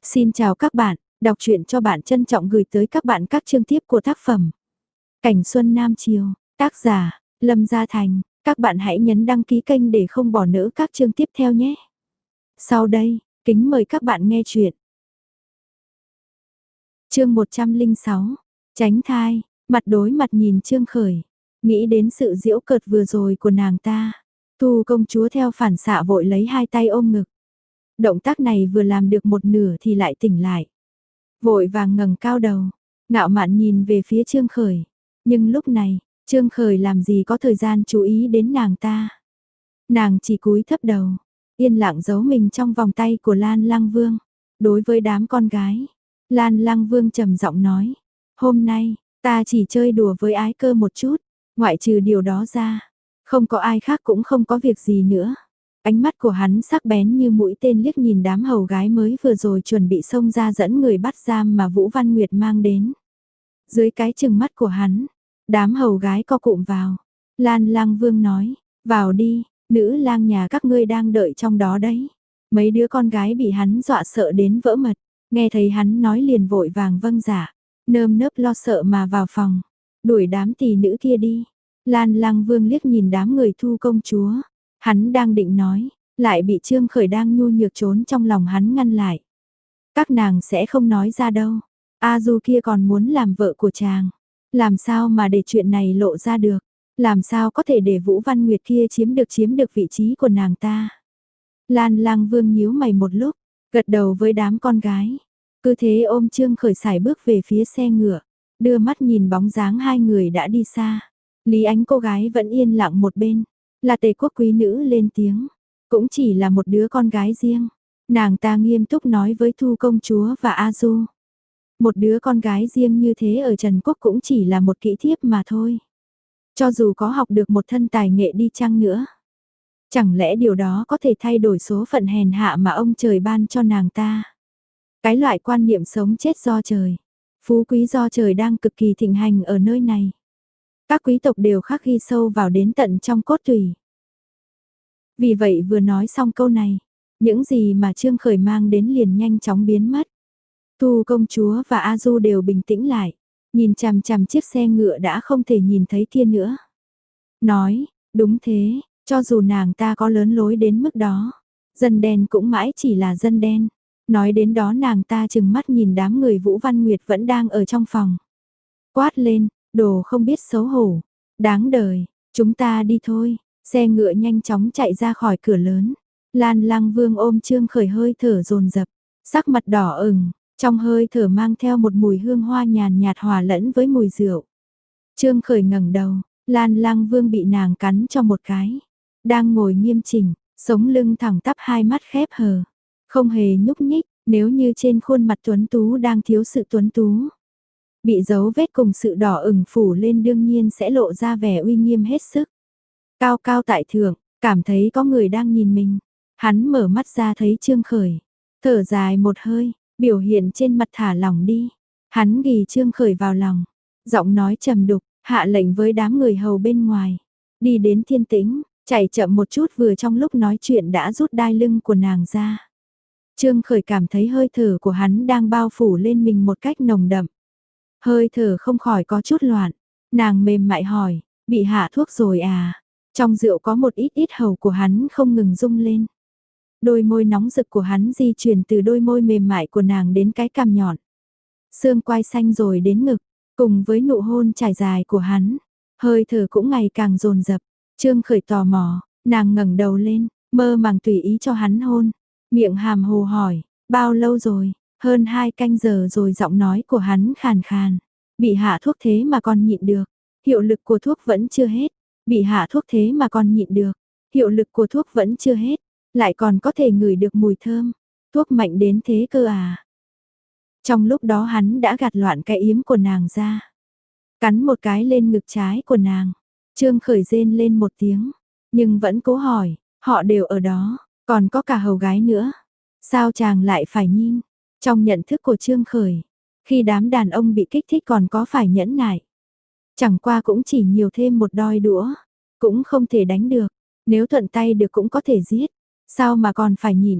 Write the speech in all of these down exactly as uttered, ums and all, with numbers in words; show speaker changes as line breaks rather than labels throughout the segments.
Xin chào các bạn, đọc truyện cho bạn trân trọng gửi tới các bạn các chương tiếp của tác phẩm Cảnh Xuân Nam Chiều, tác giả Lâm Gia Thành. Các bạn hãy nhấn đăng ký kênh để không bỏ lỡ các chương tiếp theo nhé. Sau đây, kính mời các bạn nghe truyện. Chương một trăm lẻ sáu, tránh thai, mặt đối mặt nhìn Trương Khởi, nghĩ đến sự giễu cợt vừa rồi của nàng ta. Thu công chúa theo phản xạ vội lấy hai tay ôm ngực. Động tác này vừa làm được một nửa thì lại tỉnh lại. Vội vàng ngẩng cao đầu, ngạo mạn nhìn về phía Trương Khởi. Nhưng lúc này, Trương Khởi làm gì có thời gian chú ý đến nàng ta. Nàng chỉ cúi thấp đầu, yên lặng giấu mình trong vòng tay của Lan Lăng Vương. Đối với đám con gái, Lan Lăng Vương trầm giọng nói, hôm nay, ta chỉ chơi đùa với ái cơ một chút, ngoại trừ điều đó ra, không có ai khác cũng không có việc gì nữa. Ánh mắt của hắn sắc bén như mũi tên liếc nhìn đám hầu gái mới vừa rồi chuẩn bị xông ra dẫn người bắt giam mà Vũ Văn Nguyệt mang đến. Dưới cái chừng mắt của hắn, đám hầu gái co cụm vào. Lan Lang Vương nói, vào đi, nữ lang nhà các ngươi đang đợi trong đó đấy. Mấy đứa con gái bị hắn dọa sợ đến vỡ mật, nghe thấy hắn nói liền vội vàng vâng dạ, nơm nớp lo sợ mà vào phòng, đuổi đám tỳ nữ kia đi. Lan Lang Vương liếc nhìn đám người Thu công chúa. Hắn đang định nói, lại bị Trương Khởi đang nhu nhược trốn trong lòng hắn ngăn lại. Các nàng sẽ không nói ra đâu. A Du kia còn muốn làm vợ của chàng. Làm sao mà để chuyện này lộ ra được? Làm sao có thể để Vũ Văn Nguyệt kia chiếm được chiếm được vị trí của nàng ta? Lan Lang Vương nhíu mày một lúc, gật đầu với đám con gái. Cứ thế ôm Trương Khởi sải bước về phía xe ngựa, đưa mắt nhìn bóng dáng hai người đã đi xa. Lý Ánh cô gái vẫn yên lặng một bên. Là Tề quốc quý nữ lên tiếng, cũng chỉ là một đứa con gái riêng. Nàng ta nghiêm túc nói với Thu công chúa và A Du. Một đứa con gái riêng như thế ở Trần Quốc cũng chỉ là một kỹ thiếp mà thôi. Cho dù có học được một thân tài nghệ đi chăng nữa. Chẳng lẽ điều đó có thể thay đổi số phận hèn hạ mà ông trời ban cho nàng ta. Cái loại quan niệm sống chết do trời, phú quý do trời đang cực kỳ thịnh hành ở nơi này. Các quý tộc đều khắc ghi sâu vào đến tận trong cốt tủy. Vì vậy vừa nói xong câu này, những gì mà Trương Khởi mang đến liền nhanh chóng biến mất. Thu công chúa và A Du đều bình tĩnh lại, nhìn chằm chằm chiếc xe ngựa đã không thể nhìn thấy kia nữa. Nói, đúng thế, cho dù nàng ta có lớn lối đến mức đó, dân đen cũng mãi chỉ là dân đen. Nói đến đó nàng ta chừng mắt nhìn đám người Vũ Văn Nguyệt vẫn đang ở trong phòng. Quát lên, đồ không biết xấu hổ, đáng đời, chúng ta đi thôi. Xe ngựa nhanh chóng chạy ra khỏi cửa lớn. Lan Lăng Vương ôm Trương Khởi hơi thở dồn dập, sắc mặt đỏ ửng, trong hơi thở mang theo một mùi hương hoa nhàn nhạt hòa lẫn với mùi rượu. Trương Khởi ngẩng đầu, Lan Lăng Vương bị nàng cắn cho một cái, đang ngồi nghiêm chỉnh, sống lưng thẳng tắp, hai mắt khép hờ, không hề nhúc nhích. Nếu như trên khuôn mặt tuấn tú đang thiếu sự tuấn tú, bị dấu vết cùng sự đỏ ửng phủ lên đương nhiên sẽ lộ ra vẻ uy nghiêm hết sức. Cao cao tại thượng, cảm thấy có người đang nhìn mình. Hắn mở mắt ra thấy Trương Khởi, thở dài một hơi, biểu hiện trên mặt thả lỏng đi. Hắn ghì Trương Khởi vào lòng, giọng nói trầm đục, hạ lệnh với đám người hầu bên ngoài. Đi đến Thiên Tĩnh, chạy chậm một chút, vừa trong lúc nói chuyện đã rút đai lưng của nàng ra. Trương Khởi cảm thấy hơi thở của hắn đang bao phủ lên mình một cách nồng đậm. Hơi thở không khỏi có chút loạn, nàng mềm mại hỏi, bị hạ thuốc rồi à? Trong rượu có một ít ít hầu của hắn không ngừng rung lên. Đôi môi nóng rực của hắn di chuyển từ đôi môi mềm mại của nàng đến cái cằm nhọn. Xương quai xanh rồi đến ngực, cùng với nụ hôn trải dài của hắn. Hơi thở cũng ngày càng dồn dập. Trương Khởi tò mò, nàng ngẩng đầu lên, mơ màng tùy ý cho hắn hôn. Miệng hàm hồ hỏi, bao lâu rồi? Hơn hai canh giờ rồi, giọng nói của hắn khàn khàn. Bị hạ thuốc thế mà còn nhịn được. Hiệu lực của thuốc vẫn chưa hết. Bị hạ thuốc thế mà còn nhịn được. Hiệu lực của thuốc vẫn chưa hết. Lại còn có thể ngửi được mùi thơm. Thuốc mạnh đến thế cơ à? Trong lúc đó hắn đã gạt loạn cái yếm của nàng ra. Cắn một cái lên ngực trái của nàng. Trương Khởi rên lên một tiếng. Nhưng vẫn cố hỏi, họ đều ở đó. Còn có cả hầu gái nữa. Sao chàng lại phải nhìn? Trong nhận thức của Trương Khởi, khi đám đàn ông bị kích thích còn có phải nhẫn nại. Chẳng qua cũng chỉ nhiều thêm một đôi đũa, cũng không thể đánh được. Nếu thuận tay được cũng có thể giết. Sao mà còn phải nhịn?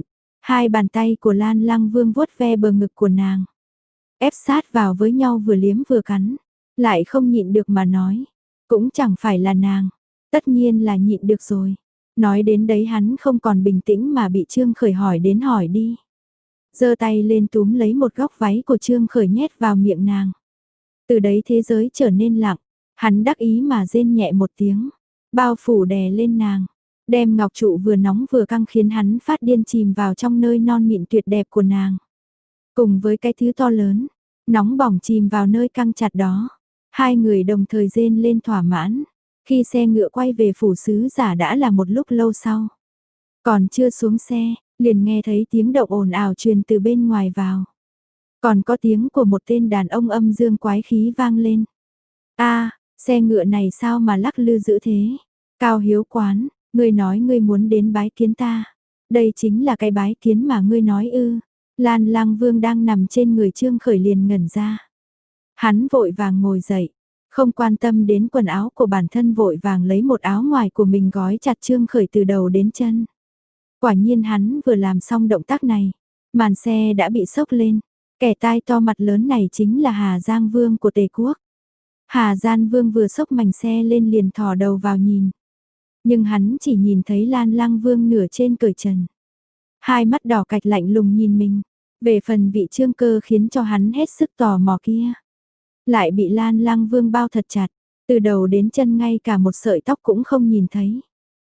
Hai bàn tay của Lan Lăng Vương vuốt ve bờ ngực của nàng. Ép sát vào với nhau vừa liếm vừa cắn. Lại không nhịn được mà nói. Cũng chẳng phải là nàng. Tất nhiên là nhịn được rồi. Nói đến đấy hắn không còn bình tĩnh mà bị Trương Khởi hỏi đến hỏi đi. Giơ tay lên túm lấy một góc váy của Trương Khởi nhét vào miệng nàng. Từ đấy thế giới trở nên lặng. Hắn đắc ý mà rên nhẹ một tiếng. Bao phủ đè lên nàng. Đem ngọc trụ vừa nóng vừa căng khiến hắn phát điên chìm vào trong nơi non mịn tuyệt đẹp của nàng. Cùng với cái thứ to lớn, nóng bỏng chìm vào nơi căng chặt đó. Hai người đồng thời rên lên thỏa mãn. Khi xe ngựa quay về phủ sứ giả đã là một lúc lâu sau. Còn chưa xuống xe, liền nghe thấy tiếng động ồn ào truyền từ bên ngoài vào. Còn có tiếng của một tên đàn ông âm dương quái khí vang lên. A, xe ngựa này sao mà lắc lư dữ thế? Cao Hiếu Quán, ngươi nói ngươi muốn đến bái kiến ta. Đây chính là cái bái kiến mà ngươi nói ư? Lan Lang Vương đang nằm trên người Trương Khởi liền ngẩn ra. Hắn vội vàng ngồi dậy, không quan tâm đến quần áo của bản thân, vội vàng lấy một áo ngoài của mình gói chặt Trương Khởi từ đầu đến chân. Quả nhiên hắn vừa làm xong động tác này, màn xe đã bị xốc lên. Kẻ tai to mặt lớn này chính là Hà Giang Vương của Tề Quốc. Hà Giang Vương vừa xốc mảnh xe lên liền thò đầu vào nhìn. Nhưng hắn chỉ nhìn thấy Lan Lang Vương nửa trên cởi trần. Hai mắt đỏ cạch lạnh lùng nhìn mình. Về phần vị Trương Cơ khiến cho hắn hết sức tò mò kia. Lại bị Lan Lang Vương bao thật chặt. Từ đầu đến chân ngay cả một sợi tóc cũng không nhìn thấy.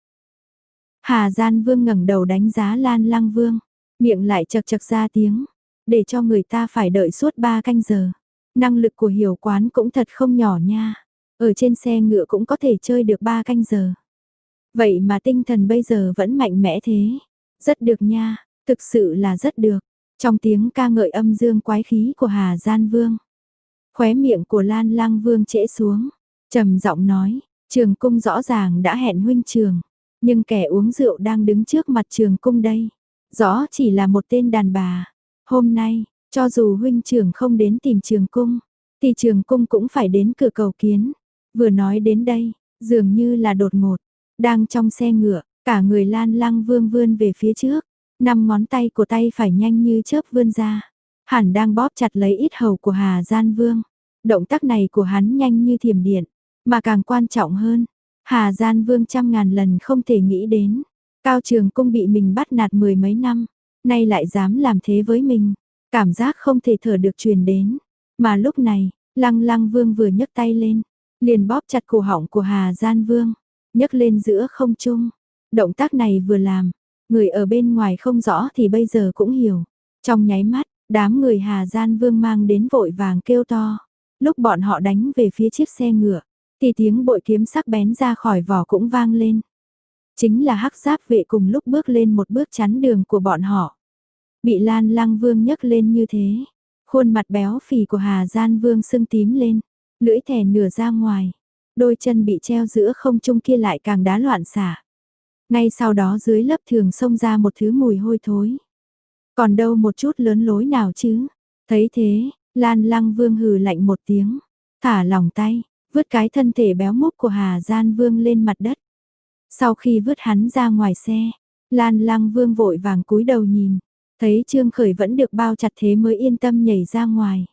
Hà Giang Vương ngẩng đầu đánh giá Lan Lang Vương. Miệng lại chật chật ra tiếng. Để cho người ta phải đợi suốt ba canh giờ. Năng lực của Hiểu Quán cũng thật không nhỏ nha. Ở trên xe ngựa cũng có thể chơi được ba canh giờ. Vậy mà tinh thần bây giờ vẫn mạnh mẽ thế. Rất được nha, thực sự là rất được. Trong tiếng ca ngợi âm dương quái khí của Hà Giang Vương. Khóe miệng của Lan Lang Vương trễ xuống. Trầm giọng nói, Trường Cung rõ ràng đã hẹn huynh trường. Nhưng kẻ uống rượu đang đứng trước mặt Trường Cung đây. Rõ chỉ là một tên đàn bà. Hôm nay, cho dù huynh trưởng không đến tìm Trường Cung, thì Trường Cung cũng phải đến cửa cầu kiến. Vừa nói đến đây, dường như là đột ngột. Đang trong xe ngựa, cả người Lan Lang Vương vươn về phía trước. Năm ngón tay của tay phải nhanh như chớp vươn ra. Hẳn đang bóp chặt lấy yết hầu của Hà Giang Vương. Động tác này của hắn nhanh như thiểm điện. Mà càng quan trọng hơn, Hà Giang Vương trăm ngàn lần không thể nghĩ đến. Cao Trường Cung bị mình bắt nạt mười mấy năm. Nay lại dám làm thế với mình. Cảm giác không thể thở được truyền đến. Mà lúc này, Lăng Lăng Vương vừa nhấc tay lên. Liền bóp chặt cổ họng của Hà Giang Vương. Nhấc lên giữa không trung. Động tác này vừa làm, người ở bên ngoài không rõ thì bây giờ cũng hiểu. Trong nháy mắt, đám người Hà Giang Vương mang đến vội vàng kêu to. Lúc bọn họ đánh về phía chiếc xe ngựa, thì tiếng bội kiếm sắc bén ra khỏi vỏ cũng vang lên. Chính là Hắc Giáp vệ cùng lúc bước lên một bước chắn đường của bọn họ. Bị Lan Lăng Vương nhấc lên như thế, khuôn mặt béo phì của Hà Giang Vương sưng tím lên, lưỡi thè nửa ra ngoài. Đôi chân bị treo giữa không trung kia lại càng đá loạn xả. Ngay sau đó dưới lớp thường xông ra một thứ mùi hôi thối. Còn đâu một chút lớn lối nào chứ. Thấy thế, Lan Lăng Vương hừ lạnh một tiếng. Thả lỏng tay, vứt cái thân thể béo múp của Hà Giang Vương lên mặt đất. Sau khi vứt hắn ra ngoài xe, Lan Lăng Vương vội vàng cúi đầu nhìn. Thấy Trương Khởi vẫn được bao chặt thế mới yên tâm nhảy ra ngoài.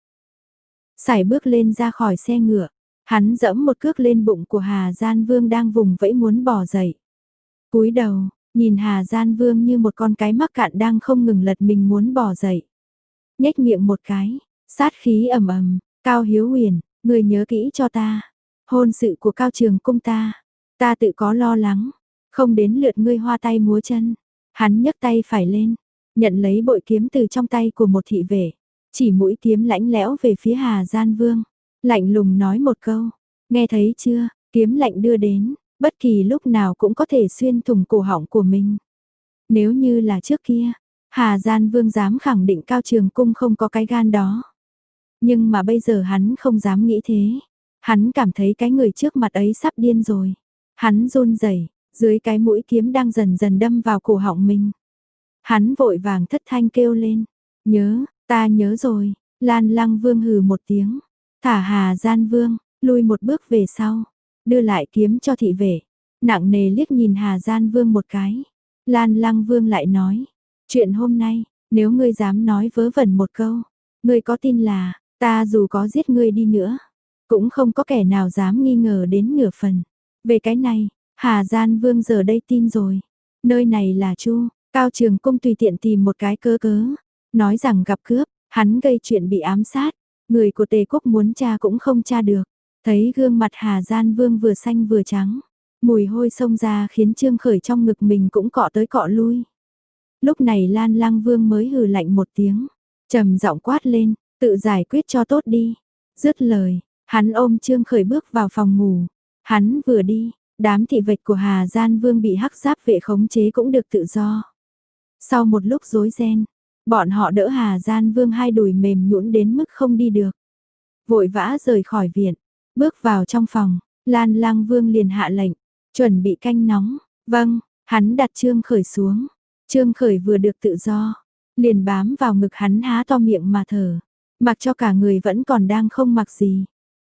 Sải bước lên ra khỏi xe ngựa. Hắn dẫm một cước lên bụng của Hà Giang Vương đang vùng vẫy muốn bò dậy. Cúi đầu, nhìn Hà Giang Vương như một con cái mắc cạn đang không ngừng lật mình muốn bò dậy. Nhếch miệng một cái, sát khí ầm ầm, Cao Hiếu Huyền, người nhớ kỹ cho ta. Hôn sự của Cao Trường Cung ta, ta tự có lo lắng, không đến lượt ngươi hoa tay múa chân. Hắn nhấc tay phải lên, nhận lấy bội kiếm từ trong tay của một thị vệ, chỉ mũi kiếm lãnh lẽo về phía Hà Giang Vương. Lạnh lùng nói một câu, nghe thấy chưa, kiếm lạnh đưa đến, bất kỳ lúc nào cũng có thể xuyên thủng cổ họng của mình. Nếu như là trước kia, Hà Giang Vương dám khẳng định Cao Trường Cung không có cái gan đó. Nhưng mà bây giờ hắn không dám nghĩ thế. Hắn cảm thấy cái người trước mặt ấy sắp điên rồi. Hắn run rẩy, dưới cái mũi kiếm đang dần dần đâm vào cổ họng mình. Hắn vội vàng thất thanh kêu lên, nhớ, ta nhớ rồi. Lan Lăng Vương hừ một tiếng. Thả Hà Giang Vương, lui một bước về sau, đưa lại kiếm cho thị vệ, nặng nề liếc nhìn Hà Giang Vương một cái. Lan Lăng Vương lại nói, Chuyện hôm nay, nếu ngươi dám nói vớ vẩn một câu, ngươi có tin là, ta dù có giết ngươi đi nữa, cũng không có kẻ nào dám nghi ngờ đến nửa phần. Về cái này, Hà Gian Vương giờ đây tin rồi. Nơi này là Chu, Cao Trường Cung tùy tiện tìm một cái cớ cớ, nói rằng gặp cướp, hắn gây chuyện bị ám sát, người của Tề Quốc muốn tra cũng không tra được. Thấy gương mặt Hà Gian Vương vừa xanh vừa trắng, mùi hôi xông ra khiến Trương Khởi trong ngực mình cũng cọ tới cọ lui. Lúc này Lan Lang Vương mới hừ lạnh một tiếng, trầm giọng quát lên, tự giải quyết cho tốt đi. Dứt lời, hắn ôm Trương Khởi bước vào phòng ngủ. Hắn vừa đi, đám thị vệ của Hà Gian Vương bị hắc giáp vệ khống chế cũng được tự do. Sau một lúc rối ren, bọn họ đỡ Hà Gian Vương hai đùi mềm nhũn đến mức không đi được. Vội vã rời khỏi viện, bước vào trong phòng, Lan Lang Vương liền hạ lệnh, chuẩn bị canh nóng. Vâng, hắn đặt Trương Khởi xuống. Trương Khởi vừa được tự do, liền bám vào ngực hắn há to miệng mà thở, mặc cho cả người vẫn còn đang không mặc gì.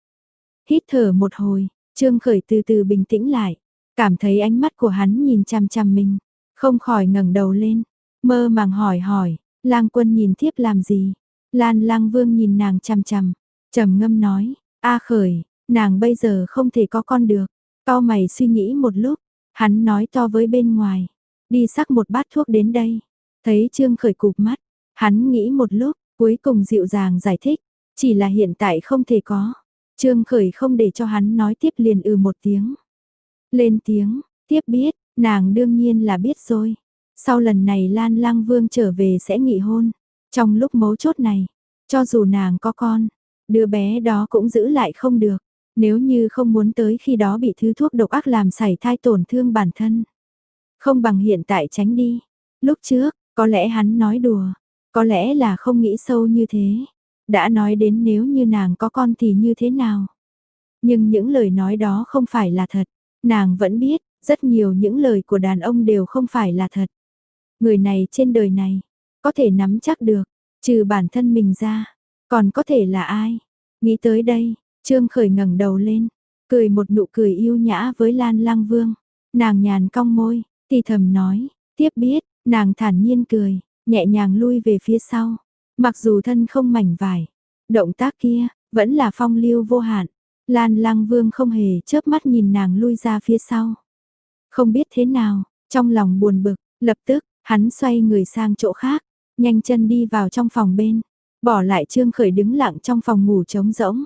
Hít thở một hồi, Trương Khởi từ từ bình tĩnh lại, cảm thấy ánh mắt của hắn nhìn chằm chằm mình, không khỏi ngẩng đầu lên, mơ màng hỏi hỏi, Lang Quân nhìn thiếp làm gì? Lan Lang Vương nhìn nàng chằm chằm, trầm ngâm nói, A Khởi, nàng bây giờ không thể có con được. Cau mày suy nghĩ một lúc, hắn nói to với bên ngoài, đi sắc một bát thuốc đến đây. Thấy Trương Khởi cụp mắt, hắn nghĩ một lúc, cuối cùng dịu dàng giải thích, chỉ là hiện tại không thể có. Trương Khởi không để cho hắn nói tiếp liền ừ một tiếng. Lên tiếng, tiếp biết, nàng đương nhiên là biết rồi. Sau lần này Lan Lang Vương trở về sẽ nghị hôn. Trong lúc mấu chốt này, cho dù nàng có con, đứa bé đó cũng giữ lại không được. Nếu như không muốn tới khi đó bị thứ thuốc độc ác làm sảy thai tổn thương bản thân. Không bằng hiện tại tránh đi. Lúc trước, có lẽ hắn nói đùa, có lẽ là không nghĩ sâu như thế. Đã nói đến nếu như nàng có con thì như thế nào. Nhưng những lời nói đó không phải là thật. Nàng vẫn biết, rất nhiều những lời của đàn ông đều không phải là thật. Người này trên đời này, có thể nắm chắc được, trừ bản thân mình ra, còn có thể là ai. Nghĩ tới đây, Trương Khởi ngẩng đầu lên, cười một nụ cười yêu nhã với Lan Lang Vương. Nàng nhàn cong môi, thì thầm nói, tiếp biết, nàng thản nhiên cười, nhẹ nhàng lui về phía sau. Mặc dù thân không mảnh vải, động tác kia, vẫn là phong lưu vô hạn. Lan Lang Vương không hề chớp mắt nhìn nàng lui ra phía sau. Không biết thế nào, trong lòng buồn bực, lập tức, hắn xoay người sang chỗ khác, nhanh chân đi vào trong phòng bên, bỏ lại Trương Khởi đứng lặng trong phòng ngủ trống rỗng.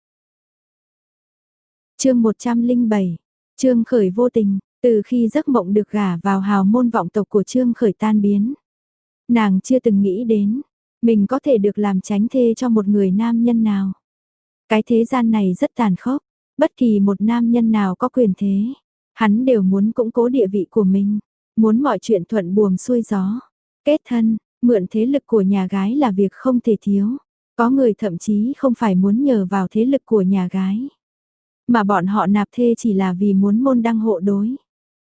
Chương một trăm lẻ bảy, Trương Khởi vô tình, từ khi giấc mộng được gả vào hào môn vọng tộc của Trương Khởi tan biến. Nàng chưa từng nghĩ đến, mình có thể được làm chánh thê cho một người nam nhân nào. Cái thế gian này rất tàn khốc, bất kỳ một nam nhân nào có quyền thế, hắn đều muốn củng cố địa vị của mình, muốn mọi chuyện thuận buồm xuôi gió. Kết thân, mượn thế lực của nhà gái là việc không thể thiếu. Có người thậm chí không phải muốn nhờ vào thế lực của nhà gái, mà bọn họ nạp thê chỉ là vì muốn môn đăng hộ đối.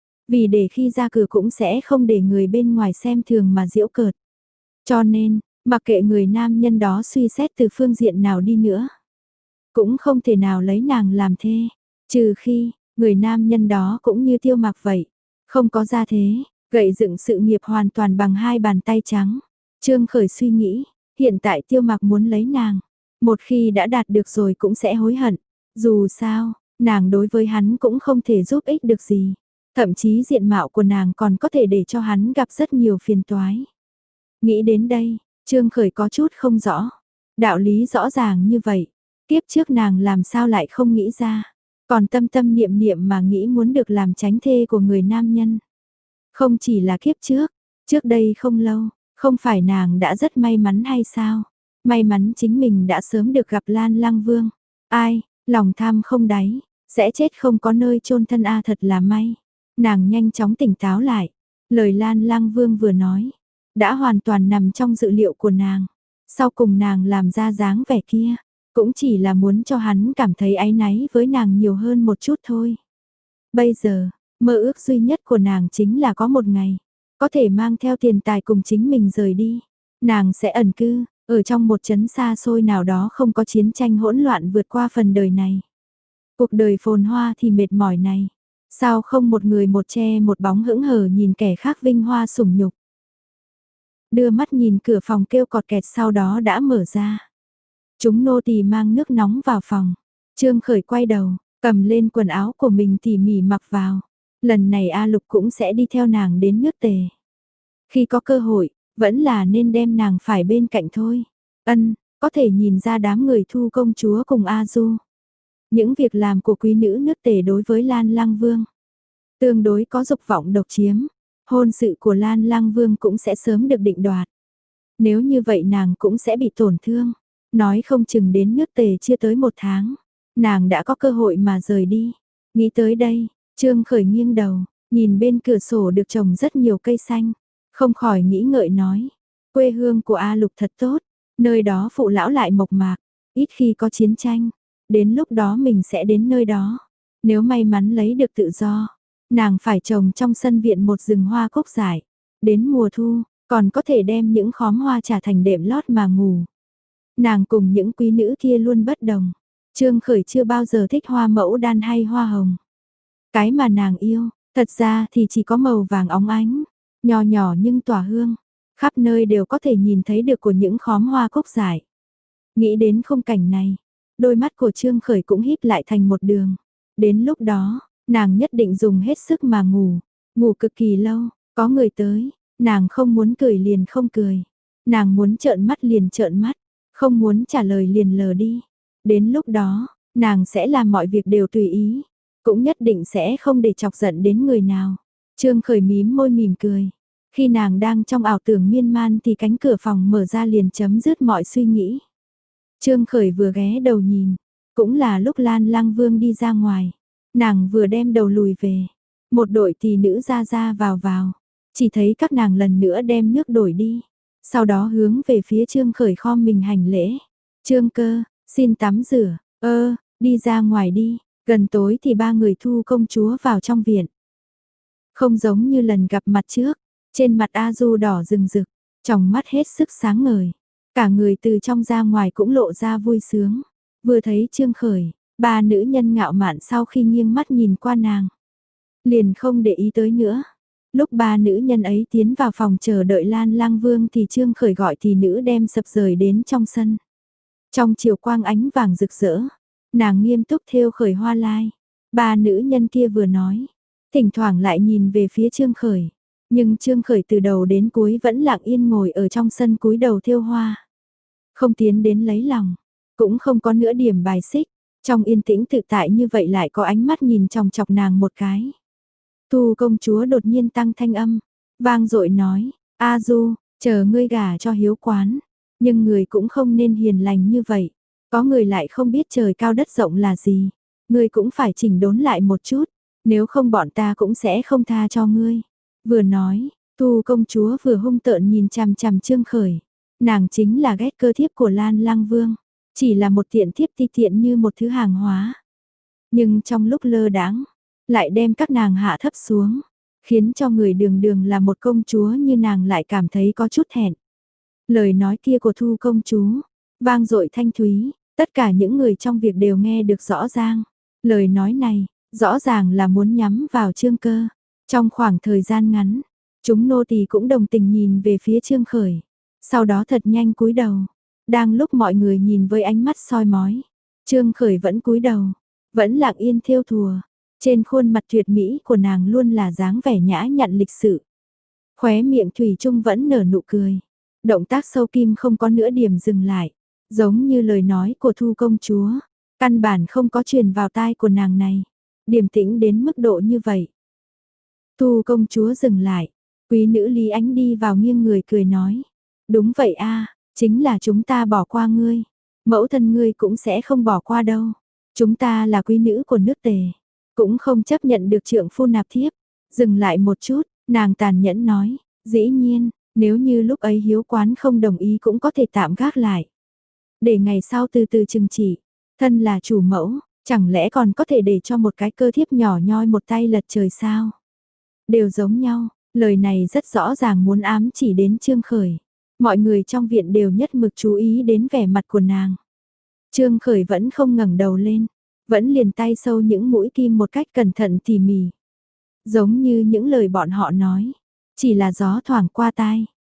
Vì để khi ra cửa cũng sẽ không để người bên ngoài xem thường mà giễu cợt. Cho nên, mặc kệ người nam nhân đó suy xét từ phương diện nào đi nữa, cũng không thể nào lấy nàng làm thê, trừ khi, người nam nhân đó cũng như Tiêu Mặc vậy, không có gia thế, gậy dựng sự nghiệp hoàn toàn bằng hai bàn tay trắng. Trương Khởi suy nghĩ, hiện tại Tiêu Mặc muốn lấy nàng, một khi đã đạt được rồi cũng sẽ hối hận. Dù sao, nàng đối với hắn cũng không thể giúp ích được gì, thậm chí diện mạo của nàng còn có thể để cho hắn gặp rất nhiều phiền toái. Nghĩ đến đây, Trương Khởi có chút không rõ, đạo lý rõ ràng như vậy, kiếp trước nàng làm sao lại không nghĩ ra, còn tâm tâm niệm niệm mà nghĩ muốn được làm chánh thê của người nam nhân. Không chỉ là kiếp trước, trước đây không lâu, không phải nàng đã rất may mắn hay sao? May mắn chính mình đã sớm được gặp Lan Lang Vương. Ai, lòng tham không đáy, sẽ chết không có nơi chôn thân a thật là may. Nàng nhanh chóng tỉnh táo lại, lời Lan Lang Vương vừa nói, đã hoàn toàn nằm trong dự liệu của nàng. Sau cùng nàng làm ra dáng vẻ kia, cũng chỉ là muốn cho hắn cảm thấy áy náy với nàng nhiều hơn một chút thôi. Bây giờ, mơ ước duy nhất của nàng chính là có một ngày, có thể mang theo tiền tài cùng chính mình rời đi. Nàng sẽ ẩn cư, ở trong một trấn xa xôi nào đó không có chiến tranh hỗn loạn vượt qua phần đời này. Cuộc đời phồn hoa thì mệt mỏi này, sao không một người một che một bóng hững hờ nhìn kẻ khác vinh hoa sủng nhục. đưa mắt nhìn cửa phòng kêu cọt kẹt sau đó đã mở ra. Chúng nô tỳ mang nước nóng vào phòng. Trương Khởi quay đầu, cầm lên quần áo của mình tỉ mỉ mặc vào. Lần này A Lục cũng sẽ đi theo nàng đến nước Tề. Khi có cơ hội, vẫn là nên đem nàng phải bên cạnh thôi. Ân, có thể nhìn ra đám người Thu công chúa cùng A Du. Những việc làm của quý nữ nước Tề đối với Lan Lang Vương tương đối có dục vọng độc chiếm, hôn sự của Lan Lang Vương cũng sẽ sớm được định đoạt. Nếu như vậy nàng cũng sẽ bị tổn thương, nói không chừng đến nước Tề chưa tới một tháng, nàng đã có cơ hội mà rời đi. Nghĩ tới đây, Trương Khởi nghiêng đầu, nhìn bên cửa sổ được trồng rất nhiều cây xanh, không khỏi nghĩ ngợi nói, quê hương của A Lục thật tốt, nơi đó phụ lão lại mộc mạc, ít khi có chiến tranh, đến lúc đó mình sẽ đến nơi đó. Nếu may mắn lấy được tự do, nàng phải trồng trong sân viện một rừng hoa cúc dại, đến mùa thu, còn có thể đem những khóm hoa trà thành đệm lót mà ngủ. Nàng cùng những quý nữ kia luôn bất đồng, Trương Khởi chưa bao giờ thích hoa mẫu đan hay hoa hồng. Cái mà nàng yêu, thật ra thì chỉ có màu vàng óng ánh, nhỏ nhỏ nhưng tỏa hương, khắp nơi đều có thể nhìn thấy được của những khóm hoa cúc dại. Nghĩ đến khung cảnh này, đôi mắt của Trương Khởi cũng híp lại thành một đường. Đến lúc đó, nàng nhất định dùng hết sức mà ngủ, ngủ cực kỳ lâu, có người tới, nàng không muốn cười liền không cười, nàng muốn trợn mắt liền trợn mắt, không muốn trả lời liền lờ đi. Đến lúc đó, nàng sẽ làm mọi việc đều tùy ý, cũng nhất định sẽ không để chọc giận đến người nào. Trương Khởi mím môi mỉm cười. Khi nàng đang trong ảo tưởng miên man thì cánh cửa phòng mở ra liền chấm dứt mọi suy nghĩ. Trương Khởi vừa ghé đầu nhìn, cũng là lúc Lan Lang Vương đi ra ngoài. Nàng vừa đem đầu lùi về, một đội tỷ nữ ra ra vào vào, chỉ thấy các nàng lần nữa đem nước đổi đi. Sau đó hướng về phía Trương Khởi khom mình hành lễ. Trương Cơ, xin tắm rửa, ơ, đi ra ngoài đi. Gần tối thì ba người Thu công chúa vào trong viện. Không giống như lần gặp mặt trước, trên mặt A Du đỏ rừng rực, trong mắt hết sức sáng ngời. Cả người từ trong ra ngoài cũng lộ ra vui sướng. Vừa thấy Trương Khởi, ba nữ nhân ngạo mạn sau khi nghiêng mắt nhìn qua nàng, liền không để ý tới nữa. Lúc ba nữ nhân ấy tiến vào phòng chờ đợi Lan Lang Vương thì Trương Khởi gọi thì nữ đem sập rời đến trong sân. Trong chiều quang ánh vàng rực rỡ, nàng nghiêm túc thêu khởi hoa lai. Ba nữ nhân kia vừa nói, thỉnh thoảng lại nhìn về phía Trương Khởi. Nhưng Trương Khởi từ đầu đến cuối vẫn lặng yên ngồi ở trong sân cúi đầu thêu hoa. Không tiến đến lấy lòng, cũng không có nửa điểm bài xích. Trong yên tĩnh tự tại như vậy lại có ánh mắt nhìn chòng chọc nàng một cái. Thu công chúa đột nhiên tăng thanh âm, vang dội nói, A Du, chờ ngươi gả cho hiếu quán. Nhưng người cũng không nên hiền lành như vậy. Có người lại không biết trời cao đất rộng là gì. Ngươi cũng phải chỉnh đốn lại một chút. Nếu không bọn ta cũng sẽ không tha cho ngươi. Vừa nói, Thu công chúa vừa hung tợn nhìn chằm chằm Trương Khởi. Nàng chính là ghét cơ thiếp của Lan Lang Vương. Chỉ là một tiện thiếp ti tiện như một thứ hàng hóa. Nhưng trong lúc lơ đãng, lại đem các nàng hạ thấp xuống. Khiến cho người đường đường là một công chúa như nàng lại cảm thấy có chút thẹn. Lời nói kia của Thu công chúa, vang dội thanh thúy, tất cả những người trong việc đều nghe được rõ ràng. Lời nói này, rõ ràng là muốn nhắm vào Trương Cơ. Trong khoảng thời gian ngắn, chúng nô tỳ cũng đồng tình nhìn về phía Trương Khởi. Sau đó thật nhanh cúi đầu. Đang lúc mọi người nhìn với ánh mắt soi mói, Trương Khởi vẫn cúi đầu, vẫn lặng yên thêu thùa. Trên khuôn mặt tuyệt mỹ của nàng luôn là dáng vẻ nhã nhặn lịch sự. Khóe miệng thủy chung vẫn nở nụ cười. Động tác sâu kim không có nửa điểm dừng lại, giống như lời nói của Thu công chúa, căn bản không có truyền vào tai của nàng này, điềm tĩnh đến mức độ như vậy. Thu công chúa dừng lại, quý nữ Lý Ánh đi vào nghiêng người cười nói, đúng vậy a, chính là chúng ta bỏ qua ngươi, mẫu thân ngươi cũng sẽ không bỏ qua đâu, chúng ta là quý nữ của nước Tề, cũng không chấp nhận được trượng phu nạp thiếp. Dừng lại một chút, nàng tàn nhẫn nói, dĩ nhiên, nếu như lúc ấy hiếu quán không đồng ý cũng có thể tạm gác lại. Để ngày sau từ từ trừng trị, thân là chủ mẫu, chẳng lẽ còn có thể để cho một cái cơ thiếp nhỏ nhoi một tay lật trời sao? Đều giống nhau, lời này rất rõ ràng muốn ám chỉ đến Trương Khởi. Mọi người trong viện đều nhất mực chú ý đến vẻ mặt của nàng. Trương Khởi vẫn không ngẩng đầu lên, vẫn liền tay sâu những mũi kim một cách cẩn thận tỉ mỉ. Giống như những lời bọn họ nói, chỉ là gió thoảng qua tai.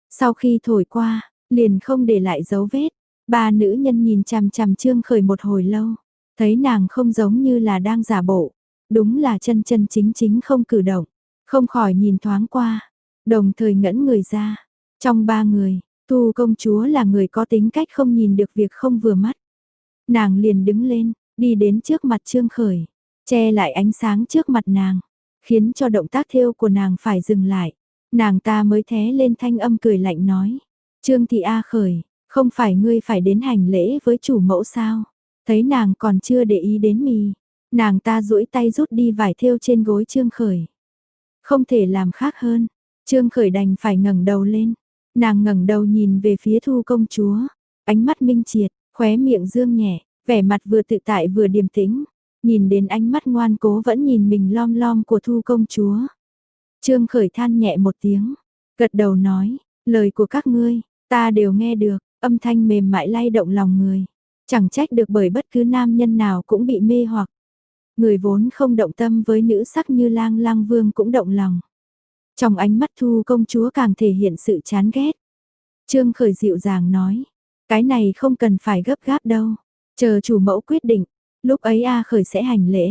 Sau khi thổi qua, liền không để lại dấu vết. Ba nữ nhân nhìn chằm chằm Trương Khởi một hồi lâu, thấy nàng không giống như là đang giả bộ, đúng là chân chân chính chính không cử động, không khỏi nhìn thoáng qua, đồng thời ngẩn người ra. Trong ba người, Thu công chúa là người có tính cách không nhìn được việc không vừa mắt. Nàng liền đứng lên, đi đến trước mặt Trương Khởi, che lại ánh sáng trước mặt nàng, khiến cho động tác thêu của nàng phải dừng lại. Nàng ta mới thé lên thanh âm cười lạnh nói, Trương Thị A Khởi, không phải ngươi phải đến hành lễ với chủ mẫu sao? Thấy nàng còn chưa để ý đến mì, nàng ta duỗi tay rút đi vải thêu trên gối Trương Khởi. Không thể làm khác hơn, Trương Khởi đành phải ngẩng đầu lên. Nàng ngẩng đầu nhìn về phía Thu công chúa, ánh mắt minh triệt, khóe miệng dương nhẹ, vẻ mặt vừa tự tại vừa điềm tĩnh, nhìn đến ánh mắt ngoan cố vẫn nhìn mình lom lom của Thu công chúa. Trương Khởi than nhẹ một tiếng, gật đầu nói, lời của các ngươi, ta đều nghe được, âm thanh mềm mại lay động lòng người, chẳng trách được bởi bất cứ nam nhân nào cũng bị mê hoặc. Người vốn không động tâm với nữ sắc như Lang Lang Vương cũng động lòng. Trong ánh mắt Thu công chúa càng thể hiện sự chán ghét. Trương Khởi dịu dàng nói, cái này không cần phải gấp gáp đâu, chờ chủ mẫu quyết định, lúc ấy A Khởi sẽ hành lễ.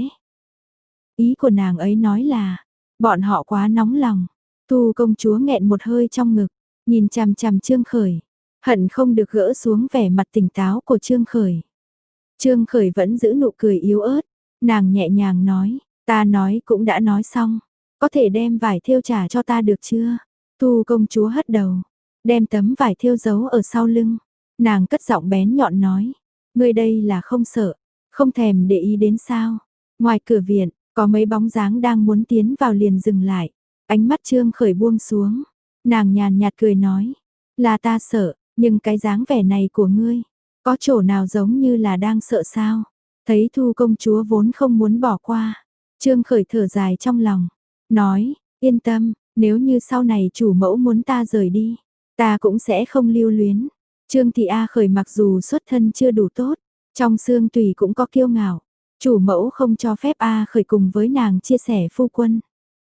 Ý của nàng ấy nói là, bọn họ quá nóng lòng. Thu công chúa nghẹn một hơi trong ngực, nhìn chằm chằm Trương Khởi, hận không được gỡ xuống vẻ mặt tỉnh táo của Trương Khởi. Trương Khởi vẫn giữ nụ cười yếu ớt, nàng nhẹ nhàng nói, ta nói cũng đã nói xong, có thể đem vải thêu trả cho ta được chưa? Thu công chúa hất đầu, đem tấm vải thêu giấu ở sau lưng, nàng cất giọng bén nhọn nói, ngươi đây là không sợ, không thèm để ý đến sao? Ngoài cửa viện, có mấy bóng dáng đang muốn tiến vào liền dừng lại, ánh mắt Trương Khởi buông xuống, nàng nhàn nhạt cười nói, là ta sợ, nhưng cái dáng vẻ này của ngươi, có chỗ nào giống như là đang sợ sao? Thấy Thu công chúa vốn không muốn bỏ qua, Trương Khởi thở dài trong lòng, nói, yên tâm, nếu như sau này chủ mẫu muốn ta rời đi, ta cũng sẽ không lưu luyến. Trương Thị A Khởi mặc dù xuất thân chưa đủ tốt, trong xương tùy cũng có kiêu ngạo, chủ mẫu không cho phép A Khởi cùng với nàng chia sẻ phu quân.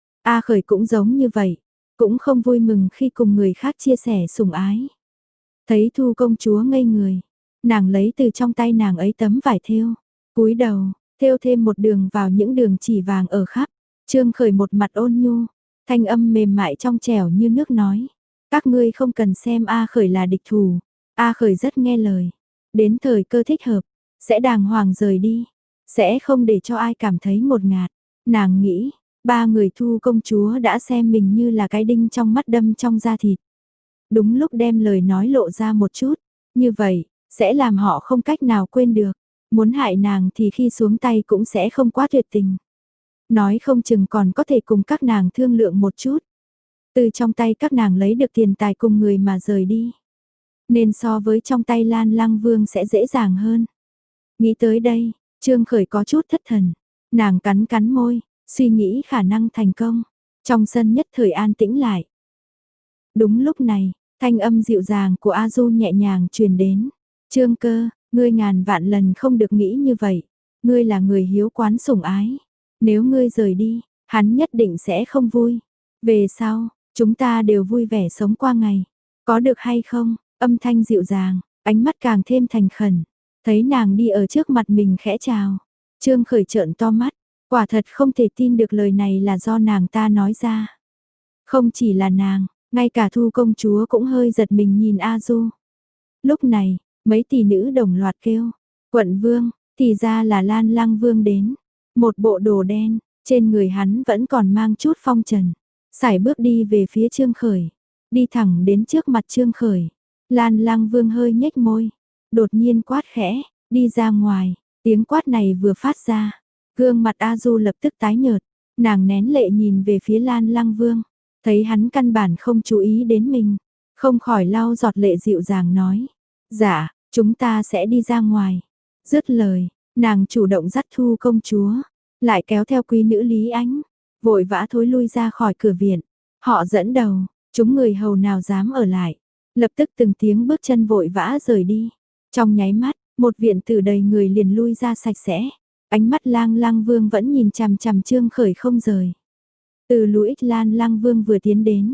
A Khởi cũng giống như vậy, cũng không vui mừng khi cùng người khác chia sẻ sủng ái. Thấy Thu công chúa ngây người, nàng lấy từ trong tay nàng ấy tấm vải thêu, cúi đầu, thêu thêm một đường vào những đường chỉ vàng ở khắp. Trương Khởi một mặt ôn nhu, thanh âm mềm mại trong trẻo như nước nói, các ngươi không cần xem A Khởi là địch thủ, A Khởi rất nghe lời, đến thời cơ thích hợp, sẽ đàng hoàng rời đi, sẽ không để cho ai cảm thấy ngột ngạt. Nàng nghĩ, ba người Thu công chúa đã xem mình như là cái đinh trong mắt đâm trong da thịt. Đúng lúc đem lời nói lộ ra một chút, như vậy, sẽ làm họ không cách nào quên được. Muốn hại nàng thì khi xuống tay cũng sẽ không quá tuyệt tình. Nói không chừng còn có thể cùng các nàng thương lượng một chút. Từ trong tay các nàng lấy được tiền tài cùng người mà rời đi. Nên so với trong tay Lan Lăng Vương sẽ dễ dàng hơn. Nghĩ tới đây, Trương Khởi có chút thất thần. Nàng cắn cắn môi, suy nghĩ khả năng thành công. Trong sân nhất thời an tĩnh lại. Đúng lúc này, thanh âm dịu dàng của A Du nhẹ nhàng truyền đến. Trương Cơ, ngươi ngàn vạn lần không được nghĩ như vậy. Ngươi là người hiếu quán sủng ái. Nếu ngươi rời đi, hắn nhất định sẽ không vui. Về sau, chúng ta đều vui vẻ sống qua ngày. Có được hay không? Âm thanh dịu dàng, ánh mắt càng thêm thành khẩn. Thấy nàng đi ở trước mặt mình khẽ chào. Trương Khởi trợn to mắt. Quả thật không thể tin được lời này là do nàng ta nói ra. Không chỉ là nàng, ngay cả Thu công chúa cũng hơi giật mình nhìn A Du. Lúc này, mấy tỷ nữ đồng loạt kêu. Quận vương, thì ra là Lan Lăng Vương đến. Một bộ đồ đen, trên người hắn vẫn còn mang chút phong trần. Sải bước đi về phía Trương Khởi. Đi thẳng đến trước mặt Trương Khởi. Lan Lăng Vương hơi nhếch môi. Đột nhiên quát khẽ, đi ra ngoài. Tiếng quát này vừa phát ra. Gương mặt A Du lập tức tái nhợt. Nàng nén lệ nhìn về phía Lan Lăng Vương. Thấy hắn căn bản không chú ý đến mình. Không khỏi lau giọt lệ dịu dàng nói. Dạ, chúng ta sẽ đi ra ngoài. Dứt lời, nàng chủ động dắt Thu công chúa. Lại kéo theo quý nữ Lý Ánh. Vội vã thối lui ra khỏi cửa viện. Họ dẫn đầu, chúng người hầu nào dám ở lại. Lập tức từng tiếng bước chân vội vã rời đi. Trong nháy mắt, một viện tử đầy người liền lui ra sạch sẽ. Ánh mắt Lang Lăng Vương vẫn nhìn chằm chằm Trương Khởi không rời. Từ lũ ít Lan Lăng Vương vừa tiến đến,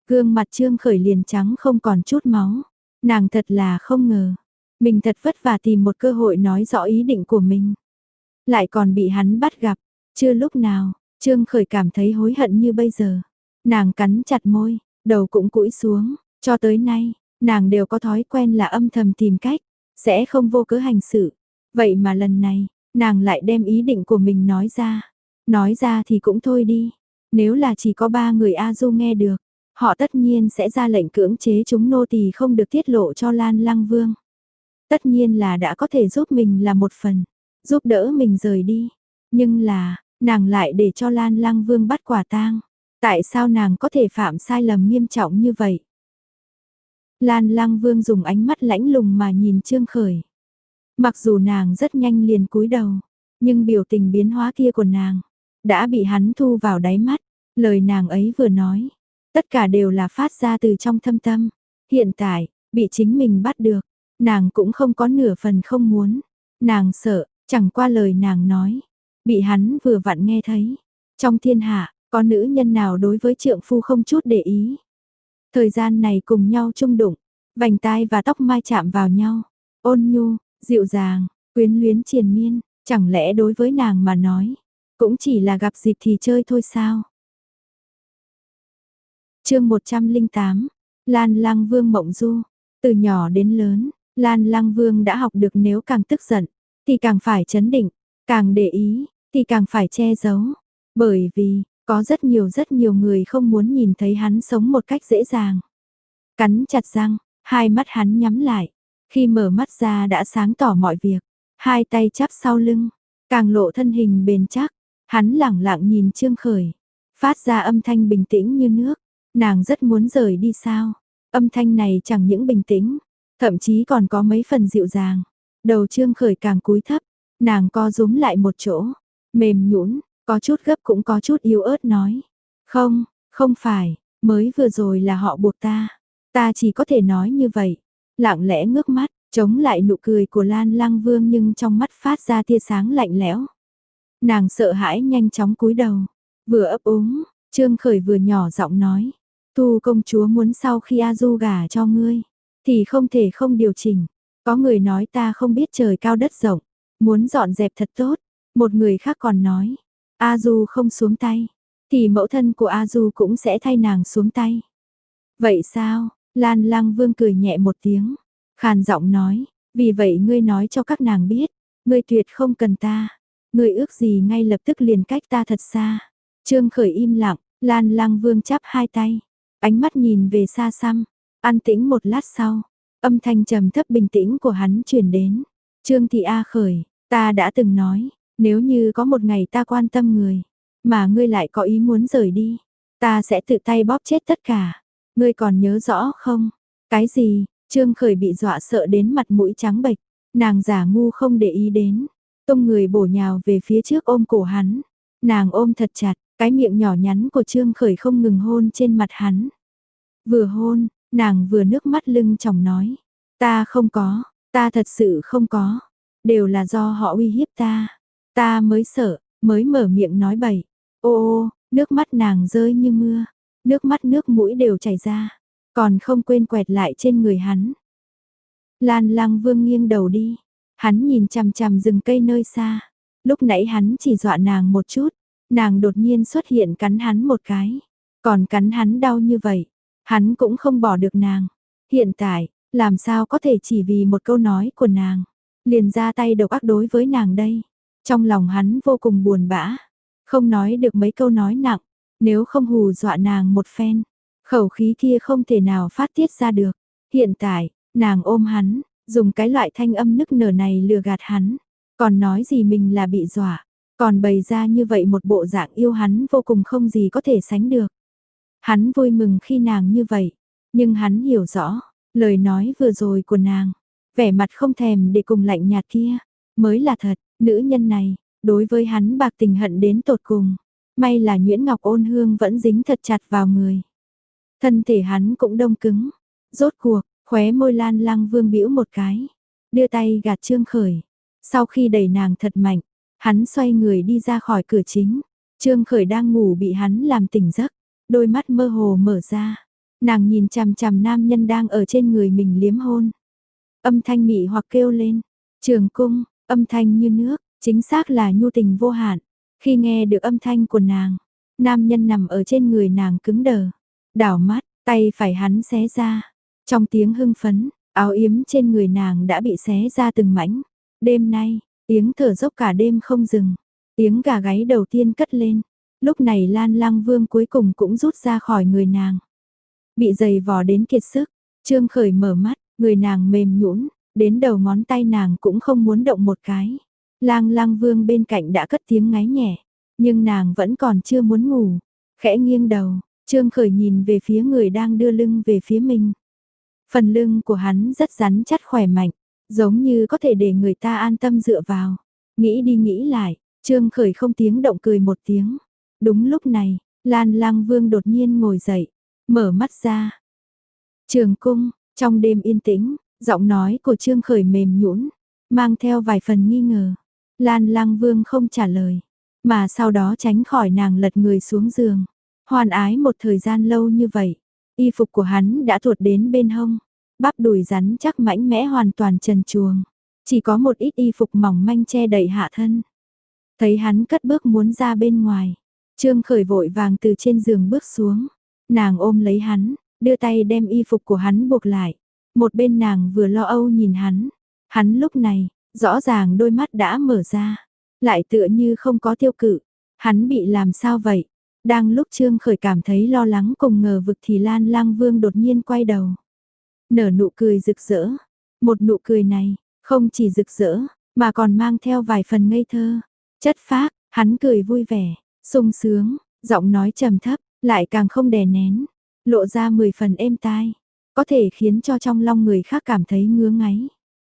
Gương mặt Trương Khởi liền trắng không còn chút máu. Nàng thật là không ngờ. Mình thật vất vả tìm một cơ hội nói rõ ý định của mình. Lại còn bị hắn bắt gặp. Chưa lúc nào, Trương Khởi cảm thấy hối hận như bây giờ. Nàng cắn chặt môi, đầu cũng cũi xuống. Cho tới nay, nàng đều có thói quen là âm thầm tìm cách. Sẽ không vô cớ hành sự. Vậy mà lần này, nàng lại đem ý định của mình nói ra. Nói ra thì cũng thôi đi. Nếu là chỉ có ba người A Du nghe được, họ tất nhiên sẽ ra lệnh cưỡng chế chúng nô tỳ không được tiết lộ cho Lan Lăng Vương. Tất nhiên là đã có thể giúp mình là một phần, giúp đỡ mình rời đi. Nhưng là, nàng lại để cho Lan Lăng Vương bắt quả tang. Tại sao nàng có thể phạm sai lầm nghiêm trọng như vậy? Lan Lăng Vương dùng ánh mắt lãnh lùng mà nhìn Trương Khởi. Mặc dù nàng rất nhanh liền cúi đầu, nhưng biểu tình biến hóa kia của nàng đã bị hắn thu vào đáy mắt. Lời nàng ấy vừa nói, tất cả đều là phát ra từ trong thâm tâm. Hiện tại, bị chính mình bắt được, nàng cũng không có nửa phần không muốn. Nàng sợ, chẳng qua lời nàng nói, bị hắn vừa vặn nghe thấy. Trong thiên hạ, có nữ nhân nào đối với trượng phu không chút để ý. Thời gian này cùng nhau chung đụng, vành tai và tóc mai chạm vào nhau. Ôn nhu, dịu dàng, quyến luyến triền miên, chẳng lẽ đối với nàng mà nói, cũng chỉ là gặp dịp thì chơi thôi sao? Chương một trăm lẻ tám, Lan Lăng Vương mộng du. Từ nhỏ đến lớn, Lan Lăng Vương đã học được nếu càng tức giận thì càng phải trấn định, càng để ý thì càng phải che giấu, bởi vì có rất nhiều rất nhiều người không muốn nhìn thấy hắn sống một cách dễ dàng. Cắn chặt răng, hai mắt hắn nhắm lại, khi mở mắt ra đã sáng tỏ mọi việc, hai tay chắp sau lưng, càng lộ thân hình bền chắc. Hắn lẳng lặng nhìn Trương Khởi, phát ra âm thanh bình tĩnh như nước. Nàng rất muốn rời đi sao? Âm thanh này chẳng những bình tĩnh, thậm chí còn có mấy phần dịu dàng. Đầu Trương Khởi càng cúi thấp, nàng co rúm lại một chỗ, mềm nhũn, có chút gấp cũng có chút yếu ớt nói. Không, không phải, mới vừa rồi là họ buộc ta. Ta chỉ có thể nói như vậy. Lặng lẽ ngước mắt, chống lại nụ cười của Lan Lăng Vương nhưng trong mắt phát ra tia sáng lạnh lẽo. Nàng sợ hãi nhanh chóng cúi đầu, vừa ấp úng, Trương Khởi vừa nhỏ giọng nói. Tu công chúa muốn sau khi A Du gả cho ngươi, thì không thể không điều chỉnh. Có người nói ta không biết trời cao đất rộng, muốn dọn dẹp thật tốt. Một người khác còn nói, A Du không xuống tay, thì mẫu thân của A Du cũng sẽ thay nàng xuống tay. Vậy sao? Lan Lăng Vương cười nhẹ một tiếng, khàn giọng nói, vì vậy ngươi nói cho các nàng biết, ngươi tuyệt không cần ta. Ngươi ước gì ngay lập tức liền cách ta thật xa. Trương Khởi im lặng, Lan Lăng Vương chắp hai tay, ánh mắt nhìn về xa xăm, an tĩnh một lát sau, âm thanh trầm thấp bình tĩnh của hắn truyền đến. Trương Thị A Khởi, ta đã từng nói, nếu như có một ngày ta quan tâm người, mà ngươi lại có ý muốn rời đi, ta sẽ tự tay bóp chết tất cả. Ngươi còn nhớ rõ không? Cái gì? Trương Khởi bị dọa sợ đến mặt mũi trắng bệch, nàng giả ngu không để ý đến, tung người bổ nhào về phía trước ôm cổ hắn. Nàng ôm thật chặt, cái miệng nhỏ nhắn của Trương Khởi không ngừng hôn trên mặt hắn. Vừa hôn, nàng vừa nước mắt lưng tròng nói, ta không có, ta thật sự không có, đều là do họ uy hiếp ta, ta mới sợ, mới mở miệng nói bậy. Ô ô, nước mắt nàng rơi như mưa, nước mắt nước mũi đều chảy ra, còn không quên quẹt lại trên người hắn. Lan Lăng Vương nghiêng đầu đi, hắn nhìn chằm chằm rừng cây nơi xa, lúc nãy hắn chỉ dọa nàng một chút, nàng đột nhiên xuất hiện cắn hắn một cái, còn cắn hắn đau như vậy, hắn cũng không bỏ được nàng. Hiện tại, làm sao có thể chỉ vì một câu nói của nàng, liền ra tay độc ác đối với nàng đây. Trong lòng hắn vô cùng buồn bã, không nói được mấy câu nói nặng, nếu không hù dọa nàng một phen, khẩu khí kia không thể nào phát tiết ra được. Hiện tại, nàng ôm hắn, dùng cái loại thanh âm nức nở này lừa gạt hắn, còn nói gì mình là bị dọa, còn bày ra như vậy một bộ dạng yêu hắn vô cùng không gì có thể sánh được. Hắn vui mừng khi nàng như vậy, nhưng hắn hiểu rõ, lời nói vừa rồi của nàng, vẻ mặt không thèm để cùng lạnh nhạt kia, mới là thật. Nữ nhân này, đối với hắn bạc tình hận đến tột cùng. May là Nguyễn Ngọc Ôn Hương vẫn dính thật chặt vào người. Thân thể hắn cũng đông cứng. Rốt cuộc, khóe môi Lan Lăng Vương bĩu một cái, đưa tay gạt Trương Khởi. Sau khi đẩy nàng thật mạnh, hắn xoay người đi ra khỏi cửa chính. Trương Khởi đang ngủ bị hắn làm tỉnh giấc, đôi mắt mơ hồ mở ra. Nàng nhìn chằm chằm nam nhân đang ở trên người mình liếm hôn. Âm thanh mị hoặc kêu lên, Trường Cung, âm thanh như nước, chính xác là nhu tình vô hạn. Khi nghe được âm thanh của nàng, nam nhân nằm ở trên người nàng cứng đờ, đảo mắt, tay phải hắn xé ra. Trong tiếng hưng phấn, áo yếm trên người nàng đã bị xé ra từng mảnh. Đêm nay, tiếng thở dốc cả đêm không dừng, tiếng gà gáy đầu tiên cất lên. Lúc này Lan Lang Vương cuối cùng cũng rút ra khỏi người nàng. Bị giày vò đến kiệt sức, Trương Khởi mở mắt, người nàng mềm nhũn, đến đầu ngón tay nàng cũng không muốn động một cái. Lang Lang Vương bên cạnh đã cất tiếng ngáy nhẹ, nhưng nàng vẫn còn chưa muốn ngủ. Khẽ nghiêng đầu, Trương Khởi nhìn về phía người đang đưa lưng về phía mình. Phần lưng của hắn rất rắn chắc khỏe mạnh, giống như có thể để người ta an tâm dựa vào. Nghĩ đi nghĩ lại, Trương Khởi không tiếng động cười một tiếng. Đúng lúc này, Lan Lang Vương đột nhiên ngồi dậy, mở mắt ra. Trường Cung, trong đêm yên tĩnh, giọng nói của Trương Khởi mềm nhũn, mang theo vài phần nghi ngờ. Lan Lang Vương không trả lời, mà sau đó tránh khỏi nàng lật người xuống giường. Hoan ái một thời gian lâu như vậy, y phục của hắn đã tuột đến bên hông, bắp đùi rắn chắc mãnh mẽ hoàn toàn trần truồng, chỉ có một ít y phục mỏng manh che đậy hạ thân. Thấy hắn cất bước muốn ra bên ngoài, Trương Khởi vội vàng từ trên giường bước xuống, nàng ôm lấy hắn, đưa tay đem y phục của hắn buộc lại. Một bên nàng vừa lo âu nhìn hắn, hắn lúc này, rõ ràng đôi mắt đã mở ra, lại tựa như không có tiêu cự. Hắn bị làm sao vậy? Đang lúc Trương Khởi cảm thấy lo lắng cùng ngờ vực thì Lan Lang Vương đột nhiên quay đầu. Nở nụ cười rực rỡ. Một nụ cười này, không chỉ rực rỡ, mà còn mang theo vài phần ngây thơ. Chất phác, hắn cười vui vẻ, sung sướng, giọng nói trầm thấp, lại càng không đè nén, lộ ra mười phần êm tai, có thể khiến cho trong lòng người khác cảm thấy ngứa ngáy.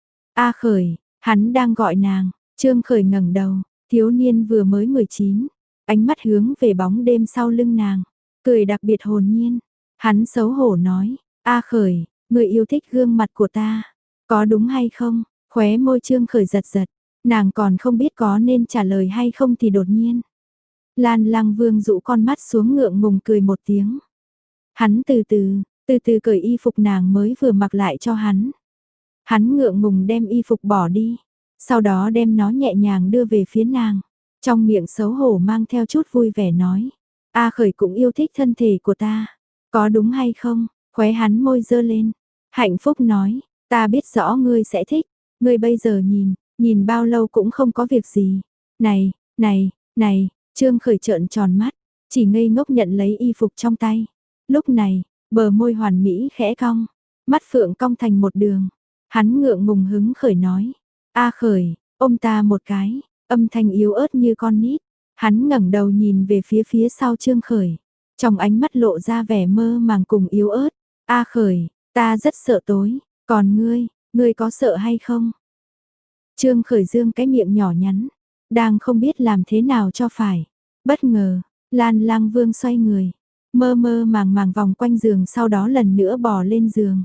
A Khởi, hắn đang gọi nàng. Trương Khởi ngẩng đầu, thiếu niên vừa mới mười chín, ánh mắt hướng về bóng đêm sau lưng nàng, cười đặc biệt hồn nhiên. Hắn xấu hổ nói, A Khởi, người yêu thích gương mặt của ta, có đúng hay không? Khóe môi Trương Khởi giật giật, nàng còn không biết có nên trả lời hay không thì đột nhiên. Lan Lang Vương dụ con mắt xuống ngượng ngùng cười một tiếng. Hắn từ từ, từ từ cởi y phục nàng mới vừa mặc lại cho hắn. Hắn ngượng ngùng đem y phục bỏ đi, sau đó đem nó nhẹ nhàng đưa về phía nàng. Trong miệng xấu hổ mang theo chút vui vẻ nói, A Khởi cũng yêu thích thân thể của ta, có đúng hay không? Khóe hắn môi dơ lên, hạnh phúc nói, ta biết rõ ngươi sẽ thích, ngươi bây giờ nhìn, nhìn bao lâu cũng không có việc gì. Này, này, này, Trương Khởi trợn tròn mắt, chỉ ngây ngốc nhận lấy y phục trong tay. Lúc này, bờ môi hoàn mỹ khẽ cong, mắt phượng cong thành một đường. Hắn ngượng ngùng hứng khởi nói, A Khởi, ôm ta một cái, âm thanh yếu ớt như con nít. Hắn ngẩng đầu nhìn về phía phía sau Trương Khởi, trong ánh mắt lộ ra vẻ mơ màng cùng yếu ớt. A Khởi, ta rất sợ tối, còn ngươi, ngươi có sợ hay không? Trương Khởi dương cái miệng nhỏ nhắn, đang không biết làm thế nào cho phải. Bất ngờ, Lan Lang Vương xoay người, mơ mơ màng màng vòng quanh giường, sau đó lần nữa bò lên giường.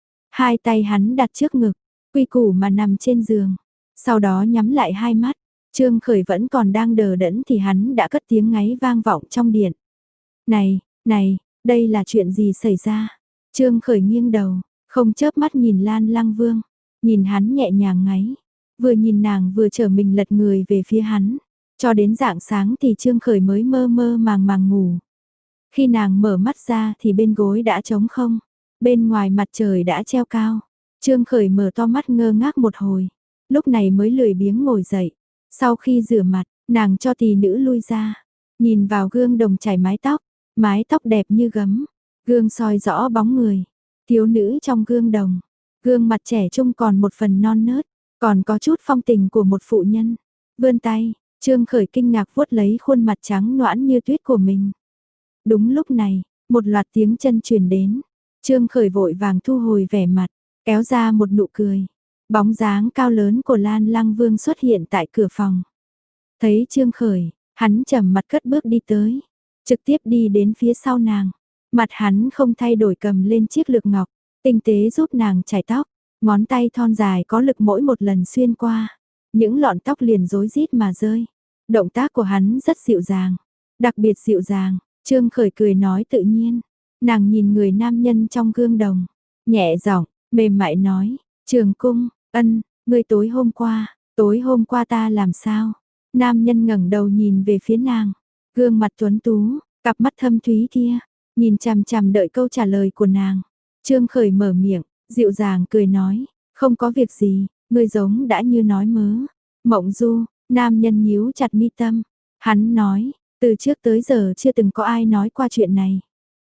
Hai tay hắn đặt trước ngực, quy củ mà nằm trên giường, sau đó nhắm lại hai mắt. Trương Khởi vẫn còn đang đờ đẫn thì hắn đã cất tiếng ngáy vang vọng trong điện. Này, này, đây là chuyện gì xảy ra? Trương Khởi nghiêng đầu, không chớp mắt nhìn Lan Lang Vương, nhìn hắn nhẹ nhàng ngáy, vừa nhìn nàng vừa trở mình lật người về phía hắn. Cho đến rạng sáng thì Trương Khởi mới mơ mơ màng màng ngủ. Khi nàng mở mắt ra thì bên gối đã trống không, bên ngoài mặt trời đã treo cao. Trương Khởi mở to mắt ngơ ngác một hồi, lúc này mới lười biếng ngồi dậy. Sau khi rửa mặt, nàng cho tỳ nữ lui ra, nhìn vào gương đồng chải mái tóc, mái tóc đẹp như gấm, gương soi rõ bóng người, thiếu nữ trong gương đồng, gương mặt trẻ trung còn một phần non nớt, còn có chút phong tình của một phụ nhân. Vươn tay, Trương Khởi kinh ngạc vuốt lấy khuôn mặt trắng nõn như tuyết của mình. Đúng lúc này, một loạt tiếng chân truyền đến, Trương Khởi vội vàng thu hồi vẻ mặt, kéo ra một nụ cười. Bóng dáng cao lớn của Lan Lang Vương xuất hiện tại cửa phòng. Thấy Trương Khởi, hắn trầm mặt cất bước đi tới, trực tiếp đi đến phía sau nàng. Mặt hắn không thay đổi cầm lên chiếc lược ngọc, tinh tế giúp nàng chải tóc, ngón tay thon dài có lực mỗi một lần xuyên qua. Những lọn tóc liền rối rít mà rơi. Động tác của hắn rất dịu dàng, đặc biệt dịu dàng. Trương Khởi cười nói tự nhiên, Nàng nhìn người nam nhân trong gương đồng, nhẹ giọng, mềm mại nói, Trường Cung, ân, ngươi tối hôm qua, tối hôm qua ta làm sao? Nam nhân ngẩng đầu nhìn về phía nàng, gương mặt tuấn tú, cặp mắt thâm thúy kia, nhìn chằm chằm đợi câu trả lời của nàng. Trương Khởi mở miệng, dịu dàng cười nói, không có việc gì, ngươi giống đã như nói mớ. Mộng Du, nam nhân nhíu chặt mi tâm, hắn nói, từ trước tới giờ chưa từng có ai nói qua chuyện này.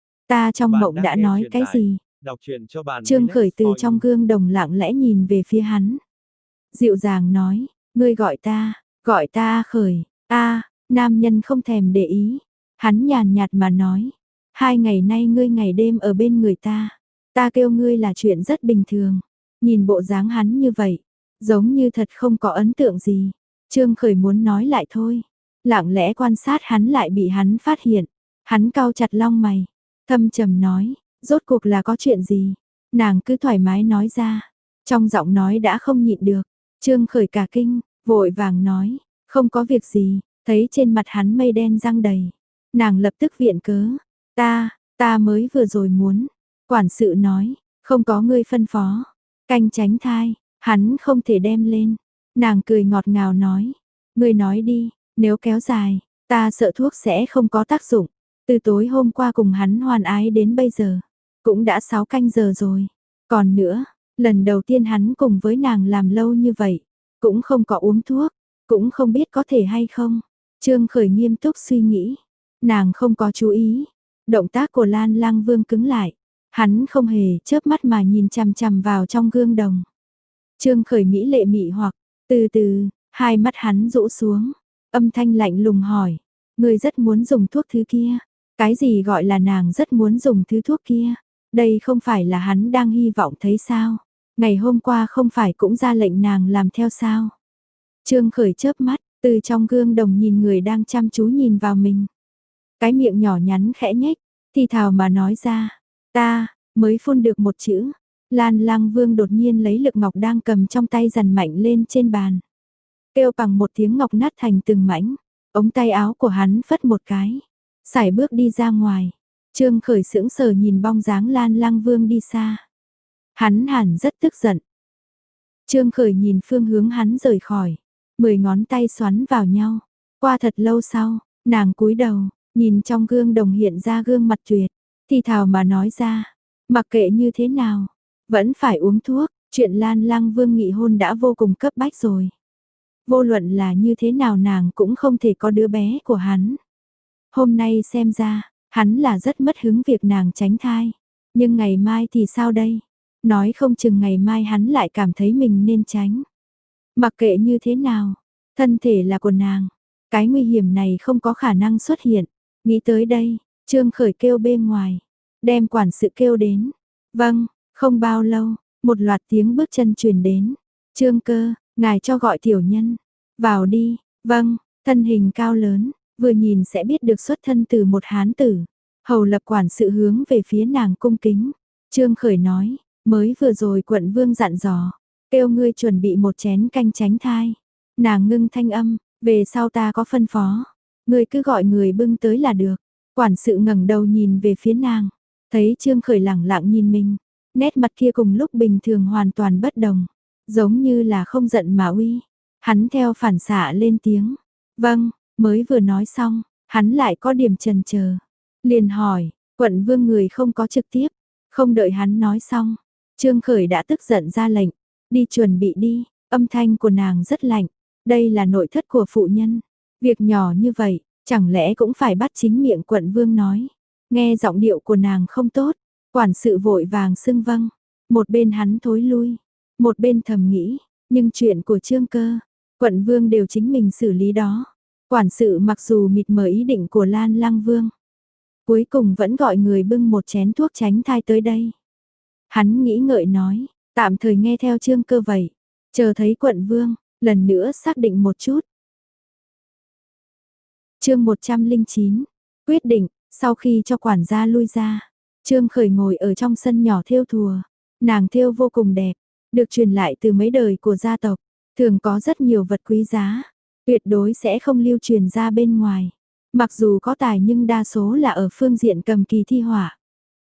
Ta trong
Bạn
mộng
đang
đã
nghe
nói
truyện
cái
tại
gì?
đọc truyện cho bạn
Trương
Relax
Khởi từ
for
trong
you.
gương đồng lặng lẽ nhìn về phía hắn. Dịu dàng nói, ngươi gọi ta, gọi ta Khởi, a nam nhân không thèm để ý. Hắn nhàn nhạt mà nói, hai ngày nay ngươi ngày đêm ở bên người ta. Ta kêu ngươi là chuyện rất bình thường. Nhìn bộ dáng hắn như vậy, giống như thật không có ấn tượng gì. Trương Khởi muốn nói lại thôi. Lặng lẽ quan sát hắn lại bị hắn phát hiện. Hắn cau chặt lông mày, thâm trầm nói, rốt cuộc là có chuyện gì? Nàng cứ thoải mái nói ra. Trong giọng nói đã không nhịn được. Trương Khởi cả kinh, vội vàng nói, không có việc gì, thấy trên mặt hắn mây đen răng đầy. Nàng lập tức viện cớ, ta, ta mới vừa rồi muốn. Quản sự nói, không có ngươi phân phó, canh tránh thai, hắn không thể đem lên. Nàng cười ngọt ngào nói, ngươi nói đi, nếu kéo dài, ta sợ thuốc sẽ không có tác dụng. Từ tối hôm qua cùng hắn hoàn ái đến bây giờ, cũng đã sáu canh giờ rồi. Còn nữa, lần đầu tiên hắn cùng với nàng làm lâu như vậy, cũng không có uống thuốc, cũng không biết có thể hay không. Trương Khởi nghiêm túc suy nghĩ, nàng không có chú ý. Động tác của Lan Lang Vương cứng lại, hắn không hề chớp mắt mà nhìn chằm chằm vào trong gương đồng. Trương Khởi mỹ lệ mị hoặc, từ từ, hai mắt hắn rũ xuống, âm thanh lạnh lùng hỏi, ngươi rất muốn dùng thuốc thứ kia? Cái gì gọi là nàng rất muốn dùng thứ thuốc kia? Đây không phải là hắn đang hy vọng thấy sao? Ngày hôm qua không phải cũng ra lệnh nàng làm theo sao? Trương Khởi chớp mắt, từ trong gương đồng nhìn người đang chăm chú nhìn vào mình. Cái miệng nhỏ nhắn khẽ nhếch, thì thào mà nói ra, ta, mới phun được một chữ. Lan Lang Vương đột nhiên lấy lực ngọc đang cầm trong tay dằn mạnh lên trên bàn. Kêu bằng một tiếng ngọc nát thành từng mảnh, ống tay áo của hắn phất một cái, sải bước đi ra ngoài. Trương Khởi sững sờ nhìn bóng dáng Lan Lang Vương đi xa. Hắn hẳn rất tức giận. Trương Khởi nhìn phương hướng hắn rời khỏi, mười ngón tay xoắn vào nhau. Qua thật lâu sau, nàng cúi đầu, nhìn trong gương đồng hiện ra gương mặt tuyệt, thì thào mà nói ra, mặc kệ như thế nào, vẫn phải uống thuốc, chuyện Lan Lang Vương nghị hôn đã vô cùng cấp bách rồi. Vô luận là như thế nào nàng cũng không thể có đứa bé của hắn. Hôm nay xem ra, hắn là rất mất hứng việc nàng tránh thai. Nhưng ngày mai thì sao đây? Nói không chừng ngày mai hắn lại cảm thấy mình nên tránh. Mặc kệ như thế nào, thân thể là của nàng. Cái nguy hiểm này không có khả năng xuất hiện. Nghĩ tới đây, Trương Khởi kêu bên ngoài. Đem quản sự kêu đến. Vâng, không bao lâu, một loạt tiếng bước chân truyền đến. Trương Cơ, ngài cho gọi tiểu nhân. Vào đi, vâng, thân hình cao lớn, vừa nhìn sẽ biết được xuất thân từ một hán tử. Hầu lập quản sự hướng về phía nàng cung kính. Trương Khởi nói, mới vừa rồi quận vương dặn dò, kêu ngươi chuẩn bị một chén canh tránh thai. Nàng ngưng thanh âm, về sau ta có phân phó, ngươi cứ gọi người bưng tới là được. Quản sự ngẩng đầu nhìn về phía nàng, thấy Trương Khởi lẳng lặng nhìn mình, nét mặt kia cùng lúc bình thường hoàn toàn bất đồng, giống như là không giận mà uy. Hắn theo phản xạ lên tiếng, vâng, mới vừa nói xong, hắn lại có điểm chần chờ, liền hỏi, quận vương người không có trực tiếp, không đợi hắn nói xong, Trương Khởi đã tức giận ra lệnh, đi chuẩn bị đi, âm thanh của nàng rất lạnh, đây là nội thất của phụ nhân, việc nhỏ như vậy, chẳng lẽ cũng phải bắt chính miệng quận vương nói, nghe giọng điệu của nàng không tốt, quản sự vội vàng xưng vâng, một bên hắn thối lui, một bên thầm nghĩ, nhưng chuyện của Trương Cơ, quận vương đều chính mình xử lý đó, quản sự mặc dù mịt mờ ý định của Lan Lang Vương, cuối cùng vẫn gọi người bưng một chén thuốc tránh thai tới đây. Hắn nghĩ ngợi nói, tạm thời nghe theo Trương Cơ vậy, chờ thấy quận vương, lần nữa xác định một chút. Chương một trăm lẻ chín, quyết định, sau khi cho quản gia lui ra, Trương Khởi ngồi ở trong sân nhỏ thêu thùa, nàng thêu vô cùng đẹp, được truyền lại từ mấy đời của gia tộc, thường có rất nhiều vật quý giá, tuyệt đối sẽ không lưu truyền ra bên ngoài. Mặc dù có tài nhưng đa số là ở phương diện cầm kỳ thi họa.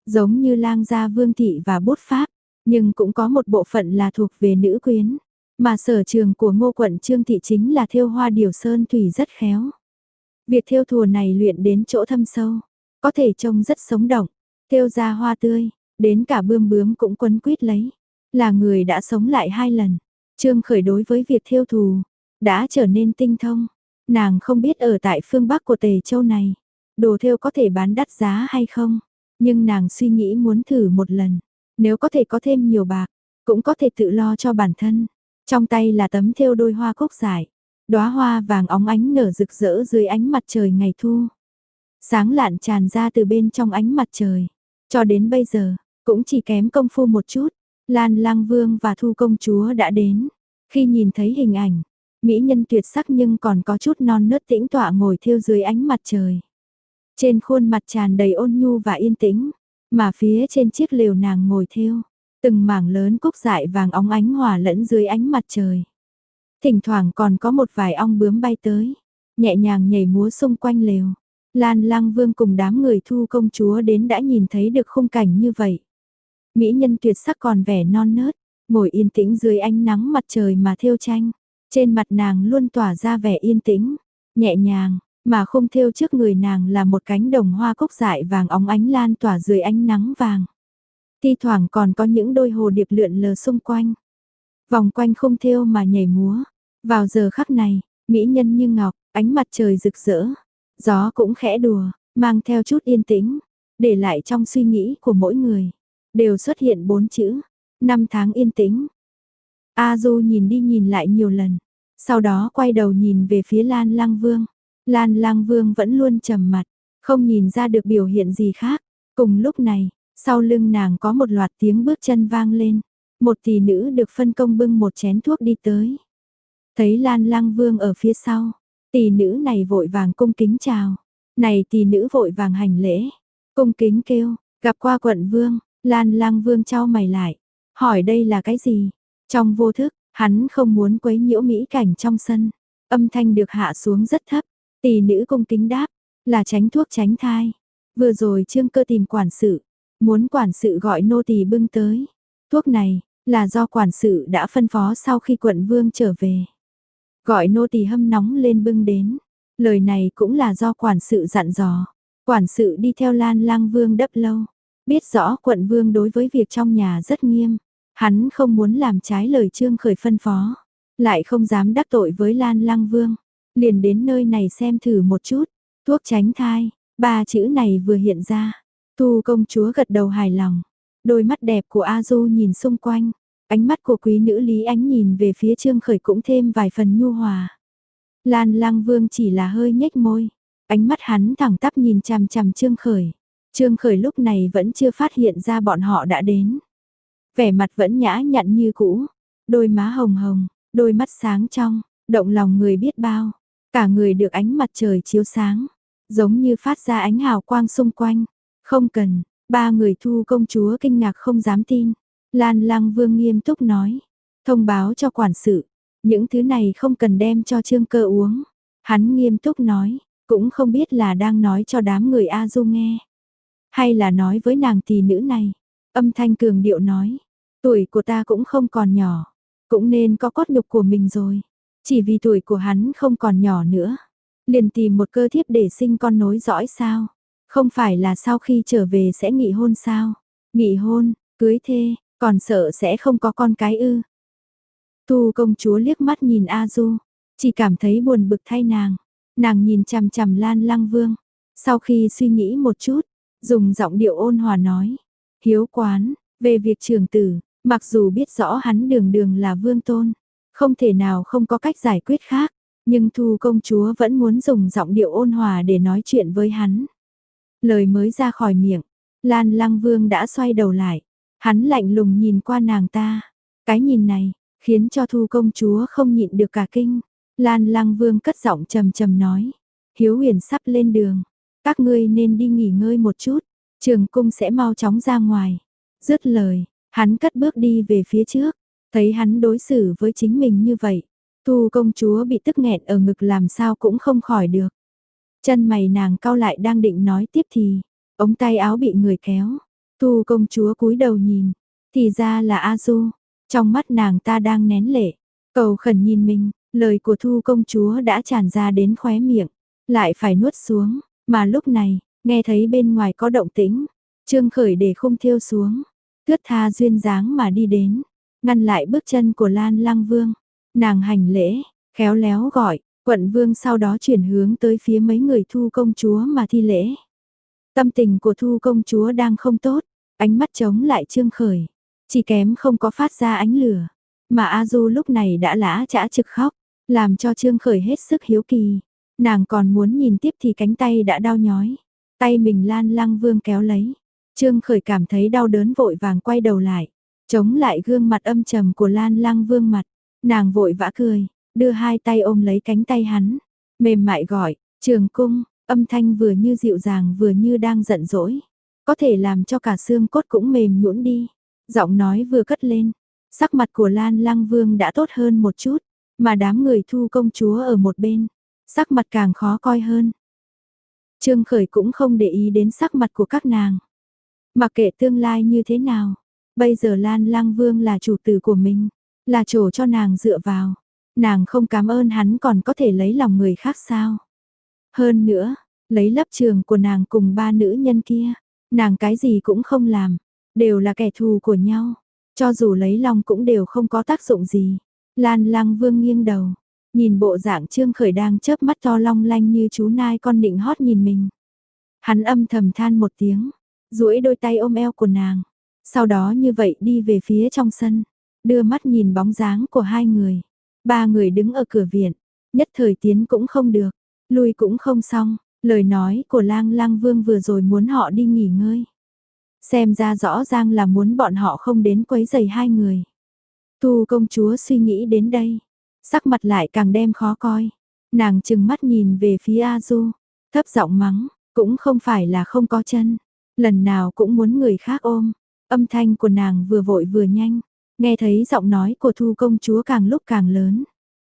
giống như lang gia vương thị và bút pháp, nhưng cũng có một bộ phận là thuộc về nữ quyến. Mà sở trường của Ngô quận Trương thị chính là thêu hoa điểu sơn thủy rất khéo. Việc thêu thùa này luyện đến chỗ thâm sâu, có thể trông rất sống động, thêu ra hoa tươi, đến cả bươm bướm cũng quấn quýt lấy, là người đã sống lại hai lần. Trương Khởi đối với việc thêu thù đã trở nên tinh thông. Nàng không biết ở tại phương Bắc của Tề Châu này, đồ thêu có thể bán đắt giá hay không, nhưng nàng suy nghĩ muốn thử một lần, nếu có thể có thêm nhiều bạc, cũng có thể tự lo cho bản thân. Trong tay là tấm thêu đôi hoa cúc dại, đóa hoa vàng óng ánh nở rực rỡ dưới ánh mặt trời ngày thu. Sáng lạn tràn ra từ bên trong ánh mặt trời. Cho đến bây giờ, cũng chỉ kém công phu một chút, Lan Lang Vương và Thu công chúa đã đến. Khi nhìn thấy hình ảnh, mỹ nhân tuyệt sắc nhưng còn có chút non nớt tĩnh tọa ngồi thêu dưới ánh mặt trời. Trên khuôn mặt tràn đầy ôn nhu và yên tĩnh, mà phía trên chiếc lều nàng ngồi thêu, từng mảng lớn cúc dại vàng óng ánh hòa lẫn dưới ánh mặt trời. Thỉnh thoảng còn có một vài ong bướm bay tới, nhẹ nhàng nhảy múa xung quanh lều. Lan Lang Vương cùng đám người Thu công chúa đến đã nhìn thấy được khung cảnh như vậy. Mỹ nhân tuyệt sắc còn vẻ non nớt, ngồi yên tĩnh dưới ánh nắng mặt trời mà thêu tranh. Trên mặt nàng luôn tỏa ra vẻ yên tĩnh, nhẹ nhàng, mà khung thêu trước người nàng là một cánh đồng hoa cúc dại vàng óng ánh lan tỏa dưới ánh nắng vàng. Thi thoảng còn có những đôi hồ điệp lượn lờ xung quanh, vòng quanh khung thêu mà nhảy múa. Vào giờ khắc này, mỹ nhân như ngọc, ánh mặt trời rực rỡ, gió cũng khẽ đùa, mang theo chút yên tĩnh, để lại trong suy nghĩ của mỗi người, đều xuất hiện bốn chữ, năm tháng yên tĩnh. A Du nhìn đi nhìn lại nhiều lần, sau đó quay đầu nhìn về phía Lan Lang Vương. Lan Lang Vương vẫn luôn trầm mặt, không nhìn ra được biểu hiện gì khác. Cùng lúc này, sau lưng nàng có một loạt tiếng bước chân vang lên, một tỷ nữ được phân công bưng một chén thuốc đi tới. Thấy Lan Lang Vương ở phía sau, tỷ nữ này vội vàng cung kính chào. Này tỷ nữ vội vàng hành lễ, cung kính kêu, gặp qua quận vương. Lan Lang Vương chau mày lại, hỏi đây là cái gì? Trong vô thức, hắn không muốn quấy nhiễu mỹ cảnh trong sân, âm thanh được hạ xuống rất thấp. Tỷ nữ cung kính đáp, là tránh thuốc tránh thai. Vừa rồi Trương Cơ tìm quản sự, muốn quản sự gọi nô tỳ bưng tới. Thuốc này là do quản sự đã phân phó sau khi quận vương trở về, gọi nô tỳ hâm nóng lên bưng đến. Lời này cũng là do quản sự dặn dò. Quản sự đi theo Lan Lang Vương đắp lâu, biết rõ quận vương đối với việc trong nhà rất nghiêm, hắn không muốn làm trái lời Trương Khởi phân phó, lại không dám đắc tội với Lan Lang Vương, liền đến nơi này xem thử một chút. Thuốc tránh thai, ba chữ này vừa hiện ra, Thu công chúa gật đầu hài lòng. Đôi mắt đẹp của A Du nhìn xung quanh, ánh mắt của quý nữ Lý Ánh nhìn về phía Trương Khởi cũng thêm vài phần nhu hòa. Lan Lang Vương chỉ là hơi nhếch môi, ánh mắt hắn thẳng tắp nhìn chằm chằm Trương Khởi. Trương Khởi lúc này vẫn chưa phát hiện ra bọn họ đã đến. Vẻ mặt vẫn nhã nhặn như cũ, đôi má hồng hồng, đôi mắt sáng trong, động lòng người biết bao. Cả người được ánh mặt trời chiếu sáng, giống như phát ra ánh hào quang xung quanh. Không cần, ba người Thu công chúa kinh ngạc không dám tin. Lan Lang Vương nghiêm túc nói, thông báo cho quản sự, những thứ này không cần đem cho Trương Cơ uống. Hắn nghiêm túc nói, cũng không biết là đang nói cho đám người A Du nghe, hay là nói với nàng tỷ nữ này. Âm thanh cường điệu nói, tuổi của ta cũng không còn nhỏ, cũng nên có cốt nhục của mình rồi. Chỉ vì tuổi của hắn không còn nhỏ nữa, liền tìm một cơ thiếp để sinh con nối dõi sao? Không phải là sau khi trở về sẽ nghị hôn sao? Nghị hôn, cưới thê, còn sợ sẽ không có con cái ư? Thu công chúa liếc mắt nhìn A Du, chỉ cảm thấy buồn bực thay nàng. Nàng nhìn chằm chằm Lan Lang Vương, sau khi suy nghĩ một chút, dùng giọng điệu ôn hòa nói, hiếu quán, về việc trưởng tử, mặc dù biết rõ hắn đường đường là vương tôn, không thể nào không có cách giải quyết khác, nhưng Thu công chúa vẫn muốn dùng giọng điệu ôn hòa để nói chuyện với hắn. Lời mới ra khỏi miệng, Lan Lang Vương đã xoay đầu lại, hắn lạnh lùng nhìn qua nàng ta. Cái nhìn này, khiến cho Thu công chúa không nhịn được cả kinh. Lan Lang Vương cất giọng trầm trầm nói, Hiếu Huyền sắp lên đường, các ngươi nên đi nghỉ ngơi một chút, Trường cung sẽ mau chóng ra ngoài. Dứt lời, hắn cất bước đi về phía trước, thấy hắn đối xử với chính mình như vậy, Thu công chúa bị tức nghẹn ở ngực làm sao cũng không khỏi được. Chân mày nàng cau lại đang định nói tiếp thì, ống tay áo bị người kéo, Thu công chúa cúi đầu nhìn, thì ra là A Du, trong mắt nàng ta đang nén lệ, cầu khẩn nhìn mình, lời của Thu công chúa đã tràn ra đến khóe miệng, lại phải nuốt xuống, mà lúc này, nghe thấy bên ngoài có động tĩnh, Trương Khởi để khung thiêu xuống, thướt tha duyên dáng mà đi đến, ngăn lại bước chân của Lan Lăng Vương, nàng hành lễ, khéo léo gọi, quận vương sau đó chuyển hướng tới phía mấy người Thu công chúa mà thi lễ. Tâm tình của Thu công chúa đang không tốt, ánh mắt chống lại Trương Khởi, chỉ kém không có phát ra ánh lửa, mà A Du lúc này đã lã chã trực khóc, làm cho Trương Khởi hết sức hiếu kỳ, nàng còn muốn nhìn tiếp thì cánh tay đã đau nhói, tay mình Lan Lăng Vương kéo lấy, Trương Khởi cảm thấy đau đớn vội vàng quay đầu lại, chống lại gương mặt âm trầm của Lan Lăng Vương mặt, nàng vội vã cười, đưa hai tay ôm lấy cánh tay hắn, mềm mại gọi, Trường Cung, âm thanh vừa như dịu dàng vừa như đang giận dỗi, có thể làm cho cả xương cốt cũng mềm nhũn đi. Giọng nói vừa cất lên, sắc mặt của Lan Lăng Vương đã tốt hơn một chút, mà đám người Thu công chúa ở một bên, sắc mặt càng khó coi hơn. Trương Khởi cũng không để ý đến sắc mặt của các nàng, mặc kệ tương lai như thế nào, bây giờ Lan Lăng Vương là chủ tử của mình, là chỗ cho nàng dựa vào, nàng không cảm ơn hắn còn có thể lấy lòng người khác sao? Hơn nữa, lấy lập trường của nàng cùng ba nữ nhân kia, nàng cái gì cũng không làm, đều là kẻ thù của nhau, cho dù lấy lòng cũng đều không có tác dụng gì. Lan Lăng Vương nghiêng đầu, nhìn bộ dạng Trương Khởi đang chớp mắt to long lanh như chú nai con nịnh hót nhìn mình. Hắn âm thầm than một tiếng, duỗi đôi tay ôm eo của nàng, sau đó như vậy đi về phía trong sân, đưa mắt nhìn bóng dáng của hai người. Ba người đứng ở cửa viện, nhất thời tiến cũng không được, lui cũng không xong, lời nói của Lang Lăng Vương vừa rồi muốn họ đi nghỉ ngơi. Xem ra rõ ràng là muốn bọn họ không đến quấy rầy hai người. Thu công chúa suy nghĩ đến đây, sắc mặt lại càng đem khó coi. Nàng trừng mắt nhìn về phía A Du, thấp giọng mắng, cũng không phải là không có chân, lần nào cũng muốn người khác ôm. Âm thanh của nàng vừa vội vừa nhanh, nghe thấy giọng nói của Thu công chúa càng lúc càng lớn.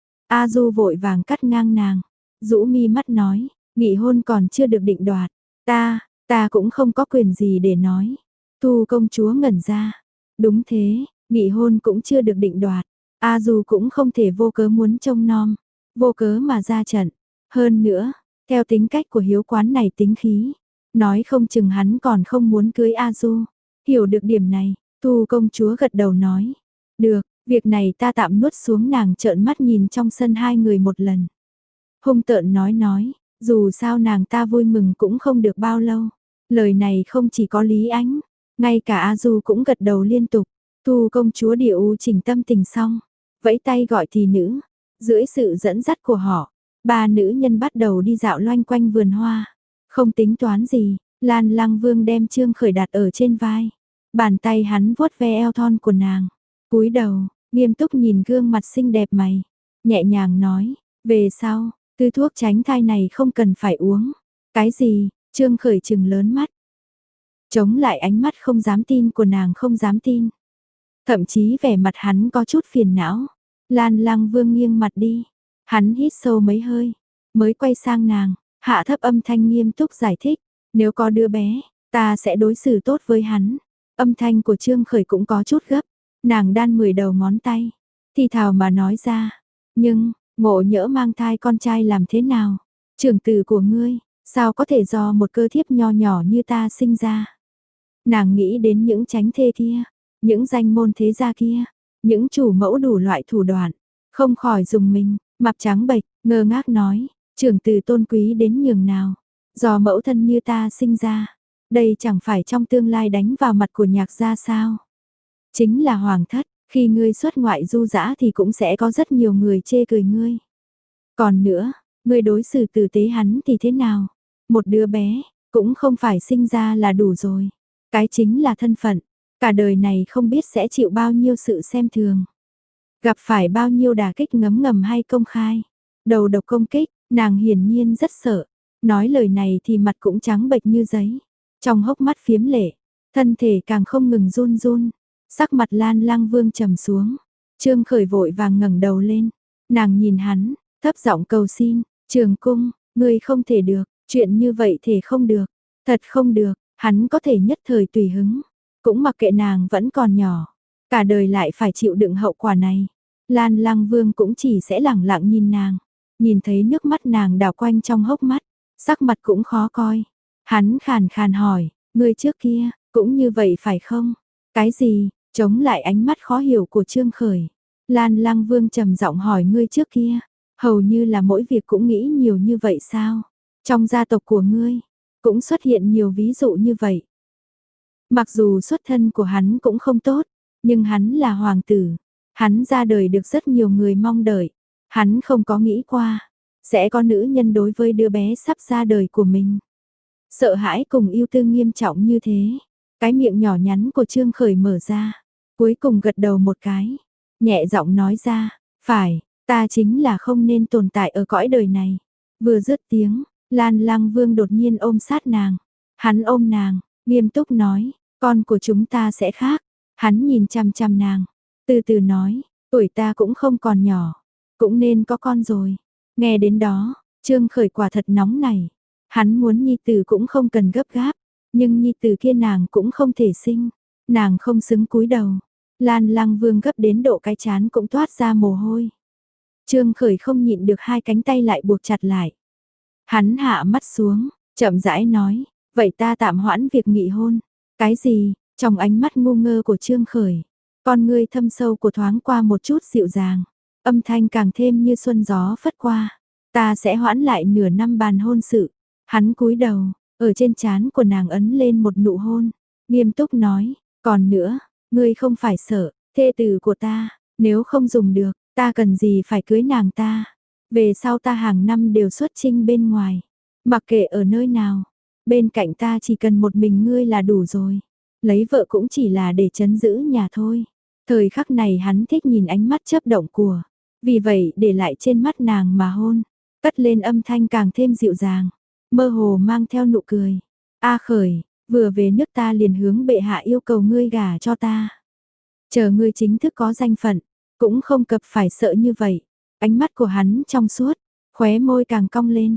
A Du vội vàng cắt ngang nàng, rũ mi mắt nói, nghị hôn còn chưa được định đoạt, ta, ta cũng không có quyền gì để nói. Thu công chúa ngẩn ra, đúng thế, nghị hôn cũng chưa được định đoạt, A Du cũng không thể vô cớ muốn trông nom, vô cớ mà ra trận. Hơn nữa, theo tính cách của hiếu quán này tính khí, nói không chừng hắn còn không muốn cưới A Du. Hiểu được điểm này, Thu công chúa gật đầu nói, được, việc này ta tạm nuốt xuống. Nàng trợn mắt nhìn trong sân hai người một lần. Hung tợn nói nói, dù sao nàng ta vui mừng cũng không được bao lâu. Lời này không chỉ có Lý Ánh, ngay cả A Du cũng gật đầu liên tục. Thu công chúa điệu chỉnh tâm tình xong, vẫy tay gọi thị nữ. Dưới sự dẫn dắt của họ, ba nữ nhân bắt đầu đi dạo loanh quanh vườn hoa. Không tính toán gì, Lan Lăng Vương đem Trương Khởi đặt ở trên vai. Bàn tay hắn vuốt ve eo thon của nàng, cúi đầu, nghiêm túc nhìn gương mặt xinh đẹp mày, nhẹ nhàng nói, về sau, thứ thuốc tránh thai này không cần phải uống. Cái gì? Trương Khởi trừng lớn mắt. Chống lại ánh mắt không dám tin của nàng không dám tin. Thậm chí vẻ mặt hắn có chút phiền não. Lan Lăng Vương nghiêng mặt đi, hắn hít sâu mấy hơi, mới quay sang nàng, hạ thấp âm thanh nghiêm túc giải thích, nếu có đứa bé, ta sẽ đối xử tốt với hắn. Âm thanh của Trương Khởi cũng có chút gấp, nàng đan mười đầu ngón tay, thì thào mà nói ra, nhưng, ngộ nhỡ mang thai con trai làm thế nào? Trưởng tử của ngươi, sao có thể do một cơ thiếp nho nhỏ như ta sinh ra? Nàng nghĩ đến những chánh thê kia, những danh môn thế gia kia, những chủ mẫu đủ loại thủ đoạn, không khỏi dùng mình, mặt trắng bệch, ngơ ngác nói, trưởng tử tôn quý đến nhường nào, do mẫu thân như ta sinh ra. Đây chẳng phải trong tương lai đánh vào mặt của Nhạc gia sao? Chính là hoàng thất, khi ngươi xuất ngoại du dã thì cũng sẽ có rất nhiều người chê cười ngươi. Còn nữa, ngươi đối xử tử tế hắn thì thế nào? Một đứa bé, cũng không phải sinh ra là đủ rồi. Cái chính là thân phận, cả đời này không biết sẽ chịu bao nhiêu sự xem thường. Gặp phải bao nhiêu đả kích ngấm ngầm hay công khai. Đầu độc công kích, nàng hiển nhiên rất sợ. Nói lời này thì mặt cũng trắng bệch như giấy. Trong hốc mắt phiếm lệ, thân thể càng không ngừng run run, sắc mặt Lan Lăng Vương trầm xuống. Trương Khởi vội vàng ngẩng đầu lên, nàng nhìn hắn, thấp giọng cầu xin, Trường Cung, ngươi không thể được, chuyện như vậy thể không được, thật không được, hắn có thể nhất thời tùy hứng, cũng mặc kệ nàng vẫn còn nhỏ, cả đời lại phải chịu đựng hậu quả này. Lan Lăng Vương cũng chỉ sẽ lẳng lặng nhìn nàng, nhìn thấy nước mắt nàng đảo quanh trong hốc mắt, sắc mặt cũng khó coi. Hắn khàn khàn hỏi, ngươi trước kia, cũng như vậy phải không? Cái gì? Chống lại ánh mắt khó hiểu của Trương Khởi. Lan Lăng Vương trầm giọng hỏi, ngươi trước kia, hầu như là mỗi việc cũng nghĩ nhiều như vậy sao? Trong gia tộc của ngươi, cũng xuất hiện nhiều ví dụ như vậy. Mặc dù xuất thân của hắn cũng không tốt, nhưng hắn là hoàng tử. Hắn ra đời được rất nhiều người mong đợi. Hắn không có nghĩ qua, sẽ có nữ nhân đối với đứa bé sắp ra đời của mình. Sợ hãi cùng yêu thương nghiêm trọng như thế. Cái miệng nhỏ nhắn của Trương Khởi mở ra, cuối cùng gật đầu một cái, nhẹ giọng nói ra, phải, ta chính là không nên tồn tại ở cõi đời này. Vừa dứt tiếng, Lan Lăng Vương đột nhiên ôm sát nàng. Hắn ôm nàng, nghiêm túc nói, con của chúng ta sẽ khác. Hắn nhìn chằm chằm nàng, từ từ nói, tuổi ta cũng không còn nhỏ, cũng nên có con rồi. Nghe đến đó, Trương Khởi quả thật nóng nảy. Hắn muốn nhi tử cũng không cần gấp gáp, nhưng nhi tử kia nàng cũng không thể sinh, nàng không xứng cúi đầu. Lan Lăng Vương gấp đến độ cái chán cũng toát ra mồ hôi. Trương Khởi không nhịn được, hai cánh tay lại buộc chặt lại. Hắn hạ mắt xuống, chậm rãi nói, vậy ta tạm hoãn việc nghị hôn. Cái gì? Trong ánh mắt ngu ngơ của Trương Khởi, con ngươi thâm sâu của thoáng qua một chút dịu dàng, âm thanh càng thêm như xuân gió phất qua. Ta sẽ hoãn lại nửa năm bàn hôn sự. Hắn cúi đầu, ở trên trán của nàng ấn lên một nụ hôn, nghiêm túc nói, còn nữa, ngươi không phải sợ, thê tử của ta, nếu không dùng được, ta cần gì phải cưới nàng ta. Về sau ta hàng năm đều xuất chinh bên ngoài, mặc kệ ở nơi nào, bên cạnh ta chỉ cần một mình ngươi là đủ rồi. Lấy vợ cũng chỉ là để trấn giữ nhà thôi. Thời khắc này hắn thích nhìn ánh mắt chớp động của, vì vậy để lại trên mắt nàng mà hôn, cất lên âm thanh càng thêm dịu dàng, mơ hồ mang theo nụ cười. A Khởi, vừa về nước ta liền hướng bệ hạ yêu cầu ngươi gả cho ta. Chờ ngươi chính thức có danh phận, cũng không cập phải sợ như vậy. Ánh mắt của hắn trong suốt, khóe môi càng cong lên.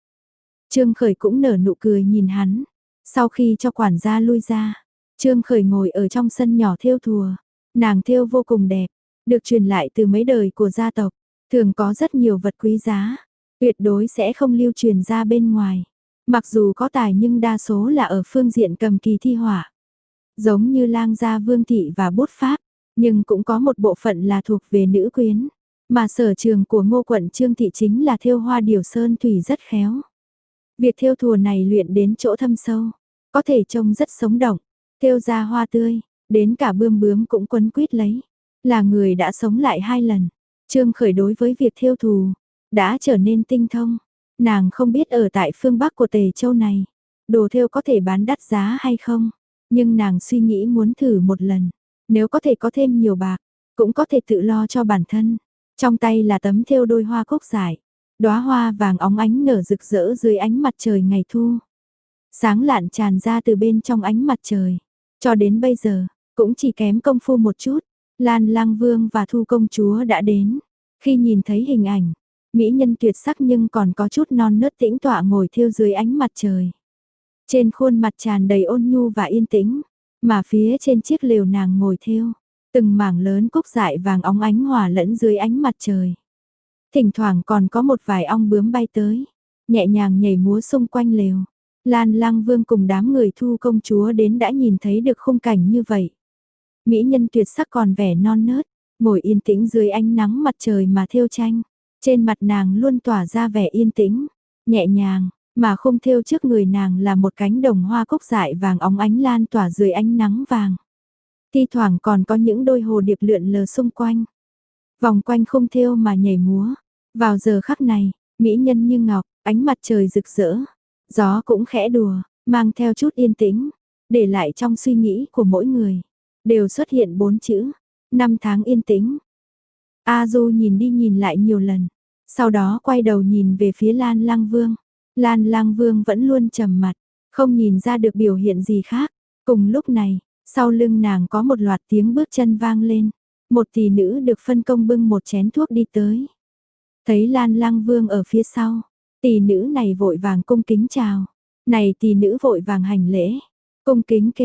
Trương Khởi cũng nở nụ cười nhìn hắn. Sau khi cho quản gia lui ra, Trương Khởi ngồi ở trong sân nhỏ thêu thùa. Nàng thêu vô cùng đẹp, được truyền lại từ mấy đời của gia tộc, thường có rất nhiều vật quý giá, tuyệt đối sẽ không lưu truyền ra bên ngoài. Mặc dù có tài nhưng đa số là ở phương diện cầm kỳ thi họa, giống như lang gia Vương Thị và bút pháp, nhưng cũng có một bộ phận là thuộc về nữ quyến. Mà sở trường của Ngô quận Trương Thị chính là thêu hoa điểu sơn thủy rất khéo. Việc thêu thùa này luyện đến chỗ thâm sâu, có thể trông rất sống động, thêu ra hoa tươi, đến cả bươm bướm cũng quấn quýt lấy, là người đã sống lại hai lần. Trương Khởi đối với việc thêu thù đã trở nên tinh thông. Nàng không biết ở tại phương Bắc của Tề Châu này, đồ thêu có thể bán đắt giá hay không, nhưng nàng suy nghĩ muốn thử một lần, nếu có thể có thêm nhiều bạc, cũng có thể tự lo cho bản thân. Trong tay là tấm thêu đôi hoa cúc dải, đóa hoa vàng óng ánh nở rực rỡ dưới ánh mặt trời ngày thu. Sáng lạn tràn ra từ bên trong ánh mặt trời. Cho đến bây giờ, cũng chỉ kém công phu một chút, Lan Lang Vương và Thu công chúa đã đến. Khi nhìn thấy hình ảnh, mỹ nhân tuyệt sắc nhưng còn có chút non nớt tĩnh tọa ngồi thêu dưới ánh mặt trời. Trên khuôn mặt tràn đầy ôn nhu và yên tĩnh, mà phía trên chiếc lều nàng ngồi thêu, từng mảng lớn cúc dại vàng óng ánh hòa lẫn dưới ánh mặt trời. Thỉnh thoảng còn có một vài ong bướm bay tới, nhẹ nhàng nhảy múa xung quanh lều. Lan Lang Vương cùng đám người Thu công chúa đến đã nhìn thấy được khung cảnh như vậy. Mỹ nhân tuyệt sắc còn vẻ non nớt, ngồi yên tĩnh dưới ánh nắng mặt trời mà thêu tranh. Trên mặt nàng luôn tỏa ra vẻ yên tĩnh, nhẹ nhàng, mà khung thêu trước người nàng là một cánh đồng hoa cúc dại vàng óng ánh lan tỏa dưới ánh nắng vàng. Thi thoảng còn có những đôi hồ điệp lượn lờ xung quanh, vòng quanh khung thêu mà nhảy múa. Vào giờ khắc này, mỹ nhân như ngọc, ánh mặt trời rực rỡ, gió cũng khẽ đùa, mang theo chút yên tĩnh, để lại trong suy nghĩ của mỗi người. Đều xuất hiện bốn chữ, năm tháng yên tĩnh. A Du nhìn đi nhìn lại nhiều lần, sau đó quay đầu nhìn về phía Lan Lang Vương. Lan Lang Vương vẫn luôn trầm mặt, không nhìn ra được biểu hiện gì khác. Cùng lúc này, sau lưng nàng có một loạt tiếng bước chân vang lên. Một tỷ nữ được phân công bưng một chén thuốc đi tới. Thấy Lan Lang Vương ở phía sau, tỷ nữ này vội vàng cung kính chào. Này tỷ nữ vội vàng hành lễ, cung kính kêu,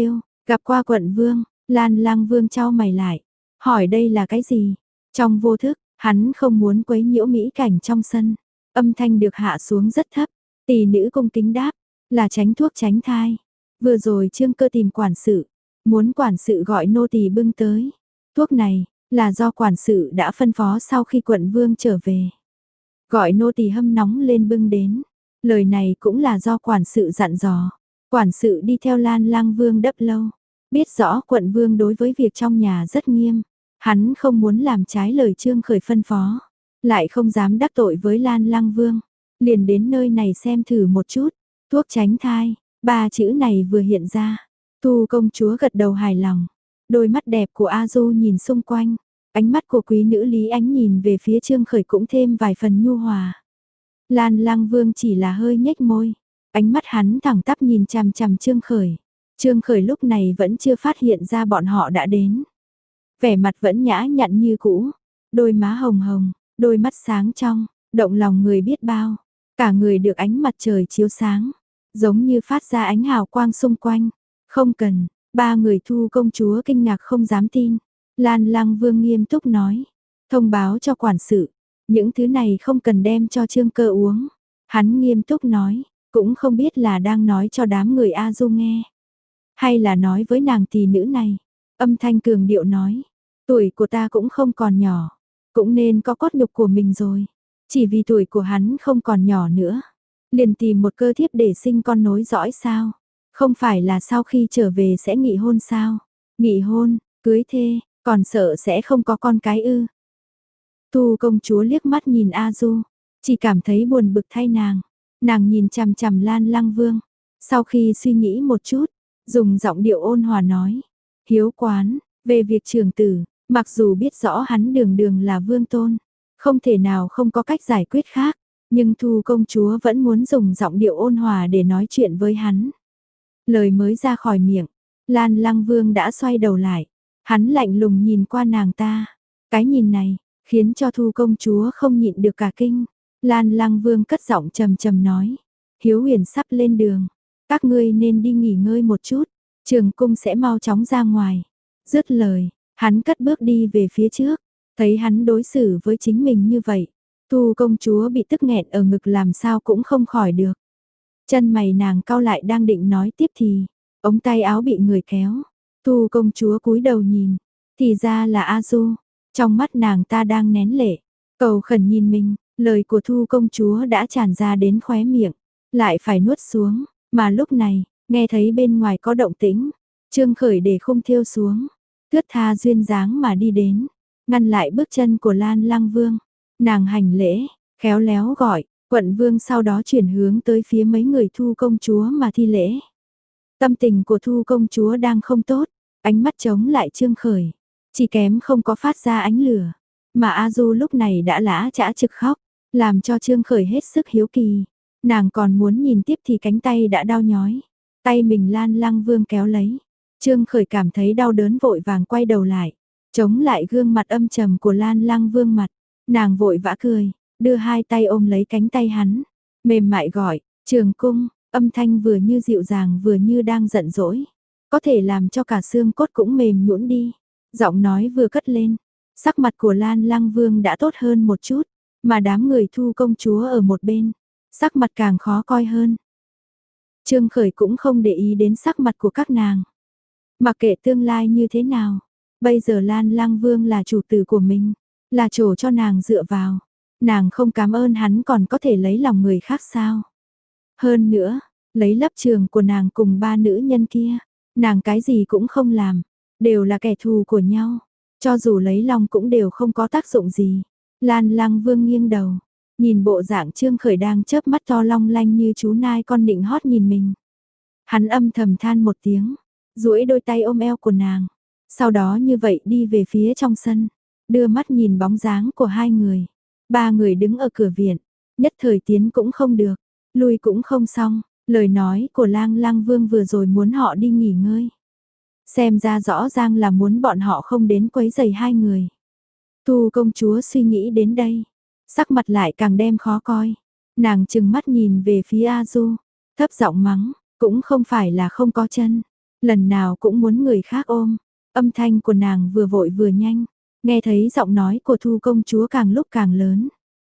Gặp qua quận vương, Lan Lang Vương chau mày lại, hỏi đây là cái gì? Trong vô thức, hắn không muốn quấy nhiễu mỹ cảnh trong sân. Âm thanh được hạ xuống rất thấp, tỷ nữ cung kính đáp, là tránh thuốc tránh thai. Vừa rồi Trương Cơ tìm quản sự, muốn quản sự gọi nô tỳ bưng tới. Thuốc này là do quản sự đã phân phó sau khi quận vương trở về. Gọi nô tỳ hâm nóng lên bưng đến. Lời này cũng là do quản sự dặn dò. Quản sự đi theo Lan Lang Vương đắp lâu, biết rõ quận vương đối với việc trong nhà rất nghiêm, hắn không muốn làm trái lời Trương Khởi phân phó, lại không dám đắc tội với Lan Lang Vương, liền đến nơi này xem thử một chút. Thuốc tránh thai, ba chữ này vừa hiện ra, Thu công chúa gật đầu hài lòng, đôi mắt đẹp của A Du nhìn xung quanh, ánh mắt của quý nữ Lý Ánh nhìn về phía Trương Khởi cũng thêm vài phần nhu hòa. Lan Lang Vương chỉ là hơi nhếch môi, ánh mắt hắn thẳng tắp nhìn chằm chằm Trương Khởi. Trương Khởi lúc này vẫn chưa phát hiện ra bọn họ đã đến. Vẻ mặt vẫn nhã nhặn như cũ, đôi má hồng hồng, đôi mắt sáng trong, động lòng người biết bao. Cả người được ánh mặt trời chiếu sáng, giống như phát ra ánh hào quang xung quanh. Không cần, ba người Thu công chúa kinh ngạc không dám tin. Lan Lang Vương nghiêm túc nói, thông báo cho quản sự, những thứ này không cần đem cho Trương Cơ uống. Hắn nghiêm túc nói, cũng không biết là đang nói cho đám người A Du nghe, hay là nói với nàng tỷ nữ này. Âm thanh cường điệu nói, tuổi của ta cũng không còn nhỏ, cũng nên có cốt nhục của mình rồi. Chỉ vì tuổi của hắn không còn nhỏ nữa, liền tìm một cơ thiếp để sinh con nối dõi sao? Không phải là sau khi trở về sẽ nghị hôn sao? Nghị hôn, cưới thê, còn sợ sẽ không có con cái ư? Thu công chúa liếc mắt nhìn A Du, chỉ cảm thấy buồn bực thay nàng. Nàng nhìn chằm chằm Lan Lang Vương, sau khi suy nghĩ một chút, dùng giọng điệu ôn hòa nói, hiếu quán, về việc trưởng tử, mặc dù biết rõ hắn đường đường là vương tôn, không thể nào không có cách giải quyết khác, nhưng Thu công chúa vẫn muốn dùng giọng điệu ôn hòa để nói chuyện với hắn. Lời mới ra khỏi miệng, Lan Lang Vương đã xoay đầu lại, hắn lạnh lùng nhìn qua nàng ta, cái nhìn này khiến cho Thu công chúa không nhịn được cả kinh. Lan Lang Vương cất giọng trầm trầm nói, Hiếu Huyền sắp lên đường, các ngươi nên đi nghỉ ngơi một chút, Trường cung sẽ mau chóng ra ngoài. Dứt lời, hắn cất bước đi về phía trước, thấy hắn đối xử với chính mình như vậy, Thu công chúa bị tức nghẹn ở ngực làm sao cũng không khỏi được. Chân mày nàng cau lại đang định nói tiếp thì, ống tay áo bị người kéo, Thu công chúa cúi đầu nhìn, thì ra là A Du, trong mắt nàng ta đang nén lệ, cầu khẩn nhìn mình. Lời của Thu công chúa đã tràn ra đến khóe miệng, lại phải nuốt xuống, mà lúc này, nghe thấy bên ngoài có động tĩnh, Trương Khởi để khung thêu xuống, thướt tha duyên dáng mà đi đến, ngăn lại bước chân của Lan Lang Vương. Nàng hành lễ, khéo léo gọi, quận vương sau đó chuyển hướng tới phía mấy người Thu công chúa mà thi lễ. Tâm tình của Thu công chúa đang không tốt, ánh mắt chống lại Trương Khởi, chỉ kém không có phát ra ánh lửa, mà A Du lúc này đã lã chã trực khóc, làm cho Trương Khởi hết sức hiếu kỳ. Nàng còn muốn nhìn tiếp thì cánh tay đã đau nhói, tay mình Lan Lang Vương kéo lấy. Trương Khởi cảm thấy đau đớn vội vàng quay đầu lại, chống lại gương mặt âm trầm của Lan Lang Vương mặt. Nàng vội vã cười, đưa hai tay ôm lấy cánh tay hắn, mềm mại gọi, Trường cung, âm thanh vừa như dịu dàng vừa như đang giận dỗi, có thể làm cho cả xương cốt cũng mềm nhũn đi. Giọng nói vừa cất lên, sắc mặt của Lan Lang Vương đã tốt hơn một chút, mà đám người Thu công chúa ở một bên, sắc mặt càng khó coi hơn. Trương Khởi cũng không để ý đến sắc mặt của các nàng. Mặc kệ tương lai như thế nào, bây giờ Lan Lang Vương là chủ tử của mình, là chỗ cho nàng dựa vào. Nàng không cảm ơn hắn còn có thể lấy lòng người khác sao? Hơn nữa, lấy lập trường của nàng cùng ba nữ nhân kia, nàng cái gì cũng không làm, đều là kẻ thù của nhau, cho dù lấy lòng cũng đều không có tác dụng gì. Lan Lang Vương nghiêng đầu, nhìn bộ dạng Trương Khởi đang chớp mắt to long lanh như chú nai con nịnh hót nhìn mình. Hắn âm thầm than một tiếng, duỗi đôi tay ôm eo của nàng, sau đó như vậy đi về phía trong sân, đưa mắt nhìn bóng dáng của hai người. Ba người đứng ở cửa viện, nhất thời tiến cũng không được, lui cũng không xong, lời nói của Lang Lang Vương vừa rồi muốn họ đi nghỉ ngơi. Xem ra rõ ràng là muốn bọn họ không đến quấy rầy hai người. Thu công chúa suy nghĩ đến đây, sắc mặt lại càng đem khó coi. Nàng trừng mắt nhìn về phía A Du, thấp giọng mắng, cũng không phải là không có chân, lần nào cũng muốn người khác ôm. Âm thanh của nàng vừa vội vừa nhanh, nghe thấy giọng nói của Thu công chúa càng lúc càng lớn.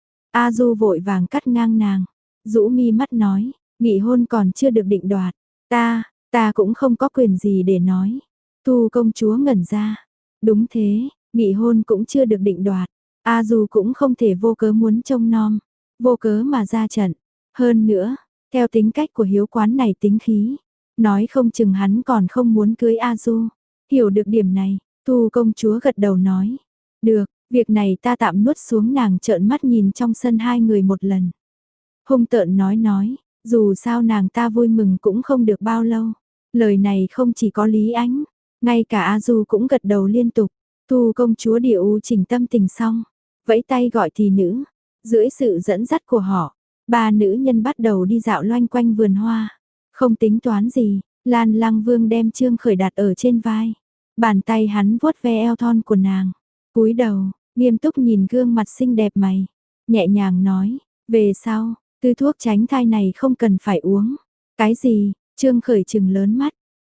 A Du vội vàng cắt ngang nàng, rũ mi mắt nói, nghị hôn còn chưa được định đoạt, ta, ta cũng không có quyền gì để nói. Thu công chúa ngẩn ra, đúng thế, nghị hôn cũng chưa được định đoạt, A Du cũng không thể vô cớ muốn trông nom, vô cớ mà ra trận. Hơn nữa, theo tính cách của hiếu quán này tính khí, nói không chừng hắn còn không muốn cưới A Du. Hiểu được điểm này, Thu công chúa gật đầu nói, được, việc này ta tạm nuốt xuống. Nàng trợn mắt nhìn trong sân hai người một lần. Hung tợn nói nói, dù sao nàng ta vui mừng cũng không được bao lâu. Lời này không chỉ có Lý Ánh, ngay cả A Du cũng gật đầu liên tục. Thu công chúa điệu chỉnh tâm tình xong, vẫy tay gọi thị nữ. Dưới sự dẫn dắt của họ, ba nữ nhân bắt đầu đi dạo loanh quanh vườn hoa. Không tính toán gì, Lan Lăng Vương đem Trương Khởi đặt ở trên vai. Bàn tay hắn vuốt ve eo thon của nàng. Cúi đầu, nghiêm túc nhìn gương mặt xinh đẹp mày. Nhẹ nhàng nói, về sau, tư thuốc tránh thai này không cần phải uống. Cái gì? Trương Khởi trừng lớn mắt.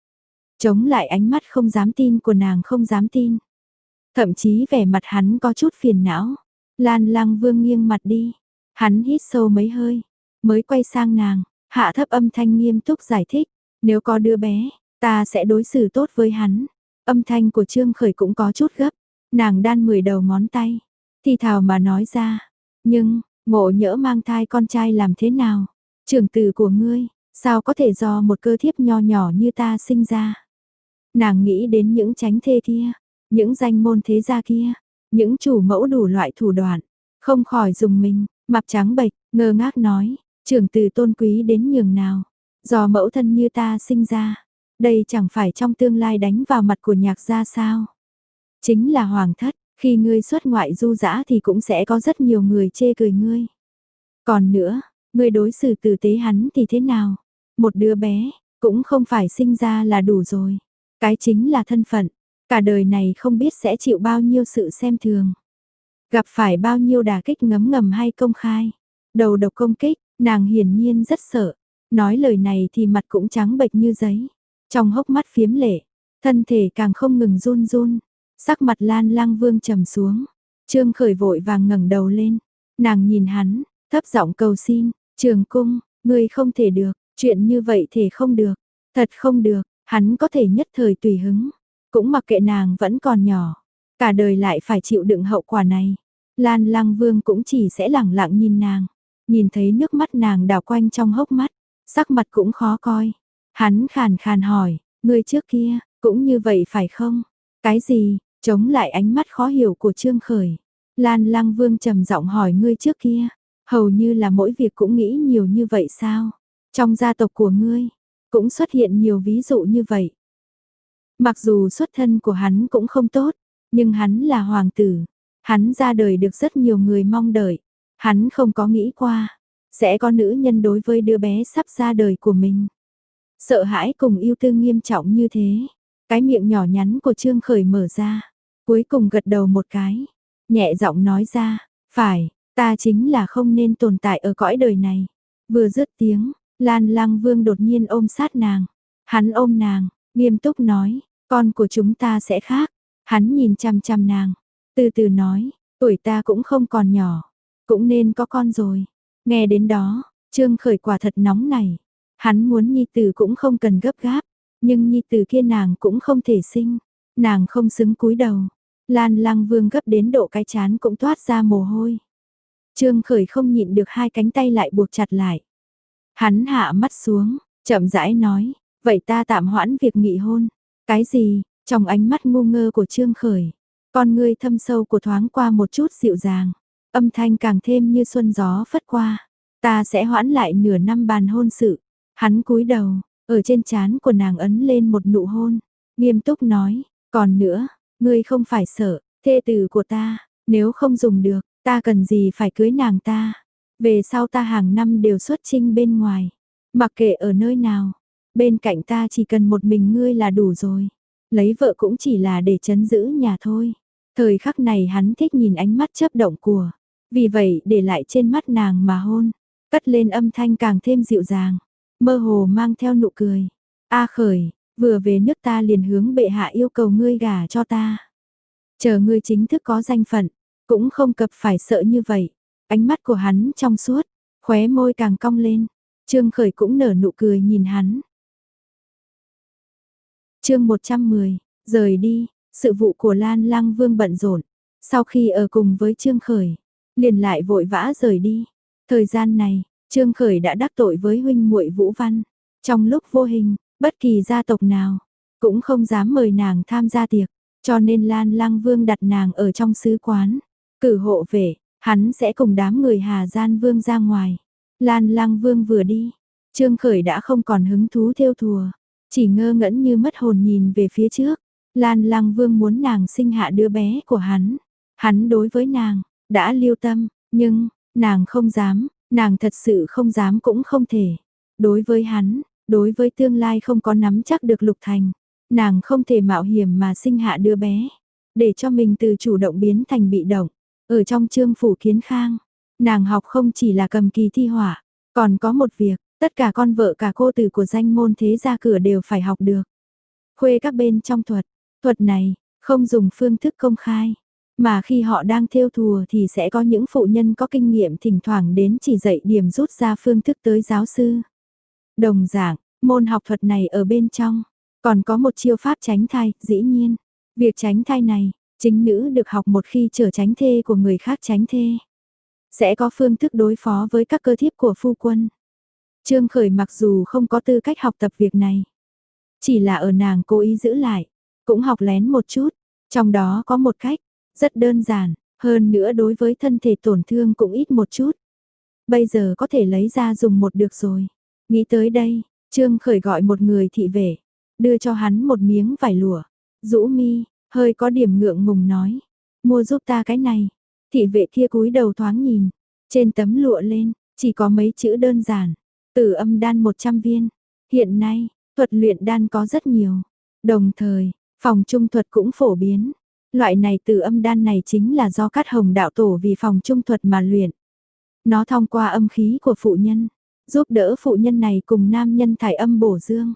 Chống lại ánh mắt không dám tin của nàng không dám tin. Thậm chí vẻ mặt hắn có chút phiền não. Lan Lăng Vương nghiêng mặt đi. Hắn hít sâu mấy hơi, mới quay sang nàng, hạ thấp âm thanh nghiêm túc giải thích. Nếu có đứa bé, ta sẽ đối xử tốt với hắn. Âm thanh của Trương Khởi cũng có chút gấp. Nàng đan mười đầu ngón tay, thì thào mà nói ra. Nhưng, ngộ nhỡ mang thai con trai làm thế nào? Trưởng tử của ngươi, sao có thể do một cơ thiếp nho nhỏ như ta sinh ra? Nàng nghĩ đến những chánh thê kia, những danh môn thế gia kia, những chủ mẫu đủ loại thủ đoạn, không khỏi dùng mình, mặt trắng bệch, ngơ ngác nói, trưởng tử tôn quý đến nhường nào, do mẫu thân như ta sinh ra, đây chẳng phải trong tương lai đánh vào mặt của Nhạc gia sao? Chính là hoàng thất, khi ngươi xuất ngoại du dã thì cũng sẽ có rất nhiều người chê cười ngươi. Còn nữa, ngươi đối xử tử tế hắn thì thế nào? Một đứa bé, cũng không phải sinh ra là đủ rồi. Cái chính là thân phận, cả đời này không biết sẽ chịu bao nhiêu sự xem thường. Gặp phải bao nhiêu đả kích ngấm ngầm hay công khai. Đầu độc công kích, nàng hiển nhiên rất sợ. Nói lời này thì mặt cũng trắng bệch như giấy. Trong hốc mắt phiếm lệ, thân thể càng không ngừng run run. Sắc mặt Lan Lăng Vương trầm xuống. Trương Khởi vội vàng ngẩng đầu lên. Nàng nhìn hắn, thấp giọng cầu xin, Trường Cung, ngươi không thể được, chuyện như vậy thể không được, thật không được, hắn có thể nhất thời tùy hứng, cũng mặc kệ nàng vẫn còn nhỏ, cả đời lại phải chịu đựng hậu quả này. Lan Lăng Vương cũng chỉ sẽ lẳng lặng nhìn nàng, nhìn thấy nước mắt nàng đảo quanh trong hốc mắt, sắc mặt cũng khó coi. Hắn khàn khàn hỏi, ngươi trước kia, cũng như vậy phải không? Cái gì? Chống lại ánh mắt khó hiểu của Trương Khởi. Lan Lăng Vương trầm giọng hỏi ngươi trước kia, hầu như là mỗi việc cũng nghĩ nhiều như vậy sao? Trong gia tộc của ngươi, cũng xuất hiện nhiều ví dụ như vậy. Mặc dù xuất thân của hắn cũng không tốt, nhưng hắn là hoàng tử. Hắn ra đời được rất nhiều người mong đợi. Hắn không có nghĩ qua, sẽ có nữ nhân đối với đứa bé sắp ra đời của mình. Sợ hãi cùng yêu thương nghiêm trọng như thế. Cái miệng nhỏ nhắn của Trương Khởi mở ra. Cuối cùng gật đầu một cái. Nhẹ giọng nói ra, phải, ta chính là không nên tồn tại ở cõi đời này. Vừa dứt tiếng, Lan Lăng Vương đột nhiên ôm sát nàng. Hắn ôm nàng, nghiêm túc nói, con của chúng ta sẽ khác. Hắn nhìn chăm chăm nàng, từ từ nói, tuổi ta cũng không còn nhỏ, cũng nên có con rồi. Nghe đến đó, Trương Khởi quả thật nóng nảy. Hắn muốn nhi tử cũng không cần gấp gáp, nhưng nhi tử kia nàng cũng không thể sinh. Nàng không xứng cúi đầu. Lan Lăng Vương gấp đến độ cái chán cũng toát ra mồ hôi. Trương Khởi không nhịn được hai cánh tay lại buộc chặt lại. Hắn hạ mắt xuống, chậm rãi nói, vậy ta tạm hoãn việc nghị hôn. Cái gì? Trong ánh mắt ngu ngơ của Trương Khởi, con ngươi thâm sâu của thoáng qua một chút dịu dàng, âm thanh càng thêm như xuân gió phất qua. Ta sẽ hoãn lại nửa năm bàn hôn sự. Hắn cúi đầu, ở trên trán của nàng ấn lên một nụ hôn, nghiêm túc nói, còn nữa, ngươi không phải sợ, thê tử của ta, nếu không dùng được, ta cần gì phải cưới nàng ta. Về sau ta hàng năm đều xuất chinh bên ngoài, mặc kệ ở nơi nào, bên cạnh ta chỉ cần một mình ngươi là đủ rồi. Lấy vợ cũng chỉ là để trấn giữ nhà thôi. Thời khắc này hắn thích nhìn ánh mắt chớp động của, vì vậy để lại trên mắt nàng mà hôn, cất lên âm thanh càng thêm dịu dàng, mơ hồ mang theo nụ cười. A Khởi, vừa về nước ta liền hướng bệ hạ yêu cầu ngươi gả cho ta. Chờ ngươi chính thức có danh phận, cũng không cập phải sợ như vậy. Ánh mắt của hắn trong suốt, khóe môi càng cong lên. Trương Khởi cũng nở nụ cười nhìn hắn. Chương một trăm mười, rời đi, sự vụ của Lan Lăng Vương bận rộn. Sau khi ở cùng với Trương Khởi, liền lại vội vã rời đi. Thời gian này, Trương Khởi đã đắc tội với huynh muội Vũ Văn. Trong lúc vô hình, bất kỳ gia tộc nào cũng không dám mời nàng tham gia tiệc, cho nên Lan Lăng Vương đặt nàng ở trong sứ quán, cử hộ vệ, hắn sẽ cùng đám người Hà Gian Vương ra ngoài. Lan Lăng Vương vừa đi, Trương Khởi đã không còn hứng thú thêu thùa, chỉ ngơ ngẩn như mất hồn nhìn về phía trước. Lan Lăng Vương muốn nàng sinh hạ đứa bé của hắn. Hắn đối với nàng đã lưu tâm, nhưng nàng không dám, nàng thật sự không dám cũng không thể. Đối với hắn, đối với tương lai không có nắm chắc được Lục Thành, nàng không thể mạo hiểm mà sinh hạ đứa bé, để cho mình từ chủ động biến thành bị động. Ở trong Trương phủ Kiến Khang, nàng học không chỉ là cầm kỳ thi họa, còn có một việc, tất cả con vợ cả cô tử của danh môn thế gia cửa đều phải học được. Khuê các bên trong thuật, thuật này không dùng phương thức công khai, mà khi họ đang thêu thùa thì sẽ có những phụ nhân có kinh nghiệm thỉnh thoảng đến chỉ dạy điểm rút ra phương thức tới giáo sư. Đồng dạng, môn học thuật này ở bên trong, còn có một chiêu pháp tránh thai, dĩ nhiên. Việc tránh thai này, chính nữ được học một khi trở tránh thê của người khác tránh thê. Sẽ có phương thức đối phó với các cơ thiếp của phu quân. Trương Khởi mặc dù không có tư cách học tập việc này, chỉ là ở nàng cố ý giữ lại, cũng học lén một chút. Trong đó có một cách, rất đơn giản, hơn nữa đối với thân thể tổn thương cũng ít một chút. Bây giờ có thể lấy ra dùng một được rồi. Nghĩ tới đây, Trương Khởi gọi một người thị vệ, đưa cho hắn một miếng vải lụa. Rũ mi, hơi có điểm ngượng ngùng nói, mua giúp ta cái này. Thị vệ kia cúi đầu thoáng nhìn, trên tấm lụa lên, chỉ có mấy chữ đơn giản, Tử Âm đan một trăm viên. Hiện nay, thuật luyện đan có rất nhiều, đồng thời, phòng trung thuật cũng phổ biến. Loại này Tử Âm đan này chính là do Cát Hồng đạo tổ vì phòng trung thuật mà luyện. Nó thông qua âm khí của phụ nhân, giúp đỡ phụ nhân này cùng nam nhân thải âm bổ dương.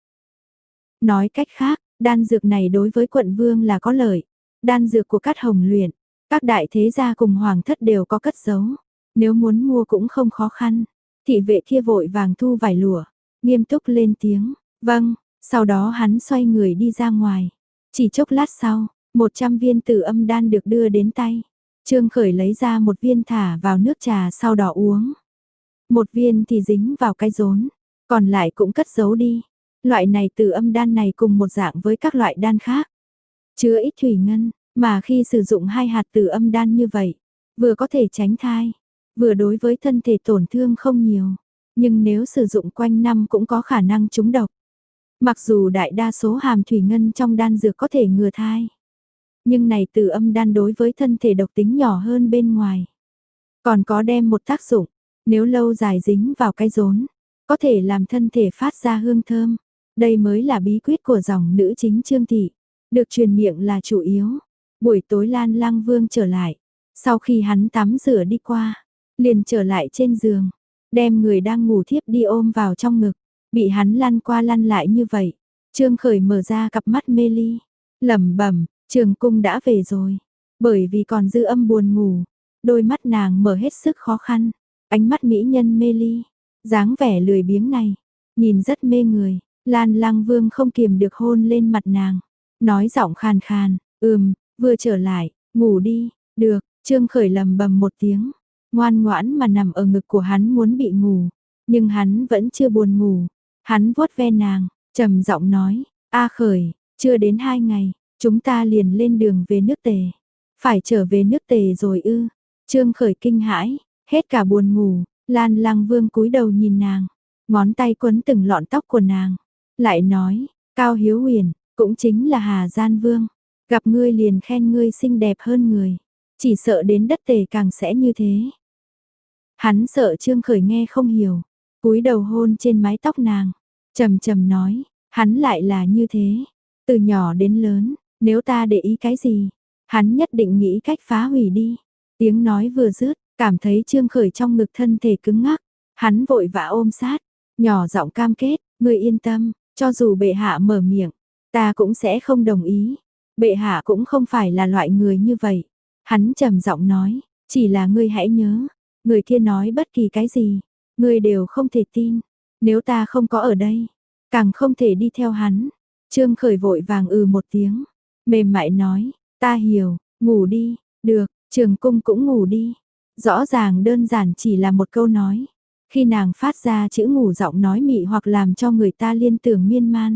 Nói cách khác, đan dược này đối với quận vương là có lợi. Đan dược của Cát Hồng luyện, các đại thế gia cùng hoàng thất đều có cất giấu. Nếu muốn mua cũng không khó khăn. Thị vệ kia vội vàng thu vải lụa, nghiêm túc lên tiếng, vâng, sau đó hắn xoay người đi ra ngoài. Chỉ chốc lát sau, một trăm viên Tử Âm đan được đưa đến tay. Trương Khởi lấy ra một viên thả vào nước trà sau đó uống. Một viên thì dính vào cái rốn, còn lại cũng cất giấu đi. Loại này Tử Âm đan này cùng một dạng với các loại đan khác, chứa ít thủy ngân, mà khi sử dụng hai hạt Tử Âm đan như vậy, vừa có thể tránh thai, vừa đối với thân thể tổn thương không nhiều, nhưng nếu sử dụng quanh năm cũng có khả năng trúng độc. Mặc dù đại đa số hàm thủy ngân trong đan dược có thể ngừa thai, nhưng này Tử Âm đan đối với thân thể độc tính nhỏ hơn bên ngoài. Còn có đem một tác dụng, nếu lâu dài dính vào cái rốn, có thể làm thân thể phát ra hương thơm. Đây mới là bí quyết của dòng nữ chính Trương thị, được truyền miệng là chủ yếu. Buổi tối Lan Lăng Vương trở lại, sau khi hắn tắm rửa đi qua, liền trở lại trên giường, đem người đang ngủ thiếp đi ôm vào trong ngực, bị hắn lăn qua lăn lại như vậy. Trương Khởi mở ra cặp mắt mê ly, lẩm bẩm, Trường Cung đã về rồi. Bởi vì còn dư âm buồn ngủ, đôi mắt nàng mở hết sức khó khăn, ánh mắt mỹ nhân mê ly, dáng vẻ lười biếng này, nhìn rất mê người. Lan Lăng Vương không kiềm được hôn lên mặt nàng, nói giọng khàn khàn, ừm, vừa trở lại, ngủ đi, được. Trương Khởi lầm bầm một tiếng, ngoan ngoãn mà nằm ở ngực của hắn muốn bị ngủ, nhưng hắn vẫn chưa buồn ngủ. Hắn vuốt ve nàng, trầm giọng nói, A Khởi, chưa đến hai ngày, chúng ta liền lên đường về nước Tề. Phải trở về nước Tề rồi ư? Trương Khởi kinh hãi, hết cả buồn ngủ. Lan Lăng Vương cúi đầu nhìn nàng, ngón tay quấn từng lọn tóc của nàng, lại nói, Cao Hiếu Huyền, cũng chính là Hà Gian Vương, gặp ngươi liền khen ngươi xinh đẹp hơn người, chỉ sợ đến đất Tề càng sẽ như thế. Hắn sợ Trương Khởi nghe không hiểu, cúi đầu hôn trên mái tóc nàng, trầm trầm nói, hắn lại là như thế, từ nhỏ đến lớn, nếu ta để ý cái gì, hắn nhất định nghĩ cách phá hủy đi. Tiếng nói vừa dứt, cảm thấy Trương Khởi trong ngực thân thể cứng ngắc, hắn vội vã ôm sát, nhỏ giọng cam kết, ngươi yên tâm, Cho dù bệ hạ mở miệng, ta cũng sẽ không đồng ý. Bệ hạ cũng không phải là loại người như vậy. Hắn trầm giọng nói, chỉ là ngươi hãy nhớ, người kia nói bất kỳ cái gì, ngươi đều không thể tin. Nếu ta không có ở đây, càng không thể đi theo hắn. Trương Khởi vội vàng ừ một tiếng, mềm mại nói, ta hiểu, ngủ đi, được, Trường Cung cũng ngủ đi. Rõ ràng đơn giản chỉ là một câu nói. Khi nàng phát ra chữ ngủ giọng nói mị hoặc làm cho người ta liên tưởng miên man.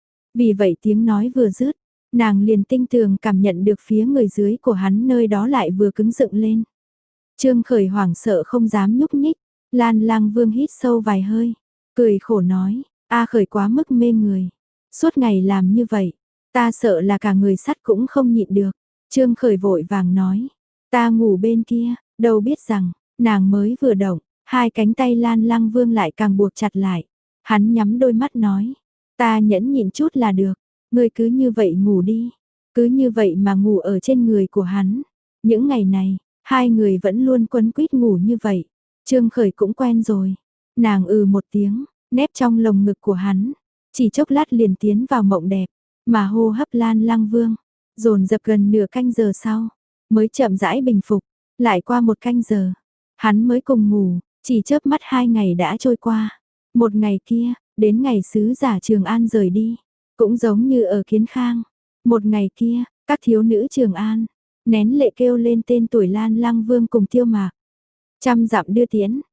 Vì vậy tiếng nói vừa dứt, nàng liền tinh tường cảm nhận được phía người dưới của hắn nơi đó lại vừa cứng dựng lên. Trương Khởi hoảng sợ không dám nhúc nhích, Lan Lang Vương hít sâu vài hơi, cười khổ nói, A Khởi quá mức mê người, suốt ngày làm như vậy, ta sợ là cả người sắt cũng không nhịn được. Trương Khởi vội vàng nói, ta ngủ bên kia, đâu biết rằng, nàng mới vừa động, hai cánh tay Lan Lang Vương lại càng buộc chặt lại. Hắn nhắm đôi mắt nói, ta nhẫn nhịn chút là được, ngươi cứ như vậy ngủ đi. Cứ như vậy mà ngủ ở trên người của hắn. Những ngày này, hai người vẫn luôn quấn quýt ngủ như vậy. Trương Khởi cũng quen rồi. Nàng ừ một tiếng, nép trong lồng ngực của hắn. Chỉ chốc lát liền tiến vào mộng đẹp, mà hô hấp Lan Lang Vương. Dồn dập gần nửa canh giờ sau, mới chậm rãi bình phục. Lại qua một canh giờ, hắn mới cùng ngủ, chỉ chớp mắt hai ngày đã trôi qua. Một ngày kia, đến ngày sứ giả Trường An rời đi, cũng giống như ở Kiến Khang. Một ngày kia, các thiếu nữ Trường An, nén lệ kêu lên tên tuổi Lan Lang Vương cùng Tiêu Mạc. Trăm dặm đưa tiễn.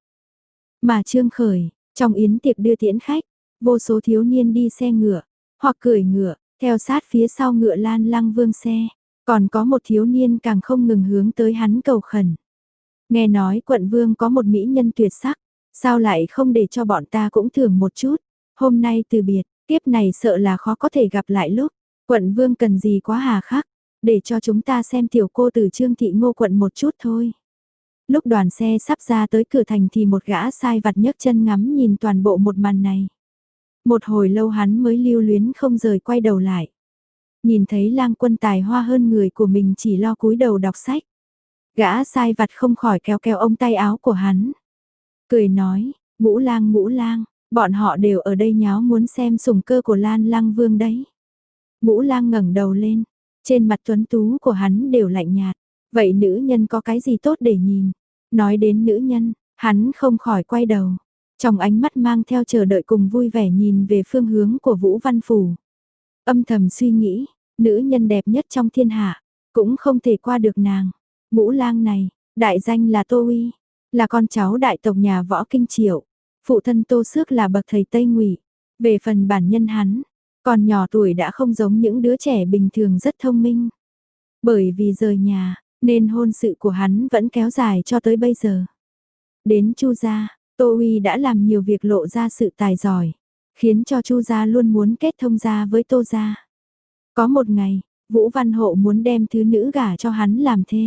Mà Trương Khởi, trong yến tiệc đưa tiễn khách, vô số thiếu niên đi xe ngựa, hoặc cưỡi ngựa, theo sát phía sau ngựa Lan Lang Vương xe. Còn có một thiếu niên càng không ngừng hướng tới hắn cầu khẩn. Nghe nói quận vương có một mỹ nhân tuyệt sắc, sao lại không để cho bọn ta cũng thưởng một chút. Hôm nay từ biệt, tiếp này sợ là khó có thể gặp lại lúc. Quận vương cần gì quá hà khắc, để cho chúng ta xem tiểu cô từ Trương Thị Ngô quận một chút thôi. Lúc đoàn xe sắp ra tới cửa thành thì một gã sai vặt nhấc chân ngắm nhìn toàn bộ một màn này. Một hồi lâu hắn mới lưu luyến không rời quay đầu lại. Nhìn thấy Lang Quân tài hoa hơn người của mình chỉ lo cúi đầu đọc sách. Gã sai vặt không khỏi kéo kéo ống tay áo của hắn. Cười nói, Ngũ Lang Ngũ Lang, bọn họ đều ở đây nháo muốn xem sủng cơ của Lan Lang Vương đấy. Ngũ Lang ngẩng đầu lên, trên mặt tuấn tú của hắn đều lạnh nhạt. Vậy nữ nhân có cái gì tốt để nhìn? Nói đến nữ nhân, hắn không khỏi quay đầu. Trong ánh mắt mang theo chờ đợi cùng vui vẻ nhìn về phương hướng của Vũ Văn Phủ. Âm thầm suy nghĩ, nữ nhân đẹp nhất trong thiên hạ, cũng không thể qua được nàng. Ngũ Lang này, đại danh là Tô Uy, là con cháu đại tộc nhà Võ Kinh Triệu. Phụ thân Tô Xước là bậc thầy Tây Ngụy. Về phần bản nhân hắn, còn nhỏ tuổi đã không giống những đứa trẻ bình thường rất thông minh. Bởi vì rời nhà, nên hôn sự của hắn vẫn kéo dài cho tới bây giờ. Đến Chu gia, Tô Uy đã làm nhiều việc lộ ra sự tài giỏi, khiến cho Chu gia luôn muốn kết thông gia với Tô gia. Có một ngày, Vũ Văn Hộ muốn đem thứ nữ gả cho hắn làm thê.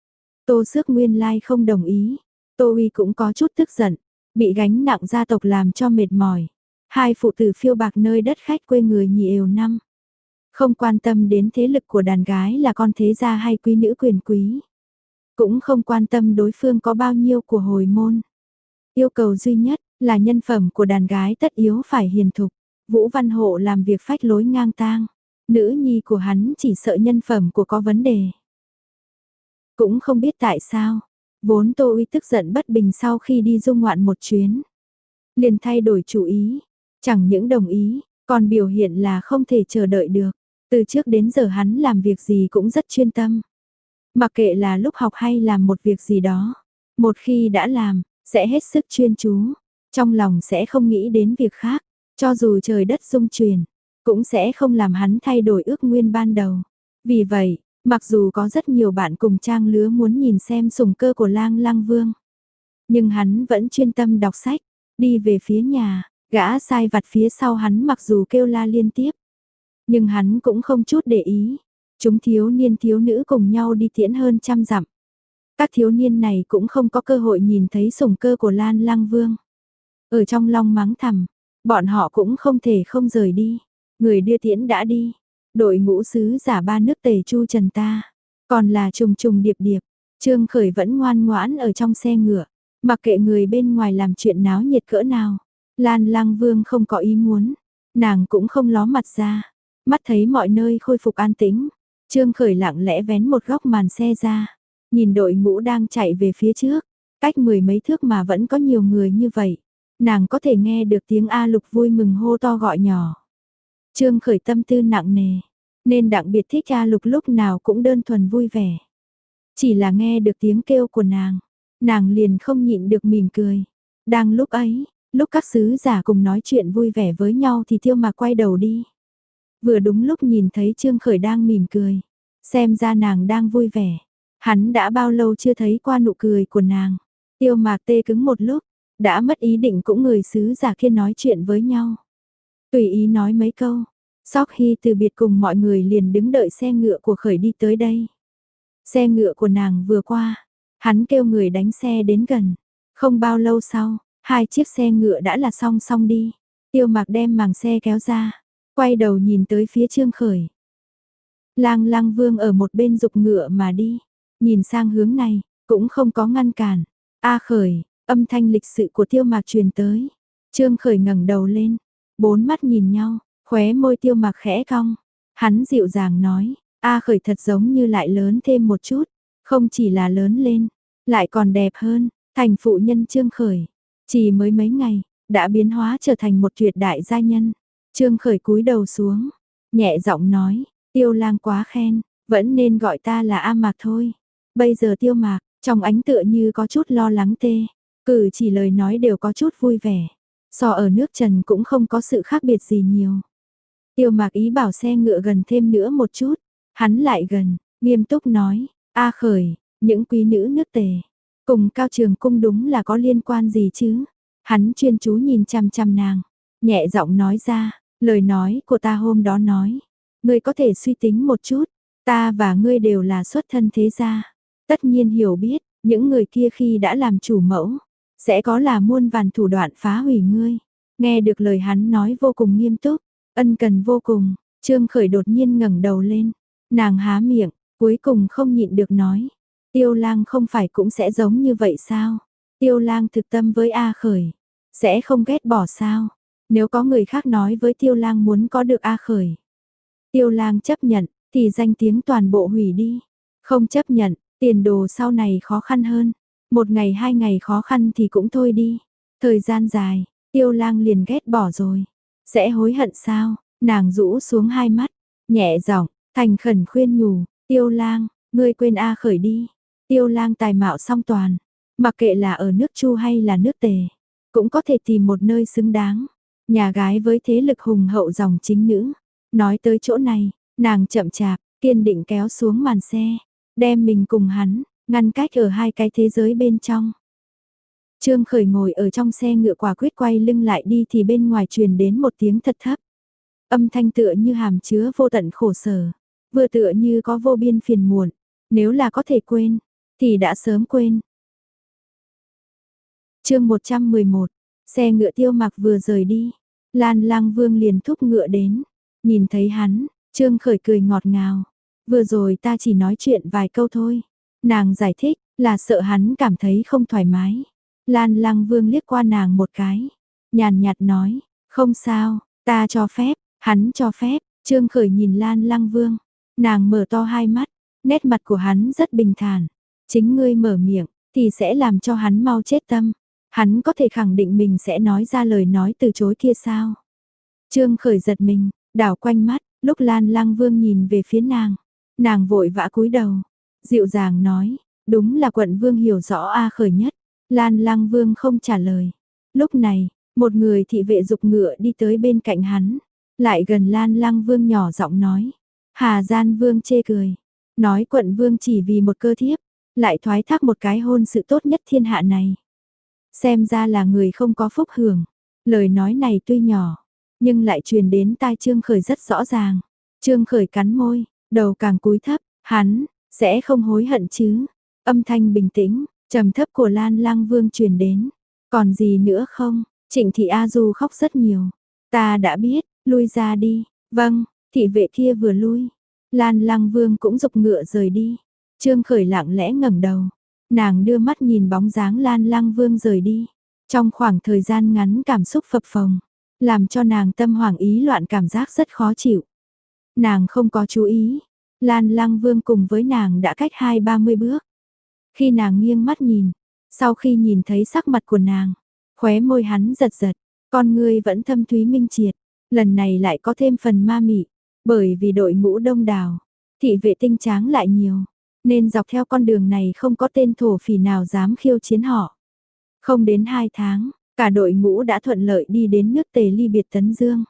Tô Xước nguyên lai không đồng ý, Tô Uy cũng có chút tức giận, bị gánh nặng gia tộc làm cho mệt mỏi. Hai phụ tử phiêu bạc nơi đất khách quê người nhiều năm. Không quan tâm đến thế lực của đàn gái là con thế gia hay quý nữ quyền quý. Cũng không quan tâm đối phương có bao nhiêu của hồi môn. Yêu cầu duy nhất là nhân phẩm của đàn gái tất yếu phải hiền thục. Vũ Văn Hộ làm việc phách lối ngang tang. Nữ nhi của hắn chỉ sợ nhân phẩm của có vấn đề. Cũng không biết tại sao, vốn Tô Uy tức giận bất bình sau khi đi du ngoạn một chuyến. Liền thay đổi chủ ý, chẳng những đồng ý, còn biểu hiện là không thể chờ đợi được. Từ trước đến giờ hắn làm việc gì cũng rất chuyên tâm. Mặc kệ là lúc học hay làm một việc gì đó, một khi đã làm, sẽ hết sức chuyên chú, trong lòng sẽ không nghĩ đến việc khác, cho dù trời đất rung chuyển, cũng sẽ không làm hắn thay đổi ước nguyên ban đầu. Vì vậy, mặc dù có rất nhiều bạn cùng trang lứa muốn nhìn xem sủng cơ của Lang Lang Vương, nhưng hắn vẫn chuyên tâm đọc sách, đi về phía nhà, gã sai vặt phía sau hắn mặc dù kêu la liên tiếp, nhưng hắn cũng không chút để ý. Chúng thiếu niên thiếu nữ cùng nhau đi tiễn hơn trăm dặm. Các thiếu niên này cũng không có cơ hội nhìn thấy sủng cơ của Lan Lang Vương. Ở trong lòng mắng thầm, bọn họ cũng không thể không rời đi. Người đưa tiễn đã đi, đội ngũ sứ giả ba nước Tề Chu Trần ta, còn là trùng trùng điệp điệp. Trương Khởi vẫn ngoan ngoãn ở trong xe ngựa, mặc kệ người bên ngoài làm chuyện náo nhiệt cỡ nào. Lan Lang Vương không có ý muốn, Nàng cũng không ló mặt ra, mắt thấy mọi nơi khôi phục an tĩnh. Trương Khởi lặng lẽ vén một góc màn xe ra, nhìn đội ngũ đang chạy về phía trước, cách mười mấy thước mà vẫn có nhiều người như vậy. Nàng có thể nghe được tiếng A Lục vui mừng hô to gọi nhỏ. Trương Khởi tâm tư nặng nề, nên đặc biệt thích A Lục lúc nào cũng đơn thuần vui vẻ. Chỉ là nghe được tiếng kêu của nàng, nàng liền không nhịn được mỉm cười. Đang lúc ấy, lúc các sứ giả cùng nói chuyện vui vẻ với nhau thì Tiêu Mạc quay đầu đi. Vừa đúng lúc nhìn thấy Trương Khởi đang mỉm cười, xem ra nàng đang vui vẻ. Hắn đã bao lâu chưa thấy qua nụ cười của nàng. Tiêu Mạc tê cứng một lúc, đã mất ý định cũng người sứ giả kia nói chuyện với nhau. Tùy ý nói mấy câu, sau khi từ biệt cùng mọi người liền đứng đợi xe ngựa của Khởi đi tới đây. Xe ngựa của nàng vừa qua, hắn kêu người đánh xe đến gần. Không bao lâu sau, hai chiếc xe ngựa đã là song song đi. Tiêu Mạc đem màng xe kéo ra, quay đầu nhìn tới phía Trương Khởi. Lang Lăng Vương ở một bên dục ngựa mà đi, nhìn sang hướng này, cũng không có ngăn cản. A Khởi, âm thanh lịch sự của Tiêu Mạc truyền tới. Trương Khởi ngẩng đầu lên, bốn mắt nhìn nhau, khóe môi Tiêu Mạc khẽ cong. Hắn dịu dàng nói, A Khởi thật giống như lại lớn thêm một chút, không chỉ là lớn lên, lại còn đẹp hơn. Thành phụ nhân Trương Khởi, chỉ mới mấy ngày, đã biến hóa trở thành một tuyệt đại gia nhân. Trương Khởi cúi đầu xuống, nhẹ giọng nói, Tiêu Lang quá khen, vẫn nên gọi ta là A Mạc thôi. Bây giờ Tiêu Mạc, trong ánh tựa như có chút lo lắng tê, cử chỉ lời nói đều có chút vui vẻ. So ở nước Trần cũng không có sự khác biệt gì nhiều. Tiêu Mạc ý bảo xe ngựa gần thêm nữa một chút, hắn lại gần, nghiêm túc nói, A Khởi, những quý nữ nước Tề, cùng Cao Trường Cung đúng là có liên quan gì chứ? Hắn chuyên chú nhìn chằm chằm nàng, nhẹ giọng nói ra, lời nói của ta hôm đó nói, ngươi có thể suy tính một chút, ta và ngươi đều là xuất thân thế gia, tất nhiên hiểu biết, những người kia khi đã làm chủ mẫu, sẽ có là muôn vàn thủ đoạn phá hủy ngươi. Nghe được lời hắn nói vô cùng nghiêm túc, ân cần vô cùng, Trương Khởi đột nhiên ngẩng đầu lên, nàng há miệng, cuối cùng không nhịn được nói, Tiêu Lang không phải cũng sẽ giống như vậy sao? Tiêu Lang thực tâm với A Khởi, sẽ không ghét bỏ sao? Nếu có người khác nói với Tiêu Lang muốn có được A Khởi, Tiêu Lang chấp nhận, thì danh tiếng toàn bộ hủy đi. Không chấp nhận, tiền đồ sau này khó khăn hơn. Một ngày hai ngày khó khăn thì cũng thôi đi. Thời gian dài, Tiêu Lang liền ghét bỏ rồi. Sẽ hối hận sao? Nàng rũ xuống hai mắt, nhẹ giọng, thành khẩn khuyên nhủ, Tiêu Lang, ngươi quên A Khởi đi. Tiêu Lang tài mạo song toàn, mặc kệ là ở nước Chu hay là nước Tề, cũng có thể tìm một nơi xứng đáng. Nhà gái với thế lực hùng hậu dòng chính nữ. Nói tới chỗ này, nàng chậm chạp, kiên định kéo xuống màn xe, đem mình cùng hắn, ngăn cách ở hai cái thế giới bên trong. Trương Khởi ngồi ở trong xe ngựa quả quyết quay lưng lại đi thì bên ngoài truyền đến một tiếng thật thấp. Âm thanh tựa như hàm chứa vô tận khổ sở, vừa tựa như có vô biên phiền muộn, nếu là có thể quên, thì đã sớm quên. Chương một trăm mười một, xe ngựa Tiêu Mạc vừa rời đi, Lan Lang Vương liền thúc ngựa đến, nhìn thấy hắn, Trương Khởi cười ngọt ngào, vừa rồi ta chỉ nói chuyện vài câu thôi. Nàng giải thích, là sợ hắn cảm thấy không thoải mái. Lan Lang Vương liếc qua nàng một cái, nhàn nhạt nói, không sao, ta cho phép, hắn cho phép. Trương Khởi nhìn Lan Lang Vương, nàng mở to hai mắt, nét mặt của hắn rất bình thản. Chính ngươi mở miệng, thì sẽ làm cho hắn mau chết tâm. Hắn có thể khẳng định mình sẽ nói ra lời nói từ chối kia sao? Trương Khởi giật mình, đảo quanh mắt, lúc Lan Lang Vương nhìn về phía nàng, nàng vội vã cúi đầu, dịu dàng nói, đúng là quận vương hiểu rõ A Khởi nhất. Lan Lang Vương không trả lời. Lúc này, một người thị vệ dục ngựa đi tới bên cạnh hắn, lại gần Lan Lang Vương nhỏ giọng nói, Hà Gian Vương chê cười, nói quận vương chỉ vì một cơ thiếp, lại thoái thác một cái hôn sự tốt nhất thiên hạ này. Xem ra là người không có phúc hưởng. Lời nói này tuy nhỏ, nhưng lại truyền đến tai Trương Khởi rất rõ ràng. Trương Khởi cắn môi, đầu càng cúi thấp, hắn sẽ không hối hận chứ? Âm thanh bình tĩnh, trầm thấp của Lan Lang Vương truyền đến. Còn gì nữa không? Trịnh Thị A Du khóc rất nhiều. Ta đã biết, lui ra đi. Vâng, thị vệ kia vừa lui, Lan Lang Vương cũng dục ngựa rời đi. Trương Khởi lặng lẽ ngẩng đầu, nàng đưa mắt nhìn bóng dáng Lan Lang Vương rời đi. Trong khoảng thời gian ngắn cảm xúc phập phồng, làm cho nàng tâm hoảng ý loạn cảm giác rất khó chịu. Nàng không có chú ý, Lan Lăng Vương cùng với nàng đã cách hai ba mươi bước. Khi nàng nghiêng mắt nhìn, sau khi nhìn thấy sắc mặt của nàng, khóe môi hắn giật giật, con ngươi vẫn thâm thúy minh triệt, lần này lại có thêm phần ma mị, bởi vì đội ngũ đông đảo, thị vệ tinh tráng lại nhiều, nên dọc theo con đường này không có tên thổ phỉ nào dám khiêu chiến họ. Không đến hai tháng, cả đội ngũ đã thuận lợi đi đến nước Tề ly biệt Tấn Dương.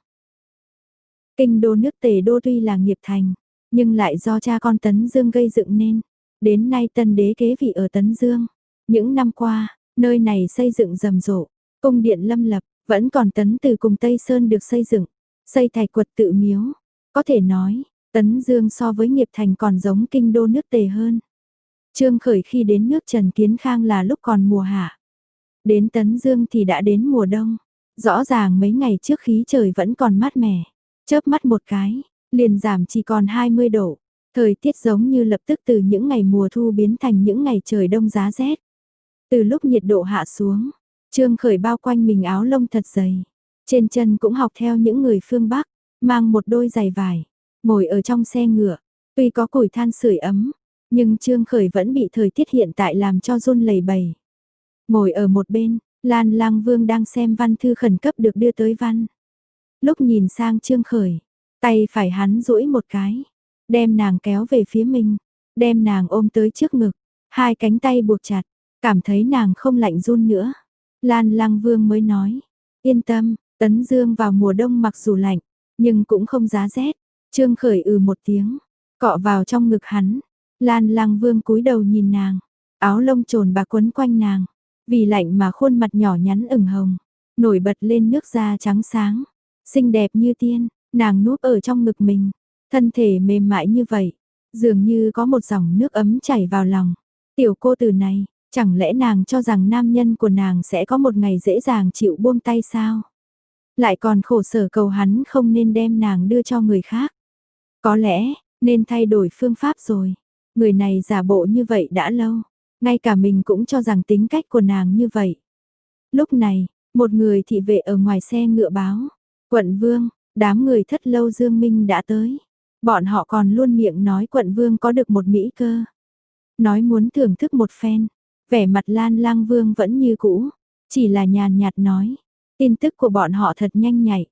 Kinh đô nước Tề đô tuy là nghiệp thành, nhưng lại do cha con Tấn Dương gây dựng nên. Đến nay tân đế kế vị ở Tấn Dương. Những năm qua, nơi này xây dựng rầm rộ, cung điện lâm lập, vẫn còn Tấn Từ cùng Tây Sơn được xây dựng, xây thạch quật tự miếu. Có thể nói, Tấn Dương so với nghiệp thành còn giống kinh đô nước Tề hơn. Trương Khởi khi đến nước Trần Kiến Khang là lúc còn mùa hạ. Đến Tấn Dương thì đã đến mùa đông. Rõ ràng mấy ngày trước khí trời vẫn còn mát mẻ. Chớp mắt một cái, liền giảm chỉ còn hai mươi độ. Thời tiết giống như lập tức từ những ngày mùa thu biến thành những ngày trời đông giá rét. Từ lúc nhiệt độ hạ xuống, Trương Khởi bao quanh mình áo lông thật dày. Trên chân cũng học theo những người phương Bắc, mang một đôi giày vải, ngồi ở trong xe ngựa. Tuy có củi than sưởi ấm, nhưng Trương Khởi vẫn bị thời tiết hiện tại làm cho run lẩy bẩy. Ngồi ở một bên, Lan Lang Vương đang xem văn thư khẩn cấp được đưa tới văn. Lúc nhìn sang Trương Khởi, tay phải hắn duỗi một cái, đem nàng kéo về phía mình, đem nàng ôm tới trước ngực, hai cánh tay buộc chặt, cảm thấy nàng không lạnh run nữa. Lan Lang Vương mới nói, yên tâm, Tấn Dương vào mùa đông mặc dù lạnh, nhưng cũng không giá rét. Trương Khởi ừ một tiếng, cọ vào trong ngực hắn. Lan Lang Vương cúi đầu nhìn nàng, áo lông trồn bà quấn quanh nàng, vì lạnh mà khuôn mặt nhỏ nhắn ửng hồng, nổi bật lên nước da trắng sáng, xinh đẹp như tiên. Nàng núp ở trong ngực mình, thân thể mềm mại như vậy, dường như có một dòng nước ấm chảy vào lòng. Tiểu cô tử này, chẳng lẽ nàng cho rằng nam nhân của nàng sẽ có một ngày dễ dàng chịu buông tay sao? Lại còn khổ sở cầu hắn không nên đem nàng đưa cho người khác. Có lẽ, nên thay đổi phương pháp rồi. Người này giả bộ như vậy đã lâu, ngay cả mình cũng cho rằng tính cách của nàng như vậy. Lúc này, một người thị vệ ở ngoài xe ngựa báo, quận vương, đám người Thất Lâu Dương Minh đã tới. Bọn họ còn luôn miệng nói quận vương có được một mỹ cơ. Nói muốn thưởng thức một phen. Vẻ mặt Lan Lang Vương vẫn như cũ, chỉ là nhàn nhạt nói. Tin tức của bọn họ thật nhanh nhạy.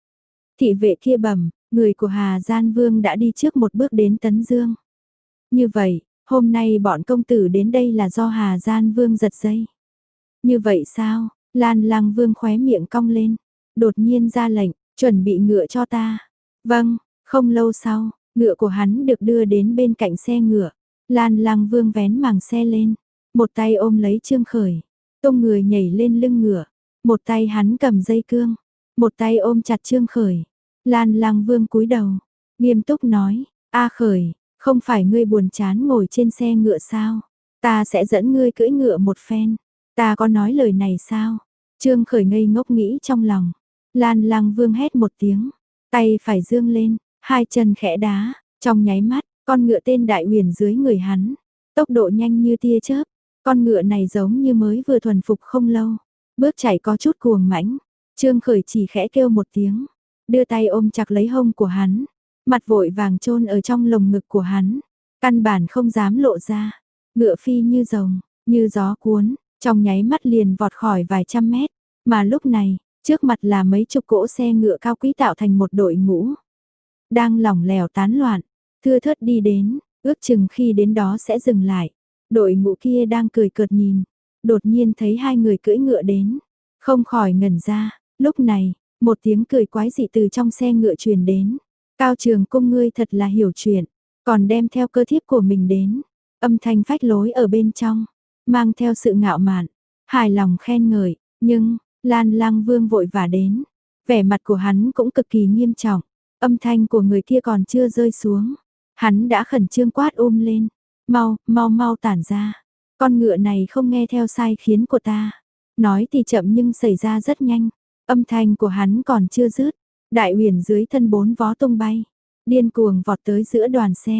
Thị vệ kia bẩm, người của Hà Gian Vương đã đi trước một bước đến Tấn Dương. Như vậy, hôm nay bọn công tử đến đây là do Hà Gian Vương giật dây. Như vậy sao? Lan Lang Vương khóe miệng cong lên, đột nhiên ra lệnh, chuẩn bị ngựa cho ta. Vâng, không lâu sau, ngựa của hắn được đưa đến bên cạnh xe ngựa. Lan Lang Vương vén màng xe lên, một tay ôm lấy Trương Khởi, tung người nhảy lên lưng ngựa, một tay hắn cầm dây cương, một tay ôm chặt Trương Khởi. Lan Lang Vương cúi đầu, nghiêm túc nói, A Khởi, không phải ngươi buồn chán ngồi trên xe ngựa sao? Ta sẽ dẫn ngươi cưỡi ngựa một phen. Ta có nói lời này sao? Trương Khởi ngây ngốc nghĩ trong lòng. Lan Lang Vương hét một tiếng, tay phải dương lên, hai chân khẽ đá, trong nháy mắt, con ngựa tên Đại Uyển dưới người hắn, tốc độ nhanh như tia chớp. Con ngựa này giống như mới vừa thuần phục không lâu, bước chạy có chút cuồng mãnh. Trương Khởi chỉ khẽ kêu một tiếng, đưa tay ôm chặt lấy hông của hắn, mặt vội vàng chôn ở trong lồng ngực của hắn, căn bản không dám lộ ra. Ngựa phi như rồng, như gió cuốn, trong nháy mắt liền vọt khỏi vài trăm mét, mà lúc này, trước mặt là mấy chục cỗ xe ngựa cao quý tạo thành một đội ngũ, đang lỏng lẻo tán loạn, thưa thớt đi đến, ước chừng khi đến đó sẽ dừng lại. Đội ngũ kia đang cười cợt nhìn, đột nhiên thấy hai người cưỡi ngựa đến, không khỏi ngẩn ra. Lúc này, một tiếng cười quái dị từ trong xe ngựa truyền đến. Cao Trường Cung ngươi thật là hiểu chuyện, còn đem theo cơ thiếp của mình đến. Âm thanh phách lối ở bên trong, mang theo sự ngạo mạn, hài lòng khen ngợi, nhưng Lan Lang Vương vội vã đến, vẻ mặt của hắn cũng cực kỳ nghiêm trọng. Âm thanh của người kia còn chưa rơi xuống, hắn đã khẩn trương quát ôm lên, mau, mau mau tản ra. Con ngựa này không nghe theo sai khiến của ta. Nói thì chậm nhưng xảy ra rất nhanh. Âm thanh của hắn còn chưa dứt, Đại Uyển dưới thân bốn vó tung bay, điên cuồng vọt tới giữa đoàn xe.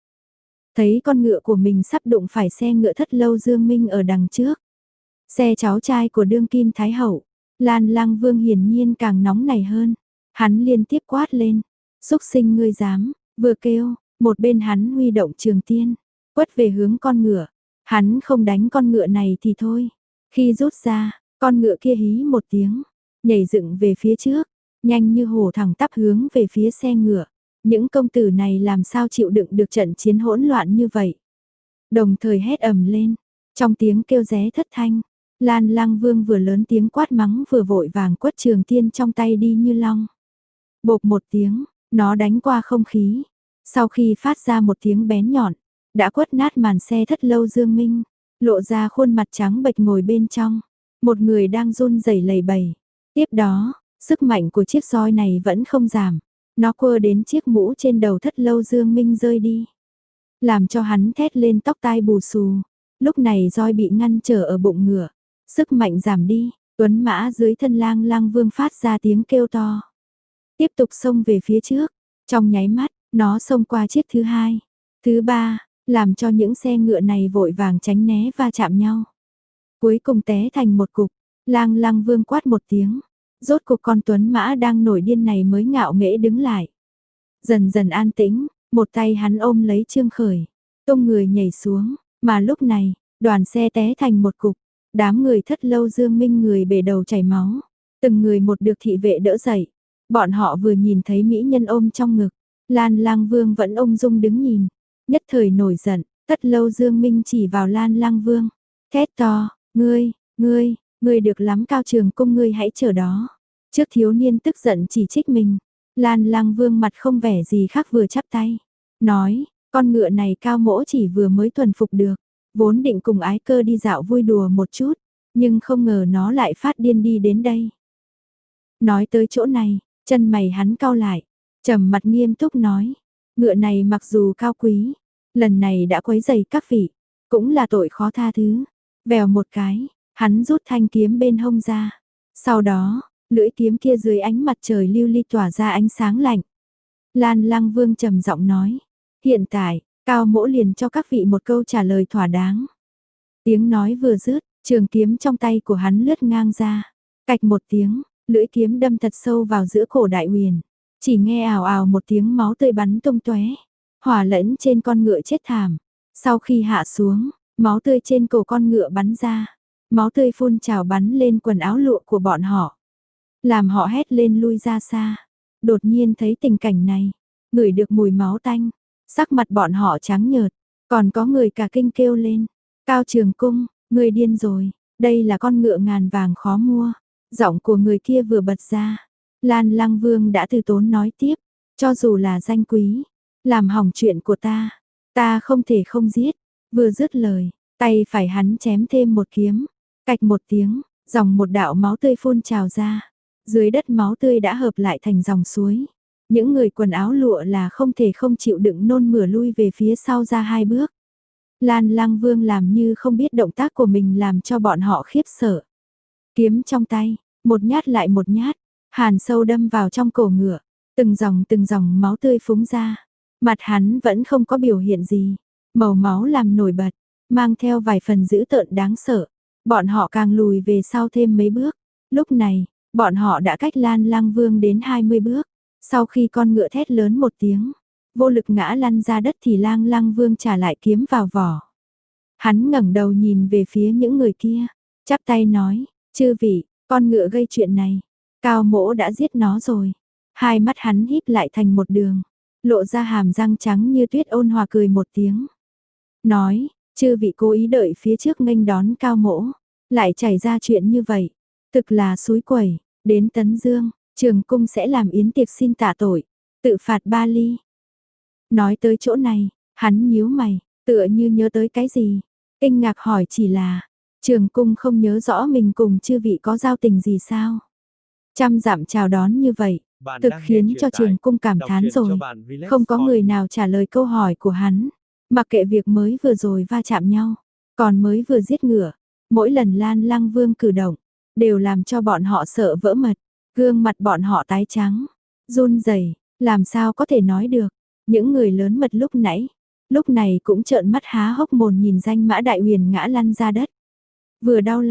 Thấy con ngựa của mình sắp đụng phải xe ngựa Thất Lâu Dương Minh ở đằng trước. Xe cháu trai của đương kim Thái Hậu, Lan Lang Vương hiển nhiên càng nóng nảy hơn, hắn liên tiếp quát lên, xúc sinh ngươi dám, vừa kêu, một bên hắn huy động trường tiên, quất về hướng con ngựa, hắn không đánh con ngựa này thì thôi, khi rút ra, con ngựa kia hí một tiếng, nhảy dựng về phía trước, nhanh như hổ thẳng tắp hướng về phía xe ngựa, những công tử này làm sao chịu đựng được trận chiến hỗn loạn như vậy. Đồng thời hét ầm lên, trong tiếng kêu ré thất thanh, Lan Lang Vương vừa lớn tiếng quát mắng vừa vội vàng quất trường tiên trong tay đi như long. Bộp một tiếng, nó đánh qua không khí, sau khi phát ra một tiếng bén nhọn, đã quất nát màn xe Thất Lâu Dương Minh, lộ ra khuôn mặt trắng bệch ngồi bên trong, một người đang run rẩy lẩy bẩy. Tiếp đó, sức mạnh của chiếc roi này vẫn không giảm, nó quơ đến chiếc mũ trên đầu Thất Lâu Dương Minh rơi đi, làm cho hắn thét lên tóc tai bù xù. Lúc này roi bị ngăn trở ở bụng ngựa, sức mạnh giảm đi, tuấn mã dưới thân Lang Lang Vương phát ra tiếng kêu to, tiếp tục xông về phía trước. Trong nháy mắt, nó xông qua chiếc thứ hai, thứ ba, làm cho những xe ngựa này vội vàng tránh né va chạm nhau. Cuối cùng té thành một cục, Lang Lang Vương quát một tiếng, rốt cuộc con tuấn mã đang nổi điên này mới ngạo nghễ đứng lại. Dần dần an tĩnh, một tay hắn ôm lấy Trương Khởi, tung người nhảy xuống, mà lúc này, đoàn xe té thành một cục, đám người Thất Lâu Dương Minh người bể đầu chảy máu, từng người một được thị vệ đỡ dậy. Bọn họ vừa nhìn thấy mỹ nhân ôm trong ngực, Lan Lang Vương vẫn ung dung đứng nhìn, nhất thời nổi giận, Thất Lâu Dương Minh chỉ vào Lan Lang Vương, thét to, ngươi, ngươi, ngươi được lắm Cao Trường Cung ngươi hãy chờ đó. Trước thiếu niên tức giận chỉ trích mình, Lan Lang Vương mặt không vẻ gì khác vừa chắp tay, nói, con ngựa này Cao mỗ chỉ vừa mới thuần phục được, vốn định cùng ái cơ đi dạo vui đùa một chút, nhưng không ngờ nó lại phát điên đi đến đây. Nói tới chỗ này, chân mày hắn cau lại, trầm mặt nghiêm túc nói, ngựa này mặc dù cao quý, lần này đã quấy rầy các vị, cũng là tội khó tha thứ. Vèo một cái, hắn rút thanh kiếm bên hông ra, sau đó, lưỡi kiếm kia dưới ánh mặt trời lưu ly tỏa ra ánh sáng lạnh. Lan Lang Vương trầm giọng nói, hiện tại, Cao mỗ liền cho các vị một câu trả lời thỏa đáng. Tiếng nói vừa dứt, trường kiếm trong tay của hắn lướt ngang ra, cạch một tiếng, lưỡi kiếm đâm thật sâu vào giữa cổ Đại Huyền, chỉ nghe ào ào một tiếng máu tươi bắn tung tóe, hỏa lẫn trên con ngựa chết thảm. Sau khi hạ xuống, máu tươi trên cổ con ngựa bắn ra, máu tươi phun trào bắn lên quần áo lụa của bọn họ, làm họ hét lên lui ra xa. Đột nhiên thấy tình cảnh này, ngửi được mùi máu tanh, sắc mặt bọn họ trắng nhợt, còn có người cả kinh kêu lên, Cao Trường Cung, người điên rồi, đây là con ngựa ngàn vàng khó mua. Giọng của người kia vừa bật ra, Lan Lang Vương đã từ tốn nói tiếp, cho dù là danh quý, làm hỏng chuyện của ta, ta không thể không giết. Vừa dứt lời, tay phải hắn chém thêm một kiếm, cạch một tiếng, dòng một đạo máu tươi phun trào ra, dưới đất máu tươi đã hợp lại thành dòng suối. Những người quần áo lụa là không thể không chịu đựng nôn mửa lui về phía sau ra hai bước. Lan Lang Vương làm như không biết động tác của mình làm cho bọn họ khiếp sợ. Kiếm trong tay, một nhát lại một nhát, hàn sâu đâm vào trong cổ ngựa, từng dòng từng dòng máu tươi phúng ra. Mặt hắn vẫn không có biểu hiện gì, màu máu làm nổi bật, mang theo vài phần dữ tợn đáng sợ. Bọn họ càng lùi về sau thêm mấy bước. Lúc này, bọn họ đã cách Lan Lang Vương đến hai mươi bước. Sau khi con ngựa thét lớn một tiếng, vô lực ngã lăn ra đất thì Lang Lang Vương trả lại kiếm vào vỏ. Hắn ngẩng đầu nhìn về phía những người kia, chắp tay nói, chư vị, con ngựa gây chuyện này, Cao mỗ đã giết nó rồi. Hai mắt hắn híp lại thành một đường, lộ ra hàm răng trắng như tuyết, ôn hòa cười một tiếng. Nói, chư vị cố ý đợi phía trước nghênh đón Cao mỗ, lại chảy ra chuyện như vậy, thực là xúi quẩy. Đến Tấn Dương, Trường Cung sẽ làm yến tiệc xin tạ tội, tự phạt ba ly. Nói tới chỗ này, hắn nhíu mày, tựa như nhớ tới cái gì, kinh ngạc hỏi, chỉ là Trường Cung không nhớ rõ mình cùng chư vị có giao tình gì sao? Trăm dặm chào đón như vậy, thực khiến cho Trường Cung cảm thán rồi. Không có người nào trả lời câu hỏi của hắn, mặc kệ việc mới vừa rồi va chạm nhau, còn mới vừa giết ngựa, mỗi lần Lan Lang Vương cử động, đều làm cho bọn họ sợ vỡ mật, gương mặt bọn họ tái trắng, run rẩy, làm sao có thể nói được. Những người lớn mật lúc nãy, lúc này cũng trợn mắt há hốc mồm nhìn danh mã Đại Huyền ngã lăn ra đất. Vừa đau lòng,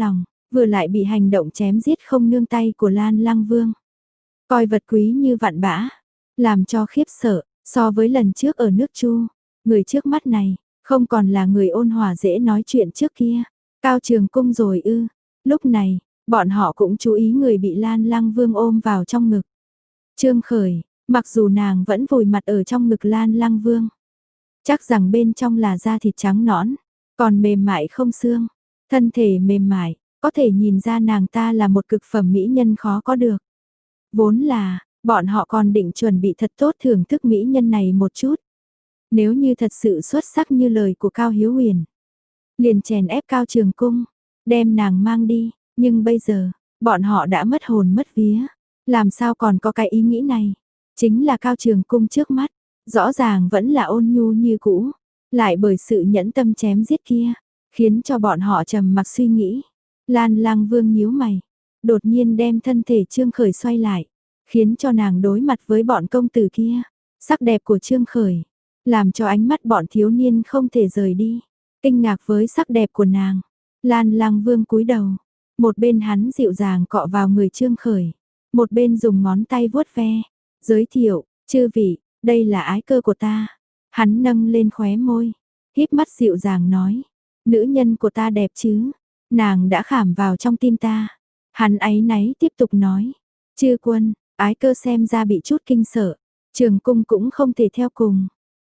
vừa lại bị hành động chém giết không nương tay của Lan Lăng Vương. Coi vật quý như vạn bã, làm cho khiếp sợ, so với lần trước ở nước Chu, người trước mắt này, không còn là người ôn hòa dễ nói chuyện trước kia. Cao Trường Cung rồi ư, lúc này, bọn họ cũng chú ý người bị Lan Lăng Vương ôm vào trong ngực. Trương Khởi, mặc dù nàng vẫn vùi mặt ở trong ngực Lan Lăng Vương, chắc rằng bên trong là da thịt trắng nõn, còn mềm mại không xương, thân thể mềm mại, có thể nhìn ra nàng ta là một cực phẩm mỹ nhân khó có được. Vốn là, bọn họ còn định chuẩn bị thật tốt thưởng thức mỹ nhân này một chút. Nếu như thật sự xuất sắc như lời của Cao Hiếu Huyền, liền chèn ép Cao Trường Cung, đem nàng mang đi, nhưng bây giờ, bọn họ đã mất hồn mất vía, làm sao còn có cái ý nghĩ này? Chính là Cao Trường Cung trước mắt, rõ ràng vẫn là ôn nhu như cũ, lại bởi sự nhẫn tâm chém giết kia, khiến cho bọn họ trầm mặc suy nghĩ. Lan Lăng Vương nhíu mày, đột nhiên đem thân thể Trương Khởi xoay lại, khiến cho nàng đối mặt với bọn công tử kia. Sắc đẹp của Trương Khởi, làm cho ánh mắt bọn thiếu niên không thể rời đi. Kinh ngạc với sắc đẹp của nàng, Lan Lăng Vương cúi đầu, một bên hắn dịu dàng cọ vào người Trương Khởi, một bên dùng ngón tay vuốt ve, giới thiệu, chư vị, đây là ái cơ của ta. Hắn nâng lên khóe môi, híp mắt dịu dàng nói, nữ nhân của ta đẹp chứ, nàng đã khảm vào trong tim ta. Hắn áy náy tiếp tục nói, chư quân, ái cơ xem ra bị chút kinh sợ, Trường Cung cũng không thể theo cùng.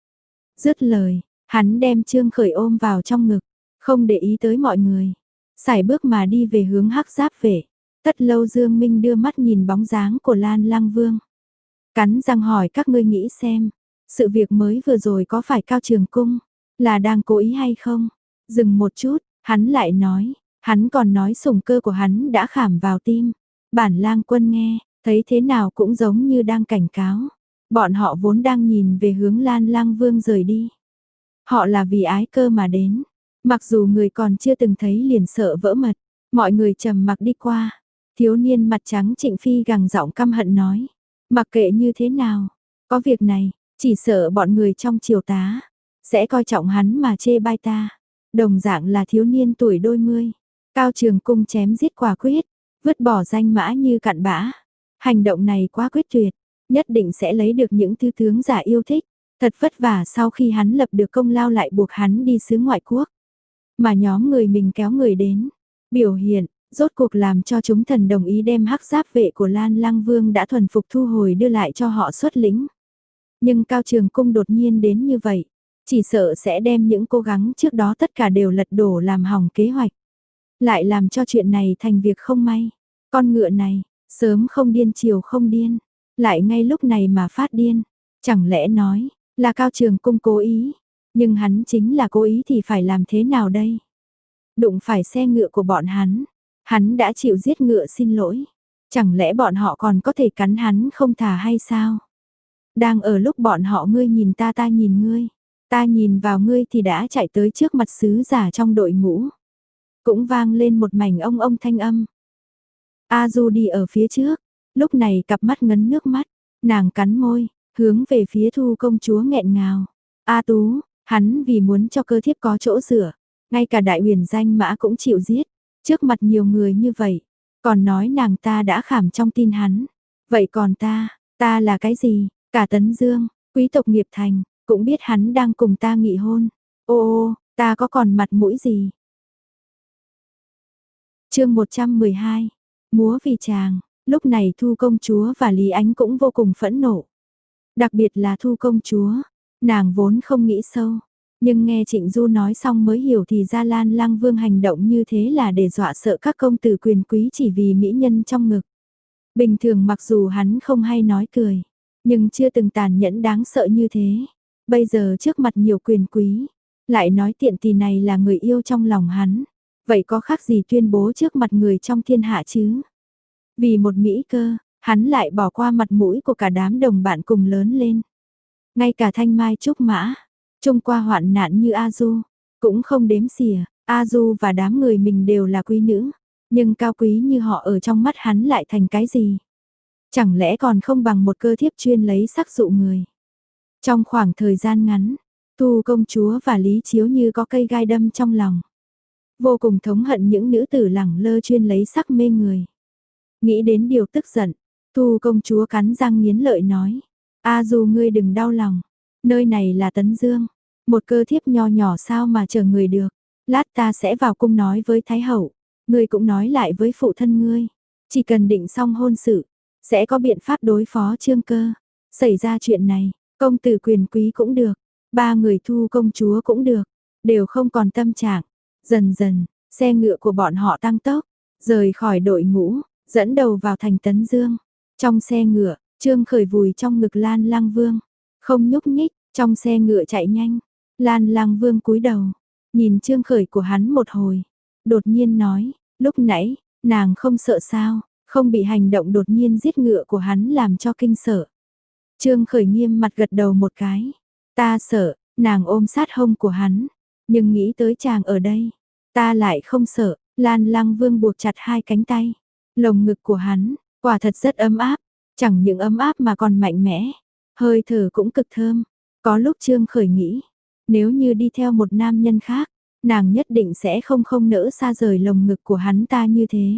Dứt lời, hắn đem Trương Khởi ôm vào trong ngực, không để ý tới mọi người, sải bước mà đi về hướng Hắc Giáp Vệ. Tất Lâu Dương Minh đưa mắt nhìn bóng dáng của Lan Lăng Vương, cắn răng hỏi các ngươi nghĩ xem, sự việc mới vừa rồi có phải Cao Trường Cung là đang cố ý hay không? Dừng một chút, hắn lại nói, hắn còn nói sủng cơ của hắn đã khảm vào tim. Bản Lang Quân nghe, thấy thế nào cũng giống như đang cảnh cáo. Bọn họ vốn đang nhìn về hướng Lan Lăng Vương rời đi. Họ là vì ái cơ mà đến, mặc dù người còn chưa từng thấy liền sợ vỡ mật. Mọi người trầm mặc đi qua, thiếu niên mặt trắng Trịnh Phi gằn giọng căm hận nói, mặc kệ như thế nào, có việc này, chỉ sợ bọn người trong triều tá sẽ coi trọng hắn mà chê bai ta. Đồng dạng là thiếu niên tuổi đôi mươi, Cao Trường Cung chém giết quả quyết, vứt bỏ danh mã như cặn bã. Hành động này quá quyết tuyệt, nhất định sẽ lấy được những thứ tướng giả yêu thích. Thật vất vả sau khi hắn lập được công lao lại buộc hắn đi xứ ngoại quốc. Mà nhóm người mình kéo người đến, biểu hiện, rốt cuộc làm cho chúng thần đồng ý đem Hắc Giáp Vệ của Lan Lăng Vương đã thuần phục thu hồi đưa lại cho họ xuất lĩnh. Nhưng Cao Trường Cung đột nhiên đến như vậy, chỉ sợ sẽ đem những cố gắng trước đó tất cả đều lật đổ làm hỏng kế hoạch. Lại làm cho chuyện này thành việc không may. Con ngựa này, sớm không điên chiều không điên, lại ngay lúc này mà phát điên. Chẳng lẽ nói, là Cao Trường Cung cố ý, nhưng hắn chính là cố ý thì phải làm thế nào đây? Đụng phải xe ngựa của bọn hắn, hắn đã chịu giết ngựa xin lỗi. Chẳng lẽ bọn họ còn có thể cắn hắn không thả hay sao? Đang ở lúc bọn họ ngươi nhìn ta ta nhìn ngươi, ta nhìn vào ngươi thì đã chạy tới trước mặt sứ giả trong đội ngũ. Cũng vang lên một mảnh ông ông thanh âm. A Du đi ở phía trước, lúc này cặp mắt ngấn nước mắt, nàng cắn môi, hướng về phía Thu công chúa nghẹn ngào. A Tú, hắn vì muốn cho cơ thiếp có chỗ dựa, ngay cả đại huyền danh mã cũng chịu giết, trước mặt nhiều người như vậy, còn nói nàng ta đã khảm trong tin hắn. Vậy còn ta, ta là cái gì? Cả Tấn Dương, quý tộc nghiệp thành, cũng biết hắn đang cùng ta nghị hôn. Ô ô, ta có còn mặt mũi gì? Chương một trăm mười hai, múa vì chàng. Lúc này Thu công chúa và Lý Ánh cũng vô cùng phẫn nộ. Đặc biệt là Thu công chúa, nàng vốn không nghĩ sâu, nhưng nghe Trịnh Du nói xong mới hiểu thì ra Lan Lăng Vương hành động như thế là để dọa sợ các công tử quyền quý chỉ vì mỹ nhân trong ngực. Bình thường mặc dù hắn không hay nói cười, nhưng chưa từng tàn nhẫn đáng sợ như thế. Bây giờ trước mặt nhiều quyền quý, lại nói tiện tì này là người yêu trong lòng hắn. Vậy có khác gì tuyên bố trước mặt người trong thiên hạ chứ? Vì một mỹ cơ, hắn lại bỏ qua mặt mũi của cả đám đồng bạn cùng lớn lên. Ngay cả Thanh Mai Trúc Mã, trông qua hoạn nạn như A Du, cũng không đếm xỉa. A Du và đám người mình đều là quý nữ, nhưng cao quý như họ ở trong mắt hắn lại thành cái gì? Chẳng lẽ còn không bằng một cơ thiếp chuyên lấy sắc dụ người. Trong khoảng thời gian ngắn, Thu công chúa và Lý Chiếu như có cây gai đâm trong lòng. vô cùng thống hận những nữ tử lẳng lơ chuyên lấy sắc mê người. Nghĩ đến điều tức giận, Thu công chúa cắn răng nghiến lợi nói, A Du ngươi đừng đau lòng, nơi này là Tấn Dương, một cơ thiếp nho nhỏ sao mà chờ người được, lát ta sẽ vào cung nói với Thái Hậu, ngươi cũng nói lại với phụ thân ngươi, chỉ cần định xong hôn sự, sẽ có biện pháp đối phó Trương Cơ, xảy ra chuyện này, công tử quyền quý cũng được, ba người Thu công chúa cũng được, đều không còn tâm trạng. Dần dần, xe ngựa của bọn họ tăng tốc, rời khỏi đội ngũ, dẫn đầu vào thành Tấn Dương. Trong xe ngựa, Trương Khởi vùi trong ngực Lan Lang Vương, không nhúc nhích, trong xe ngựa chạy nhanh. Lan Lang Vương cúi đầu, nhìn Trương Khởi của hắn một hồi, đột nhiên nói, lúc nãy, nàng không sợ sao, không bị hành động đột nhiên giết ngựa của hắn làm cho kinh sợ. Trương Khởi nghiêm mặt gật đầu một cái, ta sợ, nàng ôm sát hông của hắn, nhưng nghĩ tới chàng ở đây, ta lại không sợ. Lan Lang Vương buộc chặt hai cánh tay, lồng ngực của hắn, quả thật rất ấm áp, chẳng những ấm áp mà còn mạnh mẽ, hơi thở cũng cực thơm. Có lúc Trương Khởi nghĩ, nếu như đi theo một nam nhân khác, nàng nhất định sẽ không không nỡ xa rời lồng ngực của hắn ta như thế.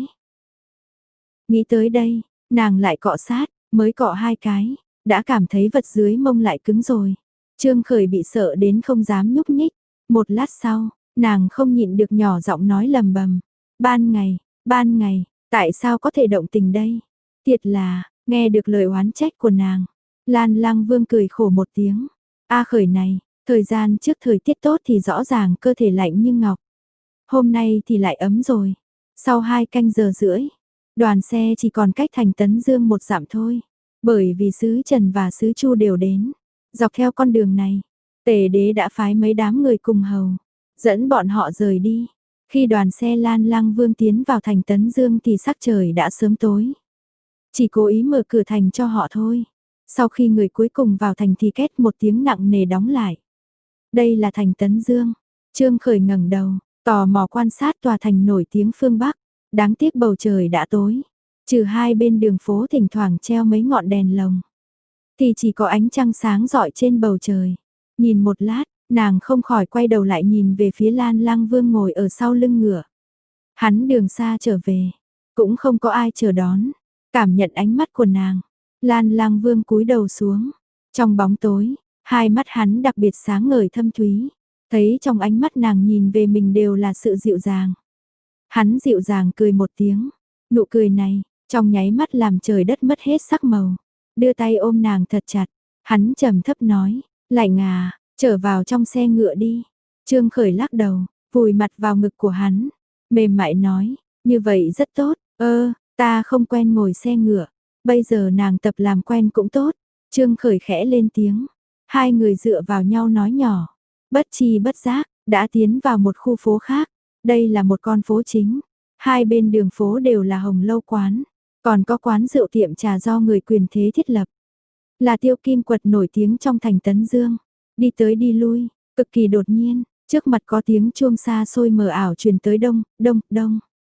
Nghĩ tới đây, nàng lại cọ sát, mới cọ hai cái, đã cảm thấy vật dưới mông lại cứng rồi. Trương Khởi bị sợ đến không dám nhúc nhích, một lát sau, nàng không nhịn được nhỏ giọng nói lầm bầm, ban ngày, ban ngày, tại sao có thể động tình đây? Thiệt là, nghe được lời oán trách của nàng, Lan Lang Vương cười khổ một tiếng, A Khởi này, thời gian trước thời tiết tốt thì rõ ràng cơ thể lạnh như ngọc, hôm nay thì lại ấm rồi. Sau hai canh giờ rưỡi, đoàn xe chỉ còn cách thành Tấn Dương một dặm thôi, bởi vì sứ Trần và sứ Chu đều đến. Dọc theo con đường này, Tề đế đã phái mấy đám người cùng hầu, dẫn bọn họ rời đi. Khi đoàn xe Lan Lang Vương tiến vào thành Tấn Dương thì sắc trời đã sớm tối. Chỉ cố ý mở cửa thành cho họ thôi. Sau khi người cuối cùng vào thành thì két một tiếng nặng nề đóng lại. Đây là thành Tấn Dương. Trương Khởi ngẩng đầu, tò mò quan sát tòa thành nổi tiếng phương Bắc. Đáng tiếc bầu trời đã tối. Trừ hai bên đường phố thỉnh thoảng treo mấy ngọn đèn lồng, thì chỉ có ánh trăng sáng rọi trên bầu trời. Nhìn một lát, nàng không khỏi quay đầu lại nhìn về phía Lan Lang Vương ngồi ở sau lưng ngựa. Hắn đường xa trở về, cũng không có ai chờ đón. Cảm nhận ánh mắt của nàng, Lan Lang Vương cúi đầu xuống. Trong bóng tối, hai mắt hắn đặc biệt sáng ngời thâm thúy. Thấy trong ánh mắt nàng nhìn về mình đều là sự dịu dàng. Hắn dịu dàng cười một tiếng. Nụ cười này, trong nháy mắt làm trời đất mất hết sắc màu. Đưa tay ôm nàng thật chặt. Hắn trầm thấp nói, lạnh à, trở vào trong xe ngựa đi. Trương Khởi lắc đầu, vùi mặt vào ngực của hắn. Mềm mại nói, như vậy rất tốt. Ơ, ta không quen ngồi xe ngựa. Bây giờ nàng tập làm quen cũng tốt. Trương Khởi khẽ lên tiếng. Hai người dựa vào nhau nói nhỏ. Bất chi bất giác, đã tiến vào một khu phố khác. Đây là một con phố chính. Hai bên đường phố đều là hồng lâu quán. Còn có quán rượu tiệm trà do người quyền thế thiết lập. Là Tiêu Kim Quật nổi tiếng trong thành Tấn Dương. Đi tới đi lui, cực kỳ đột nhiên, trước mặt có tiếng chuông xa xôi mờ ảo truyền tới đông, đông, đông.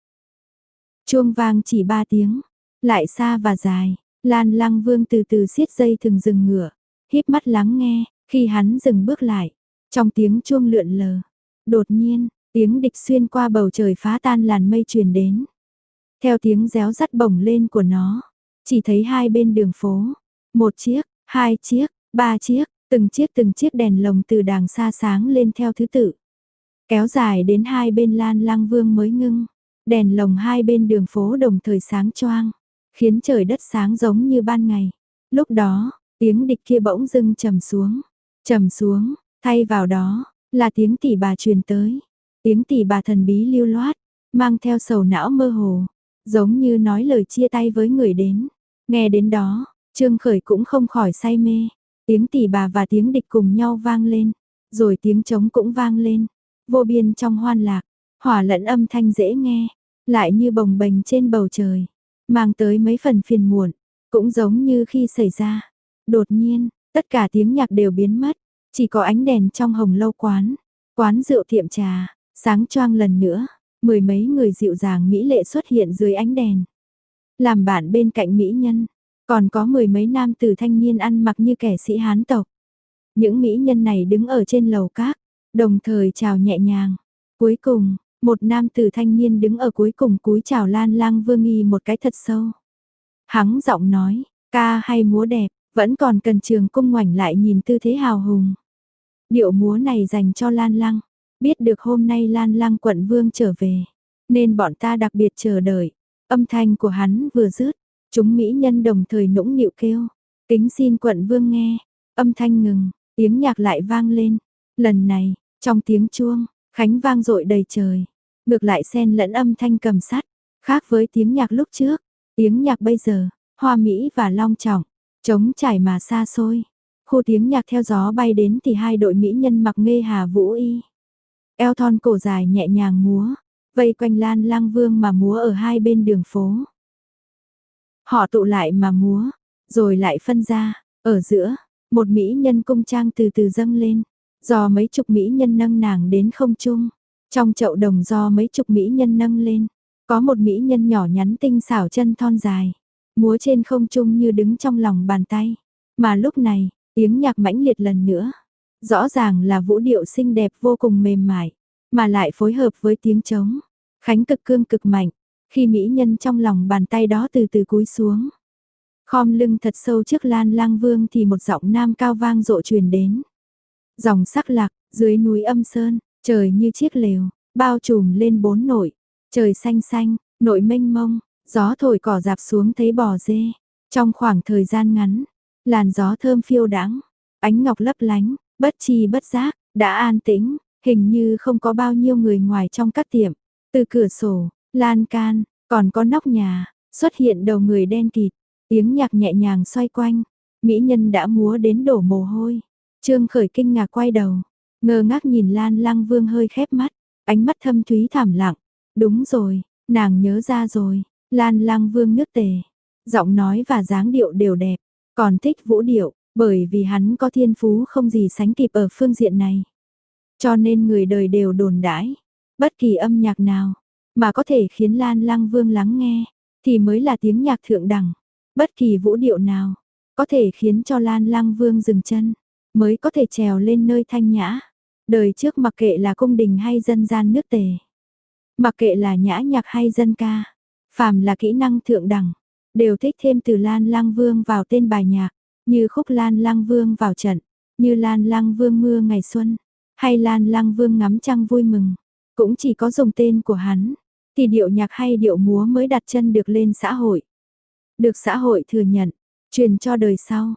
Chuông vang chỉ ba tiếng, lại xa và dài. Lan Lang Vương từ từ siết dây thừng dừng ngựa, híp mắt lắng nghe. Khi hắn dừng bước lại, trong tiếng chuông lượn lờ, đột nhiên, tiếng địch xuyên qua bầu trời phá tan làn mây truyền đến. Theo tiếng réo rắt bổng lên của nó, chỉ thấy hai bên đường phố, một chiếc, hai chiếc, ba chiếc, từng chiếc từng chiếc đèn lồng từ đàng xa sáng lên theo thứ tự. Kéo dài đến hai bên Lan Lang Vương mới ngưng. Đèn lồng hai bên đường phố đồng thời sáng choang, khiến trời đất sáng giống như ban ngày. Lúc đó, tiếng địch kia bỗng dưng trầm xuống, trầm xuống, thay vào đó, là tiếng tỷ bà truyền tới. Tiếng tỷ bà thần bí lưu loát, mang theo sầu não mơ hồ, giống như nói lời chia tay với người đến. Nghe đến đó, Trương Khởi cũng không khỏi say mê. Tiếng tỷ bà và tiếng địch cùng nhau vang lên, rồi tiếng trống cũng vang lên. Vô biên trong hoan lạc, hòa lẫn âm thanh dễ nghe, lại như bồng bềnh trên bầu trời, mang tới mấy phần phiền muộn, cũng giống như khi xảy ra. Đột nhiên, tất cả tiếng nhạc đều biến mất, chỉ có ánh đèn trong hồng lâu quán, quán rượu tiệm trà, sáng choang lần nữa, mười mấy người dịu dàng mỹ lệ xuất hiện dưới ánh đèn. Làm bạn bên cạnh mỹ nhân, còn có mười mấy nam tử thanh niên ăn mặc như kẻ sĩ Hán tộc. Những mỹ nhân này đứng ở trên lầu các, đồng thời chào nhẹ nhàng. Cuối cùng, Một nam tử thanh niên đứng ở cuối cùng cúi chào Lan Lang Vương Nghi một cái thật sâu. Hắn giọng nói, ca hay múa đẹp, vẫn còn cần trường cung ngoảnh lại nhìn tư thế hào hùng. Điệu múa này dành cho Lan Lăng, biết được hôm nay Lan Lăng quận vương trở về, nên bọn ta đặc biệt chờ đợi. Âm thanh của hắn vừa dứt, chúng mỹ nhân đồng thời nũng nịu kêu, kính xin quận vương nghe. Âm thanh ngừng, tiếng nhạc lại vang lên. Lần này, trong tiếng chuông, khánh vang dội đầy trời, ngược lại xen lẫn âm thanh cầm sắt, khác với tiếng nhạc lúc trước. Tiếng nhạc bây giờ, hoa mỹ và long trọng, trống trải mà xa xôi. Khu tiếng nhạc theo gió bay đến thì hai đội mỹ nhân mặc nghê hà vũ y. Eo thon cổ dài nhẹ nhàng múa, vây quanh Lan Lang Vương mà múa ở hai bên đường phố. Họ tụ lại mà múa, rồi lại phân ra, ở giữa, một mỹ nhân cung trang từ từ dâng lên, do mấy chục mỹ nhân nâng nàng đến không trung. Trong chậu đồng do mấy chục mỹ nhân nâng lên, có một mỹ nhân nhỏ nhắn tinh xảo chân thon dài, múa trên không trung như đứng trong lòng bàn tay. Mà lúc này, tiếng nhạc mãnh liệt lần nữa, rõ ràng là vũ điệu xinh đẹp vô cùng mềm mại, mà lại phối hợp với tiếng trống, khánh cực cương cực mạnh, khi mỹ nhân trong lòng bàn tay đó từ từ cúi xuống. Khom lưng thật sâu trước Lan Lang Vương thì một giọng nam cao vang dội truyền đến. Dòng sắc lạc, dưới núi âm sơn, trời như chiếc lều, bao trùm lên bốn nội, trời xanh xanh, nội mênh mông, gió thổi cỏ rạp xuống thấy bò dê. Trong khoảng thời gian ngắn, làn gió thơm phiêu đãng, ánh ngọc lấp lánh, bất chi bất giác, đã an tĩnh, hình như không có bao nhiêu người ngoài trong các tiệm. Từ cửa sổ, lan can, còn có nóc nhà, xuất hiện đầu người đen kịt, tiếng nhạc nhẹ nhàng xoay quanh, mỹ nhân đã múa đến đổ mồ hôi. Trương Khởi kinh ngạc quay đầu, ngơ ngác nhìn Lan Lang Vương hơi khép mắt, ánh mắt thâm thúy thảm lặng. Đúng rồi, nàng nhớ ra rồi, Lan Lang Vương nước Tề, giọng nói và dáng điệu đều đẹp, còn thích vũ điệu, bởi vì hắn có thiên phú không gì sánh kịp ở phương diện này. Cho nên người đời đều đồn đãi, bất kỳ âm nhạc nào mà có thể khiến Lan Lang Vương lắng nghe thì mới là tiếng nhạc thượng đẳng. Bất kỳ vũ điệu nào có thể khiến cho Lan Lang Vương dừng chân, mới có thể trèo lên nơi thanh nhã. Đời trước mặc kệ là cung đình hay dân gian nước Tề, mặc kệ là nhã nhạc hay dân ca, phàm là kỹ năng thượng đẳng, đều thích thêm từ Lan Lang Vương vào tên bài nhạc, như khúc Lan Lang Vương vào trận, như Lan Lang Vương mưa ngày xuân, hay Lan Lang Vương ngắm trăng vui mừng. Cũng chỉ có dùng tên của hắn, thì điệu nhạc hay điệu múa mới đặt chân được lên xã hội. Được xã hội thừa nhận, truyền cho đời sau.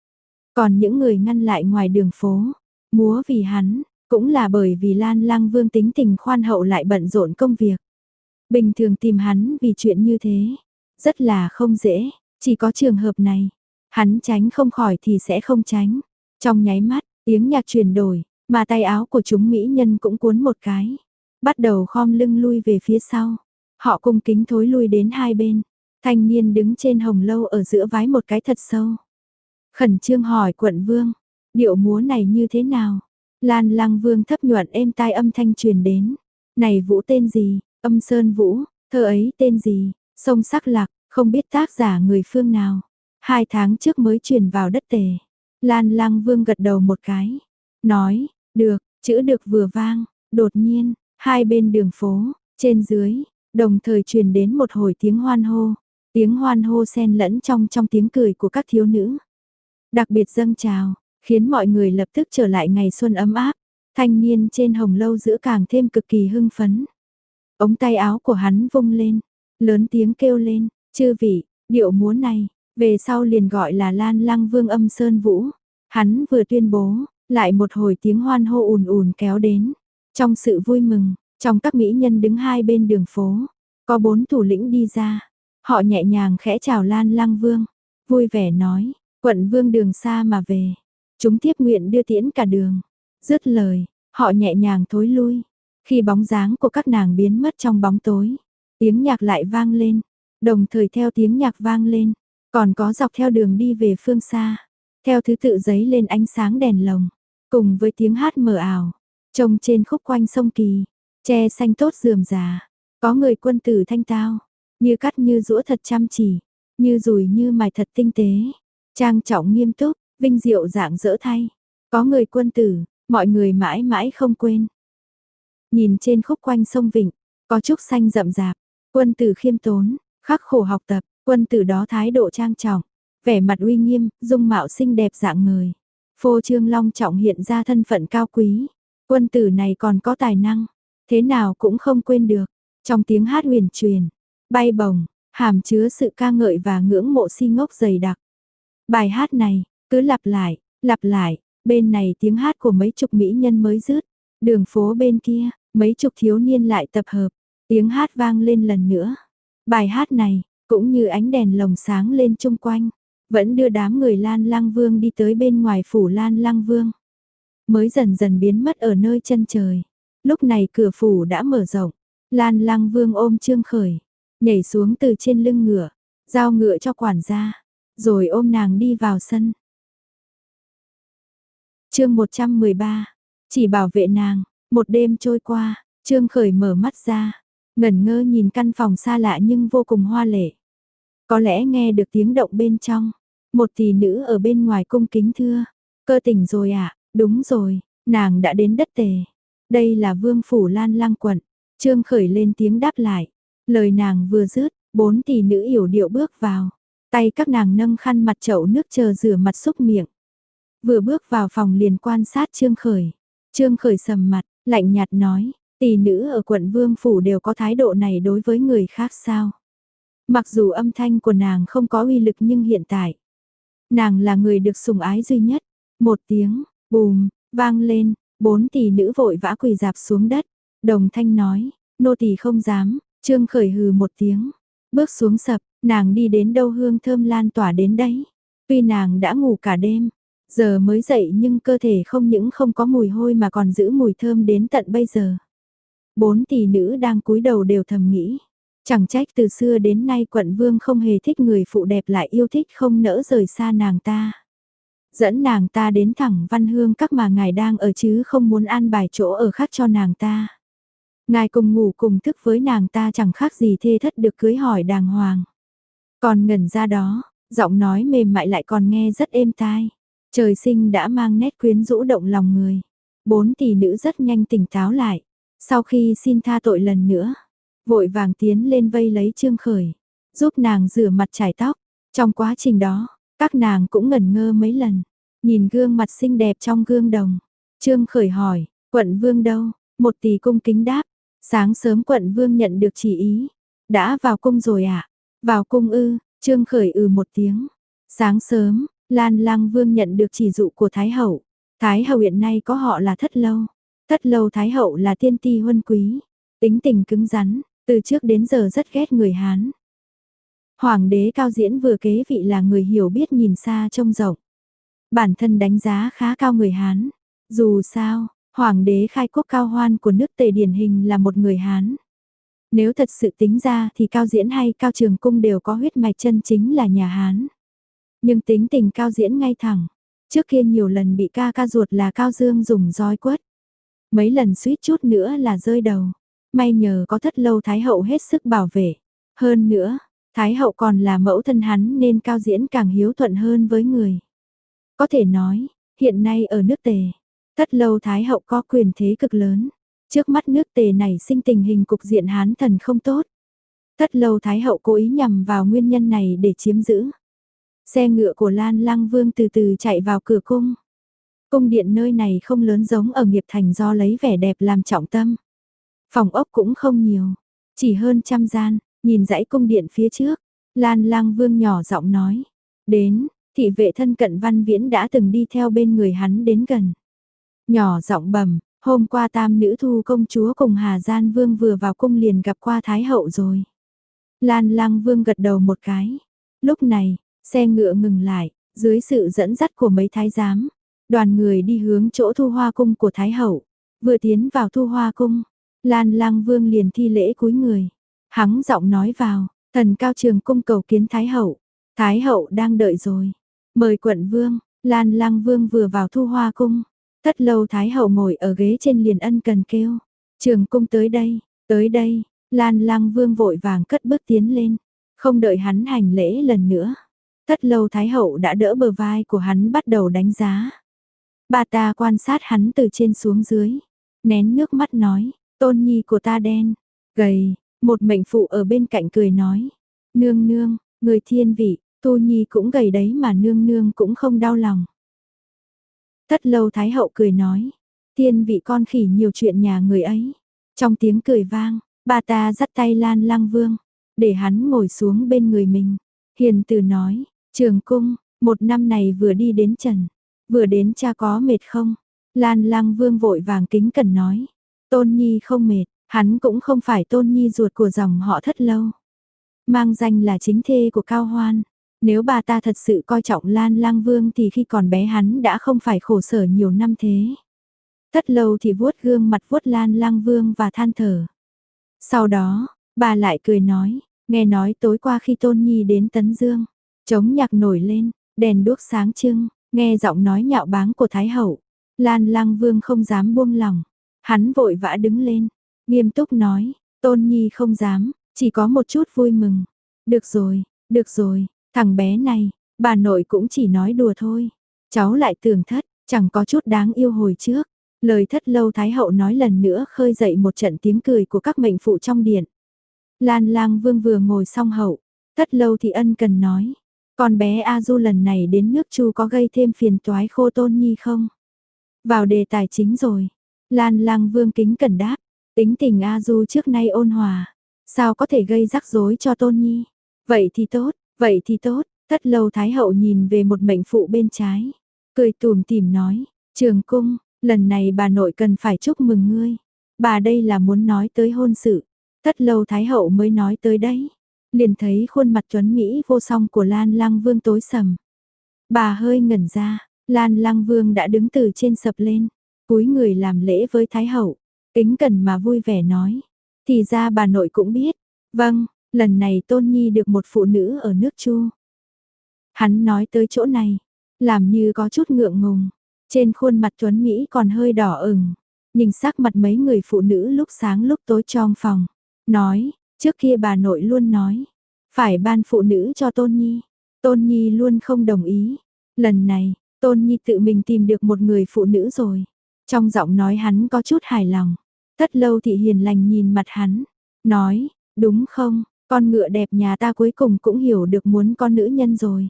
Còn những người ngăn lại ngoài đường phố, múa vì hắn, cũng là bởi vì Lan Lang Vương tính tình khoan hậu lại bận rộn công việc. Bình thường tìm hắn vì chuyện như thế, rất là không dễ, chỉ có trường hợp này, hắn tránh không khỏi thì sẽ không tránh. Trong nháy mắt, tiếng nhạc chuyển đổi, mà tay áo của chúng mỹ nhân cũng cuốn một cái, bắt đầu khom lưng lui về phía sau. Họ cung kính thối lui đến hai bên, thanh niên đứng trên hồng lâu ở giữa vái một cái thật sâu. Khẩn trương hỏi quận vương, điệu múa này như thế nào? Lan Lang Vương thấp nhuận êm tai âm thanh truyền đến. Này vũ tên gì? Âm Sơn Vũ, thơ ấy tên gì? Sông Sắc Lạc, không biết tác giả người phương nào. Hai tháng trước mới truyền vào đất Tề. Lan Lang Vương gật đầu một cái, nói, được, chữ được vừa vang. Đột nhiên, hai bên đường phố, trên dưới, đồng thời truyền đến một hồi tiếng hoan hô. Tiếng hoan hô xen lẫn trong trong tiếng cười của các thiếu nữ. Đặc biệt dâng trào, khiến mọi người lập tức trở lại ngày xuân ấm áp. Thanh niên trên hồng lâu giữa càng thêm cực kỳ hưng phấn. Ống tay áo của hắn vung lên, lớn tiếng kêu lên, chư vị, điệu múa này, về sau liền gọi là Lan Lang Vương Âm Sơn Vũ. Hắn vừa tuyên bố, lại một hồi tiếng hoan hô ùn ùn kéo đến. Trong sự vui mừng, trong các mỹ nhân đứng hai bên đường phố, có bốn thủ lĩnh đi ra. Họ nhẹ nhàng khẽ chào Lan Lang Vương, vui vẻ nói, quận vương đường xa mà về, chúng tiếp nguyện đưa tiễn cả đường. Dứt lời, họ nhẹ nhàng thối lui. Khi bóng dáng của các nàng biến mất trong bóng tối, tiếng nhạc lại vang lên, đồng thời theo tiếng nhạc vang lên, còn có dọc theo đường đi về phương xa, theo thứ tự giấy lên ánh sáng đèn lồng, cùng với tiếng hát mờ ảo, trông trên khúc quanh sông Kỳ, tre xanh tốt rườm rà, có người quân tử thanh tao, như cắt như giũa thật chăm chỉ, như dùi như mài thật tinh tế, trang trọng nghiêm túc, vinh diệu dạng dỡ thay, có người quân tử, mọi người mãi mãi không quên. Nhìn trên khúc quanh sông Vịnh, có trúc xanh rậm rạp, quân tử khiêm tốn, khắc khổ học tập, quân tử đó thái độ trang trọng, vẻ mặt uy nghiêm, dung mạo xinh đẹp dạng người. Phô trương long trọng hiện ra thân phận cao quý. Quân tử này còn có tài năng, thế nào cũng không quên được. Trong tiếng hát huyền truyền, bay bổng, hàm chứa sự ca ngợi và ngưỡng mộ si ngốc dày đặc. Bài hát này, cứ lặp lại, lặp lại, bên này tiếng hát của mấy chục mỹ nhân mới dứt. Đường phố bên kia, mấy chục thiếu niên lại tập hợp, tiếng hát vang lên lần nữa. Bài hát này, cũng như ánh đèn lồng sáng lên chung quanh, vẫn đưa đám người Lan Lăng Vương đi tới bên ngoài phủ Lan Lăng Vương. Mới dần dần biến mất ở nơi chân trời. Lúc này cửa phủ đã mở rộng, Lan Lăng Vương ôm Trương Khởi, nhảy xuống từ trên lưng ngựa, giao ngựa cho quản gia, rồi ôm nàng đi vào sân. Chương một trăm mười ba, chỉ bảo vệ nàng. Một đêm trôi qua, Trương Khởi mở mắt ra, ngẩn ngơ nhìn căn phòng xa lạ nhưng vô cùng hoa lệ. Có lẽ nghe được tiếng động bên trong, một tỷ nữ ở bên ngoài cung kính thưa, cơ tỉnh rồi ạ, à? Đúng rồi, nàng đã đến đất Tề. Đây là vương phủ Lan Lăng quận. Trương Khởi lên tiếng đáp lại, lời nàng vừa dứt, bốn tỷ nữ yểu điệu bước vào, tay các nàng nâng khăn mặt chậu nước chờ rửa mặt xúc miệng. Vừa bước vào phòng liền quan sát Trương Khởi. Trương Khởi sầm mặt, lạnh nhạt nói, tỷ nữ ở quận Vương Phủ đều có thái độ này đối với người khác sao? Mặc dù âm thanh của nàng không có uy lực nhưng hiện tại, nàng là người được sủng ái duy nhất. Một tiếng, bùm, vang lên, bốn tỷ nữ vội vã quỳ dạp xuống đất. Đồng thanh nói, nô tỳ không dám. Trương Khởi hừ một tiếng, bước xuống sập, nàng đi đến đâu hương thơm lan tỏa đến đấy. Tuy nàng đã ngủ cả đêm, giờ mới dậy nhưng cơ thể không những không có mùi hôi mà còn giữ mùi thơm đến tận bây giờ. Bốn tỷ nữ đang cúi đầu đều thầm nghĩ, chẳng trách từ xưa đến nay quận Vương không hề thích người phụ đẹp lại yêu thích không nỡ rời xa nàng ta. Dẫn nàng ta đến thẳng Văn Hương các mà ngài đang ở chứ không muốn an bài chỗ ở khác cho nàng ta. Ngài cùng ngủ cùng thức với nàng ta chẳng khác gì thê thất được cưới hỏi đàng hoàng. Còn ngẩn ra đó, giọng nói mềm mại lại còn nghe rất êm tai. Trời sinh đã mang nét quyến rũ động lòng người. Bốn tỷ nữ rất nhanh tỉnh táo lại. Sau khi xin tha tội lần nữa, vội vàng tiến lên vây lấy Trương Khởi, giúp nàng rửa mặt chải tóc. Trong quá trình đó, các nàng cũng ngẩn ngơ mấy lần, nhìn gương mặt xinh đẹp trong gương đồng. Trương Khởi hỏi, quận Vương đâu? Một tỷ cung kính đáp, sáng sớm quận Vương nhận được chỉ ý. Đã vào cung rồi ạ? À? Vào cung ư? Trương Khởi ừ một tiếng. Sáng sớm, Lan Lăng Vương nhận được chỉ dụ của Thái Hậu. Thái Hậu hiện nay có họ là Thất Lâu. Thất Lâu Thái Hậu là tiên ti huân quý, tính tình cứng rắn, từ trước đến giờ rất ghét người Hán. Hoàng đế Cao Diễn vừa kế vị là người hiểu biết nhìn xa trông rộng. Bản thân đánh giá khá cao người Hán. Dù sao, Hoàng đế khai quốc Cao Hoan của nước Tề điển hình là một người Hán. Nếu thật sự tính ra thì Cao Diễn hay Cao Trường Cung đều có huyết mạch chân chính là nhà Hán. Nhưng tính tình Cao Diễn ngay thẳng, trước kia nhiều lần bị ca ca ruột là Cao Dương dùng roi quất. Mấy lần suýt chút nữa là rơi đầu. May nhờ có Thất Lâu Thái Hậu hết sức bảo vệ. Hơn nữa, Thái Hậu còn là mẫu thân hắn nên Cao Diễn càng hiếu thuận hơn với người. Có thể nói, hiện nay ở nước Tề, Thất Lâu Thái Hậu có quyền thế cực lớn. Trước mắt nước Tề này sinh tình hình cục diện Hán thần không tốt. Thất Lâu Thái Hậu cố ý nhằm vào nguyên nhân này để chiếm giữ. Xe ngựa của Lan Lăng Vương từ từ chạy vào cửa cung. Cung điện nơi này không lớn giống ở Nghiệp Thành do lấy vẻ đẹp làm trọng tâm. Phòng ốc cũng không nhiều, chỉ hơn trăm gian, nhìn dãy cung điện phía trước. Lan Lăng Vương nhỏ giọng nói, đến, thị vệ thân cận Văn Viễn đã từng đi theo bên người hắn đến gần. Nhỏ giọng bẩm, hôm qua tam nữ thu công chúa cùng Hà Gian Vương vừa vào cung liền gặp qua Thái Hậu rồi. Lan Lăng Vương gật đầu một cái. Lúc này, xe ngựa ngừng lại, dưới sự dẫn dắt của mấy thái giám. Đoàn người đi hướng chỗ Thu Hoa cung của Thái Hậu. Vừa tiến vào Thu Hoa cung, Lan Lăng Vương liền thi lễ cúi người. Hắng giọng nói vào, thần Cao Trường cung cầu kiến Thái Hậu. Thái Hậu đang đợi rồi. Mời quận Vương. Lan Lăng Vương vừa vào Thu Hoa cung. Thất Lâu Thái Hậu ngồi ở ghế trên liền ân cần kêu. Trường cung tới đây, tới đây. Lan Lăng Vương vội vàng cất bước tiến lên. Không đợi hắn hành lễ lần nữa. Thất Lâu Thái Hậu đã đỡ bờ vai của hắn bắt đầu đánh giá. Bà ta quan sát hắn từ trên xuống dưới. Nén nước mắt nói, tôn nhi của ta đen. Gầy, một mệnh phụ ở bên cạnh cười nói. Nương nương, người thiên vị, Tu Nhi cũng gầy đấy mà nương nương cũng không đau lòng. Thất Lâu Thái hậu cười nói. Thiên vị con khỉ nhiều chuyện nhà người ấy. Trong tiếng cười vang, bà ta dắt tay Lan Lăng Vương, để hắn ngồi xuống bên người mình. Hiền từ nói, Trường cung, một năm này vừa đi đến trần, vừa đến cha có mệt không? Lan Lăng Vương vội vàng kính cẩn nói, Tôn Nhi không mệt, hắn cũng không phải Tôn Nhi ruột của dòng họ Thất Lâu. Mang danh là chính thê của Cao Hoan. Nếu bà ta thật sự coi trọng Lan Lăng Vương thì khi còn bé hắn đã không phải khổ sở nhiều năm thế. Thất Lâu thì vuốt gương mặt vuốt Lan Lăng Vương và than thở. Sau đó, bà lại cười nói, nghe nói tối qua khi Tôn Nhi đến Tấn Dương, trống nhạc nổi lên, đèn đuốc sáng trưng, nghe giọng nói nhạo báng của Thái hậu, Lan Lăng Vương không dám buông lòng. Hắn vội vã đứng lên, nghiêm túc nói, Tôn Nhi không dám, chỉ có một chút vui mừng. Được rồi, được rồi, thằng bé này, bà nội cũng chỉ nói đùa thôi. Cháu lại tưởng thất, chẳng có chút đáng yêu hồi trước. Lời Thất Lâu Thái hậu nói lần nữa khơi dậy một trận tiếng cười của các mệnh phụ trong điện. Lan Lang Vương vừa ngồi xong hậu, Thất Lâu thì ân cần nói, con bé A Du lần này đến nước Chu có gây thêm phiền toái khô Tôn Nhi không? Vào đề tài chính rồi, Lan Lang Vương kính cẩn đáp, tính tình A Du trước nay ôn hòa, sao có thể gây rắc rối cho Tôn Nhi? Vậy thì tốt, vậy thì tốt, Thất Lâu Thái hậu nhìn về một mệnh phụ bên trái, cười tủm tỉm nói, Trường cung, lần này bà nội cần phải chúc mừng ngươi. Bà đây là muốn nói tới hôn sự. Thất Lâu Thái hậu mới nói tới đấy. Liền thấy khuôn mặt tuấn Mỹ vô song của Lan Lăng Vương tối sầm. Bà hơi ngẩn ra, Lan Lăng Vương đã đứng từ trên sập lên, cúi người làm lễ với Thái hậu, kính cẩn mà vui vẻ nói. Thì ra bà nội cũng biết. Vâng, lần này Tôn Nhi được một phụ nữ ở nước Chu. Hắn nói tới chỗ này, làm như có chút ngượng ngùng. Trên khuôn mặt tuấn Mỹ còn hơi đỏ ửng, nhìn sắc mặt mấy người phụ nữ lúc sáng lúc tối trong phòng, nói, trước kia bà nội luôn nói, phải ban phụ nữ cho Tôn Nhi, Tôn Nhi luôn không đồng ý, lần này, Tôn Nhi tự mình tìm được một người phụ nữ rồi, trong giọng nói hắn có chút hài lòng, Thất Lâu thị hiền lành nhìn mặt hắn, nói, đúng không, con ngựa đẹp nhà ta cuối cùng cũng hiểu được muốn con nữ nhân rồi.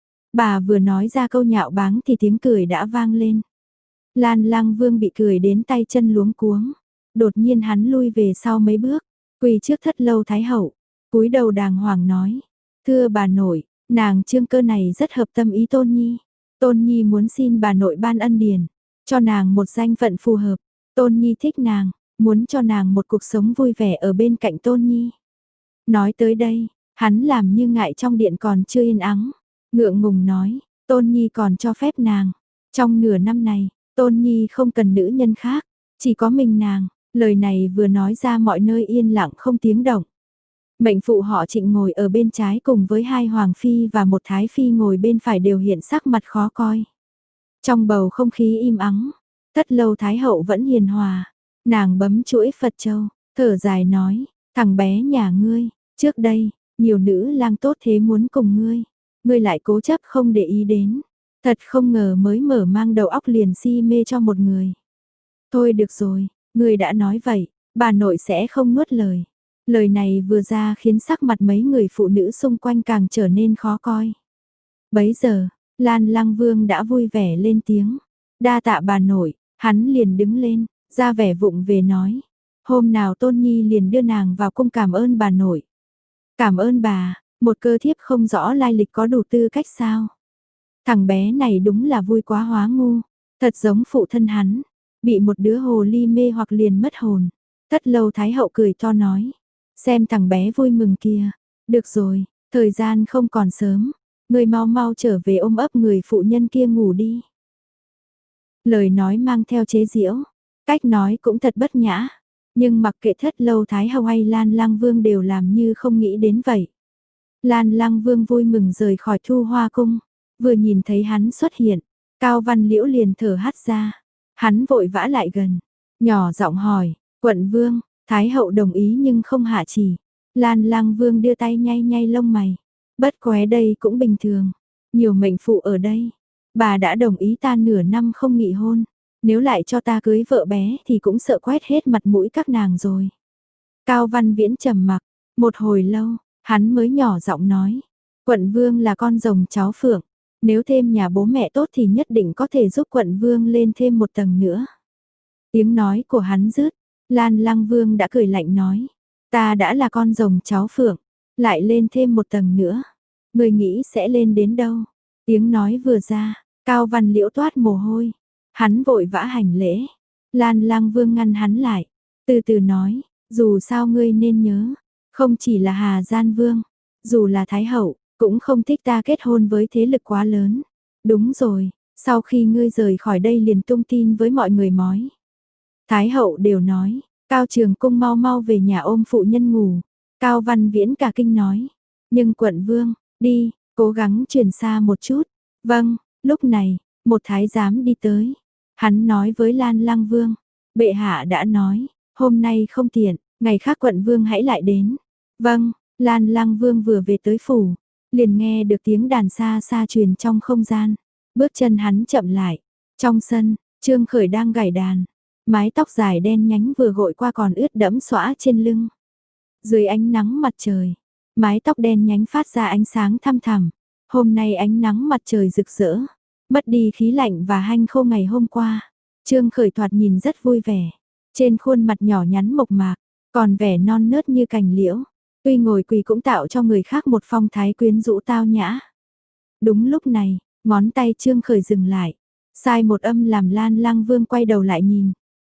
Bà vừa nói ra câu nhạo báng thì tiếng cười đã vang lên. Lan Lăng Vương bị cười đến tay chân luống cuống. Đột nhiên hắn lui về sau mấy bước, quỳ trước Thất Lâu Thái hậu, cúi đầu đàng hoàng nói: "Thưa bà nội, nàng Trương Cơ này rất hợp tâm ý Tôn Nhi. Tôn Nhi muốn xin bà nội ban ân điển, cho nàng một danh phận phù hợp. Tôn Nhi thích nàng, muốn cho nàng một cuộc sống vui vẻ ở bên cạnh Tôn Nhi." Nói tới đây, hắn làm như ngại trong điện còn chưa yên ắng. Ngượng ngùng nói, Tôn Nhi còn cho phép nàng. Trong nửa năm này, Tôn Nhi không cần nữ nhân khác, chỉ có mình nàng. Lời này vừa nói ra mọi nơi yên lặng không tiếng động. Mệnh phụ họ Trịnh ngồi ở bên trái cùng với hai hoàng phi và một thái phi ngồi bên phải đều hiện sắc mặt khó coi. Trong bầu không khí im ắng, Thất Lâu Thái hậu vẫn hiền hòa. Nàng bấm chuỗi Phật châu, thở dài nói, thằng bé nhà ngươi, trước đây, nhiều nữ lang tốt thế muốn cùng ngươi. Ngươi lại cố chấp không để ý đến. Thật không ngờ mới mở mang đầu óc liền si mê cho một người. Thôi được rồi, ngươi đã nói vậy, bà nội sẽ không nuốt lời. Lời này vừa ra khiến sắc mặt mấy người phụ nữ xung quanh càng trở nên khó coi. Bấy giờ, Lan Lăng Vương đã vui vẻ lên tiếng. Đa tạ bà nội, hắn liền đứng lên, ra vẻ vụng về nói. Hôm nào Tôn Nhi liền đưa nàng vào cung cảm ơn bà nội. Cảm ơn bà. Một cơ thiếp không rõ lai lịch có đủ tư cách sao? Thằng bé này đúng là vui quá hóa ngu, thật giống phụ thân hắn, bị một đứa hồ ly mê hoặc liền mất hồn. Thất Lâu Thái hậu cười to nói, xem thằng bé vui mừng kia, được rồi, thời gian không còn sớm, người mau mau trở về ôm ấp người phụ nhân kia ngủ đi. Lời nói mang theo chế giễu, cách nói cũng thật bất nhã, nhưng mặc kệ Thất Lâu Thái hậu hay Lan Lăng Vương đều làm như không nghĩ đến vậy. Lan Lăng Vương vui mừng rời khỏi Thu Hoa cung, vừa nhìn thấy hắn xuất hiện, Cao Văn Liễu liền thở hắt ra, hắn vội vã lại gần, nhỏ giọng hỏi, quận vương, Thái hậu đồng ý nhưng không hạ chỉ. Lan Lăng Vương đưa tay nhay nhay lông mày, bất quá đây cũng bình thường, nhiều mệnh phụ ở đây, bà đã đồng ý ta nửa năm không nghị hôn, nếu lại cho ta cưới vợ bé thì cũng sợ quét hết mặt mũi các nàng rồi. Cao Văn Viễn trầm mặc, một hồi lâu, hắn mới nhỏ giọng nói, quận vương là con rồng cháu phượng, nếu thêm nhà bố mẹ tốt thì nhất định có thể giúp quận vương lên thêm một tầng nữa. Tiếng nói của hắn rứt, Lan Lăng Vương đã cười lạnh nói, ta đã là con rồng cháu phượng, lại lên thêm một tầng nữa, người nghĩ sẽ lên đến đâu? Tiếng nói vừa ra, Cao Văn Liễu toát mồ hôi, hắn vội vã hành lễ, Lan Lăng Vương ngăn hắn lại, từ từ nói, dù sao ngươi nên nhớ, không chỉ là Hà Gian Vương, dù là Thái Hậu, cũng không thích ta kết hôn với thế lực quá lớn. Đúng rồi, sau khi ngươi rời khỏi đây liền tung tin với mọi người mói. Thái Hậu đều nói, Cao Trường Cung mau mau về nhà ôm phụ nhân ngủ. Cao Văn Viễn cả kinh nói, nhưng quận vương, đi, cố gắng chuyển xa một chút. Vâng, lúc này, một thái giám đi tới. Hắn nói với Lan Lăng Vương, bệ hạ đã nói, hôm nay không tiện, ngày khác quận vương hãy lại đến. Vâng, Lan Lăng Vương vừa về tới phủ, liền nghe được tiếng đàn xa xa truyền trong không gian. Bước chân hắn chậm lại, trong sân, Trương Khởi đang gảy đàn, mái tóc dài đen nhánh vừa gội qua còn ướt đẫm xõa trên lưng. Dưới ánh nắng mặt trời, mái tóc đen nhánh phát ra ánh sáng thăm thẳm. Hôm nay ánh nắng mặt trời rực rỡ, mất đi khí lạnh và hanh khô ngày hôm qua. Trương Khởi thoạt nhìn rất vui vẻ, trên khuôn mặt nhỏ nhắn mộc mạc, còn vẻ non nớt như cành liễu. Tuy ngồi quỳ cũng tạo cho người khác một phong thái quyến rũ tao nhã. Đúng lúc này, ngón tay Trương Khởi dừng lại, sai một âm làm Lan Lăng Vương quay đầu lại nhìn.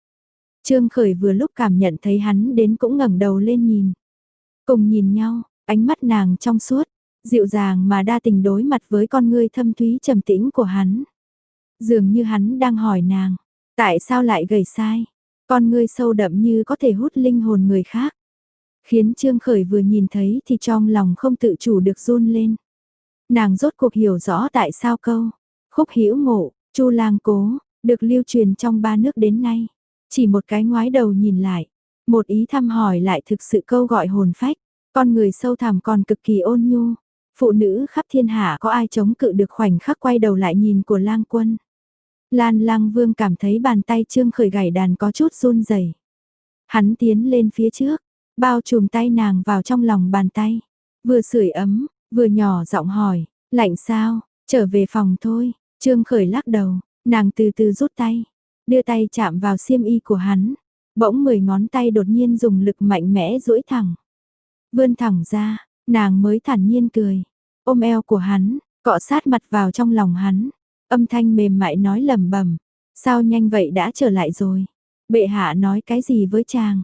Trương Khởi vừa lúc cảm nhận thấy hắn đến cũng ngẩng đầu lên nhìn. Cùng nhìn nhau, ánh mắt nàng trong suốt, dịu dàng mà đa tình đối mặt với con ngươi thâm thúy trầm tĩnh của hắn. Dường như hắn đang hỏi nàng, tại sao lại gầy sai? Con ngươi sâu đậm như có thể hút linh hồn người khác. Khiến Trương Khởi vừa nhìn thấy thì trong lòng không tự chủ được run lên. Nàng rốt cuộc hiểu rõ tại sao câu Khúc Hữu Ngộ, Chu Lang Cố được lưu truyền trong ba nước đến nay. Chỉ một cái ngoái đầu nhìn lại, một ý thăm hỏi lại thực sự câu gọi hồn phách, con người sâu thẳm còn cực kỳ ôn nhu. Phụ nữ khắp thiên hạ có ai chống cự được khoảnh khắc quay đầu lại nhìn của Lang Quân. Lan Lăng Vương cảm thấy bàn tay Trương Khởi gảy đàn có chút run rẩy. Hắn tiến lên phía trước, bao trùm tay nàng vào trong lòng bàn tay, vừa sưởi ấm, vừa nhỏ giọng hỏi, lạnh sao, trở về phòng thôi. Trương Khởi lắc đầu, nàng từ từ rút tay, đưa tay chạm vào xiêm y của hắn, bỗng mười ngón tay đột nhiên dùng lực mạnh mẽ duỗi thẳng. Vươn thẳng ra, nàng mới thản nhiên cười, ôm eo của hắn, cọ sát mặt vào trong lòng hắn, âm thanh mềm mại nói lẩm bẩm, sao nhanh vậy đã trở lại rồi, bệ hạ nói cái gì với chàng.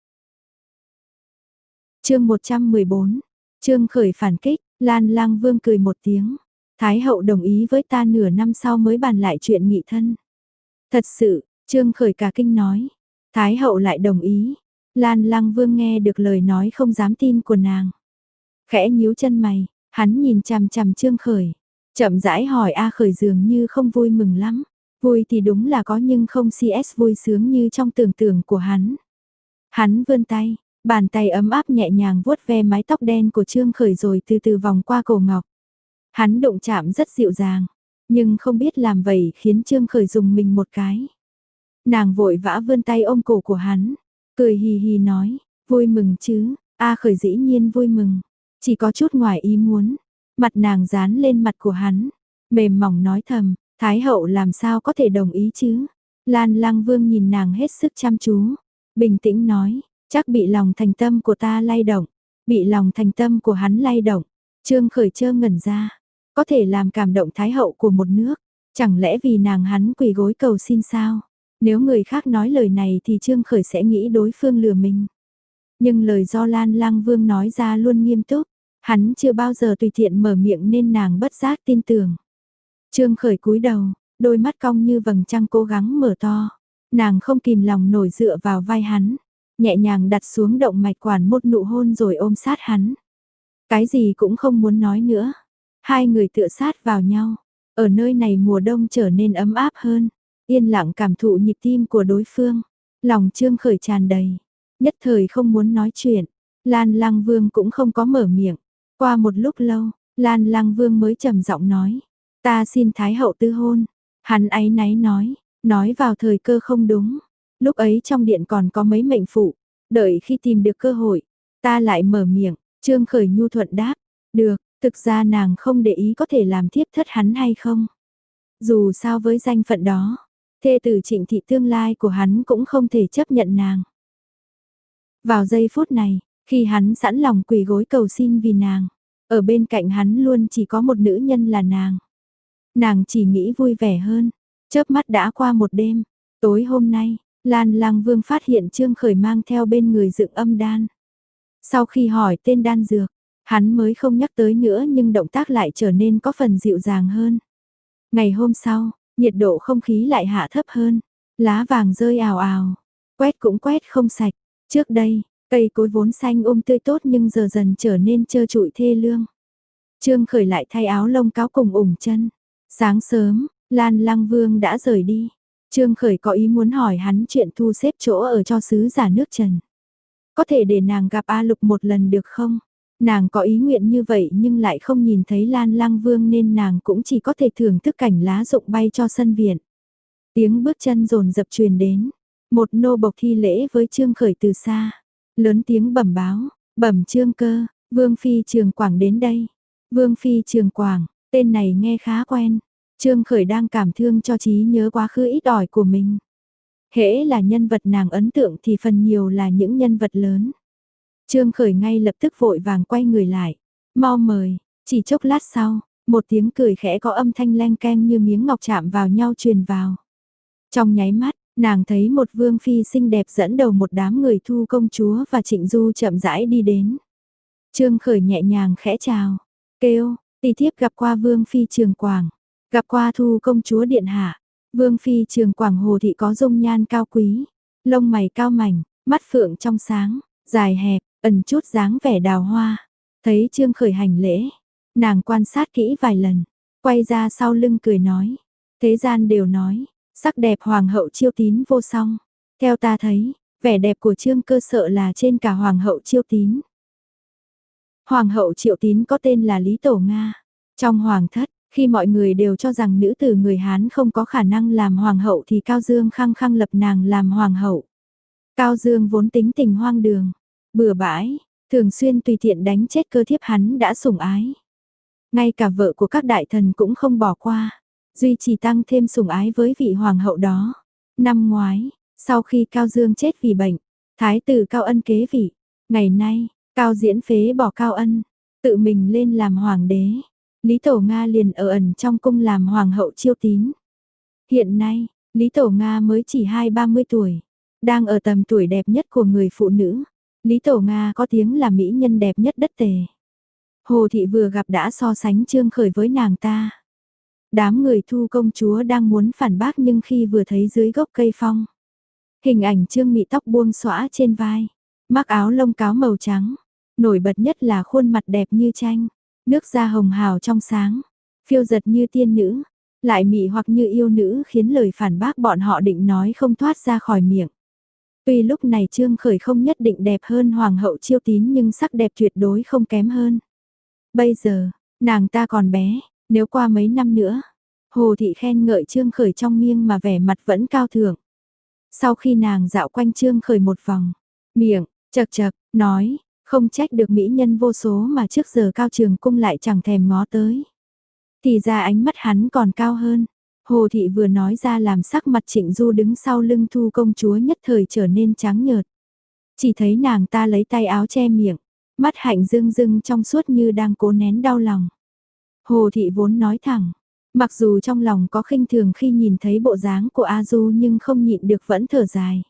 Chương một trăm mười bốn, Trương Khởi phản kích, Lan Lăng Vương cười một tiếng, Thái hậu đồng ý với ta nửa năm sau mới bàn lại chuyện nghị thân. Thật sự, Trương Khởi cả kinh nói, Thái hậu lại đồng ý. Lan Lăng Vương nghe được lời nói không dám tin của nàng. Khẽ nhíu chân mày, hắn nhìn chằm chằm Trương Khởi, chậm rãi hỏi A Khởi dường như không vui mừng lắm. Vui thì đúng là có nhưng không xê ét vui sướng như trong tưởng tượng của hắn. Hắn vươn tay, bàn tay ấm áp nhẹ nhàng vuốt ve mái tóc đen của Trương Khởi rồi từ từ vòng qua cổ ngọc. Hắn đụng chạm rất dịu dàng, nhưng không biết làm vậy khiến Trương Khởi dùng mình một cái. Nàng vội vã vươn tay ôm cổ của hắn, cười hì hì nói, vui mừng chứ. A Khởi dĩ nhiên vui mừng, chỉ có chút ngoài ý muốn. Mặt nàng dán lên mặt của hắn, mềm mỏng nói thầm, Thái hậu làm sao có thể đồng ý chứ. Lan Lăng Vương nhìn nàng hết sức chăm chú, bình tĩnh nói, chắc bị lòng thành tâm của ta lay động. Bị lòng thành tâm của hắn lay động. Trương Khởi chơ ngẩn ra, có thể làm cảm động Thái hậu của một nước, chẳng lẽ vì nàng hắn quỳ gối cầu xin sao? Nếu người khác nói lời này thì Trương Khởi sẽ nghĩ đối phương lừa mình. Nhưng lời do Lan Lăng Vương nói ra luôn nghiêm túc, hắn chưa bao giờ tùy tiện mở miệng nên nàng bất giác tin tưởng. Trương Khởi cúi đầu, đôi mắt cong như vầng trăng cố gắng mở to. Nàng không kìm lòng nổi dựa vào vai hắn, nhẹ nhàng đặt xuống động mạch quản một nụ hôn rồi ôm sát hắn. Cái gì cũng không muốn nói nữa. Hai người tựa sát vào nhau. Ở nơi này mùa đông trở nên ấm áp hơn. Yên lặng cảm thụ nhịp tim của đối phương. Lòng Trương Khởi tràn đầy. Nhất thời không muốn nói chuyện. Lan Lăng Vương cũng không có mở miệng. Qua một lúc lâu, Lan Lăng Vương mới trầm giọng nói. Ta xin Thái hậu tư hôn. Hắn áy náy nói. Nói vào thời cơ không đúng. Lúc ấy trong điện còn có mấy mệnh phụ. Đợi khi tìm được cơ hội, ta lại mở miệng, Trương Khởi nhu thuận đáp, được, thực ra nàng không để ý có thể làm thiếp thất hắn hay không. Dù sao với danh phận đó, thê tử Trịnh thị tương lai của hắn cũng không thể chấp nhận nàng. Vào giây phút này, khi hắn sẵn lòng quỳ gối cầu xin vì nàng, ở bên cạnh hắn luôn chỉ có một nữ nhân là nàng. Nàng chỉ nghĩ vui vẻ hơn, chớp mắt đã qua một đêm, tối hôm nay, Lan Lang Vương phát hiện Trương Khởi mang theo bên người dựng âm đan. Sau khi hỏi tên đan dược, hắn mới không nhắc tới nữa nhưng động tác lại trở nên có phần dịu dàng hơn. Ngày hôm sau, nhiệt độ không khí lại hạ thấp hơn, lá vàng rơi ào ào, quét cũng quét không sạch. Trước đây, cây cối vốn xanh um tươi tốt nhưng giờ dần trở nên trơ trụi thê lương. Trương Khởi lại thay áo lông cáo cùng ủng chân. Sáng sớm, Lan Lăng Vương đã rời đi. Trương Khởi có ý muốn hỏi hắn chuyện thu xếp chỗ ở cho sứ giả nước Trần. Có thể để nàng gặp A Lục một lần được không? Nàng có ý nguyện như vậy nhưng lại không nhìn thấy Lan Lăng Vương nên nàng cũng chỉ có thể thưởng thức cảnh lá rụng bay cho sân viện. Tiếng bước chân rồn dập truyền đến. Một nô bộc thi lễ với Trương Khởi từ xa. Lớn tiếng bẩm báo, bẩm Trương Cơ, Vương Phi Trường Quảng đến đây. Vương Phi Trường Quảng, tên này nghe khá quen. Trương Khởi đang cảm thương cho trí nhớ quá khứ ít ỏi của mình. Hễ là nhân vật nàng ấn tượng thì phần nhiều là những nhân vật lớn. Trương Khởi ngay lập tức vội vàng quay người lại. Mau mời, chỉ chốc lát sau, một tiếng cười khẽ có âm thanh leng keng như miếng ngọc chạm vào nhau truyền vào. Trong nháy mắt, nàng thấy một vương phi xinh đẹp dẫn đầu một đám người Thu công chúa và Trịnh Du chậm rãi đi đến. Trương Khởi nhẹ nhàng khẽ chào, kêu, tỷ thiếp gặp qua Vương Phi Trường Quảng, gặp qua Thu công chúa điện hạ. Vương Phi Trường Quảng Hồ thị có dung nhan cao quý, lông mày cao mảnh, mắt phượng trong sáng, dài hẹp, ẩn chút dáng vẻ đào hoa. Thấy Trương Khởi hành lễ, nàng quan sát kỹ vài lần, quay ra sau lưng cười nói, thế gian đều nói, sắc đẹp hoàng hậu Chiêu Tín vô song. Theo ta thấy, vẻ đẹp của Trương Cơ sợ là trên cả hoàng hậu Chiêu Tín. Hoàng hậu Triệu Tín có tên là Lý Tổ Nga. Trong hoàng thất, khi mọi người đều cho rằng nữ tử người Hán không có khả năng làm hoàng hậu thì Cao Dương khăng khăng lập nàng làm hoàng hậu. Cao Dương vốn tính tình hoang đường, bừa bãi, thường xuyên tùy tiện đánh chết cơ thiếp hắn đã sủng ái. Ngay cả vợ của các đại thần cũng không bỏ qua, duy trì tăng thêm sủng ái với vị hoàng hậu đó. Năm ngoái, sau khi Cao Dương chết vì bệnh, thái tử Cao Ân kế vị. Ngày nay, Cao Diễn phế bỏ Cao Ân, tự mình lên làm hoàng đế. Lý Tổ Nga liền ở ẩn trong cung làm hoàng hậu Chiêu Tín. Hiện nay, Lý Tổ Nga mới chỉ hai ba mươi tuổi, đang ở tầm tuổi đẹp nhất của người phụ nữ. Lý Tổ Nga có tiếng là mỹ nhân đẹp nhất đất Tề. Hồ thị vừa gặp đã so sánh Trương Khởi với nàng ta. Đám người Thu công chúa đang muốn phản bác nhưng khi vừa thấy dưới gốc cây phong, hình ảnh Trương Mị tóc buông xõa trên vai, mặc áo lông cáo màu trắng, nổi bật nhất là khuôn mặt đẹp như tranh, nước da hồng hào trong sáng, phiêu giật như tiên nữ, lại mị hoặc như yêu nữ khiến lời phản bác bọn họ định nói không thoát ra khỏi miệng. Tuy lúc này Trương Khởi không nhất định đẹp hơn hoàng hậu Chiêu Tín nhưng sắc đẹp tuyệt đối không kém hơn. Bây giờ, nàng ta còn bé, nếu qua mấy năm nữa, Hồ thị khen ngợi Trương Khởi trong miêng mà vẻ mặt vẫn cao thượng. Sau khi nàng dạo quanh Trương Khởi một vòng, miệng, chật chật, nói, không trách được mỹ nhân vô số mà trước giờ Cao Trường Cung lại chẳng thèm ngó tới. Thì ra ánh mắt hắn còn cao hơn. Hồ thị vừa nói ra làm sắc mặt Trịnh Du đứng sau lưng Thu công chúa nhất thời trở nên trắng nhợt. Chỉ thấy nàng ta lấy tay áo che miệng, mắt hạnh rưng rưng trong suốt như đang cố nén đau lòng. Hồ thị vốn nói thẳng, mặc dù trong lòng có khinh thường khi nhìn thấy bộ dáng của A Du nhưng không nhịn được vẫn thở dài.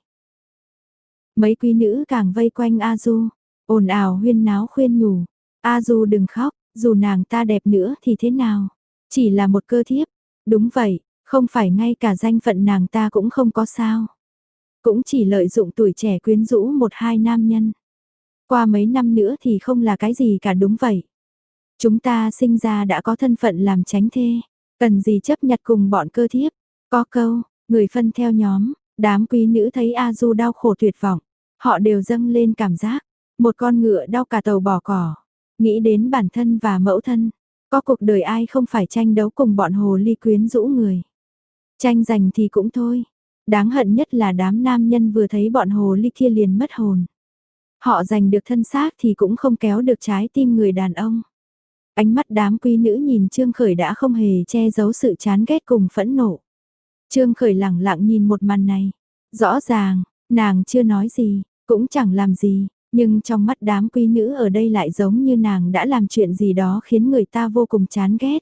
Mấy quý nữ càng vây quanh A Du, ồn ào huyên náo khuyên nhủ, A Du đừng khóc, dù nàng ta đẹp nữa thì thế nào, chỉ là một cơ thiếp. Đúng vậy, không phải ngay cả danh phận nàng ta cũng không có sao. Cũng chỉ lợi dụng tuổi trẻ quyến rũ một hai nam nhân. Qua mấy năm nữa thì không là cái gì cả, đúng vậy. Chúng ta sinh ra đã có thân phận làm chánh thê, cần gì chấp nhặt cùng bọn cơ thiếp. Có câu, người phân theo nhóm, đám quý nữ thấy A Du đau khổ tuyệt vọng, họ đều dâng lên cảm giác, một con ngựa đau cả tàu bỏ cỏ, nghĩ đến bản thân và mẫu thân. Có cuộc đời ai không phải tranh đấu cùng bọn hồ ly quyến rũ người. Tranh giành thì cũng thôi, đáng hận nhất là đám nam nhân vừa thấy bọn hồ ly kia liền mất hồn. Họ giành được thân xác thì cũng không kéo được trái tim người đàn ông. Ánh mắt đám quý nữ nhìn Trương Khởi đã không hề che giấu sự chán ghét cùng phẫn nộ. Trương Khởi lẳng lặng nhìn một màn này. Rõ ràng, nàng chưa nói gì, cũng chẳng làm gì, nhưng trong mắt đám quý nữ ở đây lại giống như nàng đã làm chuyện gì đó khiến người ta vô cùng chán ghét.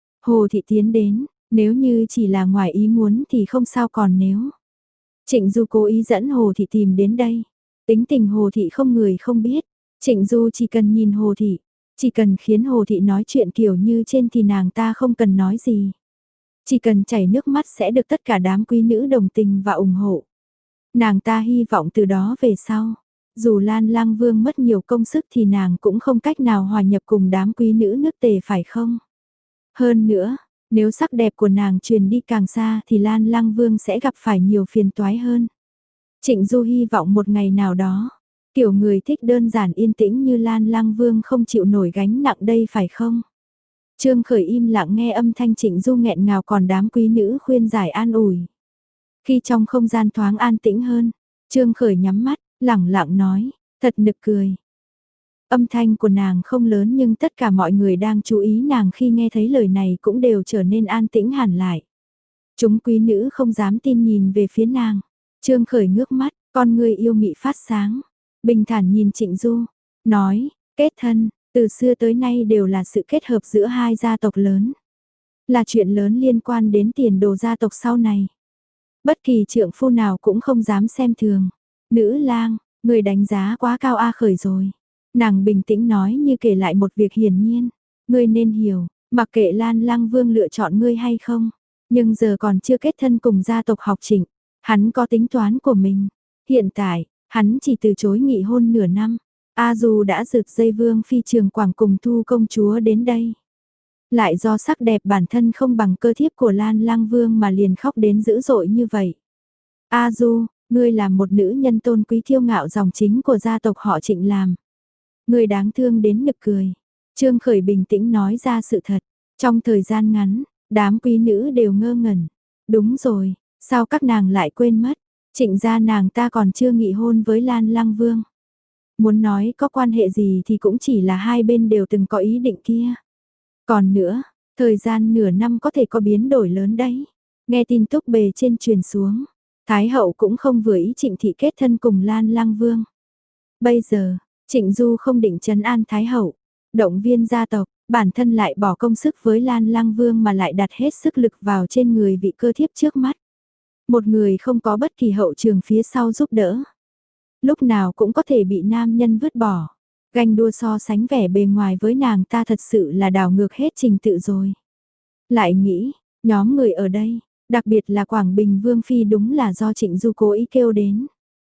Hồ Thị tiến đến, nếu như chỉ là ngoài ý muốn thì không sao, còn nếu Trịnh Du cố ý dẫn Hồ Thị tìm đến đây. Tính tình Hồ Thị không người không biết. Trịnh Du chỉ cần nhìn Hồ Thị, chỉ cần khiến Hồ Thị nói chuyện kiểu như trên thì nàng ta không cần nói gì. Chỉ cần chảy nước mắt sẽ được tất cả đám quý nữ đồng tình và ủng hộ. Nàng ta hy vọng từ đó về sau, dù Lan Lang Vương mất nhiều công sức thì nàng cũng không cách nào hòa nhập cùng đám quý nữ nước Tề, phải không? Hơn nữa, nếu sắc đẹp của nàng truyền đi càng xa thì Lan Lang Vương sẽ gặp phải nhiều phiền toái hơn. Trịnh Du hy vọng một ngày nào đó, kiểu người thích đơn giản yên tĩnh như Lan Lang Vương không chịu nổi gánh nặng đây, phải không? Trương Khởi im lặng nghe âm thanh Trịnh Du nghẹn ngào, còn đám quý nữ khuyên giải an ủi. Khi trong không gian thoáng an tĩnh hơn, Trương Khởi nhắm mắt, lẳng lặng nói, thật nực cười. Âm thanh của nàng không lớn nhưng tất cả mọi người đang chú ý nàng khi nghe thấy lời này cũng đều trở nên an tĩnh hẳn lại. Chúng quý nữ không dám tin nhìn về phía nàng. Trương Khởi ngước mắt, con người yêu mị phát sáng. Bình thản nhìn Trịnh Du, nói, kết thân, từ xưa tới nay đều là sự kết hợp giữa hai gia tộc lớn. Là chuyện lớn liên quan đến tiền đồ gia tộc sau này. Bất kỳ trượng phu nào cũng không dám xem thường. Nữ lang, người đánh giá quá cao A Khởi rồi. Nàng bình tĩnh nói như kể lại một việc hiển nhiên. Ngươi nên hiểu, mặc kệ Lan Lang Vương lựa chọn ngươi hay không. Nhưng giờ còn chưa kết thân cùng gia tộc học Trịnh. Hắn có tính toán của mình. Hiện tại, hắn chỉ từ chối nghị hôn nửa năm. A Du đã rực dây Vương Phi Trường Quảng cùng Thu công chúa đến đây. Lại do sắc đẹp bản thân không bằng cơ thiếp của Lan Lang Vương mà liền khóc đến dữ dội như vậy. A Du, ngươi là một nữ nhân tôn quý kiêu ngạo dòng chính của gia tộc họ Trịnh làm. Ngươi đáng thương đến nực cười. Trương Khởi bình tĩnh nói ra sự thật. Trong thời gian ngắn, đám quý nữ đều ngơ ngẩn. Đúng rồi, sao các nàng lại quên mất? Trịnh gia nàng ta còn chưa nghị hôn với Lan Lang Vương. Muốn nói có quan hệ gì thì cũng chỉ là hai bên đều từng có ý định kia. Còn nữa, thời gian nửa năm có thể có biến đổi lớn đấy. Nghe tin túc bề trên truyền xuống, Thái hậu cũng không vừa ý Trịnh thị kết thân cùng Lan Lang Vương. Bây giờ, Trịnh Du không định trấn an Thái hậu, động viên gia tộc, bản thân lại bỏ công sức với Lan Lang Vương mà lại đặt hết sức lực vào trên người vị cơ thiếp trước mắt. Một người không có bất kỳ hậu trường phía sau giúp đỡ. Lúc nào cũng có thể bị nam nhân vứt bỏ. Ganh đua so sánh vẻ bề ngoài với nàng ta thật sự là đảo ngược hết trình tự rồi. Lại nghĩ, nhóm người ở đây, đặc biệt là Quảng Bình Vương Phi đúng là do Trịnh Du cố ý kêu đến.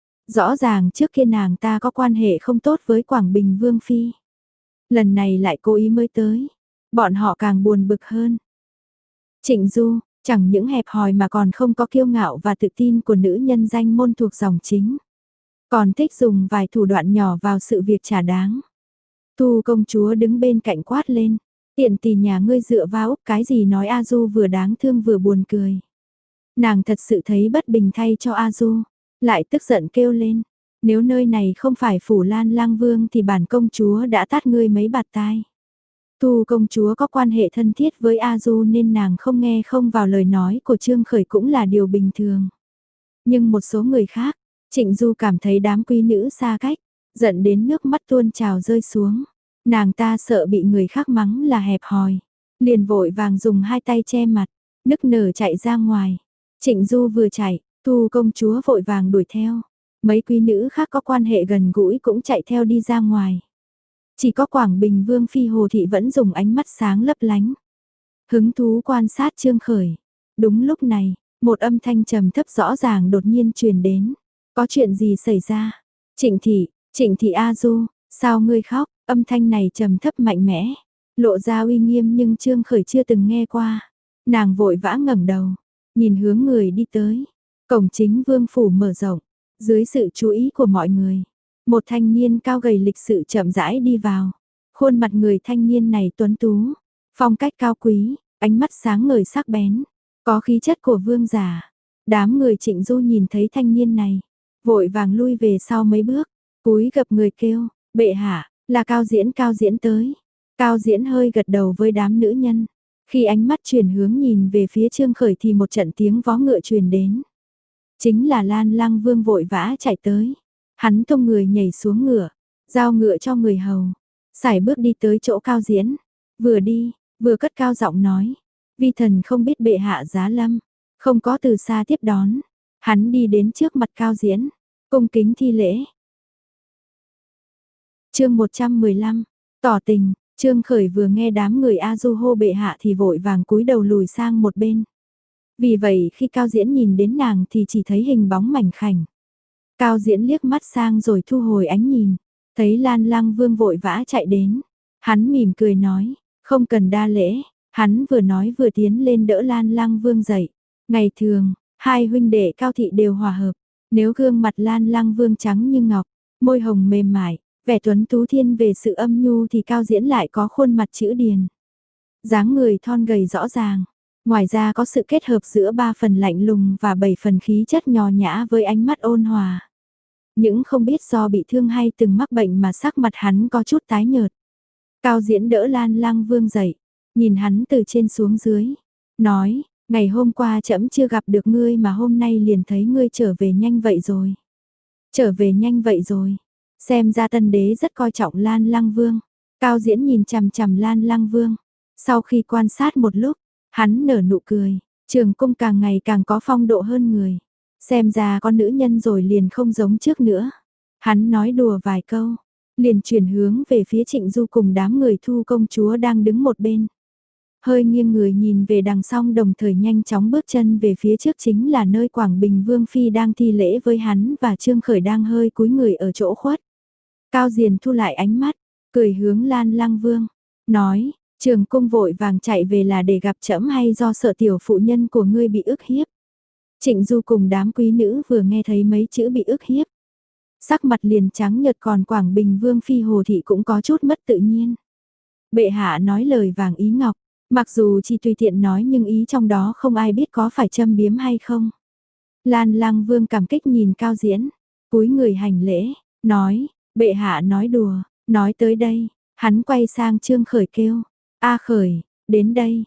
Rõ ràng trước kia nàng ta có quan hệ không tốt với Quảng Bình Vương Phi. Lần này lại cố ý mới tới. Bọn họ càng buồn bực hơn. Trịnh Du, chẳng những hẹp hòi mà còn không có kiêu ngạo và tự tin của nữ nhân danh môn thuộc dòng chính. Còn thích dùng vài thủ đoạn nhỏ vào sự việc chả đáng. Thu công chúa đứng bên cạnh quát lên. Tiện tì nhà ngươi dựa vào cái gì nói A Du vừa đáng thương vừa buồn cười. Nàng thật sự thấy bất bình thay cho A Du. Lại tức giận kêu lên. Nếu nơi này không phải phủ Lan Lang Vương thì bản công chúa đã tát ngươi mấy bạt tai. Thu công chúa có quan hệ thân thiết với A Du nên nàng không nghe không vào lời nói của Trương Khởi cũng là điều bình thường. Nhưng một số người khác, Trịnh Du cảm thấy đám quý nữ xa cách, giận đến nước mắt tuôn trào rơi xuống. Nàng ta sợ bị người khác mắng là hẹp hòi, liền vội vàng dùng hai tay che mặt, nức nở chạy ra ngoài. Trịnh Du vừa chạy, Thu công chúa vội vàng đuổi theo. Mấy quý nữ khác có quan hệ gần gũi cũng chạy theo đi ra ngoài. Chỉ có Quảng Bình Vương Phi Hồ Thị vẫn dùng ánh mắt sáng lấp lánh. Hứng thú quan sát Trương Khởi. Đúng lúc này, một âm thanh trầm thấp rõ ràng đột nhiên truyền đến. Có chuyện gì xảy ra? Trịnh thị, Trịnh thị A Du, sao ngươi khóc? Âm thanh này trầm thấp mạnh mẽ, lộ ra uy nghiêm nhưng Trương Khởi chưa từng nghe qua. Nàng vội vã ngẩng đầu, nhìn hướng người đi tới. Cổng chính vương phủ mở rộng, dưới sự chú ý của mọi người, một thanh niên cao gầy lịch sự chậm rãi đi vào. Khuôn mặt người thanh niên này tuấn tú, phong cách cao quý, ánh mắt sáng ngời sắc bén, có khí chất của vương giả. Đám người Trịnh Du nhìn thấy thanh niên này, vội vàng lui về sau mấy bước. cúi gập người kêu, bệ hạ, là Cao Diễn, Cao Diễn tới. Cao Diễn hơi gật đầu với đám nữ nhân. Khi ánh mắt chuyển hướng nhìn về phía Trương Khởi thì một trận tiếng vó ngựa truyền đến. Chính là Lan Lăng Vương vội vã chạy tới. Hắn tung người nhảy xuống ngựa, giao ngựa cho người hầu. Sải bước đi tới chỗ Cao Diễn. Vừa đi, vừa cất cao giọng nói. Vi thần không biết bệ hạ giá lâm. Không có từ xa tiếp đón. Hắn đi đến trước mặt Cao Diễn. Cung kính thi lễ. Chương một trăm mười lăm. Tỏ tình. Trương Khởi vừa nghe đám người A Du hô bệ hạ thì vội vàng cúi đầu lùi sang một bên. Vì vậy khi Cao Diễn nhìn đến nàng thì chỉ thấy hình bóng mảnh khảnh. Cao Diễn liếc mắt sang rồi thu hồi ánh nhìn. Thấy Lan Lăng Vương vội vã chạy đến. Hắn mỉm cười nói, không cần đa lễ. Hắn vừa nói vừa tiến lên đỡ Lan Lăng Vương dậy. Ngày thường, hai huynh đệ Cao Thị đều hòa hợp. Nếu gương mặt Lan Lăng Vương trắng như ngọc, môi hồng mềm mại, vẻ tuấn tú thiên về sự âm nhu thì Cao Diễn lại có khuôn mặt chữ điền. Dáng người thon gầy rõ ràng, ngoài ra có sự kết hợp giữa ba phần lạnh lùng và bảy phần khí chất nhò nhã với ánh mắt ôn hòa. Những không biết do bị thương hay từng mắc bệnh mà sắc mặt hắn có chút tái nhợt. Cao Diễn đỡ Lan Lăng Vương dậy, nhìn hắn từ trên xuống dưới, nói, ngày hôm qua trẫm chưa gặp được ngươi mà hôm nay liền thấy ngươi trở về nhanh vậy rồi. Trở về nhanh vậy rồi. Xem ra tân đế rất coi trọng Lan Lăng Vương. Cao Diễn nhìn chằm chằm Lan Lăng Vương. Sau khi quan sát một lúc, hắn nở nụ cười. Trường cung càng ngày càng có phong độ hơn người. Xem ra con nữ nhân rồi liền không giống trước nữa. Hắn nói đùa vài câu, liền chuyển hướng về phía Trịnh Du cùng đám người Thu công chúa đang đứng một bên. Hơi nghiêng người nhìn về đằng song đồng thời nhanh chóng bước chân về phía trước chính là nơi Quảng Bình Vương Phi đang thi lễ với hắn và Trương Khởi đang hơi cúi người ở chỗ khuất. Cao Diền thu lại ánh mắt, cười hướng Lan Lăng Vương, nói, Trường cung vội vàng chạy về là để gặp trẫm hay do sợ tiểu phụ nhân của ngươi bị ức hiếp. Trịnh Du cùng đám quý nữ vừa nghe thấy mấy chữ bị ức hiếp. Sắc mặt liền trắng nhợt, còn Quảng Bình Vương Phi Hồ Thị cũng có chút mất tự nhiên. Bệ hạ nói lời vàng ý ngọc, mặc dù chỉ tùy tiện nói nhưng ý trong đó không ai biết có phải châm biếm hay không. Lan Lăng Vương cảm kích nhìn Cao Diễn, cúi người hành lễ, nói, bệ hạ nói đùa, nói tới đây, hắn quay sang Trương Khởi kêu, A Khởi, đến đây.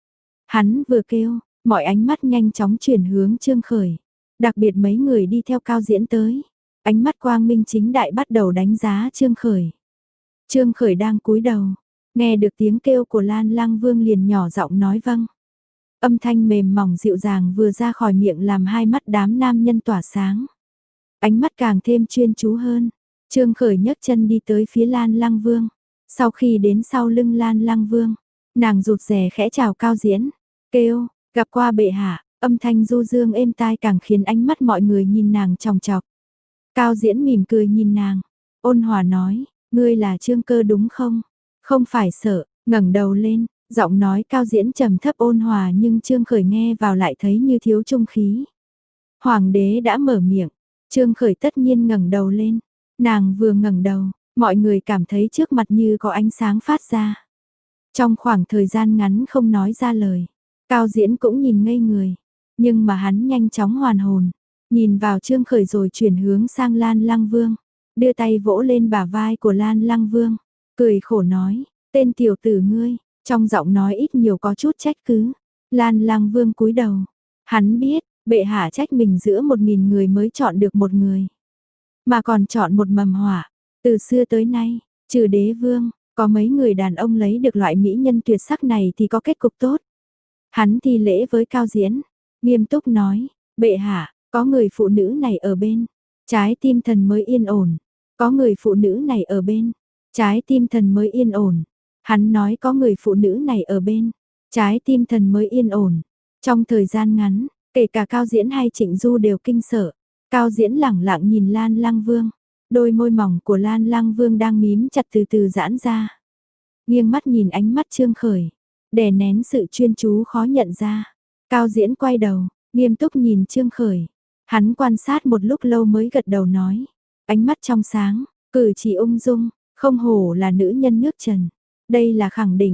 Hắn vừa kêu, mọi ánh mắt nhanh chóng chuyển hướng Trương Khởi, đặc biệt mấy người đi theo Cao Diễn tới, ánh mắt quang minh chính đại bắt đầu đánh giá Trương Khởi. Trương Khởi đang cúi đầu, nghe được tiếng kêu của Lan Lăng Vương liền nhỏ giọng nói vâng. Âm thanh mềm mỏng dịu dàng vừa ra khỏi miệng làm hai mắt đám nam nhân tỏa sáng. Ánh mắt càng thêm chuyên chú hơn. Trương Khởi nhấc chân đi tới phía Lan Lăng Vương. Sau khi đến sau lưng Lan Lăng Vương, nàng rụt rè khẽ chào Cao Diễn, kêu, gặp qua bệ hạ, âm thanh du dương êm tai càng khiến ánh mắt mọi người nhìn nàng chòng chọc. Cao Diễn mỉm cười nhìn nàng, ôn hòa nói, ngươi là Trương Cơ đúng không? Không phải sợ, ngẩng đầu lên, giọng nói Cao Diễn trầm thấp ôn hòa nhưng Trương Khởi nghe vào lại thấy như thiếu trung khí. Hoàng đế đã mở miệng, Trương Khởi tất nhiên ngẩng đầu lên, nàng vừa ngẩng đầu, mọi người cảm thấy trước mặt như có ánh sáng phát ra. Trong khoảng thời gian ngắn không nói ra lời, Cao Diễn cũng nhìn ngây người, nhưng mà hắn nhanh chóng hoàn hồn, nhìn vào Trương Khởi rồi chuyển hướng sang Lan Lăng Vương, đưa tay vỗ lên bả vai của Lan Lăng Vương, cười khổ nói, tên tiểu tử ngươi, trong giọng nói ít nhiều có chút trách cứ. Lan Lăng Vương cúi đầu, hắn biết, bệ hạ trách mình giữa một nghìn người mới chọn được một người, mà còn chọn một mầm hỏa. Từ xưa tới nay, trừ đế vương, có mấy người đàn ông lấy được loại mỹ nhân tuyệt sắc này thì có kết cục tốt. Hắn thi lễ với Cao Diễn, nghiêm túc nói, bệ hạ, có người phụ nữ này ở bên, trái tim thần mới yên ổn. Có người phụ nữ này ở bên, trái tim thần mới yên ổn. Hắn nói có người phụ nữ này ở bên, trái tim thần mới yên ổn. Trong thời gian ngắn, kể cả Cao Diễn hay Trịnh Du đều kinh sợ. Cao Diễn lẳng lặng nhìn Lan Lăng Vương. Đôi môi mỏng của Lan Lăng Vương đang mím chặt từ từ giãn ra. Nghiêng mắt nhìn ánh mắt Trương Khởi, đè nén sự chuyên chú khó nhận ra. Cao Diễn quay đầu, nghiêm túc nhìn Trương Khởi. Hắn quan sát một lúc lâu mới gật đầu nói. Ánh mắt trong sáng, cử chỉ ung dung, không hổ là nữ nhân nước Trần. Đây là khẳng định.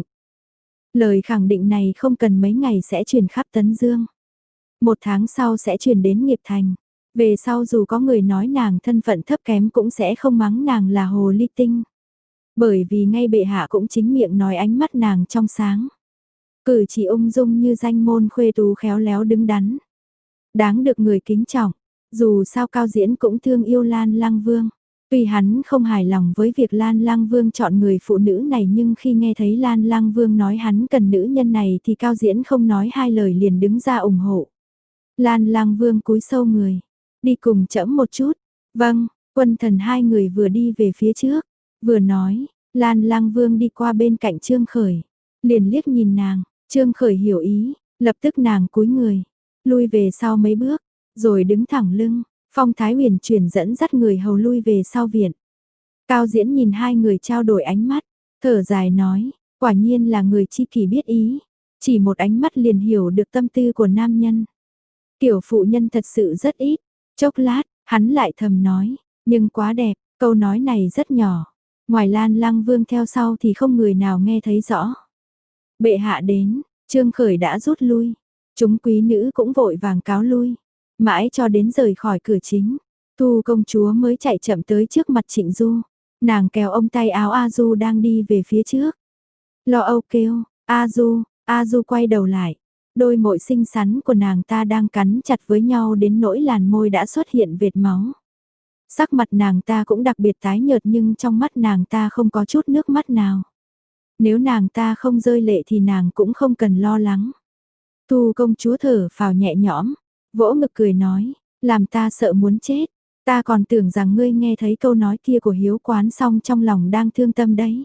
Lời khẳng định này không cần mấy ngày sẽ truyền khắp Tấn Dương. Một tháng sau sẽ truyền đến Nghiệp Thành. Về sau dù có người nói nàng thân phận thấp kém cũng sẽ không mắng nàng là hồ ly tinh. Bởi vì ngay bệ hạ cũng chính miệng nói ánh mắt nàng trong sáng. Cử chỉ ung dung như danh môn khuê tú khéo léo đứng đắn. Đáng được người kính trọng, dù sao Cao Diễn cũng thương yêu Lan Lang Vương. Tuy hắn không hài lòng với việc Lan Lang Vương chọn người phụ nữ này nhưng khi nghe thấy Lan Lang Vương nói hắn cần nữ nhân này thì Cao Diễn không nói hai lời liền đứng ra ủng hộ. Lan Lang Vương cúi sâu người, đi cùng trẫm một chút. Vâng, quân thần hai người vừa đi về phía trước, vừa nói, Lan Lang Vương đi qua bên cạnh Trương Khởi, liền liếc nhìn nàng, Trương Khởi hiểu ý, lập tức nàng cúi người, lui về sau mấy bước, rồi đứng thẳng lưng, phong thái huyền chuyển dẫn dắt người hầu lui về sau viện. Cao Diễn nhìn hai người trao đổi ánh mắt, thở dài nói, quả nhiên là người chi kỷ biết ý, chỉ một ánh mắt liền hiểu được tâm tư của nam nhân. Kiểu phụ nhân thật sự rất ít, chốc lát, hắn lại thầm nói, nhưng quá đẹp, câu nói này rất nhỏ, ngoài Lan Lang Vương theo sau thì không người nào nghe thấy rõ. Bệ hạ đến, Trương Khởi đã rút lui, chúng quý nữ cũng vội vàng cáo lui, mãi cho đến rời khỏi cửa chính, Thu công chúa mới chạy chậm tới trước mặt Trịnh Du, nàng kéo ông tay áo A Du đang đi về phía trước. Lo âu kêu, A Du, A Du quay đầu lại, đôi môi xinh xắn của nàng ta đang cắn chặt với nhau đến nỗi làn môi đã xuất hiện vệt máu. Sắc mặt nàng ta cũng đặc biệt tái nhợt nhưng trong mắt nàng ta không có chút nước mắt nào. Nếu nàng ta không rơi lệ thì nàng cũng không cần lo lắng. Thu công chúa thở phào nhẹ nhõm, vỗ ngực cười nói, làm ta sợ muốn chết, ta còn tưởng rằng ngươi nghe thấy câu nói kia của Hiếu Quán xong trong lòng đang thương tâm đấy.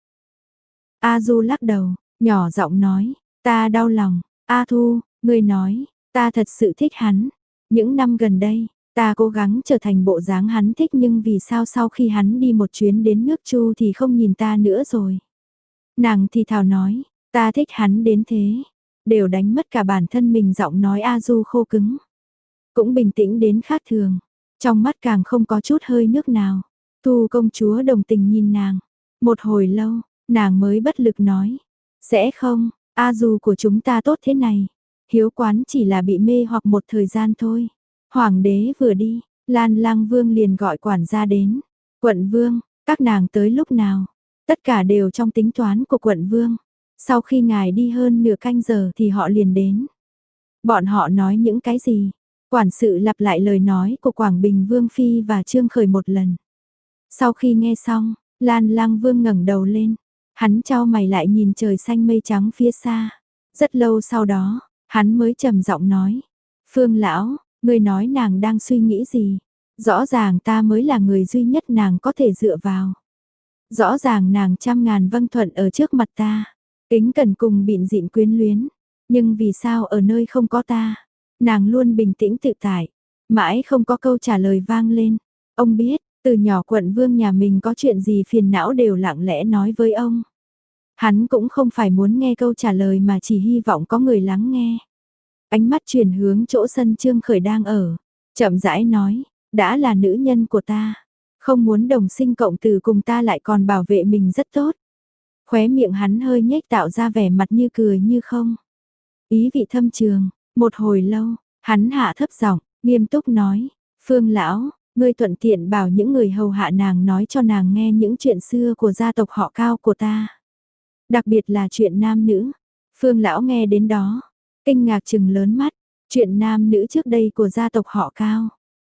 A Du lắc đầu, nhỏ giọng nói, ta đau lòng, A Thu, ngươi nói, ta thật sự thích hắn. Những năm gần đây, ta cố gắng trở thành bộ dáng hắn thích nhưng vì sao sau khi hắn đi một chuyến đến nước Chu thì không nhìn ta nữa rồi. Nàng thì thào nói, ta thích hắn đến thế, đều đánh mất cả bản thân mình. Giọng nói A Du khô cứng, cũng bình tĩnh đến khác thường, trong mắt càng không có chút hơi nước nào. Thu công chúa đồng tình nhìn nàng, một hồi lâu, nàng mới bất lực nói, sẽ không, A Du của chúng ta tốt thế này, Hiếu Quán chỉ là bị mê hoặc một thời gian thôi. Hoàng đế vừa đi, Lan Lang Vương liền gọi quản gia đến, quận vương, các nàng tới lúc nào? Tất cả đều trong tính toán của quận vương. Sau khi ngài đi hơn nửa canh giờ thì họ liền đến. Bọn họ nói những cái gì? Quản sự lặp lại lời nói của Quảng Bình Vương Phi và Trương Khởi một lần. Sau khi nghe xong, Lan Lang Vương ngẩng đầu lên. Hắn chau mày lại nhìn trời xanh mây trắng phía xa. Rất lâu sau đó, hắn mới trầm giọng nói. Phương lão, ngươi nói nàng đang suy nghĩ gì? Rõ ràng ta mới là người duy nhất nàng có thể dựa vào. Rõ ràng nàng trăm ngàn vâng thuận ở trước mặt ta, kính cẩn cùng bịn dịn quyến luyến, nhưng vì sao ở nơi không có ta, nàng luôn bình tĩnh tự tại, mãi không có câu trả lời vang lên. Ông biết, từ nhỏ quận vương nhà mình có chuyện gì phiền não đều lặng lẽ nói với ông. Hắn cũng không phải muốn nghe câu trả lời mà chỉ hy vọng có người lắng nghe. Ánh mắt chuyển hướng chỗ sân Trương Khởi đang ở, chậm rãi nói, đã là nữ nhân của ta. Không muốn đồng sinh cộng tử cùng ta lại còn bảo vệ mình rất tốt. Khóe miệng hắn hơi nhếch tạo ra vẻ mặt như cười như không. Ý vị thâm trường, một hồi lâu, hắn hạ thấp giọng, nghiêm túc nói, Phương lão, ngươi thuận tiện bảo những người hầu hạ nàng nói cho nàng nghe những chuyện xưa của gia tộc họ Cao của ta. Đặc biệt là chuyện nam nữ. Phương lão nghe đến đó, kinh ngạc trừng lớn mắt, chuyện nam nữ trước đây của gia tộc họ Cao.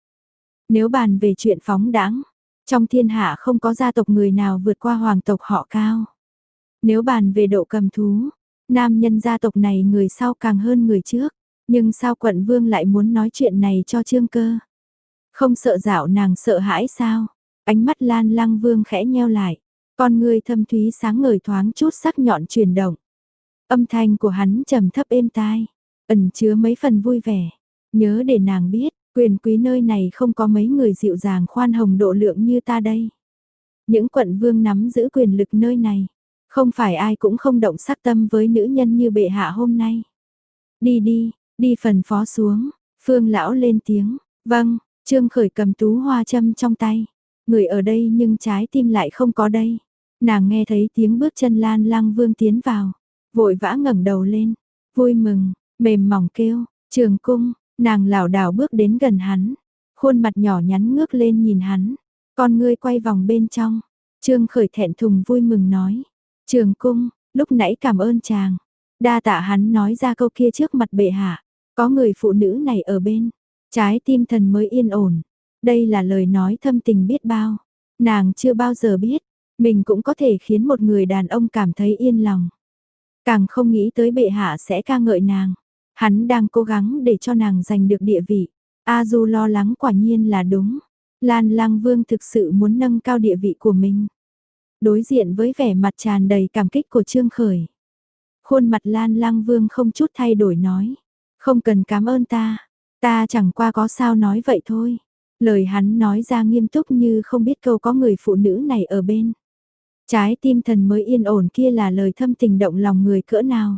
Nếu bàn về chuyện phóng đãng, trong thiên hạ không có gia tộc người nào vượt qua hoàng tộc họ Cao. Nếu bàn về độ cầm thú, nam nhân gia tộc này người sau càng hơn người trước. Nhưng sao quận vương lại muốn nói chuyện này cho Trương Cơ? Không sợ dạo nàng sợ hãi sao? Ánh mắt Lan Lang Vương khẽ nheo lại, con ngươi thâm thúy sáng ngời thoáng chút sắc nhọn chuyển động. Âm thanh của hắn trầm thấp êm tai, ẩn chứa mấy phần vui vẻ. Nhớ để nàng biết, quyền quý nơi này không có mấy người dịu dàng khoan hồng độ lượng như ta đây. Những quận vương nắm giữ quyền lực nơi này, không phải ai cũng không động sắc tâm với nữ nhân như bệ hạ hôm nay. Đi đi, đi phần phó xuống, Phương lão lên tiếng, vâng. Trương Khởi cầm tú hoa châm trong tay, người ở đây nhưng trái tim lại không có đây. Nàng nghe thấy tiếng bước chân Lan Lang Vương tiến vào, vội vã ngẩng đầu lên, vui mừng, mềm mỏng kêu, Trường Cung. Nàng lảo đảo bước đến gần hắn, Khuôn mặt nhỏ nhắn ngước lên nhìn hắn, con ngươi quay vòng bên trong. Trương Khởi thẹn thùng vui mừng nói, Trường Cung, lúc nãy cảm ơn chàng. Đa tạ hắn nói ra câu kia trước mặt bệ hạ, có người phụ nữ này ở bên, trái tim thần mới yên ổn. Đây là lời nói thâm tình biết bao, nàng chưa bao giờ biết, mình cũng có thể khiến một người đàn ông cảm thấy yên lòng. Càng không nghĩ tới bệ hạ sẽ ca ngợi nàng, hắn đang cố gắng để cho nàng giành được địa vị. A Du lo lắng quả nhiên là đúng, Lan Lang Vương thực sự muốn nâng cao địa vị của mình. Đối diện với vẻ mặt tràn đầy cảm kích của Trương Khởi, khuôn mặt Lan Lang Vương không chút thay đổi nói, không cần cảm ơn ta, ta chẳng qua có sao nói vậy thôi. Lời hắn nói ra nghiêm túc như không biết câu có người phụ nữ này ở bên. Trái tim thần mới yên ổn kia là lời thâm tình động lòng người cỡ nào.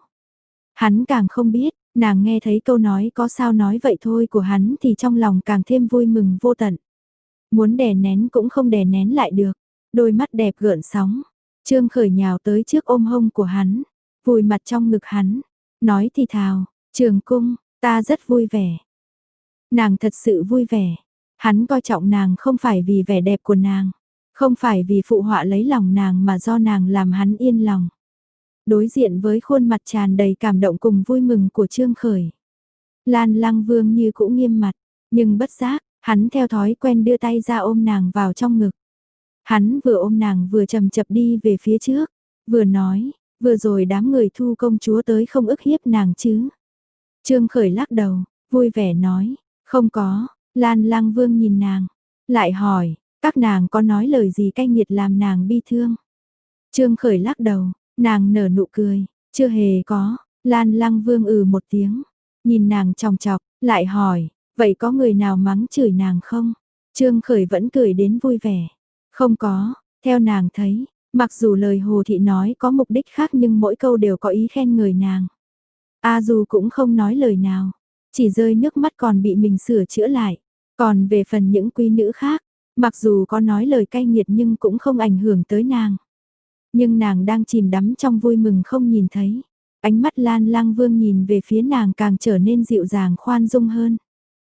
Hắn càng không biết, nàng nghe thấy câu nói có sao nói vậy thôi của hắn thì trong lòng càng thêm vui mừng vô tận. Muốn đè nén cũng không đè nén lại được, đôi mắt đẹp gợn sóng. Trương Khởi nhào tới trước ôm hông của hắn, vùi mặt trong ngực hắn, nói thì thào, Trường Cung, ta rất vui vẻ. Nàng thật sự vui vẻ, hắn coi trọng nàng không phải vì vẻ đẹp của nàng, không phải vì phụ họa lấy lòng nàng mà do nàng làm hắn yên lòng. Đối diện với khuôn mặt tràn đầy cảm động cùng vui mừng của Trương Khởi, Lan Lang Vương như cũng nghiêm mặt, nhưng bất giác, hắn theo thói quen đưa tay ra ôm nàng vào trong ngực. Hắn vừa ôm nàng vừa chậm chậm đi về phía trước, vừa nói, vừa rồi đám người Thu công chúa tới không ức hiếp nàng chứ. Trương Khởi lắc đầu, vui vẻ nói, không có. Lan Lang Vương nhìn nàng, lại hỏi, các nàng có nói lời gì cay nghiệt làm nàng bi thương? Trương Khởi lắc đầu, nàng nở nụ cười, chưa hề có. Lan Lang Vương ừ một tiếng, nhìn nàng chòng chọc, lại hỏi, vậy có người nào mắng chửi nàng không? Trương Khởi vẫn cười đến vui vẻ, không có. Theo nàng thấy, mặc dù lời Hồ Thị nói có mục đích khác nhưng mỗi câu đều có ý khen người nàng. A Du cũng không nói lời nào, chỉ rơi nước mắt còn bị mình sửa chữa lại. Còn về phần những quý nữ khác, mặc dù có nói lời cay nghiệt nhưng cũng không ảnh hưởng tới nàng. Nhưng nàng đang chìm đắm trong vui mừng không nhìn thấy. Ánh mắt Lan Lang Vương nhìn về phía nàng càng trở nên dịu dàng khoan dung hơn.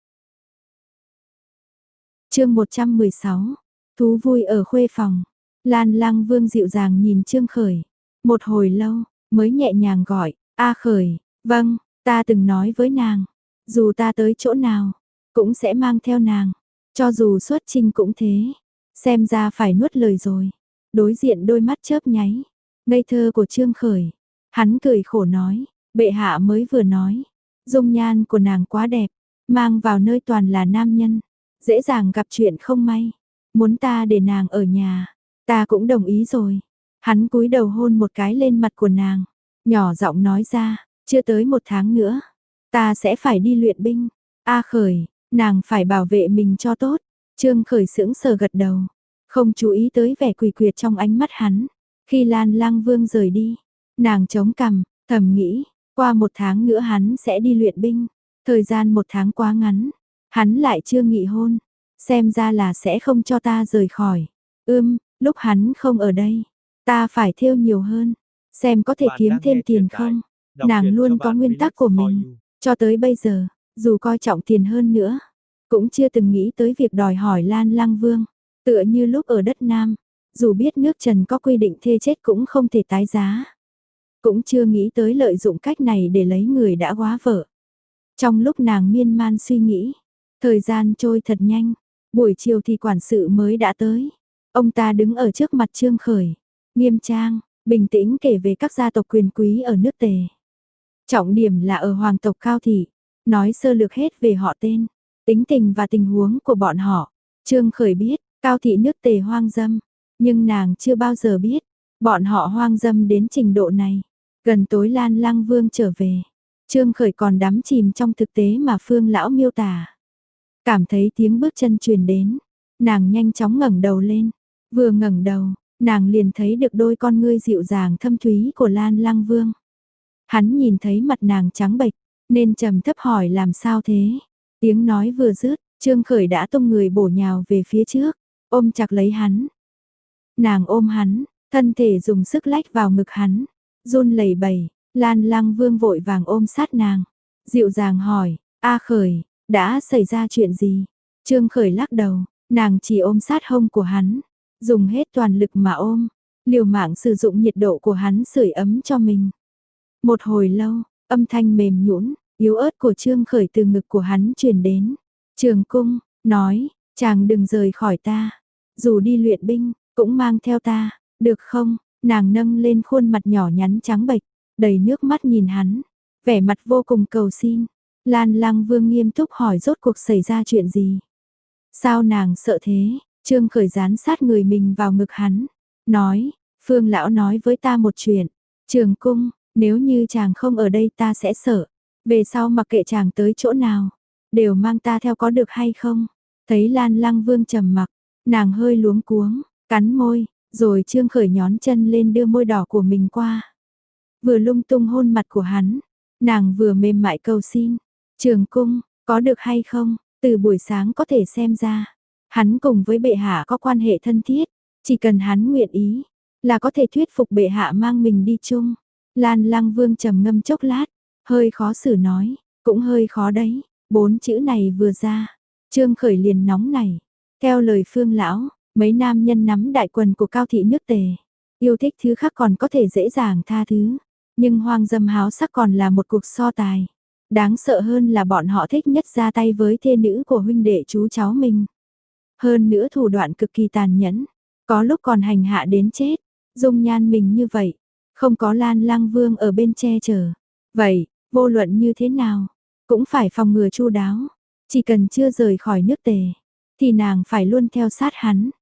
Chương một trăm mười sáu, thú vui ở khuê phòng. Lan Lang Vương dịu dàng nhìn Trương Khởi, một hồi lâu mới nhẹ nhàng gọi, "A Khởi." "Vâng." Ta từng nói với nàng, dù ta tới chỗ nào cũng sẽ mang theo nàng, cho dù xuất chinh cũng thế. Xem ra phải nuốt lời rồi. Đối diện đôi mắt chớp nháy, ngây thơ của Trương Khởi, hắn cười khổ nói, bệ hạ mới vừa nói, dung nhan của nàng quá đẹp, mang vào nơi toàn là nam nhân, dễ dàng gặp chuyện không may. Muốn ta để nàng ở nhà, ta cũng đồng ý rồi. Hắn cúi đầu hôn một cái lên mặt của nàng, nhỏ giọng nói ra, chưa tới một tháng nữa, ta sẽ phải đi luyện binh. A Khởi, nàng phải bảo vệ mình cho tốt. Trương Khởi sững sờ gật đầu, không chú ý tới vẻ quỷ quyệt trong ánh mắt hắn. Khi Lan Lang Vương rời đi, nàng chống cằm, thầm nghĩ, qua một tháng nữa hắn sẽ đi luyện binh. Thời gian một tháng quá ngắn, hắn lại chưa nghị hôn, xem ra là sẽ không cho ta rời khỏi. Ưm, lúc hắn không ở đây, ta phải thêu nhiều hơn, xem có thể kiếm thêm tiền không. Nàng luôn có nguyên tắc của mình, cho tới bây giờ, dù coi trọng tiền hơn nữa, cũng chưa từng nghĩ tới việc đòi hỏi Lan Lang Vương. Tựa như lúc ở đất Nam, dù biết nước Trần có quy định thê chết cũng không thể tái giá, cũng chưa nghĩ tới lợi dụng cách này để lấy người đã góa vợ. Trong lúc nàng miên man suy nghĩ, thời gian trôi thật nhanh, buổi chiều thì quản sự mới đã tới. Ông ta đứng ở trước mặt Trương Khởi, nghiêm trang, bình tĩnh kể về các gia tộc quyền quý ở nước Tề. Trọng điểm là ở hoàng tộc Cao Thị, nói sơ lược hết về họ tên, tính tình và tình huống của bọn họ. Trương Khởi biết, Cao Thị nước Tề hoang dâm, nhưng nàng chưa bao giờ biết, bọn họ hoang dâm đến trình độ này. Gần tối Lan Lang Vương trở về, Trương Khởi còn đắm chìm trong thực tế mà Phương lão miêu tả. Cảm thấy tiếng bước chân truyền đến, nàng nhanh chóng ngẩng đầu lên, vừa ngẩng đầu, nàng liền thấy được đôi con ngươi dịu dàng thâm thúy của Lan Lang Vương. Hắn nhìn thấy mặt nàng trắng bệch, nên trầm thấp hỏi làm sao thế. Tiếng nói vừa dứt, Trương Khởi đã tung người bổ nhào về phía trước, ôm chặt lấy hắn. Nàng ôm hắn, thân thể dùng sức lách vào ngực hắn, run lẩy bẩy. Lan Lang Vương vội vàng ôm sát nàng, dịu dàng hỏi, A Khởi, đã xảy ra chuyện gì? Trương Khởi lắc đầu, nàng chỉ ôm sát hông của hắn, dùng hết toàn lực mà ôm, liều mạng sử dụng nhiệt độ của hắn sưởi ấm cho mình. Một hồi lâu, âm thanh mềm nhũn, yếu ớt của Trương Khởi từ ngực của hắn truyền đến. Trường Cung, nói, chàng đừng rời khỏi ta, dù đi luyện binh, cũng mang theo ta, được không? Nàng nâng lên khuôn mặt nhỏ nhắn trắng bệch, đầy nước mắt nhìn hắn, vẻ mặt vô cùng cầu xin. Lan Lăng Vương nghiêm túc hỏi rốt cuộc xảy ra chuyện gì? Sao nàng sợ thế? Trương Khởi dán sát người mình vào ngực hắn, nói, Phương lão nói với ta một chuyện, Trường Cung, nếu như chàng không ở đây ta sẽ sợ, về sau mặc kệ chàng tới chỗ nào, đều mang ta theo có được hay không? Thấy Lan Lăng Vương trầm mặc, nàng hơi luống cuống, cắn môi, rồi Trương Khởi nhón chân lên đưa môi đỏ của mình qua. Vừa lung tung hôn mặt của hắn, nàng vừa mềm mại cầu xin, Trường Cung, có được hay không? Từ buổi sáng có thể xem ra, hắn cùng với bệ hạ có quan hệ thân thiết, chỉ cần hắn nguyện ý, là có thể thuyết phục bệ hạ mang mình đi chung. Lan Lăng Vương trầm ngâm chốc lát, hơi khó xử nói, cũng hơi khó đấy, bốn chữ này vừa ra, Trương Khởi liền nóng nảy. Theo lời Phương lão, mấy nam nhân nắm đại quần của Cao thị nước Tề, yêu thích thứ khác còn có thể dễ dàng tha thứ, nhưng hoang dâm háo sắc còn là một cuộc so tài. Đáng sợ hơn là bọn họ thích nhất ra tay với thê nữ của huynh đệ chú cháu mình. Hơn nữa thủ đoạn cực kỳ tàn nhẫn, có lúc còn hành hạ đến chết, dung nhan mình như vậy, không có Lan Lăng Vương ở bên che chở. Vậy, vô luận như thế nào, cũng phải phòng ngừa chu đáo, chỉ cần chưa rời khỏi nước Tề, thì nàng phải luôn theo sát hắn.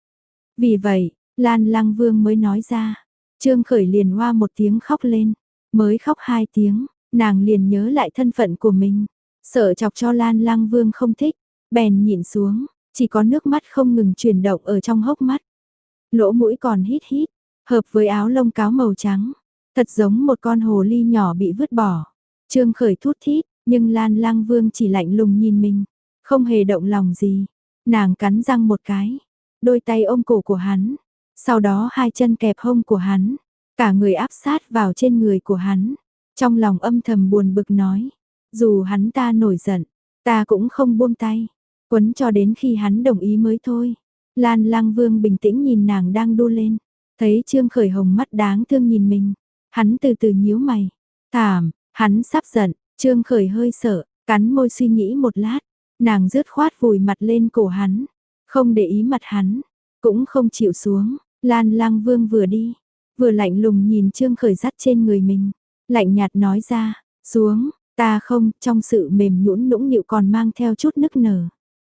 Vì vậy, Lan Lăng Vương mới nói ra, Trương Khởi liền hoa một tiếng khóc lên, mới khóc hai tiếng, nàng liền nhớ lại thân phận của mình, sợ chọc cho Lan Lăng Vương không thích, bèn nhịn xuống, chỉ có nước mắt không ngừng chuyển động ở trong hốc mắt. Lỗ mũi còn hít hít, hợp với áo lông cáo màu trắng, thật giống một con hồ ly nhỏ bị vứt bỏ. Trương Khởi thút thít, nhưng Lan Lăng Vương chỉ lạnh lùng nhìn mình, không hề động lòng gì. Nàng cắn răng một cái, đôi tay ôm cổ của hắn, sau đó hai chân kẹp hông của hắn, cả người áp sát vào trên người của hắn. Trong lòng âm thầm buồn bực nói, dù hắn ta nổi giận, ta cũng không buông tay, quấn cho đến khi hắn đồng ý mới thôi. Lan Lăng Vương bình tĩnh nhìn nàng đang đu lên, thấy Trương Khởi hồng mắt đáng thương nhìn mình, hắn từ từ nhíu mày, thảm, hắn sắp giận, Trương Khởi hơi sợ, cắn môi suy nghĩ một lát, nàng dứt khoát vùi mặt lên cổ hắn, không để ý mặt hắn, cũng không chịu xuống. Lan Lăng Vương vừa đi, vừa lạnh lùng nhìn Trương Khởi dắt trên người mình, lạnh nhạt nói ra, xuống, ta không, trong sự mềm nhũn nũng nịu còn mang theo chút nức nở.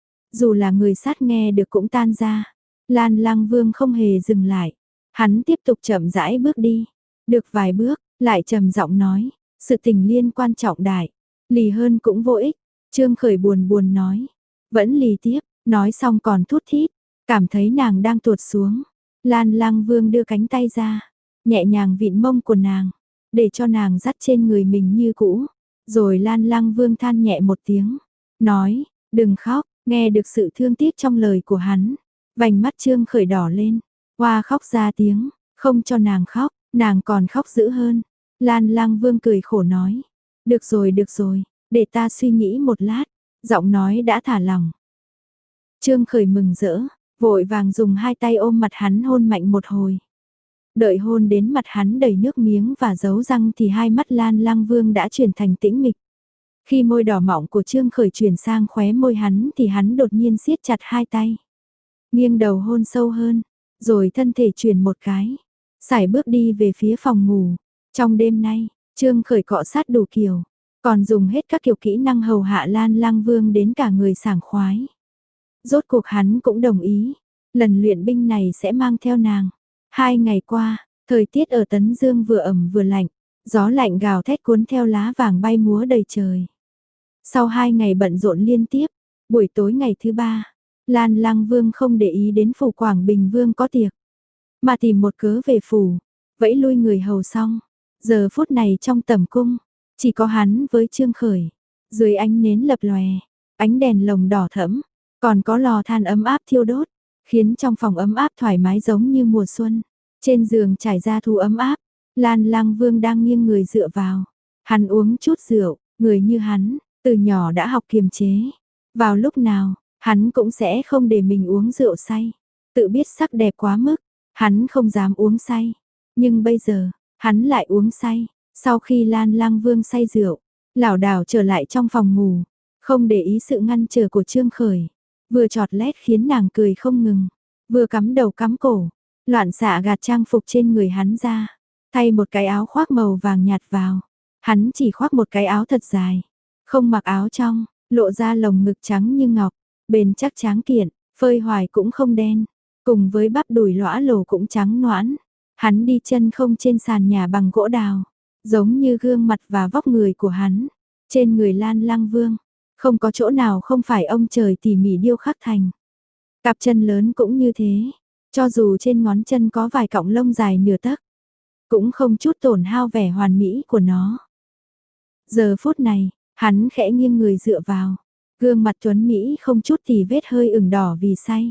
Dù là người sát nghe được cũng tan ra, Lan Lăng Vương không hề dừng lại, hắn tiếp tục chậm rãi bước đi, được vài bước, lại trầm giọng nói, sự tình liên quan trọng đại, lì hơn cũng vô ích. Trương Khởi buồn buồn nói, vẫn lì tiếp, nói xong còn thút thít, cảm thấy nàng đang tuột xuống. Lan Lăng Vương đưa cánh tay ra, nhẹ nhàng vịn mông của nàng, để cho nàng dắt trên người mình như cũ. Rồi Lan Lăng Vương than nhẹ một tiếng, nói, đừng khóc, nghe được sự thương tiếc trong lời của hắn. Vành mắt Trương Khởi đỏ lên, hoa khóc ra tiếng, không cho nàng khóc, nàng còn khóc dữ hơn. Lan Lăng Vương cười khổ nói, được rồi được rồi, để ta suy nghĩ một lát, giọng nói đã thả lỏng. Trương Khởi mừng rỡ, vội vàng dùng hai tay ôm mặt hắn hôn mạnh một hồi. Đợi hôn đến mặt hắn đầy nước miếng và dấu răng thì hai mắt Lan Lăng Vương đã chuyển thành tĩnh mịch. Khi môi đỏ mọng của Trương Khởi chuyển sang khóe môi hắn thì hắn đột nhiên siết chặt hai tay. Nghiêng đầu hôn sâu hơn, rồi thân thể chuyển một cái, sải bước đi về phía phòng ngủ. Trong đêm nay, Trương Khởi cọ sát đủ kiểu, còn dùng hết các kiểu kỹ năng hầu hạ Lan Lăng Vương đến cả người sảng khoái. Rốt cuộc hắn cũng đồng ý, lần luyện binh này sẽ mang theo nàng. Hai ngày qua, thời tiết ở Tấn Dương vừa ẩm vừa lạnh, gió lạnh gào thét cuốn theo lá vàng bay múa đầy trời. Sau hai ngày bận rộn liên tiếp, buổi tối ngày thứ ba, Lan Lăng Vương không để ý đến phủ Quảng Bình Vương có tiệc, mà tìm một cớ về phủ, vẫy lui người hầu xong. Giờ phút này trong tẩm cung, chỉ có hắn với Trương Khởi, dưới ánh nến lập lòe, ánh đèn lồng đỏ thẫm, còn có lò than ấm áp thiêu đốt, khiến trong phòng ấm áp thoải mái giống như mùa xuân. Trên giường trải ra thu ấm áp, Lan Lăng Vương đang nghiêng người dựa vào. Hắn uống chút rượu, người như hắn, từ nhỏ đã học kiềm chế. Vào lúc nào, Hắn cũng sẽ không để mình uống rượu say. Tự biết sắc đẹp quá mức, hắn không dám uống say. Nhưng bây giờ, hắn lại uống say. Sau khi Lan Lang Vương say rượu, lảo đảo trở lại trong phòng ngủ, không để ý sự ngăn trở của Trương Khởi. Vừa chọt lét khiến nàng cười không ngừng, vừa cắm đầu cắm cổ, loạn xạ gạt trang phục trên người hắn ra, thay một cái áo khoác màu vàng nhạt vào. Hắn chỉ khoác một cái áo thật dài, không mặc áo trong, lộ ra lồng ngực trắng như ngọc, bền chắc tráng kiện, phơi hoài cũng không đen, cùng với bắp đùi lõa lồ cũng trắng nõn. Hắn đi chân không trên sàn nhà bằng gỗ đào, giống như gương mặt và vóc người của hắn. Trên người Lan Lang Vương, không có chỗ nào không phải ông trời tỉ mỉ điêu khắc thành. Cặp chân lớn cũng như thế, cho dù trên ngón chân có vài cọng lông dài nửa tấc, cũng không chút tổn hao vẻ hoàn mỹ của nó. Giờ phút này, hắn khẽ nghiêng người dựa vào, gương mặt tuấn Mỹ không chút tì vết hơi ửng đỏ vì say.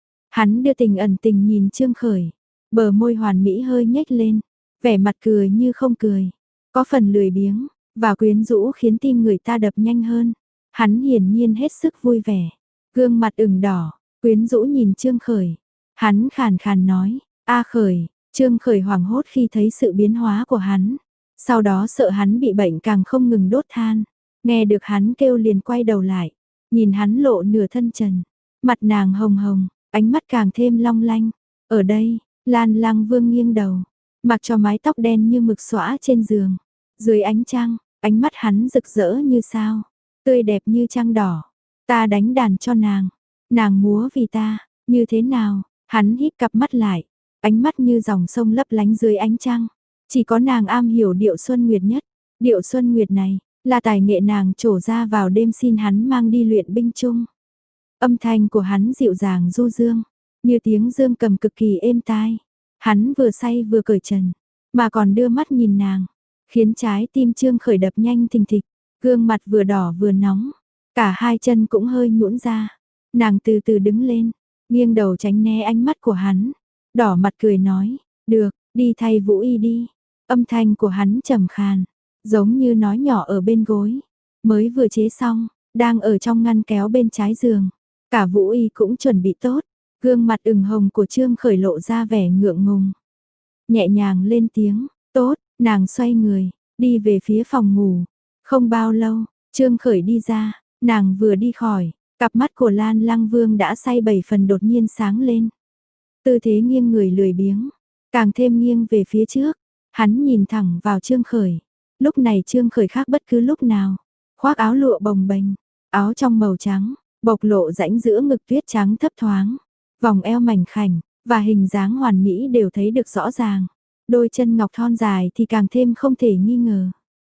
Hắn đưa tình ẩn tình nhìn Trương Khởi, bờ môi hoàn mỹ hơi nhếch lên, vẻ mặt cười như không cười, có phần lười biếng, và quyến rũ khiến tim người ta đập nhanh hơn. Hắn hiển nhiên hết sức vui vẻ, gương mặt ửng đỏ, quyến rũ nhìn Trương Khởi. Hắn khàn khàn nói, "A Khởi." Trương Khởi hoảng hốt khi thấy sự biến hóa của hắn, sau đó sợ hắn bị bệnh càng không ngừng đốt than. Nghe được hắn kêu liền quay đầu lại, nhìn hắn lộ nửa thân trần, mặt nàng hồng hồng, ánh mắt càng thêm long lanh. Ở đây, Lan Lang Vương nghiêng đầu, mặc cho mái tóc đen như mực xõa trên giường. Dưới ánh trăng, ánh mắt hắn rực rỡ như sao, tươi đẹp như trăng đỏ. Ta đánh đàn cho nàng, nàng múa vì ta, như thế nào? Hắn híp cặp mắt lại, ánh mắt như dòng sông lấp lánh dưới ánh trăng. Chỉ có nàng am hiểu điệu Xuân Nguyệt nhất. Điệu Xuân Nguyệt này, là tài nghệ nàng trổ ra vào đêm xin hắn mang đi luyện binh chung. Âm thanh của hắn dịu dàng du dương, như tiếng dương cầm cực kỳ êm tai. Hắn vừa say vừa cởi trần, mà còn đưa mắt nhìn nàng, khiến trái tim Trương Khởi đập nhanh thình thịch, gương mặt vừa đỏ vừa nóng, cả hai chân cũng hơi nhũn ra. Nàng từ từ đứng lên, nghiêng đầu tránh né ánh mắt của hắn, đỏ mặt cười nói, "Được, đi thay Vũ Y đi." Âm thanh của hắn trầm khàn, giống như nói nhỏ ở bên gối, mới vừa chế xong, đang ở trong ngăn kéo bên trái giường. Cả Vũ Y cũng chuẩn bị tốt, gương mặt ửng hồng của Trương Khởi lộ ra vẻ ngượng ngùng. Nhẹ nhàng lên tiếng, "Tốt." Nàng xoay người, đi về phía phòng ngủ. Không bao lâu, Trương Khởi đi ra, nàng vừa đi khỏi, cặp mắt của Lan Lang Vương đã say bảy phần đột nhiên sáng lên. Tư thế nghiêng người lười biếng, càng thêm nghiêng về phía trước, hắn nhìn thẳng vào Trương Khởi. Lúc này Trương Khởi khác bất cứ lúc nào, khoác áo lụa bồng bềnh, áo trong màu trắng, bộc lộ rãnh giữa ngực tuyết trắng thấp thoáng, vòng eo mảnh khảnh và hình dáng hoàn mỹ đều thấy được rõ ràng. Đôi chân ngọc thon dài thì càng thêm không thể nghi ngờ.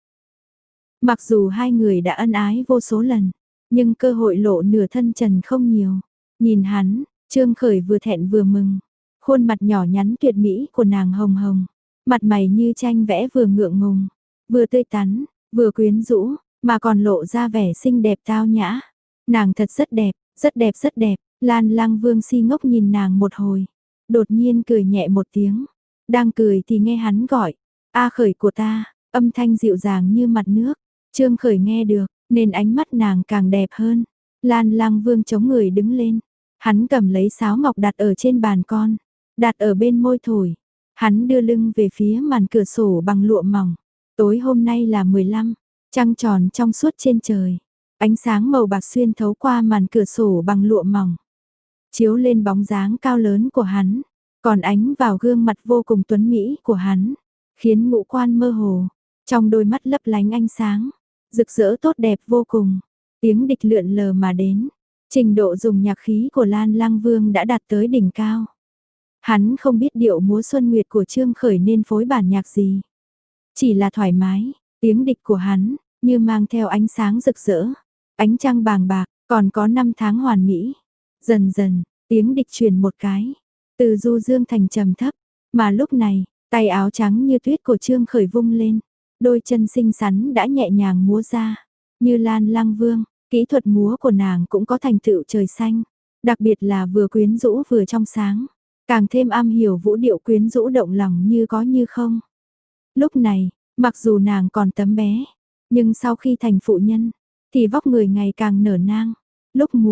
Mặc dù hai người đã ân ái vô số lần, nhưng cơ hội lộ nửa thân trần không nhiều. Nhìn hắn, Trương Khởi vừa thẹn vừa mừng, khuôn mặt nhỏ nhắn tuyệt mỹ của nàng hồng hồng, mặt mày như tranh vẽ vừa ngượng ngùng, vừa tươi tắn, vừa quyến rũ, mà còn lộ ra vẻ xinh đẹp tao nhã. Nàng thật rất đẹp, rất đẹp rất đẹp. Lan Lang Vương si ngốc nhìn nàng một hồi, đột nhiên cười nhẹ một tiếng. Đang cười thì nghe hắn gọi, "A Khởi của ta." Âm thanh dịu dàng như mặt nước. Trương Khởi nghe được, nên ánh mắt nàng càng đẹp hơn. Lan Lang Vương chống người đứng lên, hắn cầm lấy sáo ngọc đặt ở trên bàn con, đặt ở bên môi thổi. Hắn đưa lưng về phía màn cửa sổ bằng lụa mỏng. Tối hôm nay là mười lăm, trăng tròn trong suốt trên trời. Ánh sáng màu bạc xuyên thấu qua màn cửa sổ bằng lụa mỏng, chiếu lên bóng dáng cao lớn của hắn, còn ánh vào gương mặt vô cùng tuấn mỹ của hắn, khiến ngũ quan mơ hồ, trong đôi mắt lấp lánh ánh sáng, rực rỡ tốt đẹp vô cùng. Tiếng địch lượn lờ mà đến, trình độ dùng nhạc khí của Lan Lang Vương đã đạt tới đỉnh cao. Hắn không biết điệu múa Xuân Nguyệt của Trương Khởi nên phối bản nhạc gì, chỉ là thoải mái. Tiếng địch của hắn như mang theo ánh sáng rực rỡ, ánh trăng bàng bạc, còn có năm tháng hoàn mỹ. Dần dần, tiếng địch truyền một cái, từ du dương thành trầm thấp, mà lúc này, tay áo trắng như tuyết của Trương Khởi vung lên, đôi chân xinh xắn đã nhẹ nhàng múa ra, như Lan Lang Vương. Kỹ thuật múa của nàng cũng có thành tựu trời xanh, đặc biệt là vừa quyến rũ vừa trong sáng, càng thêm am hiểu vũ điệu quyến rũ động lòng như có như không. Lúc này, mặc dù nàng còn tấm bé, nhưng sau khi thành phụ nhân, thì vóc người ngày càng nở nang. Lúc múa,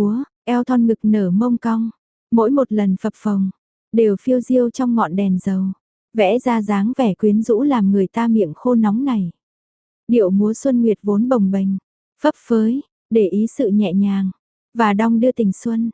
eo thon ngực nở mông cong, mỗi một lần phập phồng, đều phiêu diêu trong ngọn đèn dầu, vẽ ra dáng vẻ quyến rũ làm người ta miệng khô nóng này. Điệu múa xuân nguyệt vốn bồng bềnh, phấp phới, để ý sự nhẹ nhàng, và đong đưa tình xuân.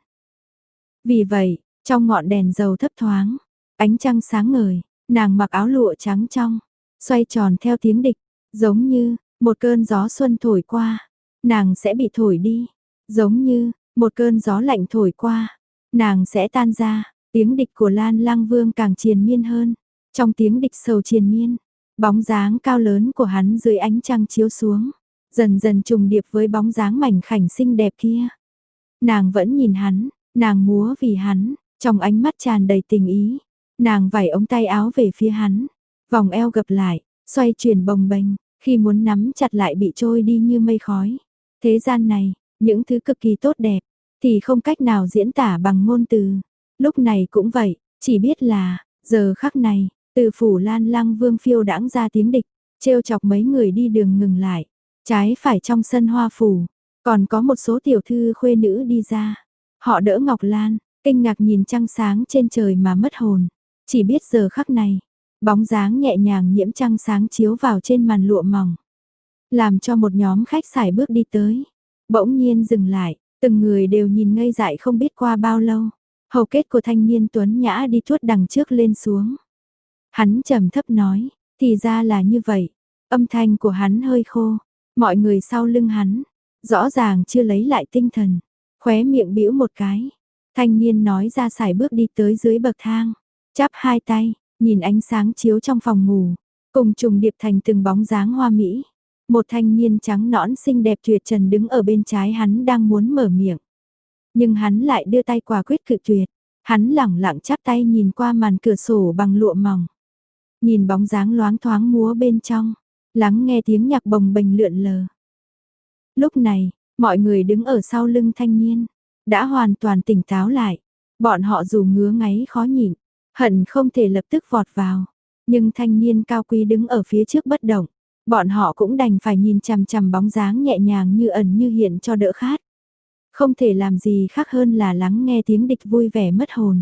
Vì vậy, trong ngọn đèn dầu thấp thoáng, ánh trăng sáng ngời, nàng mặc áo lụa trắng trong, xoay tròn theo tiếng địch, giống như một cơn gió xuân thổi qua, nàng sẽ bị thổi đi, giống như một cơn gió lạnh thổi qua, nàng sẽ tan ra. Tiếng địch của Lan Lang Vương càng triền miên hơn, trong tiếng địch sầu triền miên, bóng dáng cao lớn của hắn dưới ánh trăng chiếu xuống, dần dần trùng điệp với bóng dáng mảnh khảnh xinh đẹp kia. Nàng vẫn nhìn hắn, nàng múa vì hắn, trong ánh mắt tràn đầy tình ý. Nàng vẩy ống tay áo về phía hắn, vòng eo gập lại, xoay chuyển bồng bềnh, khi muốn nắm chặt lại bị trôi đi như mây khói. Thế gian này, những thứ cực kỳ tốt đẹp, thì không cách nào diễn tả bằng ngôn từ. Lúc này cũng vậy, chỉ biết là, giờ khắc này, từ phủ Lan Lang Vương phiêu đãng ra tiếng địch, trêu chọc mấy người đi đường ngừng lại. Trái phải trong sân hoa phủ, còn có một số tiểu thư khuê nữ đi ra. Họ đỡ Ngọc Lan, kinh ngạc nhìn trăng sáng trên trời mà mất hồn. Chỉ biết giờ khắc này, bóng dáng nhẹ nhàng nhiễm trăng sáng chiếu vào trên màn lụa mỏng, làm cho một nhóm khách sải bước đi tới. Bỗng nhiên dừng lại, từng người đều nhìn ngây dại không biết qua bao lâu. Hầu kết của thanh niên tuấn nhã đi tuốt đằng trước lên xuống. Hắn trầm thấp nói, thì ra là như vậy. Âm thanh của hắn hơi khô, mọi người sau lưng hắn, rõ ràng chưa lấy lại tinh thần, khóe miệng bĩu một cái. Thanh niên nói ra sải bước đi tới dưới bậc thang, chắp hai tay, nhìn ánh sáng chiếu trong phòng ngủ, cùng trùng điệp thành từng bóng dáng hoa mỹ. Một thanh niên trắng nõn xinh đẹp tuyệt trần đứng ở bên trái hắn đang muốn mở miệng. Nhưng hắn lại đưa tay quả quyết cự tuyệt. Hắn lẳng lặng chắp tay nhìn qua màn cửa sổ bằng lụa mỏng. Nhìn bóng dáng loáng thoáng múa bên trong, lắng nghe tiếng nhạc bồng bềnh lượn lờ. Lúc này, mọi người đứng ở sau lưng thanh niên, đã hoàn toàn tỉnh táo lại. Bọn họ dù ngứa ngáy khó nhịn, hận không thể lập tức vọt vào. Nhưng thanh niên cao quý đứng ở phía trước bất động. Bọn họ cũng đành phải nhìn chằm chằm bóng dáng nhẹ nhàng như ẩn như hiện cho đỡ khát. Không thể làm gì khác hơn là lắng nghe tiếng địch vui vẻ mất hồn.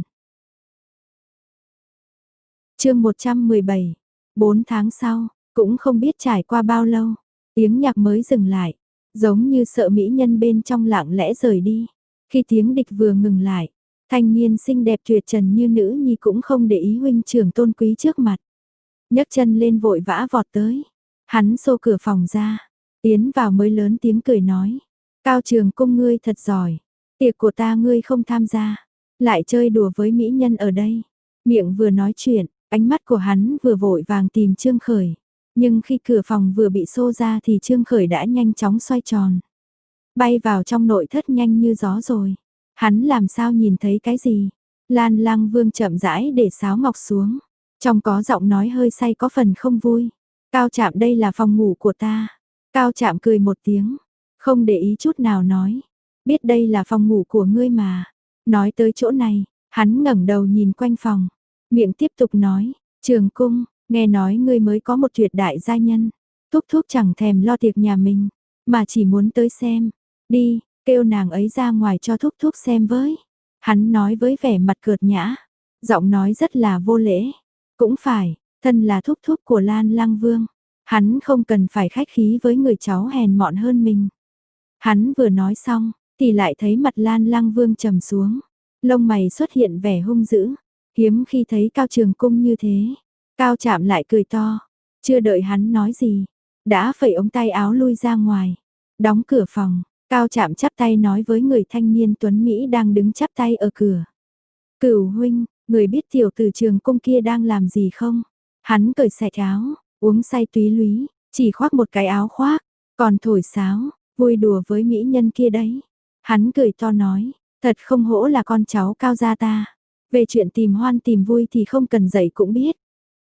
Chương một trăm mười bảy, bốn tháng sau, cũng không biết trải qua bao lâu, tiếng nhạc mới dừng lại, giống như sợ mỹ nhân bên trong lặng lẽ rời đi. Khi tiếng địch vừa ngừng lại, thanh niên xinh đẹp tuyệt trần như nữ nhi cũng không để ý huynh trưởng tôn quý trước mặt. Nhấc chân lên vội vã vọt tới, hắn xô cửa phòng ra, tiến vào mới lớn tiếng cười nói. Cao Trường Cung ngươi thật giỏi, tiệc của ta ngươi không tham gia, lại chơi đùa với mỹ nhân ở đây. Miệng vừa nói chuyện, ánh mắt của hắn vừa vội vàng tìm Trương Khởi. Nhưng khi cửa phòng vừa bị xô ra thì Trương Khởi đã nhanh chóng xoay tròn. Bay vào trong nội thất nhanh như gió rồi. Hắn làm sao nhìn thấy cái gì? Lan Lang Vương chậm rãi để sáo ngọc xuống. Trong có giọng nói hơi say có phần không vui. Cao Trạm đây là phòng ngủ của ta. Cao Trạm cười một tiếng. Không để ý chút nào nói. Biết đây là phòng ngủ của ngươi mà. Nói tới chỗ này, hắn ngẩng đầu nhìn quanh phòng. Miệng tiếp tục nói. Trường Cung, nghe nói ngươi mới có một tuyệt đại gia nhân. Thúc thúc chẳng thèm lo tiệc nhà mình. Mà chỉ muốn tới xem. Đi, kêu nàng ấy ra ngoài cho thúc thúc xem với. Hắn nói với vẻ mặt cợt nhã. Giọng nói rất là vô lễ. Cũng phải, thân là thúc thúc của Lan Lang Vương. Hắn không cần phải khách khí với người cháu hèn mọn hơn mình. Hắn vừa nói xong, thì lại thấy mặt Lan Lang Vương trầm xuống. Lông mày xuất hiện vẻ hung dữ. Hiếm khi thấy Cao Trường Cung như thế. Cao Trạm lại cười to. Chưa đợi hắn nói gì. Đã phẩy ống tay áo lui ra ngoài. Đóng cửa phòng. Cao Trạm chắp tay nói với người thanh niên tuấn Mỹ đang đứng chắp tay ở cửa. Cửu huynh, người biết tiểu tử Trường Cung kia đang làm gì không? Hắn cởi sạch áo, uống say túy lúy, chỉ khoác một cái áo khoác, còn thổi sáo, vui đùa với mỹ nhân kia đấy. Hắn cười to nói, thật không hổ là con cháu Cao gia ta. Về chuyện tìm hoan tìm vui thì không cần dạy cũng biết.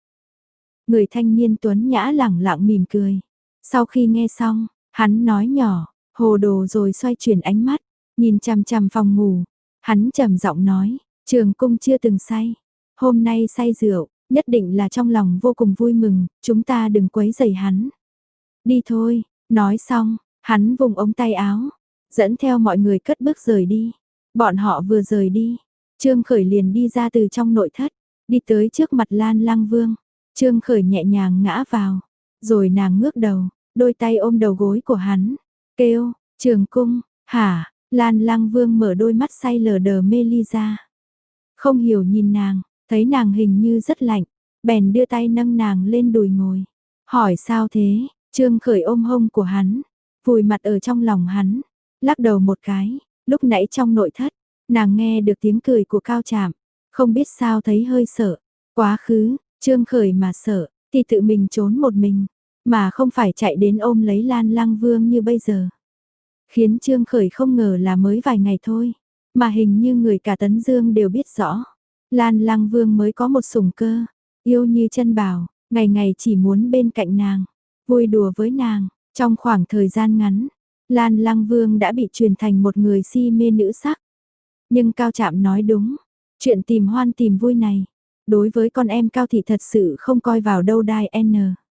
Người thanh niên tuấn nhã lẳng lặng mỉm cười. Sau khi nghe xong, hắn nói nhỏ, hồ đồ rồi xoay chuyển ánh mắt, nhìn chằm chằm phòng ngủ. Hắn trầm giọng nói, Trường Cung chưa từng say, hôm nay say rượu, nhất định là trong lòng vô cùng vui mừng, chúng ta đừng quấy rầy hắn. Đi thôi, nói xong, hắn vùng ống tay áo, dẫn theo mọi người cất bước rời đi. Bọn họ vừa rời đi, Trương Khởi liền đi ra từ trong nội thất, đi tới trước mặt Lan Lăng Vương. Trương Khởi nhẹ nhàng ngã vào, rồi nàng ngước đầu, đôi tay ôm đầu gối của hắn, kêu, Trường Cung, hả? Lan Lăng Vương mở đôi mắt say lờ đờ mê ly ra. Không hiểu nhìn nàng, thấy nàng hình như rất lạnh, bèn đưa tay nâng nàng lên đùi ngồi. Hỏi sao thế? Trương Khởi ôm hông của hắn, vùi mặt ở trong lòng hắn, lắc đầu một cái. Lúc nãy trong nội thất, nàng nghe được tiếng cười của Cao Trạm, không biết sao thấy hơi sợ. Quá khứ, Trương Khởi mà sợ, thì tự mình trốn một mình, mà không phải chạy đến ôm lấy Lan Lăng Vương như bây giờ. Khiến Trương Khởi không ngờ là mới vài ngày thôi, mà hình như người cả Tấn Dương đều biết rõ. Lan Lăng Vương mới có một sủng cơ, yêu như chân bảo, ngày ngày chỉ muốn bên cạnh nàng, vui đùa với nàng. Trong khoảng thời gian ngắn, Lan Lăng Vương đã bị truyền thành một người si mê nữ sắc. Nhưng Cao Trạm nói đúng, chuyện tìm hoan tìm vui này, đối với con em Cao Thị thật sự không coi vào đâu đai N.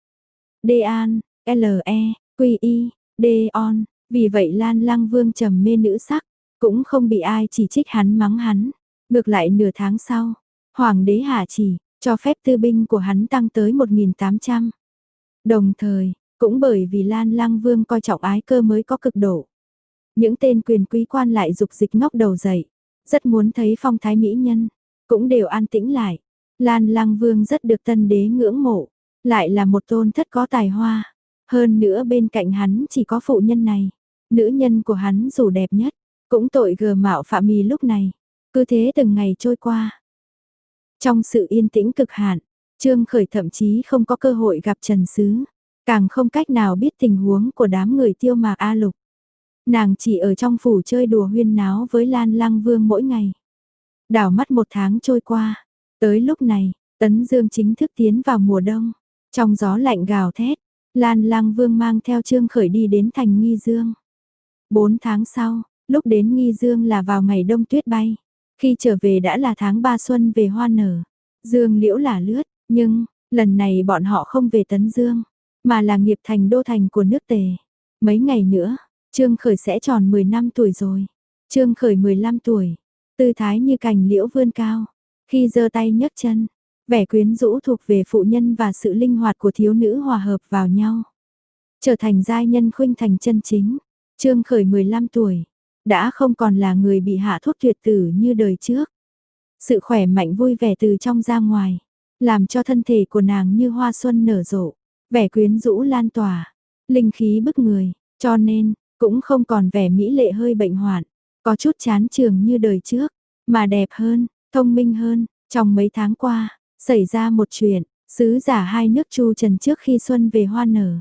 D an, L E, Q I, D on, vì vậy Lan Lăng Vương trầm mê nữ sắc, cũng không bị ai chỉ trích hắn mắng hắn. Ngược lại nửa tháng sau, Hoàng đế hạ chỉ, cho phép tư binh của hắn tăng tới một nghìn tám trăm. Đồng thời, cũng bởi vì Lan Lăng Vương coi trọng ái cơ mới có cực độ. Những tên quyền quý quan lại dục dịch ngóc đầu dậy, rất muốn thấy phong thái mỹ nhân, cũng đều an tĩnh lại. Lan Lăng Vương rất được tân đế ngưỡng mộ, lại là một tôn thất có tài hoa. Hơn nữa bên cạnh hắn chỉ có phụ nhân này, nữ nhân của hắn dù đẹp nhất, cũng tội gờ mạo phạm mì lúc này. Cứ thế từng ngày trôi qua. Trong sự yên tĩnh cực hạn, Trương Khởi thậm chí không có cơ hội gặp Trần Sứ, càng không cách nào biết tình huống của đám người Tiêu Mạc A Lục. Nàng chỉ ở trong phủ chơi đùa huyên náo với Lan Lăng Vương mỗi ngày. Đảo mắt một tháng trôi qua, tới lúc này, Tấn Dương chính thức tiến vào mùa đông. Trong gió lạnh gào thét, Lan Lăng Vương mang theo Trương Khởi đi đến thành Nghi Dương. Bốn tháng sau, lúc đến Nghi Dương là vào ngày đông tuyết bay. Khi trở về đã là tháng ba xuân về hoa nở. Dương liễu là lướt, nhưng, lần này bọn họ không về Tấn Dương, mà là nghiệp thành đô thành của nước Tề. Mấy ngày nữa, Trương Khởi sẽ tròn mười năm tuổi rồi. Trương Khởi mười lăm tuổi, tư thái như cành liễu vươn cao. Khi giơ tay nhấc chân, vẻ quyến rũ thuộc về phụ nhân và sự linh hoạt của thiếu nữ hòa hợp vào nhau. Trở thành giai nhân khuynh thành chân chính. Trương Khởi mười lăm tuổi, đã không còn là người bị hạ thuốc tuyệt tử như đời trước. Sự khỏe mạnh vui vẻ từ trong ra ngoài, làm cho thân thể của nàng như hoa xuân nở rộ, vẻ quyến rũ lan tỏa, linh khí bức người, cho nên, cũng không còn vẻ mỹ lệ hơi bệnh hoạn, có chút chán chường như đời trước, mà đẹp hơn, thông minh hơn. Trong mấy tháng qua, xảy ra một chuyện, sứ giả hai nước Chu Trần trước khi xuân về hoa nở,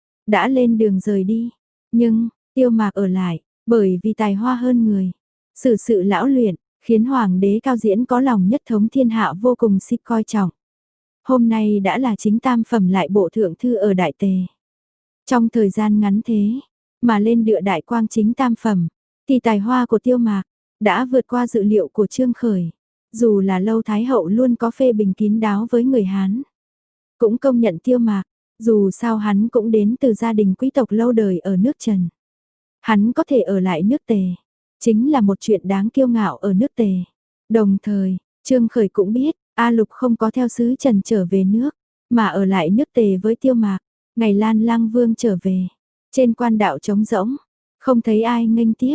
đã lên đường rời đi, nhưng, Tiêu Mạc ở lại, bởi vì tài hoa hơn người, xử sự lão luyện, khiến Hoàng đế Cao Diễn có lòng nhất thống thiên hạ vô cùng si coi trọng. Hôm nay đã là chính tam phẩm lại bộ thượng thư ở Đại Tề. Trong thời gian ngắn thế, mà lên đựa đại quang chính tam phẩm, thì tài hoa của Tiêu Mạc đã vượt qua dự liệu của Trương Khởi. Dù là Lâu Thái Hậu luôn có phê bình kín đáo với người Hán, cũng công nhận Tiêu Mạc, dù sao hắn cũng đến từ gia đình quý tộc lâu đời ở nước Trần. Hắn có thể ở lại nước Tề, chính là một chuyện đáng kiêu ngạo ở nước Tề. Đồng thời, Trương Khởi cũng biết, A Lục không có theo sứ Trần trở về nước, mà ở lại nước Tề với Tiêu Mạc. Ngày Lan Lăng Vương trở về, trên quan đạo trống rỗng, không thấy ai nghênh tiếp.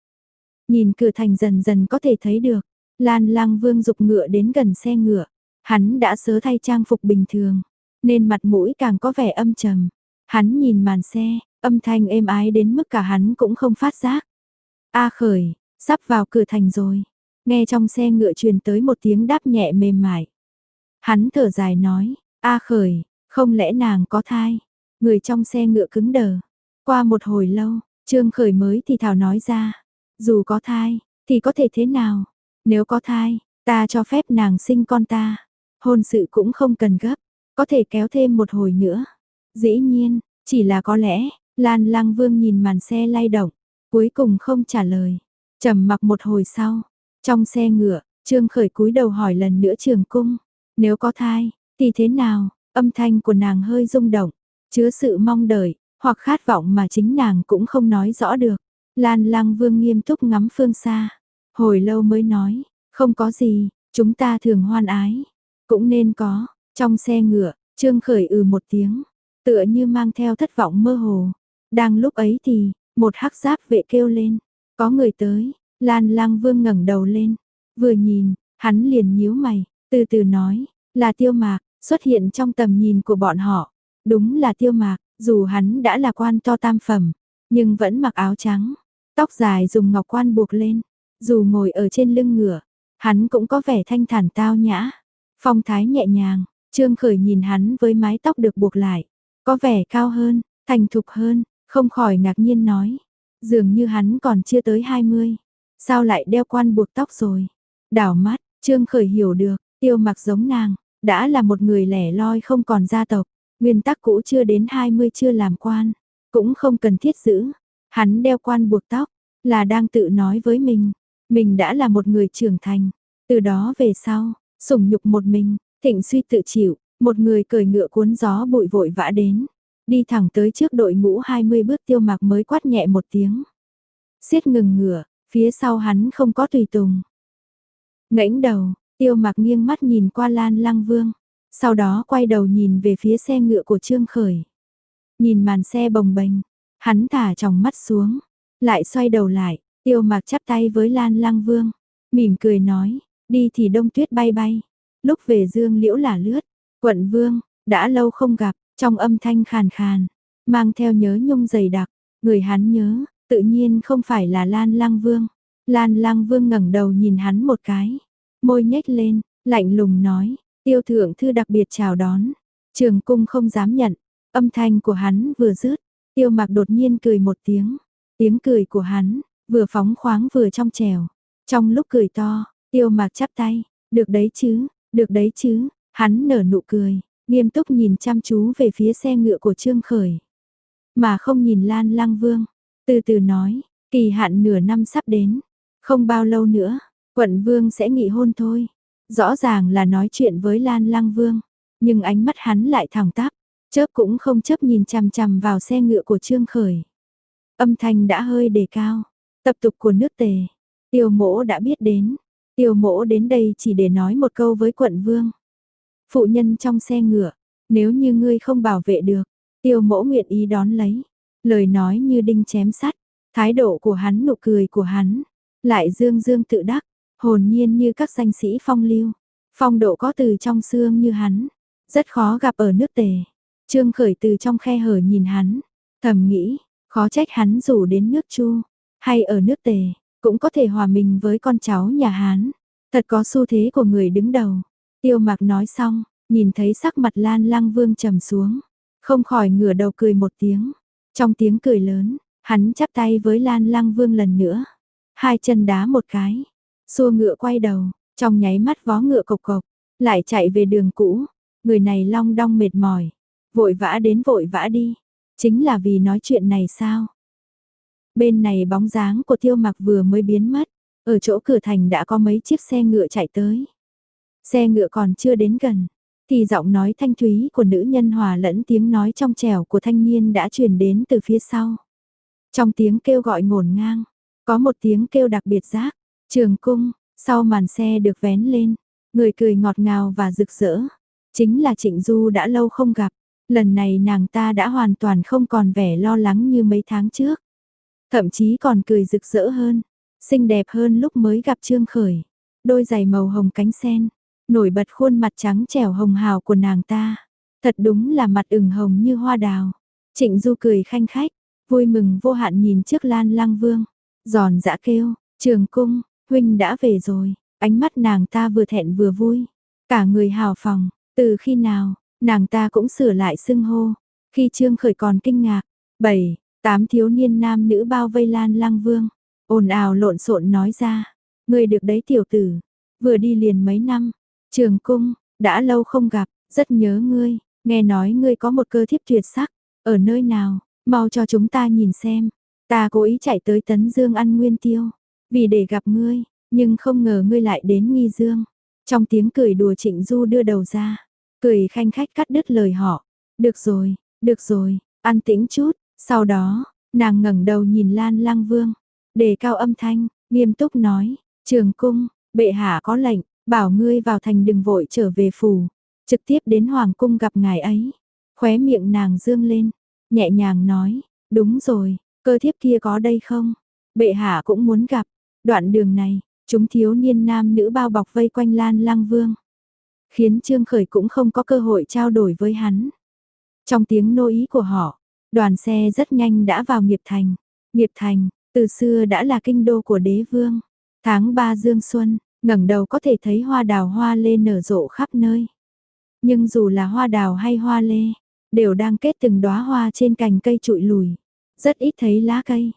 Nhìn cửa thành dần dần có thể thấy được, Lan Lăng Vương dục ngựa đến gần xe ngựa. Hắn đã sớ thay trang phục bình thường, nên mặt mũi càng có vẻ âm trầm. Hắn nhìn màn xe, âm thanh êm ái đến mức cả hắn cũng không phát giác. A Khởi, sắp vào cửa thành rồi. Nghe trong xe ngựa truyền tới một tiếng đáp nhẹ mềm mại. Hắn thở dài nói, A Khởi, không lẽ nàng có thai? Người trong xe ngựa cứng đờ. Qua một hồi lâu, Trương Khởi mới thì thào nói ra, dù có thai, thì có thể thế nào? Nếu có thai, ta cho phép nàng sinh con ta. Hôn sự cũng không cần gấp, có thể kéo thêm một hồi nữa. Dĩ nhiên, chỉ là có lẽ. Lan Lăng Vương nhìn màn xe lay động, cuối cùng không trả lời. Trầm mặc một hồi sau, trong xe ngựa, Trương Khởi cúi đầu hỏi lần nữa Trường Cung, nếu có thai, thì thế nào? Âm thanh của nàng hơi rung động, chứa sự mong đợi, hoặc khát vọng mà chính nàng cũng không nói rõ được. Lan Lăng Vương nghiêm túc ngắm phương xa, Hồi lâu mới nói, không có gì, chúng ta thường hoan ái. Cũng nên có, trong xe ngựa, Trương Khởi ừ một tiếng, tựa như mang theo thất vọng mơ hồ. Đang lúc ấy thì, một hắc giáp vệ kêu lên, có người tới, Lan Lang Vương ngẩng đầu lên, vừa nhìn, hắn liền nhíu mày, từ từ nói, là Tiêu Mạc, xuất hiện trong tầm nhìn của bọn họ. Đúng là Tiêu Mạc, dù hắn đã là quan to tam phẩm, nhưng vẫn mặc áo trắng, tóc dài dùng ngọc quan buộc lên, dù ngồi ở trên lưng ngựa, hắn cũng có vẻ thanh thản tao nhã, phong thái nhẹ nhàng. Trương Khởi nhìn hắn với mái tóc được buộc lại, có vẻ cao hơn, thành thục hơn, không khỏi ngạc nhiên nói, dường như hắn còn chưa tới hai mươi, sao lại đeo quan buộc tóc rồi. Đảo mắt, Trương Khởi hiểu được, Tiêu Mặc giống nàng, đã là một người lẻ loi không còn gia tộc, nguyên tắc cũ chưa đến hai mươi chưa làm quan, cũng không cần thiết giữ. Hắn đeo quan buộc tóc, là đang tự nói với mình, mình đã là một người trưởng thành, từ đó về sau, sủng nhục một mình, thịnh suy tự chịu, một người cởi ngựa cuốn gió bụi vội vã đến, đi thẳng tới trước đội ngũ hai mươi bước. Tiêu Mặc mới quát nhẹ một tiếng, siết ngừng ngựa, phía sau hắn không có tùy tùng. Ngẩng đầu, Tiêu Mặc nghiêng mắt nhìn qua Lan Lang Vương, sau đó quay đầu nhìn về phía xe ngựa của Trương Khởi. Nhìn màn xe bồng bềnh, hắn thả tròng mắt xuống, lại xoay đầu lại, Tiêu Mặc chắp tay với Lan Lang Vương, mỉm cười nói, đi thì đông tuyết bay bay, lúc về dương liễu là lướt. Quận Vương, đã lâu không gặp, trong âm thanh khàn khàn, mang theo nhớ nhung dày đặc, người hắn nhớ, tự nhiên không phải là Lan Lang Vương. Lan Lang Vương ngẩng đầu nhìn hắn một cái, môi nhếch lên, lạnh lùng nói, Tiêu thượng thư đặc biệt chào đón. Trường cung không dám nhận. Âm thanh của hắn vừa dứt, Tiêu Mặc đột nhiên cười một tiếng. Tiếng cười của hắn, vừa phóng khoáng vừa trong trẻo. Trong lúc cười to, Tiêu Mặc chắp tay, được đấy chứ, được đấy chứ. Hắn nở nụ cười, nghiêm túc nhìn chăm chú về phía xe ngựa của Trương Khởi, mà không nhìn Lan Lang Vương. Từ từ nói, kỳ hạn nửa năm sắp đến, không bao lâu nữa, quận vương sẽ nghị hôn thôi. Rõ ràng là nói chuyện với Lan Lang Vương, nhưng ánh mắt hắn lại thẳng tắp, chớp cũng không chớp nhìn chằm chằm vào xe ngựa của Trương Khởi. Âm thanh đã hơi đề cao, tập tục của nước Tề, Tiêu Mỗ đã biết đến. Tiêu Mỗ đến đây chỉ để nói một câu với quận vương. Phụ nhân trong xe ngựa, nếu như ngươi không bảo vệ được, Tiêu Mỗ nguyện ý đón lấy. Lời nói như đinh chém sắt, thái độ của hắn, nụ cười của hắn, lại dương dương tự đắc, hồn nhiên như các danh sĩ phong lưu, phong độ có từ trong xương như hắn, rất khó gặp ở nước Tề. Trương Khởi từ trong khe hở nhìn hắn, thầm nghĩ, khó trách hắn dù đến nước Chu, hay ở nước Tề, cũng có thể hòa mình với con cháu nhà Hán, thật có xu thế của người đứng đầu. Tiêu Mặc nói xong, nhìn thấy sắc mặt Lan Lang Vương trầm xuống, không khỏi ngửa đầu cười một tiếng. Trong tiếng cười lớn, hắn chắp tay với Lan Lang Vương lần nữa, hai chân đá một cái, xua ngựa quay đầu, trong nháy mắt vó ngựa cộc cộc, lại chạy về đường cũ. Người này long đong mệt mỏi, vội vã đến vội vã đi, chính là vì nói chuyện này sao? Bên này bóng dáng của Tiêu Mặc vừa mới biến mất, ở chỗ cửa thành đã có mấy chiếc xe ngựa chạy tới. Xe ngựa còn chưa đến gần, thì giọng nói thanh thúy của nữ nhân hòa lẫn tiếng nói trong trẻo của thanh niên đã truyền đến từ phía sau. Trong tiếng kêu gọi ngổn ngang, có một tiếng kêu đặc biệt giác, Trường cung. Sau màn xe được vén lên, người cười ngọt ngào và rực rỡ, chính là Trịnh Du đã lâu không gặp. Lần này nàng ta đã hoàn toàn không còn vẻ lo lắng như mấy tháng trước, thậm chí còn cười rực rỡ hơn, xinh đẹp hơn lúc mới gặp Trương Khởi. Đôi giày màu hồng cánh sen, nổi bật khuôn mặt trắng trẻo hồng hào của nàng ta, thật đúng là mặt ửng hồng như hoa đào. Trịnh Du cười khanh khách, vui mừng vô hạn nhìn trước Lan Lang Vương, giòn giã kêu, Trường cung, huynh đã về rồi. Ánh mắt nàng ta vừa thẹn vừa vui, cả người hào phóng. Từ khi nào, nàng ta cũng sửa lại xưng hô. Khi Trương Khởi còn kinh ngạc, bảy, tám thiếu niên nam nữ bao vây Lan Lang Vương, ồn ào lộn xộn nói ra, ngươi được đấy tiểu tử, vừa đi liền mấy năm. Trường cung, đã lâu không gặp, rất nhớ ngươi, nghe nói ngươi có một cơ thiếp tuyệt sắc, ở nơi nào, mau cho chúng ta nhìn xem. Ta cố ý chạy tới Tấn Dương ăn nguyên tiêu, vì để gặp ngươi, nhưng không ngờ ngươi lại đến Nghi Dương. Trong tiếng cười đùa Trịnh Du đưa đầu ra, cười khanh khách cắt đứt lời họ. Được rồi, được rồi, an tĩnh chút. Sau đó, nàng ngẩng đầu nhìn Lan Lang Vương, đề cao âm thanh, nghiêm túc nói, Trường cung, bệ hạ có lệnh, bảo ngươi vào thành đừng vội trở về phủ, trực tiếp đến hoàng cung gặp ngài ấy. Khóe miệng nàng dương lên, nhẹ nhàng nói, đúng rồi, cơ thiếp kia có đây không? Bệ hạ cũng muốn gặp. Đoạn đường này, chúng thiếu niên nam nữ bao bọc vây quanh Lan Lăng Vương, khiến Trương Khởi cũng không có cơ hội trao đổi với hắn. Trong tiếng nô ý của họ, đoàn xe rất nhanh đã vào Nghiệp Thành. Nghiệp Thành, từ xưa đã là kinh đô của đế vương. Tháng ba dương xuân, ngẩng đầu có thể thấy hoa đào hoa lê nở rộ khắp nơi. Nhưng dù là hoa đào hay hoa lê, đều đang kết từng đóa hoa trên cành cây trụi lùi, rất ít thấy lá cây.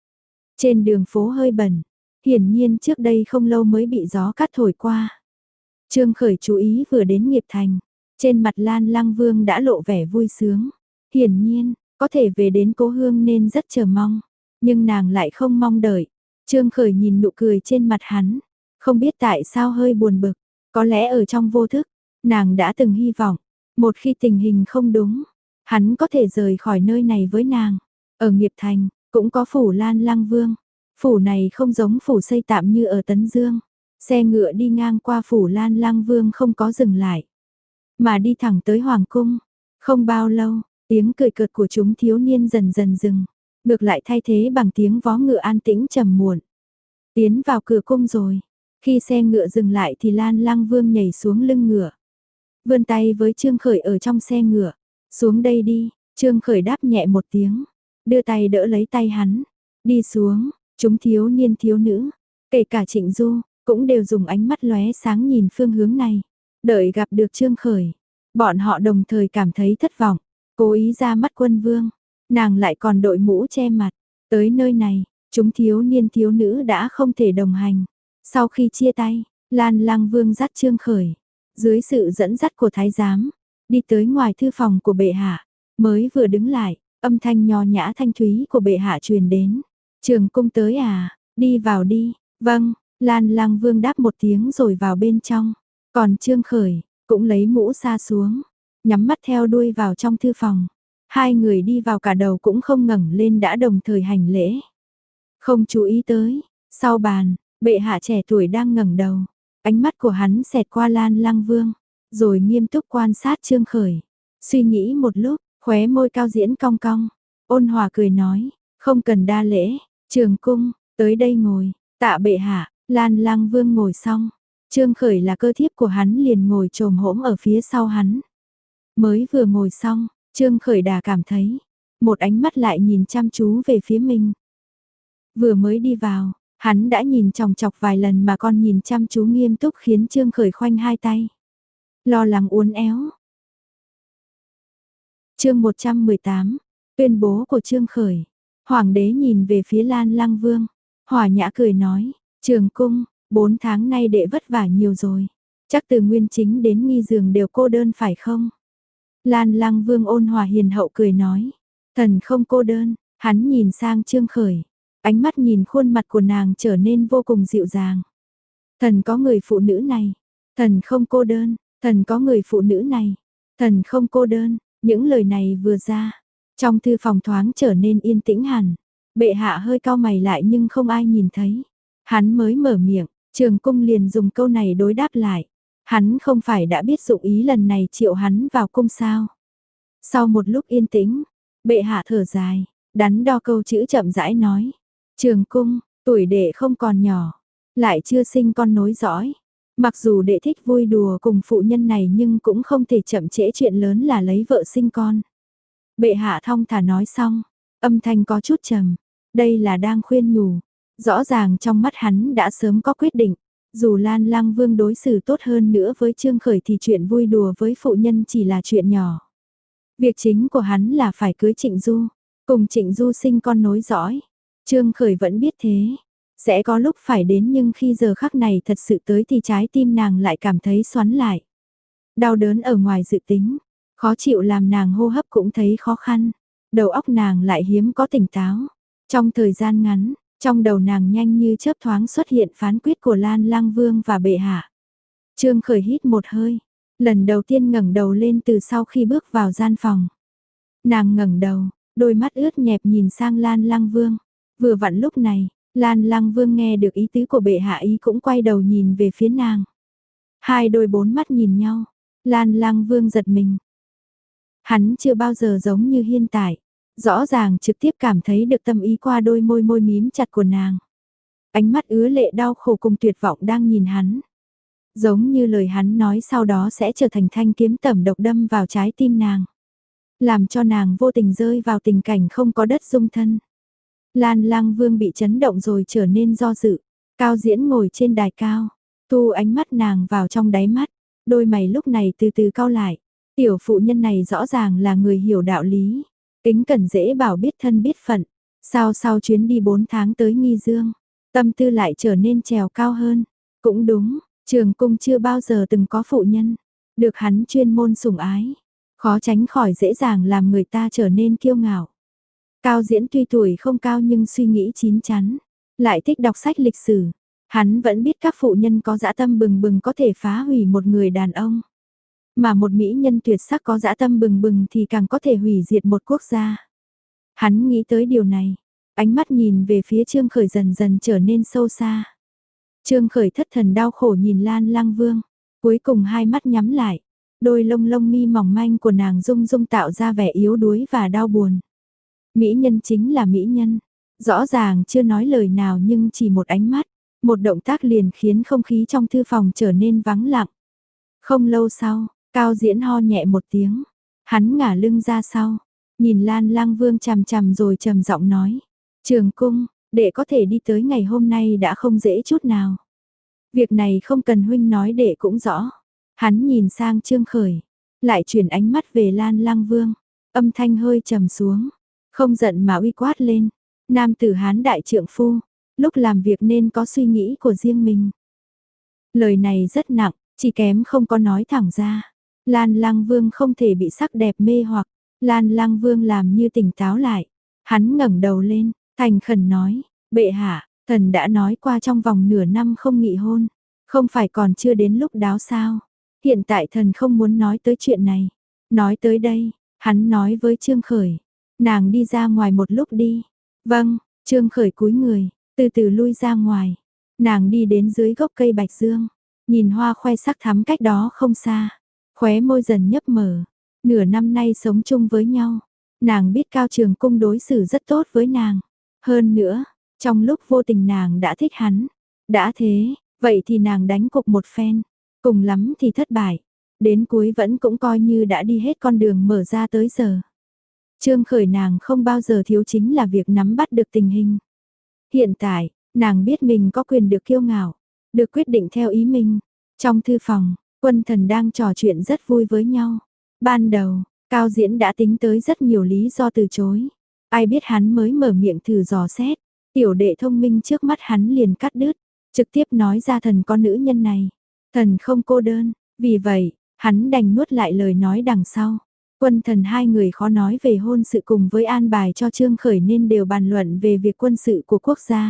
Trên đường phố hơi bẩn, hiển nhiên trước đây không lâu mới bị gió cát thổi qua. Trương Khởi chú ý vừa đến Nghiệp Thành, trên mặt Lan Lăng Vương đã lộ vẻ vui sướng. Hiển nhiên, có thể về đến cố hương nên rất chờ mong, nhưng nàng lại không mong đợi. Trương Khởi nhìn nụ cười trên mặt hắn, không biết tại sao hơi buồn bực, có lẽ ở trong vô thức, nàng đã từng hy vọng, một khi tình hình không đúng, hắn có thể rời khỏi nơi này với nàng. Ở Nghiệp Thành, cũng có phủ Lan Lăng Vương, phủ này không giống phủ xây tạm như ở Tấn Dương. Xe ngựa đi ngang qua phủ Lan Lăng Vương không có dừng lại, mà đi thẳng tới Hoàng Cung. Không bao lâu, tiếng cười cợt của chúng thiếu niên dần dần dừng, ngược lại thay thế bằng tiếng vó ngựa an tĩnh trầm muộn. Tiến vào cửa cung rồi, khi xe ngựa dừng lại thì Lan Lăng Vương nhảy xuống lưng ngựa, vươn tay với Trương Khởi ở trong xe ngựa, xuống đây đi. Trương Khởi đáp nhẹ một tiếng, đưa tay đỡ lấy tay hắn, đi xuống. Chúng thiếu niên thiếu nữ, kể cả Trịnh Du, cũng đều dùng ánh mắt lóe sáng nhìn phương hướng này. Đợi gặp được Trương Khởi, bọn họ đồng thời cảm thấy thất vọng, cố ý ra mắt quân vương, nàng lại còn đội mũ che mặt. Tới nơi này, chúng thiếu niên thiếu nữ đã không thể đồng hành. Sau khi chia tay, Lan Lăng Vương dắt Trương Khởi, dưới sự dẫn dắt của thái giám, đi tới ngoài thư phòng của bệ hạ. Mới vừa đứng lại, âm thanh nho nhã thanh thúy của bệ hạ truyền đến. Trường cung tới à, đi vào đi. Vâng, Lan Lăng Vương đáp một tiếng rồi vào bên trong. Còn Trương Khởi, cũng lấy mũ sa xuống, nhắm mắt theo đuôi vào trong thư phòng. Hai người đi vào cả đầu cũng không ngẩng lên đã đồng thời hành lễ. Không chú ý tới, sau bàn, bệ hạ trẻ tuổi đang ngẩng đầu. Ánh mắt của hắn xẹt qua Lan Lăng Vương, rồi nghiêm túc quan sát Trương Khởi. Suy nghĩ một lúc, khóe môi cao diễn cong cong, ôn hòa cười nói, không cần đa lễ, Trường cung, tới đây ngồi. Tạ bệ hạ. Lan Lăng Vương ngồi xong, Trương Khởi là cơ thiếp của hắn liền ngồi chồm hổm ở phía sau hắn. Mới vừa ngồi xong, Trương Khởi đã cảm thấy, một ánh mắt lại nhìn chăm chú về phía mình. Vừa mới đi vào, hắn đã nhìn chòng chọc vài lần mà con nhìn chăm chú nghiêm túc khiến Trương Khởi khoanh hai tay, lo lắng uốn éo. Chương một trăm mười tám, tuyên bố của Trương Khởi. Hoàng đế nhìn về phía Lan Lăng Vương, hòa nhã cười nói, Trường cung, bốn tháng nay đệ vất vả nhiều rồi, chắc từ Nguyên Chính đến Nghi Dường đều cô đơn phải không? Lan Lăng Vương ôn hòa hiền hậu cười nói, thần không cô đơn. Hắn nhìn sang Trương Khởi, ánh mắt nhìn khuôn mặt của nàng trở nên vô cùng dịu dàng. Thần có người phụ nữ này, thần không cô đơn, thần có người phụ nữ này, thần không cô đơn. Những lời này vừa ra, trong thư phòng thoáng trở nên yên tĩnh hẳn. Bệ hạ hơi cau mày lại nhưng không ai nhìn thấy. Hắn mới mở miệng, Trường cung liền dùng câu này đối đáp lại. Hắn không phải đã biết dụng ý lần này triệu hắn vào cung sao? Sau một lúc yên tĩnh, bệ hạ thở dài, đắn đo câu chữ chậm rãi nói. Trường cung, tuổi đệ không còn nhỏ, lại chưa sinh con nối dõi. Mặc dù đệ thích vui đùa cùng phụ nhân này nhưng cũng không thể chậm trễ chuyện lớn là lấy vợ sinh con. Bệ hạ thong thả nói xong, âm thanh có chút trầm, đây là đang khuyên nhủ. Rõ ràng trong mắt hắn đã sớm có quyết định, dù Lan Lăng Vương đối xử tốt hơn nữa với Trương Khởi thì chuyện vui đùa với phụ nhân chỉ là chuyện nhỏ. Việc chính của hắn là phải cưới Trịnh Du, cùng Trịnh Du sinh con nối dõi. Trương Khởi vẫn biết thế, sẽ có lúc phải đến nhưng khi giờ khắc này thật sự tới thì trái tim nàng lại cảm thấy xoắn lại. Đau đớn ở ngoài dự tính, khó chịu làm nàng hô hấp cũng thấy khó khăn, đầu óc nàng lại hiếm có tỉnh táo. Trong thời gian ngắn, trong đầu nàng nhanh như chớp thoáng xuất hiện phán quyết của Lan Lăng Vương và bệ hạ. Trương Khởi hít một hơi, lần đầu tiên ngẩng đầu lên từ sau khi bước vào gian phòng. Nàng ngẩng đầu, đôi mắt ướt nhẹp nhìn sang Lan Lăng Vương. Vừa vặn lúc này, Lan Lăng Vương nghe được ý tứ của bệ hạ ý cũng quay đầu nhìn về phía nàng. Hai đôi bốn mắt nhìn nhau, Lan Lăng Vương giật mình. Hắn chưa bao giờ giống như hiện tại, rõ ràng trực tiếp cảm thấy được tâm ý qua đôi môi môi mím chặt của nàng. Ánh mắt ứa lệ đau khổ cùng tuyệt vọng đang nhìn hắn. Giống như lời hắn nói sau đó sẽ trở thành thanh kiếm tẩm độc đâm vào trái tim nàng. Làm cho nàng vô tình rơi vào tình cảnh không có đất dung thân. Lan Lăng Vương bị chấn động rồi trở nên do dự. Cao Diễn ngồi trên đài cao, thu ánh mắt nàng vào trong đáy mắt, đôi mày lúc này từ từ cau lại. Tiểu phụ nhân này rõ ràng là người hiểu đạo lý, kính cẩn dễ bảo biết thân biết phận. Sao sau chuyến đi bốn tháng tới Nghi Dương, tâm tư lại trở nên trèo cao hơn. Cũng đúng, Trường Cung chưa bao giờ từng có phụ nhân, được hắn chuyên môn sủng ái, khó tránh khỏi dễ dàng làm người ta trở nên kiêu ngạo. Cao Diễn tuy tuổi không cao nhưng suy nghĩ chín chắn, lại thích đọc sách lịch sử. Hắn vẫn biết các phụ nhân có dã tâm bừng bừng có thể phá hủy một người đàn ông. Mà một mỹ nhân tuyệt sắc có dã tâm bừng bừng thì càng có thể hủy diệt một quốc gia. Hắn nghĩ tới điều này, ánh mắt nhìn về phía Trương Khởi dần dần trở nên sâu xa. Trương Khởi thất thần đau khổ nhìn Lan Lăng Vương, cuối cùng hai mắt nhắm lại, đôi lông lông mi mỏng manh của nàng rung rung tạo ra vẻ yếu đuối và đau buồn. Mỹ nhân chính là mỹ nhân, rõ ràng chưa nói lời nào nhưng chỉ một ánh mắt, một động tác liền khiến không khí trong thư phòng trở nên vắng lặng. Không lâu sau, Cao Diễn ho nhẹ một tiếng, hắn ngả lưng ra sau, nhìn Lan Lăng Vương chằm chằm rồi trầm giọng nói, Trường Cung, đệ có thể đi tới ngày hôm nay đã không dễ chút nào. Việc này không cần huynh nói đệ cũng rõ. Hắn nhìn sang Trương Khởi, lại chuyển ánh mắt về Lan Lăng Vương, âm thanh hơi trầm xuống, không giận mà uy quát lên, nam tử Hán đại trượng phu, lúc làm việc nên có suy nghĩ của riêng mình. Lời này rất nặng, chỉ kém không có nói thẳng ra. Lan Lăng Vương không thể bị sắc đẹp mê hoặc, Lan Lăng Vương làm như tỉnh táo lại, hắn ngẩng đầu lên, thành khẩn nói, bệ hạ, thần đã nói qua trong vòng nửa năm không nghị hôn, không phải còn chưa đến lúc đáo sao? Hiện tại thần không muốn nói tới chuyện này. Nói tới đây, hắn nói với Trương Khởi, nàng đi ra ngoài một lúc đi. Vâng, Trương Khởi cúi người, từ từ lui ra ngoài. Nàng đi đến dưới gốc cây bạch dương, nhìn hoa khoe sắc thắm cách đó không xa, khóe môi dần nhấp mở. Nửa năm nay sống chung với nhau, nàng biết Cao Trường Cung đối xử rất tốt với nàng. Hơn nữa, trong lúc vô tình nàng đã thích hắn. Đã thế, vậy thì nàng đánh cuộc một phen, cùng lắm thì thất bại, đến cuối vẫn cũng coi như đã đi hết con đường mở ra tới giờ. Trương Khởi nàng không bao giờ thiếu chính là việc nắm bắt được tình hình. Hiện tại, nàng biết mình có quyền được kiêu ngạo, được quyết định theo ý mình. Trong thư phòng, Quân Thần đang trò chuyện rất vui với nhau. Ban đầu, Cao Diễn đã tính tới rất nhiều lý do từ chối. Ai biết hắn mới mở miệng thử dò xét, tiểu đệ thông minh trước mắt hắn liền cắt đứt, trực tiếp nói ra thần có nữ nhân này. Thần không cô đơn, vì vậy, hắn đành nuốt lại lời nói đằng sau. Quân Thần hai người khó nói về hôn sự cùng với an bài cho Trương Khởi nên đều bàn luận về việc quân sự của quốc gia.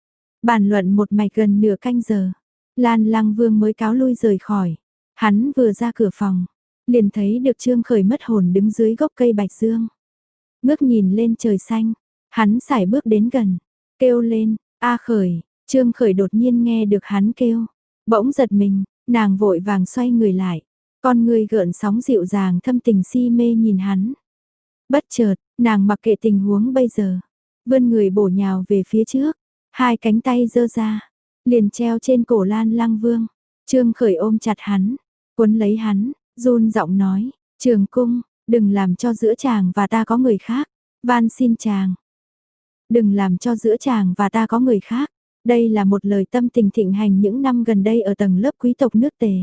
Bàn luận một mạch gần nửa canh giờ, Lan Lăng Vương mới cáo lui rời khỏi. Hắn vừa ra cửa phòng, liền thấy được Trương Khởi mất hồn đứng dưới gốc cây bạch dương. Ngước nhìn lên trời xanh, hắn sải bước đến gần, kêu lên, A Khởi. Trương Khởi đột nhiên nghe được hắn kêu, bỗng giật mình, nàng vội vàng xoay người lại, con người gợn sóng dịu dàng thâm tình si mê nhìn hắn. Bất chợt, nàng mặc kệ tình huống bây giờ, vươn người bổ nhào về phía trước, hai cánh tay giơ ra, liền treo trên cổ Lan Lăng Vương. Trương Khởi ôm chặt hắn, quấn lấy hắn, run giọng nói, Trường Cung, đừng làm cho giữa chàng và ta có người khác, van xin chàng. Đừng làm cho giữa chàng và ta có người khác. Đây là một lời tâm tình thịnh hành những năm gần đây ở tầng lớp quý tộc nước Tề.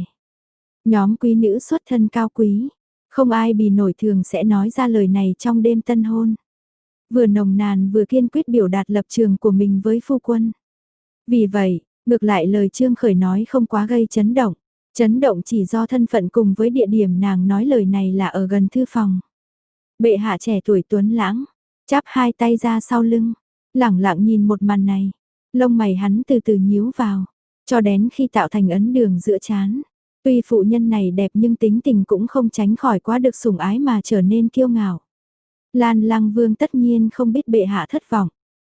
Nhóm quý nữ xuất thân cao quý, không ai bì nổi thường sẽ nói ra lời này trong đêm tân hôn. Vừa nồng nàn vừa kiên quyết biểu đạt lập trường của mình với phu quân. Vì vậy, ngược lại lời Trương Khởi nói không quá gây chấn động. Chấn động chỉ do thân phận cùng với địa điểm nàng nói lời này là ở gần thư phòng. Bệ hạ trẻ tuổi tuấn lãng, chắp hai tay ra sau lưng, lẳng lặng nhìn một màn này. Lông mày hắn từ từ nhíu vào, cho đến khi tạo thành ấn đường giữa trán. Tuy phụ nhân này đẹp nhưng tính tình cũng không tránh khỏi quá được sủng ái mà trở nên kiêu ngạo. Lan Lăng Vương tất nhiên không biết bệ hạ thất vọng.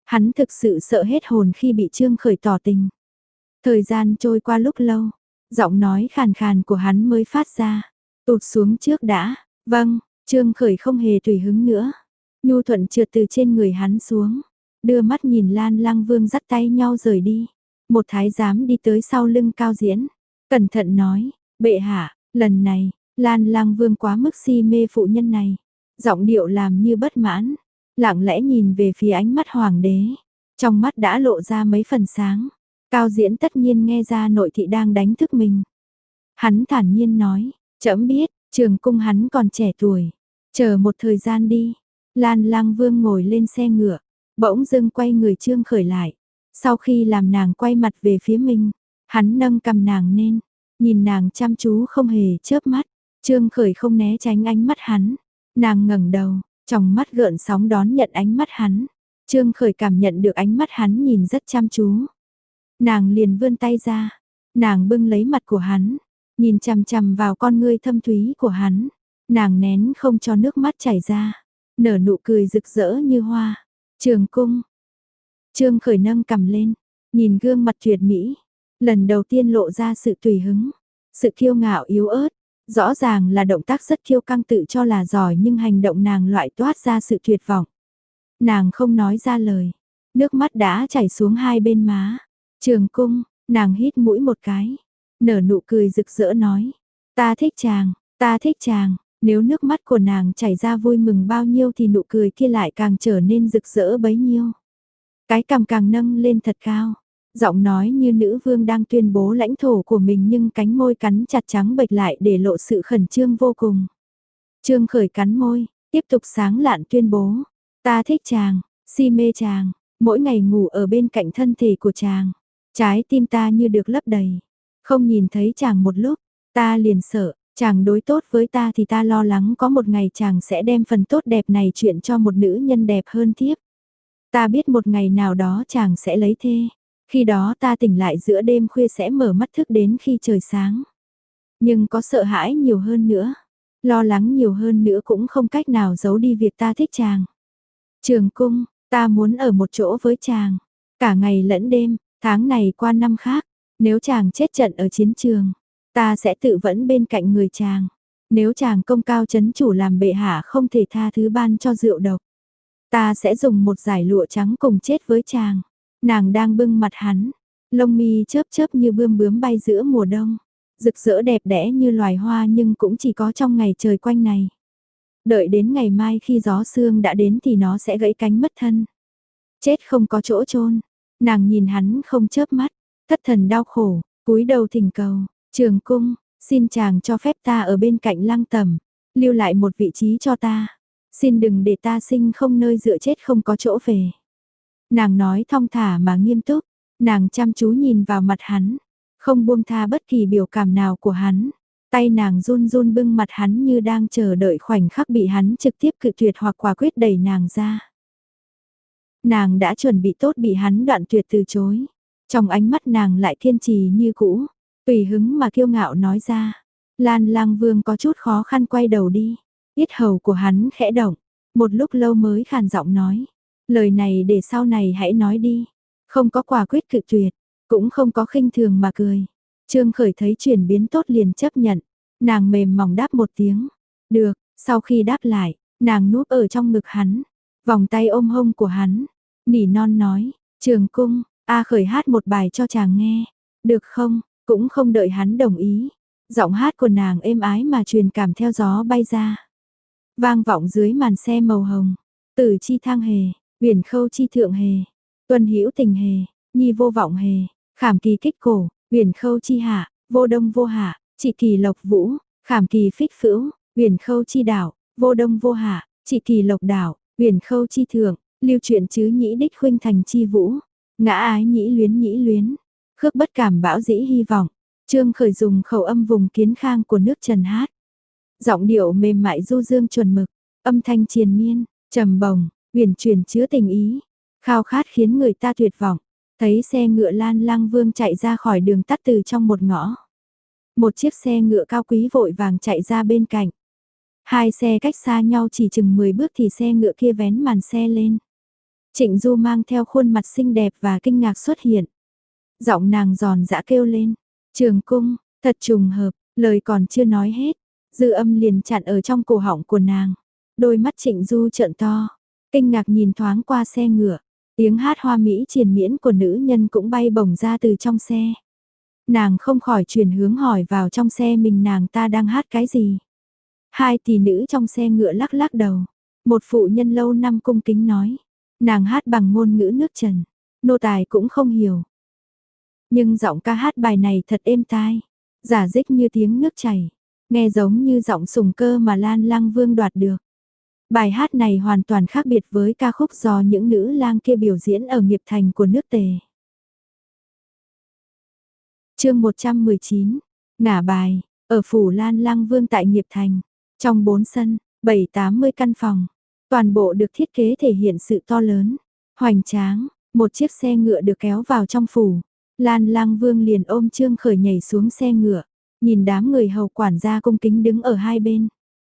Hắn thực sự sợ hết hồn khi bị Trương Khởi tỏ tình. Thời gian trôi qua lúc lâu, giọng nói khàn khàn của hắn mới phát ra. Tụt xuống trước đã, vâng, Trương Khởi không hề tùy hứng nữa. Nhu thuận trượt từ trên người hắn xuống, đưa mắt nhìn Lan Lăng Vương dắt tay nhau rời đi. Một thái giám đi tới sau lưng Cao Diễn, cẩn thận nói, bệ hạ, lần này, Lan Lăng Vương quá mức si mê phụ nhân này. Giọng điệu làm như bất mãn, lặng lẽ nhìn về phía ánh mắt hoàng đế, trong mắt đã lộ ra mấy phần sáng. Cao Diễn tất nhiên nghe ra nội thị đang đánh thức mình. Hắn thản nhiên nói, trẫm biết, trường cung hắn còn trẻ tuổi, chờ một thời gian đi. Lan Lăng Vương ngồi lên xe ngựa, bỗng dưng quay người Trương Khởi lại. Sau khi làm nàng quay mặt về phía mình, hắn nâng cầm nàng lên, nhìn nàng chăm chú không hề chớp mắt. Trương Khởi không né tránh ánh mắt hắn, nàng ngẩng đầu, trong mắt gợn sóng đón nhận ánh mắt hắn. Trương Khởi cảm nhận được ánh mắt hắn nhìn rất chăm chú. Nàng liền vươn tay ra, nàng bưng lấy mặt của hắn, nhìn chằm chằm vào con ngươi thâm thúy của hắn. Nàng nén không cho nước mắt chảy ra, nở nụ cười rực rỡ như hoa. Trường cung. Trương Khởi nâng cằm lên, nhìn gương mặt tuyệt mỹ, lần đầu tiên lộ ra sự tùy hứng, sự kiêu ngạo yếu ớt. Rõ ràng là động tác rất kiêu căng tự cho là giỏi nhưng hành động nàng loại toát ra sự tuyệt vọng. Nàng không nói ra lời, nước mắt đã chảy xuống hai bên má. Trường cung, nàng hít mũi một cái, nở nụ cười rực rỡ nói, ta thích chàng, ta thích chàng. Nếu nước mắt của nàng chảy ra vui mừng bao nhiêu thì nụ cười kia lại càng trở nên rực rỡ bấy nhiêu. Cái cằm càng nâng lên thật cao, giọng nói như nữ vương đang tuyên bố lãnh thổ của mình nhưng cánh môi cắn chặt trắng bệch lại để lộ sự khẩn trương vô cùng. Trương Khởi cắn môi, tiếp tục sáng lạn tuyên bố, ta thích chàng, si mê chàng, mỗi ngày ngủ ở bên cạnh thân thể của chàng, trái tim ta như được lấp đầy, không nhìn thấy chàng một lúc, ta liền sợ, chàng đối tốt với ta thì ta lo lắng có một ngày chàng sẽ đem phần tốt đẹp này chuyện cho một nữ nhân đẹp hơn thiếp. Ta biết một ngày nào đó chàng sẽ lấy thê. Khi đó ta tỉnh lại giữa đêm khuya sẽ mở mắt thức đến khi trời sáng. Nhưng có sợ hãi nhiều hơn nữa, lo lắng nhiều hơn nữa cũng không cách nào giấu đi việc ta thích chàng. Trường cung, ta muốn ở một chỗ với chàng, cả ngày lẫn đêm, tháng này qua năm khác. Nếu chàng chết trận ở chiến trường, ta sẽ tự vẫn bên cạnh người chàng. Nếu chàng công cao chấn chủ làm bệ hạ không thể tha thứ ban cho rượu độc, ta sẽ dùng một dải lụa trắng cùng chết với chàng. Nàng đang bưng mặt hắn, lông mi chớp chớp như bươm bướm bay giữa mùa đông, rực rỡ đẹp đẽ như loài hoa nhưng cũng chỉ có trong ngày trời quanh này. Đợi đến ngày mai khi gió sương đã đến thì nó sẽ gãy cánh mất thân. Chết không có chỗ chôn. Nàng nhìn hắn không chớp mắt, thất thần đau khổ, cúi đầu thỉnh cầu, trường cung, xin chàng cho phép ta ở bên cạnh Lăng Tẩm, lưu lại một vị trí cho ta. Xin đừng để ta sinh không nơi dựa chết không có chỗ về. Nàng nói thong thả mà nghiêm túc, nàng chăm chú nhìn vào mặt hắn, không buông tha bất kỳ biểu cảm nào của hắn. Tay nàng run run bưng mặt hắn như đang chờ đợi khoảnh khắc bị hắn trực tiếp cự tuyệt hoặc quả quyết đẩy nàng ra. Nàng đã chuẩn bị tốt bị hắn đoạn tuyệt từ chối. Trong ánh mắt nàng lại kiên trì như cũ, tùy hứng mà kiêu ngạo nói ra. Lan Lang Vương có chút khó khăn quay đầu đi. Yết hầu của hắn khẽ động, một lúc lâu mới khàn giọng nói. Lời này để sau này hãy nói đi. Không có quả quyết cự tuyệt, cũng không có khinh thường mà cười. Trương Khởi thấy chuyển biến tốt liền chấp nhận. Nàng mềm mỏng đáp một tiếng. Được, sau khi đáp lại, nàng núp ở trong ngực hắn. Vòng tay ôm hông của hắn. Nỉ non nói, Trường cung, A Khởi hát một bài cho chàng nghe. Được không? Cũng không đợi hắn đồng ý. Giọng hát của nàng êm ái mà truyền cảm theo gió bay ra. Vang vọng dưới màn xe màu hồng. Tử chi thang hề, Uyển khâu chi thượng hề, Tuân hữu tình hề, Nhi vô vọng hề, Khảm kỳ kích cổ, Uyển khâu chi hạ, Vô đông vô hạ, Trị kỳ lộc vũ, Khảm kỳ phích phữu, Uyển khâu chi đảo, Vô đông vô hạ, Trị kỳ lộc đảo, Uyển khâu chi thượng, Lưu truyện chứ nhĩ đích khuynh thành chi vũ, Ngã ái nhĩ luyến nhĩ luyến, Khước bất cảm bão dĩ hy vọng. Trương Khởi dùng khẩu âm vùng Kiến Khang của nước Trần hát. Giọng điệu mềm mại du dương chuẩn mực, âm thanh triền miên, trầm bồng, uyển chuyển chứa tình ý, khao khát khiến người ta tuyệt vọng. Thấy xe ngựa Lan Lang Vương chạy ra khỏi đường tắt từ trong một ngõ. Một chiếc xe ngựa cao quý vội vàng chạy ra bên cạnh. Hai xe cách xa nhau chỉ chừng mười bước thì xe ngựa kia vén màn xe lên. Trịnh Du mang theo khuôn mặt xinh đẹp và kinh ngạc xuất hiện. Giọng nàng giòn giã kêu lên, Trường Cung, thật trùng hợp, lời còn chưa nói hết, dư âm liền chặn ở trong cổ họng của nàng. Đôi mắt Trịnh Du trợn to, kinh ngạc nhìn thoáng qua xe ngựa, tiếng hát hoa mỹ triền miên của nữ nhân cũng bay bổng ra từ trong xe. Nàng không khỏi chuyển hướng hỏi vào trong xe mình nàng ta đang hát cái gì. Hai tỷ nữ trong xe ngựa lắc lắc đầu, một phụ nhân lâu năm cung kính nói, nàng hát bằng ngôn ngữ nước Trần, nô tài cũng không hiểu. Nhưng giọng ca hát bài này thật êm tai, giả dích như tiếng nước chảy, nghe giống như giọng sùng cơ mà Lan Lăng Vương đoạt được. Bài hát này hoàn toàn khác biệt với ca khúc do những nữ lang kia biểu diễn ở nghiệp thành của nước Tề. Chương một trăm mười chín, ngả bài, ở phủ Lan Lăng Vương tại nghiệp thành, trong bốn sân, bảy tám mươi căn phòng, toàn bộ được thiết kế thể hiện sự to lớn, hoành tráng, một chiếc xe ngựa được kéo vào trong phủ. Lan Lăng Vương liền ôm Trương Khởi nhảy xuống xe ngựa, nhìn đám người hầu quản gia cung kính đứng ở hai bên.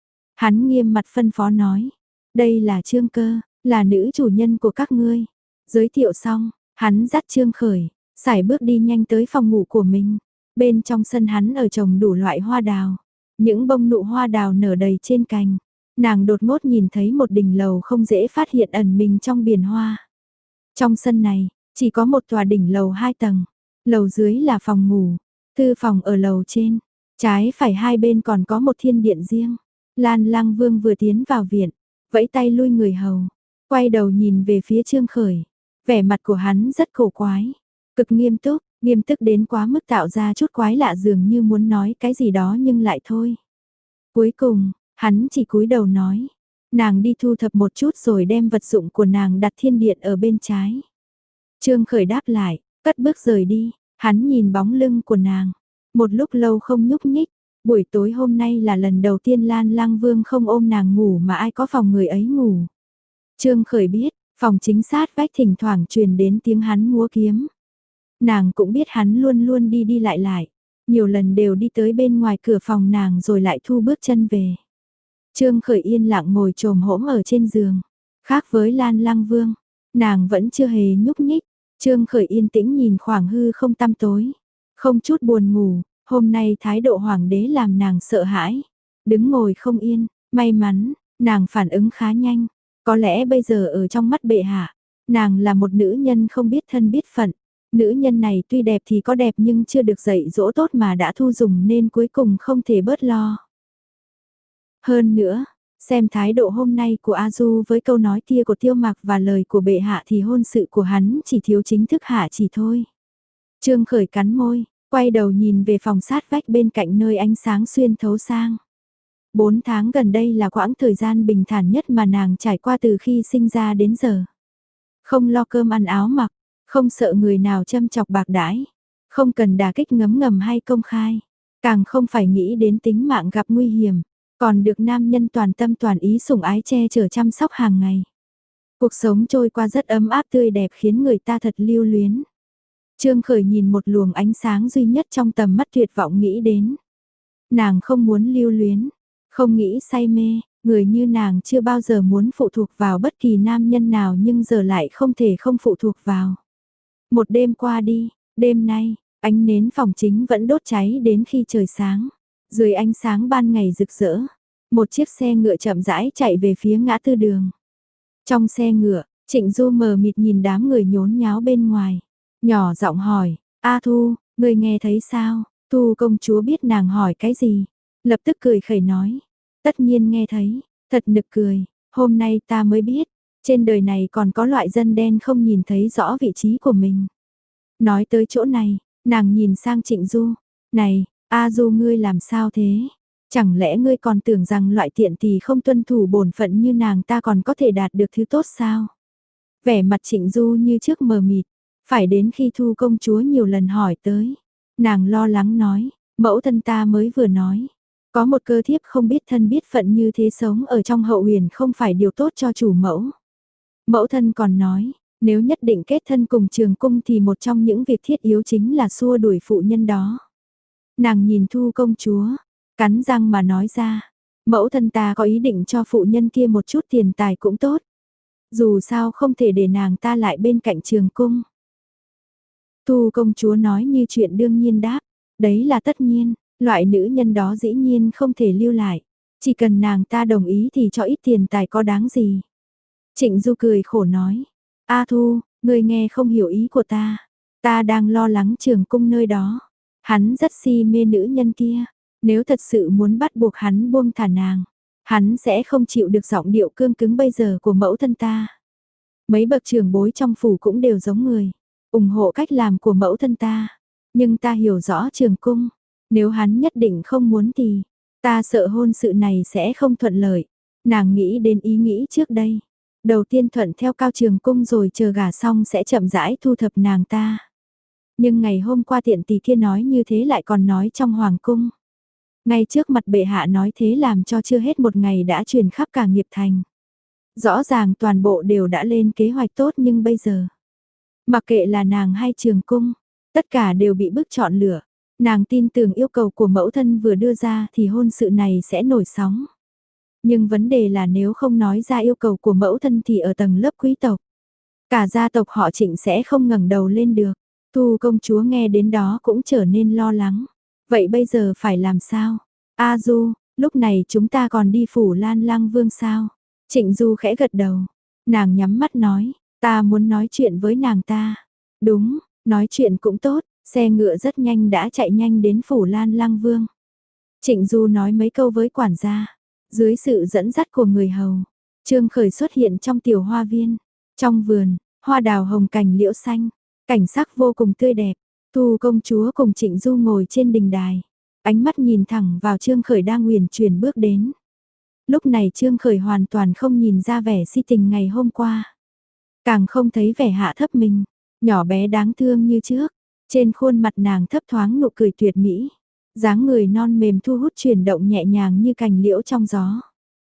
Hắn nghiêm mặt phân phó nói, đây là Trương Cơ, là nữ chủ nhân của các ngươi. Giới thiệu xong, hắn dắt Trương Khởi, sải bước đi nhanh tới phòng ngủ của mình. Bên trong sân hắn ở trồng đủ loại hoa đào, những bông nụ hoa đào nở đầy trên cành. Nàng đột ngột nhìn thấy một đỉnh lầu không dễ phát hiện ẩn mình trong biển hoa. Trong sân này, chỉ có một tòa đỉnh lầu hai tầng. Lầu dưới là phòng ngủ, thư phòng ở lầu trên, trái phải hai bên còn có một thiên điện riêng. Lan Lăng Vương vừa tiến vào viện, vẫy tay lui người hầu, quay đầu nhìn về phía Trương Khởi, vẻ mặt của hắn rất cổ quái, cực nghiêm túc, nghiêm túc đến quá mức tạo ra chút quái lạ dường như muốn nói cái gì đó nhưng lại thôi. Cuối cùng, hắn chỉ cúi đầu nói, nàng đi thu thập một chút rồi đem vật dụng của nàng đặt thiên điện ở bên trái. Trương Khởi đáp lại, cất bước rời đi, hắn nhìn bóng lưng của nàng, một lúc lâu không nhúc nhích. Buổi tối hôm nay là lần đầu tiên Lan Lăng Vương không ôm nàng ngủ mà ai có phòng người ấy ngủ. Trương Khởi biết, phòng chính sát vách thỉnh thoảng truyền đến tiếng hắn múa kiếm. Nàng cũng biết hắn luôn luôn đi đi lại lại, nhiều lần đều đi tới bên ngoài cửa phòng nàng rồi lại thu bước chân về. Trương Khởi yên lặng ngồi chồm hổm ở trên giường, khác với Lan Lăng Vương, nàng vẫn chưa hề nhúc nhích. Trương Khởi yên tĩnh nhìn khoảng hư không tăm tối, không chút buồn ngủ. Hôm nay thái độ hoàng đế làm nàng sợ hãi, đứng ngồi không yên, may mắn, nàng phản ứng khá nhanh, có lẽ bây giờ ở trong mắt bệ hạ, nàng là một nữ nhân không biết thân biết phận, nữ nhân này tuy đẹp thì có đẹp nhưng chưa được dạy dỗ tốt mà đã thu dùng nên cuối cùng không thể bớt lo. Hơn nữa, xem thái độ hôm nay của A Du với câu nói kia của Tiêu Mặc và lời của bệ hạ thì hôn sự của hắn chỉ thiếu chính thức hạ chỉ thôi. Trương Khởi cắn môi, quay đầu nhìn về phòng sát vách bên cạnh nơi ánh sáng xuyên thấu sang. Bốn tháng gần đây là quãng thời gian bình thản nhất mà nàng trải qua từ khi sinh ra đến giờ. Không lo cơm ăn áo mặc, không sợ người nào châm chọc bạc đãi, không cần đả kích ngấm ngầm hay công khai, càng không phải nghĩ đến tính mạng gặp nguy hiểm, còn được nam nhân toàn tâm toàn ý sủng ái che chở chăm sóc hàng ngày. Cuộc sống trôi qua rất ấm áp tươi đẹp khiến người ta thật lưu luyến. Trương Khởi nhìn một luồng ánh sáng duy nhất trong tầm mắt tuyệt vọng nghĩ đến. Nàng không muốn lưu luyến, không nghĩ say mê, người như nàng chưa bao giờ muốn phụ thuộc vào bất kỳ nam nhân nào nhưng giờ lại không thể không phụ thuộc vào. Một đêm qua đi, đêm nay, ánh nến phòng chính vẫn đốt cháy đến khi trời sáng. Dưới ánh sáng ban ngày rực rỡ, một chiếc xe ngựa chậm rãi chạy về phía ngã tư đường. Trong xe ngựa, Trịnh Du mờ mịt nhìn đám người nhốn nháo bên ngoài. Nhỏ giọng hỏi, A Thu, ngươi nghe thấy sao? Thu công chúa biết nàng hỏi cái gì? Lập tức cười khẩy nói, tất nhiên nghe thấy, thật nực cười, hôm nay ta mới biết, trên đời này còn có loại dân đen không nhìn thấy rõ vị trí của mình. Nói tới chỗ này, nàng nhìn sang Trịnh Du, này, A Du ngươi làm sao thế? Chẳng lẽ ngươi còn tưởng rằng loại tiện tỳ không tuân thủ bổn phận như nàng ta còn có thể đạt được thứ tốt sao? Vẻ mặt Trịnh Du như trước mờ mịt. Phải đến khi Thu công chúa nhiều lần hỏi tới, nàng lo lắng nói, mẫu thân ta mới vừa nói, có một cơ thiếp không biết thân biết phận như thế sống ở trong hậu huyền không phải điều tốt cho chủ mẫu. Mẫu thân còn nói, nếu nhất định kết thân cùng Trường Cung thì một trong những việc thiết yếu chính là xua đuổi phụ nhân đó. Nàng nhìn Thu công chúa, cắn răng mà nói ra, mẫu thân ta có ý định cho phụ nhân kia một chút tiền tài cũng tốt. Dù sao không thể để nàng ta lại bên cạnh trường cung. Thu công chúa nói như chuyện đương nhiên đáp, đấy là tất nhiên, loại nữ nhân đó dĩ nhiên không thể lưu lại. Chỉ cần nàng ta đồng ý thì cho ít tiền tài có đáng gì. Trịnh Du cười khổ nói, A Thu, ngươi nghe không hiểu ý của ta. Ta đang lo lắng trường cung nơi đó. Hắn rất si mê nữ nhân kia. Nếu thật sự muốn bắt buộc hắn buông thả nàng, hắn sẽ không chịu được giọng điệu cương cứng bây giờ của mẫu thân ta. Mấy bậc trưởng bối trong phủ cũng đều giống người, ủng hộ cách làm của mẫu thân ta. Nhưng ta hiểu rõ trường cung, nếu hắn nhất định không muốn thì, ta sợ hôn sự này sẽ không thuận lợi. Nàng nghĩ đến ý nghĩ trước đây. Đầu tiên thuận theo Cao Trường Cung rồi chờ gả xong sẽ chậm rãi thu thập nàng ta. Nhưng ngày hôm qua tiện tỷ kia nói như thế lại còn nói trong hoàng cung. Ngay trước mặt bệ hạ nói thế làm cho chưa hết một ngày đã truyền khắp cả nghiệp thành. Rõ ràng toàn bộ đều đã lên kế hoạch tốt nhưng bây giờ, mặc kệ là nàng hay Trường Cung, tất cả đều bị bức chọn lựa. Nàng tin tưởng yêu cầu của mẫu thân vừa đưa ra thì hôn sự này sẽ nổi sóng. Nhưng vấn đề là nếu không nói ra yêu cầu của mẫu thân thì ở tầng lớp quý tộc, cả gia tộc họ Trịnh sẽ không ngẩng đầu lên được. Thu công chúa nghe đến đó cũng trở nên lo lắng. Vậy bây giờ phải làm sao? A Du, lúc này chúng ta còn đi phủ Lan Lăng Vương sao? Trịnh Du khẽ gật đầu. Nàng nhắm mắt nói, ta muốn nói chuyện với nàng ta. Đúng, nói chuyện cũng tốt, xe ngựa rất nhanh đã chạy nhanh đến phủ Lan Lăng Vương. Trịnh Du nói mấy câu với quản gia. Dưới sự dẫn dắt của người hầu, Trương Khởi xuất hiện trong tiểu hoa viên. Trong vườn, hoa đào hồng cành liễu xanh, cảnh sắc vô cùng tươi đẹp. Thu công chúa cùng Trịnh Du ngồi trên đình đài, ánh mắt nhìn thẳng vào Trương Khởi đang uyển chuyển bước đến. Lúc này Trương Khởi hoàn toàn không nhìn ra vẻ si tình ngày hôm qua, càng không thấy vẻ hạ thấp mình, nhỏ bé đáng thương như trước. Trên khuôn mặt nàng thấp thoáng nụ cười tuyệt mỹ, dáng người non mềm thu hút chuyển động nhẹ nhàng như cành liễu trong gió.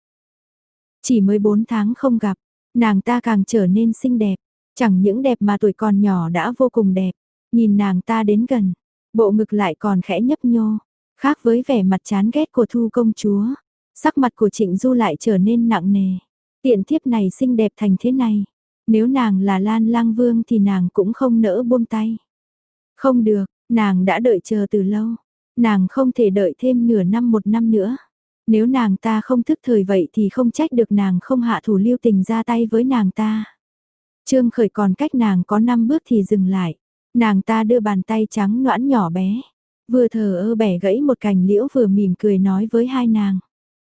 Chỉ mới bốn tháng không gặp, nàng ta càng trở nên xinh đẹp, chẳng những đẹp mà tuổi còn nhỏ đã vô cùng đẹp. Nhìn nàng ta đến gần, bộ ngực lại còn khẽ nhấp nhô, khác với vẻ mặt chán ghét của Thu công chúa, sắc mặt của Trịnh Du lại trở nên nặng nề. Tiện thiếp này xinh đẹp thành thế này, nếu nàng là Lan Lang Vương thì nàng cũng không nỡ buông tay. Không được, nàng đã đợi chờ từ lâu, nàng không thể đợi thêm nửa năm một năm nữa. Nếu nàng ta không thức thời vậy thì không trách được nàng không hạ thủ lưu tình ra tay với nàng ta. Trương Khởi còn cách nàng có năm bước thì dừng lại. Nàng ta đưa bàn tay trắng nõn nhỏ bé, vừa thờ ơ bẻ gãy một cành liễu vừa mỉm cười nói với hai nàng.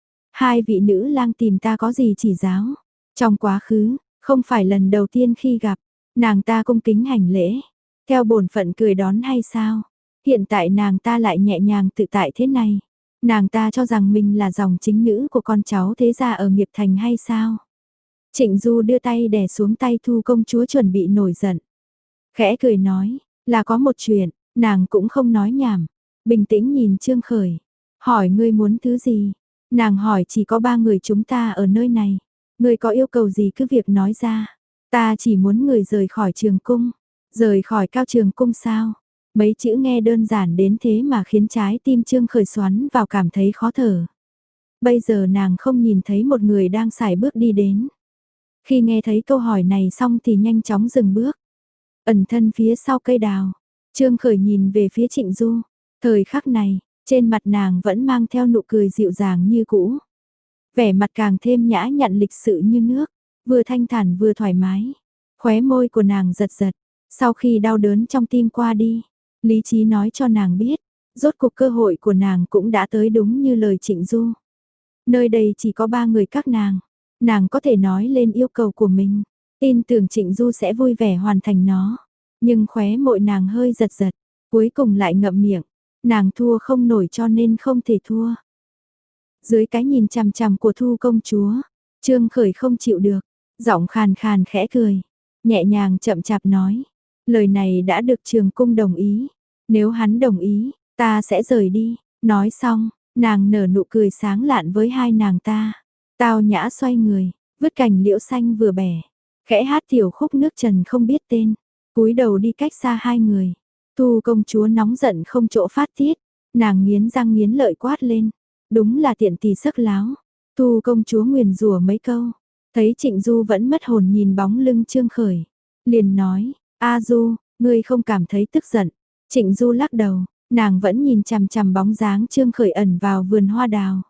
Hai vị nữ lang tìm ta có gì chỉ giáo. Trong quá khứ, không phải lần đầu tiên khi gặp, nàng ta cung kính hành lễ, theo bổn phận cười đón hay sao? Hiện tại nàng ta lại nhẹ nhàng tự tại thế này. Nàng ta cho rằng mình là dòng chính nữ của con cháu thế gia ở nghiệp thành hay sao? Trịnh Du đưa tay đè xuống tay Thu công chúa chuẩn bị nổi giận. Khẽ cười nói, là có một chuyện, nàng cũng không nói nhảm. Bình tĩnh nhìn Trương Khởi, hỏi ngươi muốn thứ gì? Nàng hỏi chỉ có ba người chúng ta ở nơi này. Ngươi có yêu cầu gì cứ việc nói ra. Ta chỉ muốn người rời khỏi trường cung. Rời khỏi Cao Trường Cung sao? Mấy chữ nghe đơn giản đến thế mà khiến trái tim Trương Khởi xoắn vào cảm thấy khó thở. Bây giờ nàng không nhìn thấy một người đang sải bước đi đến. Khi nghe thấy câu hỏi này xong thì nhanh chóng dừng bước. Ẩn thân phía sau cây đào, Trương Khởi nhìn về phía Trịnh Du. Thời khắc này, trên mặt nàng vẫn mang theo nụ cười dịu dàng như cũ. Vẻ mặt càng thêm nhã nhặn lịch sự như nước, vừa thanh thản vừa thoải mái. Khóe môi của nàng giật giật, sau khi đau đớn trong tim qua đi, lý trí nói cho nàng biết, rốt cuộc cơ hội của nàng cũng đã tới đúng như lời Trịnh Du. Nơi đây chỉ có ba người các nàng, nàng có thể nói lên yêu cầu của mình, tin tưởng Trịnh Du sẽ vui vẻ hoàn thành nó. Nhưng khóe môi nàng hơi giật giật, cuối cùng lại ngậm miệng, nàng thua không nổi cho nên không thể thua. Dưới cái nhìn chằm chằm của Thu công chúa, Trương Khởi không chịu được, giọng khàn khàn khẽ cười, nhẹ nhàng chậm chạp nói, lời này đã được Trường Cung đồng ý, nếu hắn đồng ý, ta sẽ rời đi. Nói xong, nàng nở nụ cười sáng lạn với hai nàng ta, tao nhã xoay người, vứt cành liễu xanh vừa bẻ, khẽ hát tiểu khúc nước trần không biết tên, cúi đầu đi cách xa hai người. Thu công chúa nóng giận không chỗ phát tiết, nàng nghiến răng nghiến lợi quát lên, đúng là tiện tì sắc láo. Thu công chúa nguyền rủa mấy câu, Thấy Trịnh Du vẫn mất hồn nhìn bóng lưng Trương Khởi, liền nói, A Du, ngươi không cảm thấy tức giận. Trịnh Du lắc đầu, nàng vẫn nhìn chằm chằm bóng dáng Trương Khởi ẩn vào vườn hoa đào.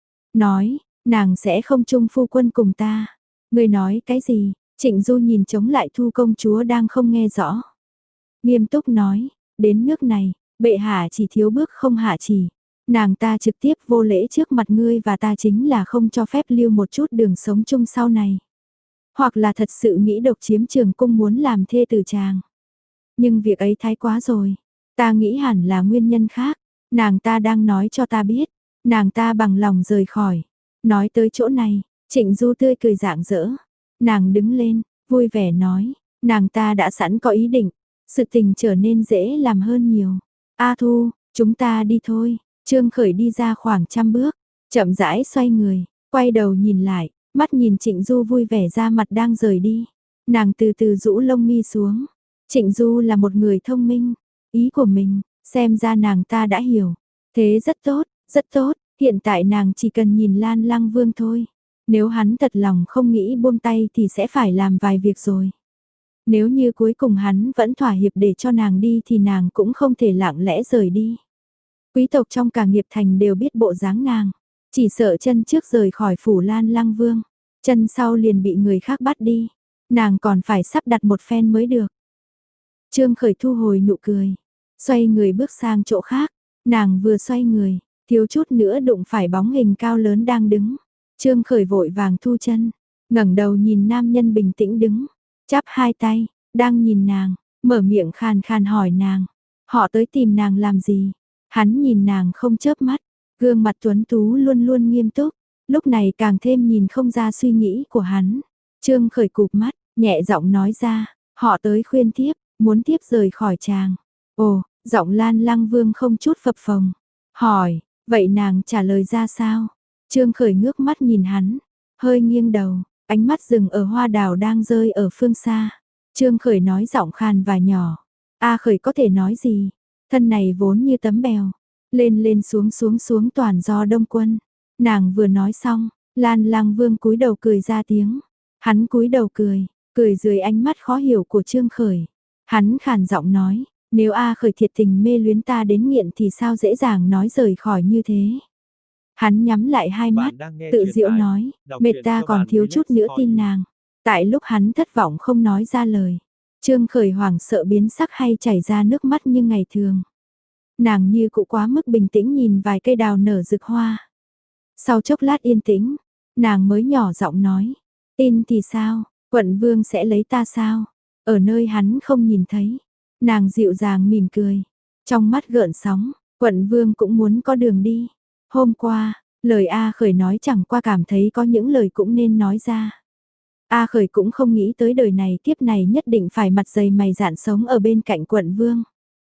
Nói, nàng sẽ không chung phu quân cùng ta. Ngươi nói cái gì? Trịnh Du nhìn chống lại Thu công chúa đang không nghe rõ. Nghiêm túc nói, đến nước này, bệ hạ chỉ thiếu bước không hạ chỉ. Nàng ta trực tiếp vô lễ trước mặt ngươi và ta chính là không cho phép lưu một chút đường sống chung sau này. Hoặc là thật sự nghĩ độc chiếm trường cung muốn làm thê tử chàng. Nhưng việc ấy thái quá rồi. Ta nghĩ hẳn là nguyên nhân khác. Nàng ta đang nói cho ta biết. Nàng ta bằng lòng rời khỏi. Nói tới chỗ này, Trịnh Du tươi cười rạng rỡ. Nàng đứng lên, vui vẻ nói. Nàng ta đã sẵn có ý định. Sự tình trở nên dễ làm hơn nhiều. A Thu, chúng ta đi thôi. Trương Khởi đi ra khoảng trăm bước. Chậm rãi xoay người, quay đầu nhìn lại. Mắt nhìn Trịnh Du vui vẻ ra mặt đang rời đi. Nàng từ từ rũ lông mi xuống. Trịnh Du là một người thông minh. Ý của mình, xem ra nàng ta đã hiểu. Thế rất tốt, rất tốt. Hiện tại nàng chỉ cần nhìn Lan Lăng Vương thôi. Nếu hắn thật lòng không nghĩ buông tay thì sẽ phải làm vài việc rồi. Nếu như cuối cùng hắn vẫn thỏa hiệp để cho nàng đi thì nàng cũng không thể lặng lẽ rời đi. Quý tộc trong cả nghiệp thành đều biết bộ dáng nàng. Chỉ sợ chân trước rời khỏi phủ Lan Lăng Vương, chân sau liền bị người khác bắt đi. Nàng còn phải sắp đặt một phen mới được. Trương Khởi thu hồi nụ cười, xoay người bước sang chỗ khác. Nàng vừa xoay người, thiếu chút nữa đụng phải bóng hình cao lớn đang đứng. Trương Khởi vội vàng thu chân, ngẩng đầu nhìn nam nhân bình tĩnh đứng, chắp hai tay, đang nhìn nàng, mở miệng khàn khàn hỏi nàng, họ tới tìm nàng làm gì? Hắn nhìn nàng không chớp mắt, gương mặt tuấn tú luôn luôn nghiêm túc, lúc này càng thêm nhìn không ra suy nghĩ của hắn. Trương Khởi cụp mắt, nhẹ giọng nói ra, họ tới khuyên thiếp, muốn thiếp rời khỏi chàng. Ồ, giọng Lan Lăng Vương không chút phập phồng, hỏi, vậy nàng trả lời ra sao? Trương Khởi ngước mắt nhìn hắn, hơi nghiêng đầu, ánh mắt dừng ở hoa đào đang rơi ở phương xa. Trương Khởi nói giọng khàn và nhỏ, A Khởi có thể nói gì? Thân này vốn như tấm bèo, lên lên xuống xuống xuống toàn do Đông Quân. Nàng vừa nói xong, Lan Lăng Vương cúi đầu cười ra tiếng. Hắn cúi đầu cười, cười dưới ánh mắt khó hiểu của Trương Khởi. Hắn khàn giọng nói, nếu A Khởi thiệt tình mê luyến ta đến nghiện thì sao dễ dàng nói rời khỏi như thế. Hắn nhắm lại hai mắt, tự giễu nói, mệt ta còn thiếu chút nữa tin nàng. Tại lúc hắn thất vọng không nói ra lời, Trương Khởi hoảng sợ biến sắc hay chảy ra nước mắt như ngày thường. Nàng như cụ quá mức bình tĩnh nhìn vài cây đào nở rực hoa. Sau chốc lát yên tĩnh, nàng mới nhỏ giọng nói, tin thì sao, quận vương sẽ lấy ta sao, ở nơi hắn không nhìn thấy. Nàng dịu dàng mỉm cười, trong mắt gợn sóng, quận vương cũng muốn có đường đi. Hôm qua, lời A Khởi nói chẳng qua cảm thấy có những lời cũng nên nói ra. A Khởi cũng không nghĩ tới đời này kiếp này nhất định phải mặt dày mày dạn sống ở bên cạnh quận vương.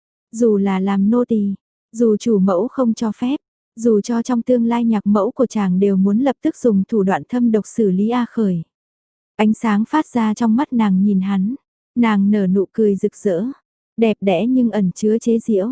Dù là làm nô tỳ, dù chủ mẫu không cho phép, dù cho trong tương lai nhạc mẫu của chàng đều muốn lập tức dùng thủ đoạn thâm độc xử lý A Khởi. Ánh sáng phát ra trong mắt nàng nhìn hắn, nàng nở nụ cười rực rỡ, đẹp đẽ nhưng ẩn chứa chế giễu.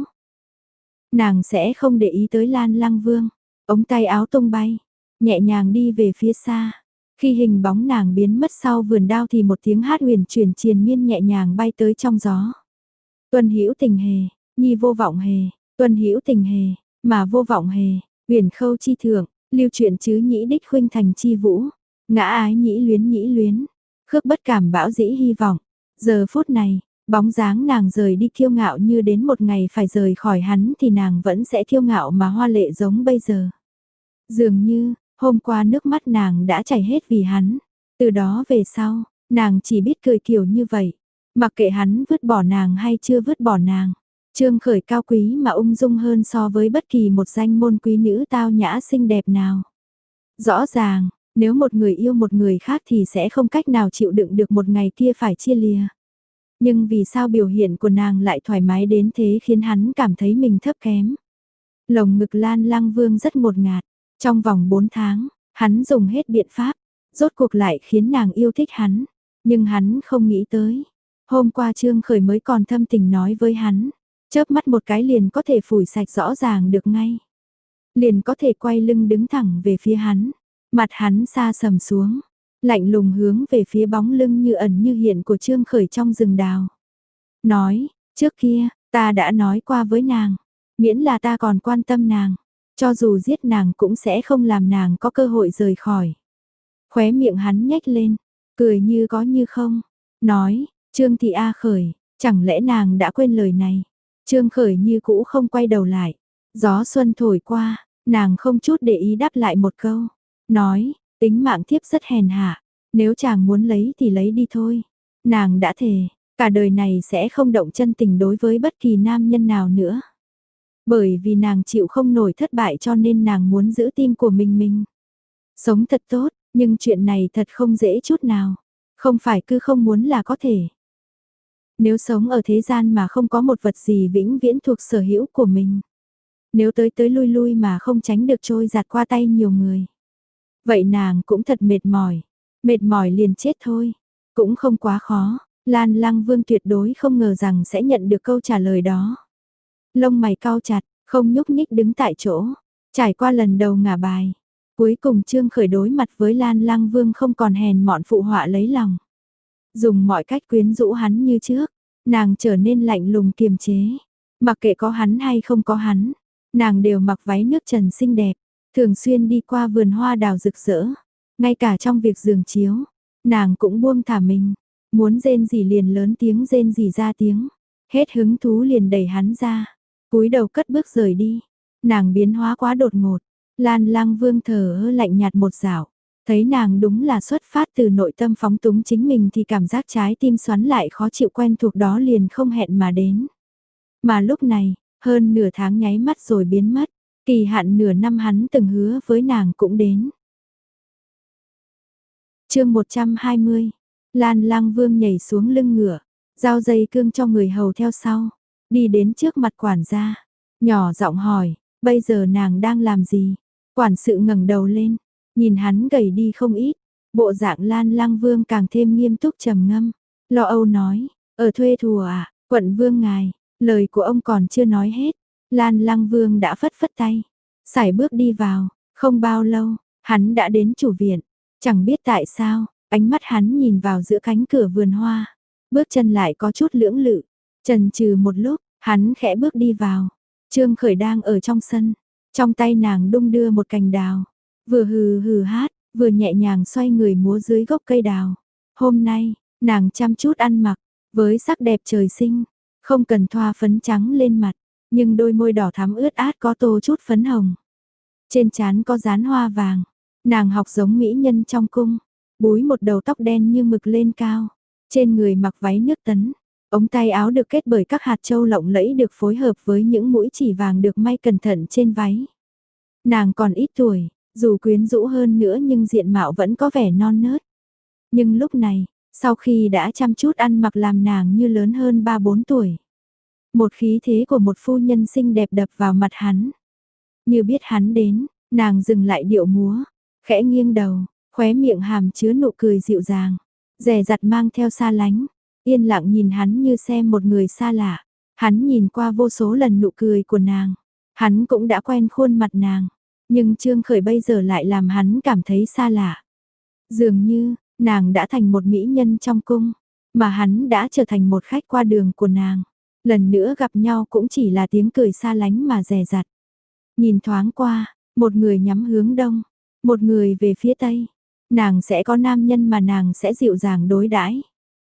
Nàng sẽ không để ý tới Lan Lăng Vương, ống tay áo tung bay, nhẹ nhàng đi về phía xa. Khi hình bóng nàng biến mất sau vườn đao thì một tiếng hát huyền chuyển triền miên nhẹ nhàng bay tới trong gió. Tuân hữu tình hề, nhi vô vọng hề, tuân hữu tình hề, mà vô vọng hề, huyền khâu chi thượng, lưu truyện chứ nhĩ đích khuynh thành chi vũ, ngã ái nhĩ luyến nhĩ luyến, khước bất cảm bão dĩ hy vọng. Giờ phút này, bóng dáng nàng rời đi kiêu ngạo như đến một ngày phải rời khỏi hắn thì nàng vẫn sẽ kiêu ngạo mà hoa lệ giống bây giờ. Dường như, hôm qua nước mắt nàng đã chảy hết vì hắn, từ đó về sau, nàng chỉ biết cười kiểu như vậy, mặc kệ hắn vứt bỏ nàng hay chưa vứt bỏ nàng. Trương Khởi cao quý mà ung dung hơn so với bất kỳ một danh môn quý nữ tao nhã xinh đẹp nào. Rõ ràng, nếu một người yêu một người khác thì sẽ không cách nào chịu đựng được một ngày kia phải chia lìa. Nhưng vì sao biểu hiện của nàng lại thoải mái đến thế khiến hắn cảm thấy mình thấp kém. Lồng ngực Lan Lăng Vương rất ngột ngạt. Trong vòng bốn tháng, hắn dùng hết biện pháp, rốt cuộc lại khiến nàng yêu thích hắn. Nhưng hắn không nghĩ tới. Hôm qua Trương Khởi mới còn thâm tình nói với hắn. Chớp mắt một cái liền có thể phủi sạch rõ ràng được ngay. Liền có thể quay lưng đứng thẳng về phía hắn. Mặt hắn xa sầm xuống. lạnh lùng hướng về phía bóng lưng như ẩn như hiện của Trương Khởi trong rừng đào. Nói, trước kia, ta đã nói qua với nàng, miễn là ta còn quan tâm nàng, cho dù giết nàng cũng sẽ không làm nàng có cơ hội rời khỏi. Khóe miệng hắn nhếch lên, cười như có như không, nói, Trương Thị A Khởi, chẳng lẽ nàng đã quên lời này? Trương Khởi như cũ không quay đầu lại, gió xuân thổi qua, nàng không chút để ý đáp lại một câu, nói, tính mạng thiếp rất hèn hạ, nếu chàng muốn lấy thì lấy đi thôi. Nàng đã thề, cả đời này sẽ không động chân tình đối với bất kỳ nam nhân nào nữa. Bởi vì nàng chịu không nổi thất bại cho nên nàng muốn giữ tim của mình mình. Sống thật tốt, nhưng chuyện này thật không dễ chút nào. Không phải cứ không muốn là có thể. Nếu sống ở thế gian mà không có một vật gì vĩnh viễn thuộc sở hữu của mình. Nếu tới tới lui lui mà không tránh được trôi giạt qua tay nhiều người. Vậy nàng cũng thật mệt mỏi. Mệt mỏi liền chết thôi. Cũng không quá khó. Lan Lăng Vương tuyệt đối không ngờ rằng sẽ nhận được câu trả lời đó. Lông mày cau chặt, không nhúc nhích đứng tại chỗ. Trải qua lần đầu ngả bài. Cuối cùng Trương Khởi đối mặt với Lan Lăng Vương không còn hèn mọn phụ họa lấy lòng. Dùng mọi cách quyến rũ hắn như trước. Nàng trở nên lạnh lùng kiềm chế. Mặc kệ có hắn hay không có hắn. Nàng đều mặc váy nước trần xinh đẹp. Thường xuyên đi qua vườn hoa đào rực rỡ. Ngay cả trong việc giường chiếu. Nàng cũng buông thả mình. Muốn rên gì liền lớn tiếng rên gì ra tiếng. Hết hứng thú liền đẩy hắn ra. Cúi đầu cất bước rời đi. Nàng biến hóa quá đột ngột. Lan Lăng Vương thờ ơ lạnh nhạt một dạo. Thấy nàng đúng là xuất phát từ nội tâm phóng túng chính mình thì cảm giác trái tim xoắn lại khó chịu quen thuộc đó liền không hẹn mà đến. Mà lúc này, hơn nửa tháng nháy mắt rồi biến mất. Kỳ hạn nửa năm hắn từng hứa với nàng cũng đến. Chương một trăm hai mươi. Lan Lăng Vương nhảy xuống lưng ngựa, giao dây cương cho người hầu theo sau, đi đến trước mặt quản gia, nhỏ giọng hỏi, bây giờ nàng đang làm gì? Quản sự ngẩng đầu lên, nhìn hắn gầy đi không ít, bộ dạng Lan Lăng Vương càng thêm nghiêm túc trầm ngâm, lo âu nói, ở thuê thùa à, quận vương ngài, lời của ông còn chưa nói hết, Lan Lăng Vương đã phất phất tay, sải bước đi vào, không bao lâu, hắn đã đến chủ viện, chẳng biết tại sao. Ánh mắt hắn nhìn vào giữa cánh cửa vườn hoa, bước chân lại có chút lưỡng lự, chần chừ một lúc, hắn khẽ bước đi vào. Trương Khởi đang ở trong sân, trong tay nàng đung đưa một cành đào, vừa hừ hừ hát, vừa nhẹ nhàng xoay người múa dưới gốc cây đào. Hôm nay, nàng chăm chút ăn mặc, với sắc đẹp trời sinh, không cần thoa phấn trắng lên mặt, nhưng đôi môi đỏ thắm ướt át có tô chút phấn hồng. Trên trán có dán hoa vàng, nàng học giống mỹ nhân trong cung. Búi một đầu tóc đen như mực lên cao, trên người mặc váy nước tấn, ống tay áo được kết bởi các hạt châu lộng lẫy được phối hợp với những mũi chỉ vàng được may cẩn thận trên váy. Nàng còn ít tuổi, dù quyến rũ hơn nữa nhưng diện mạo vẫn có vẻ non nớt. Nhưng lúc này, sau khi đã chăm chút ăn mặc làm nàng như lớn hơn ba bốn tuổi. Một khí thế của một phu nhân xinh đẹp đập vào mặt hắn. Như biết hắn đến, nàng dừng lại điệu múa, khẽ nghiêng đầu. Khóe miệng hàm chứa nụ cười dịu dàng, dè dặt mang theo xa lánh, yên lặng nhìn hắn như xem một người xa lạ. Hắn nhìn qua vô số lần nụ cười của nàng, hắn cũng đã quen khuôn mặt nàng, nhưng Trương Khởi bây giờ lại làm hắn cảm thấy xa lạ. Dường như, nàng đã thành một mỹ nhân trong cung, mà hắn đã trở thành một khách qua đường của nàng. Lần nữa gặp nhau cũng chỉ là tiếng cười xa lánh mà dè dặt. Nhìn thoáng qua, một người nhắm hướng đông, một người về phía tây. Nàng sẽ có nam nhân mà nàng sẽ dịu dàng đối đãi.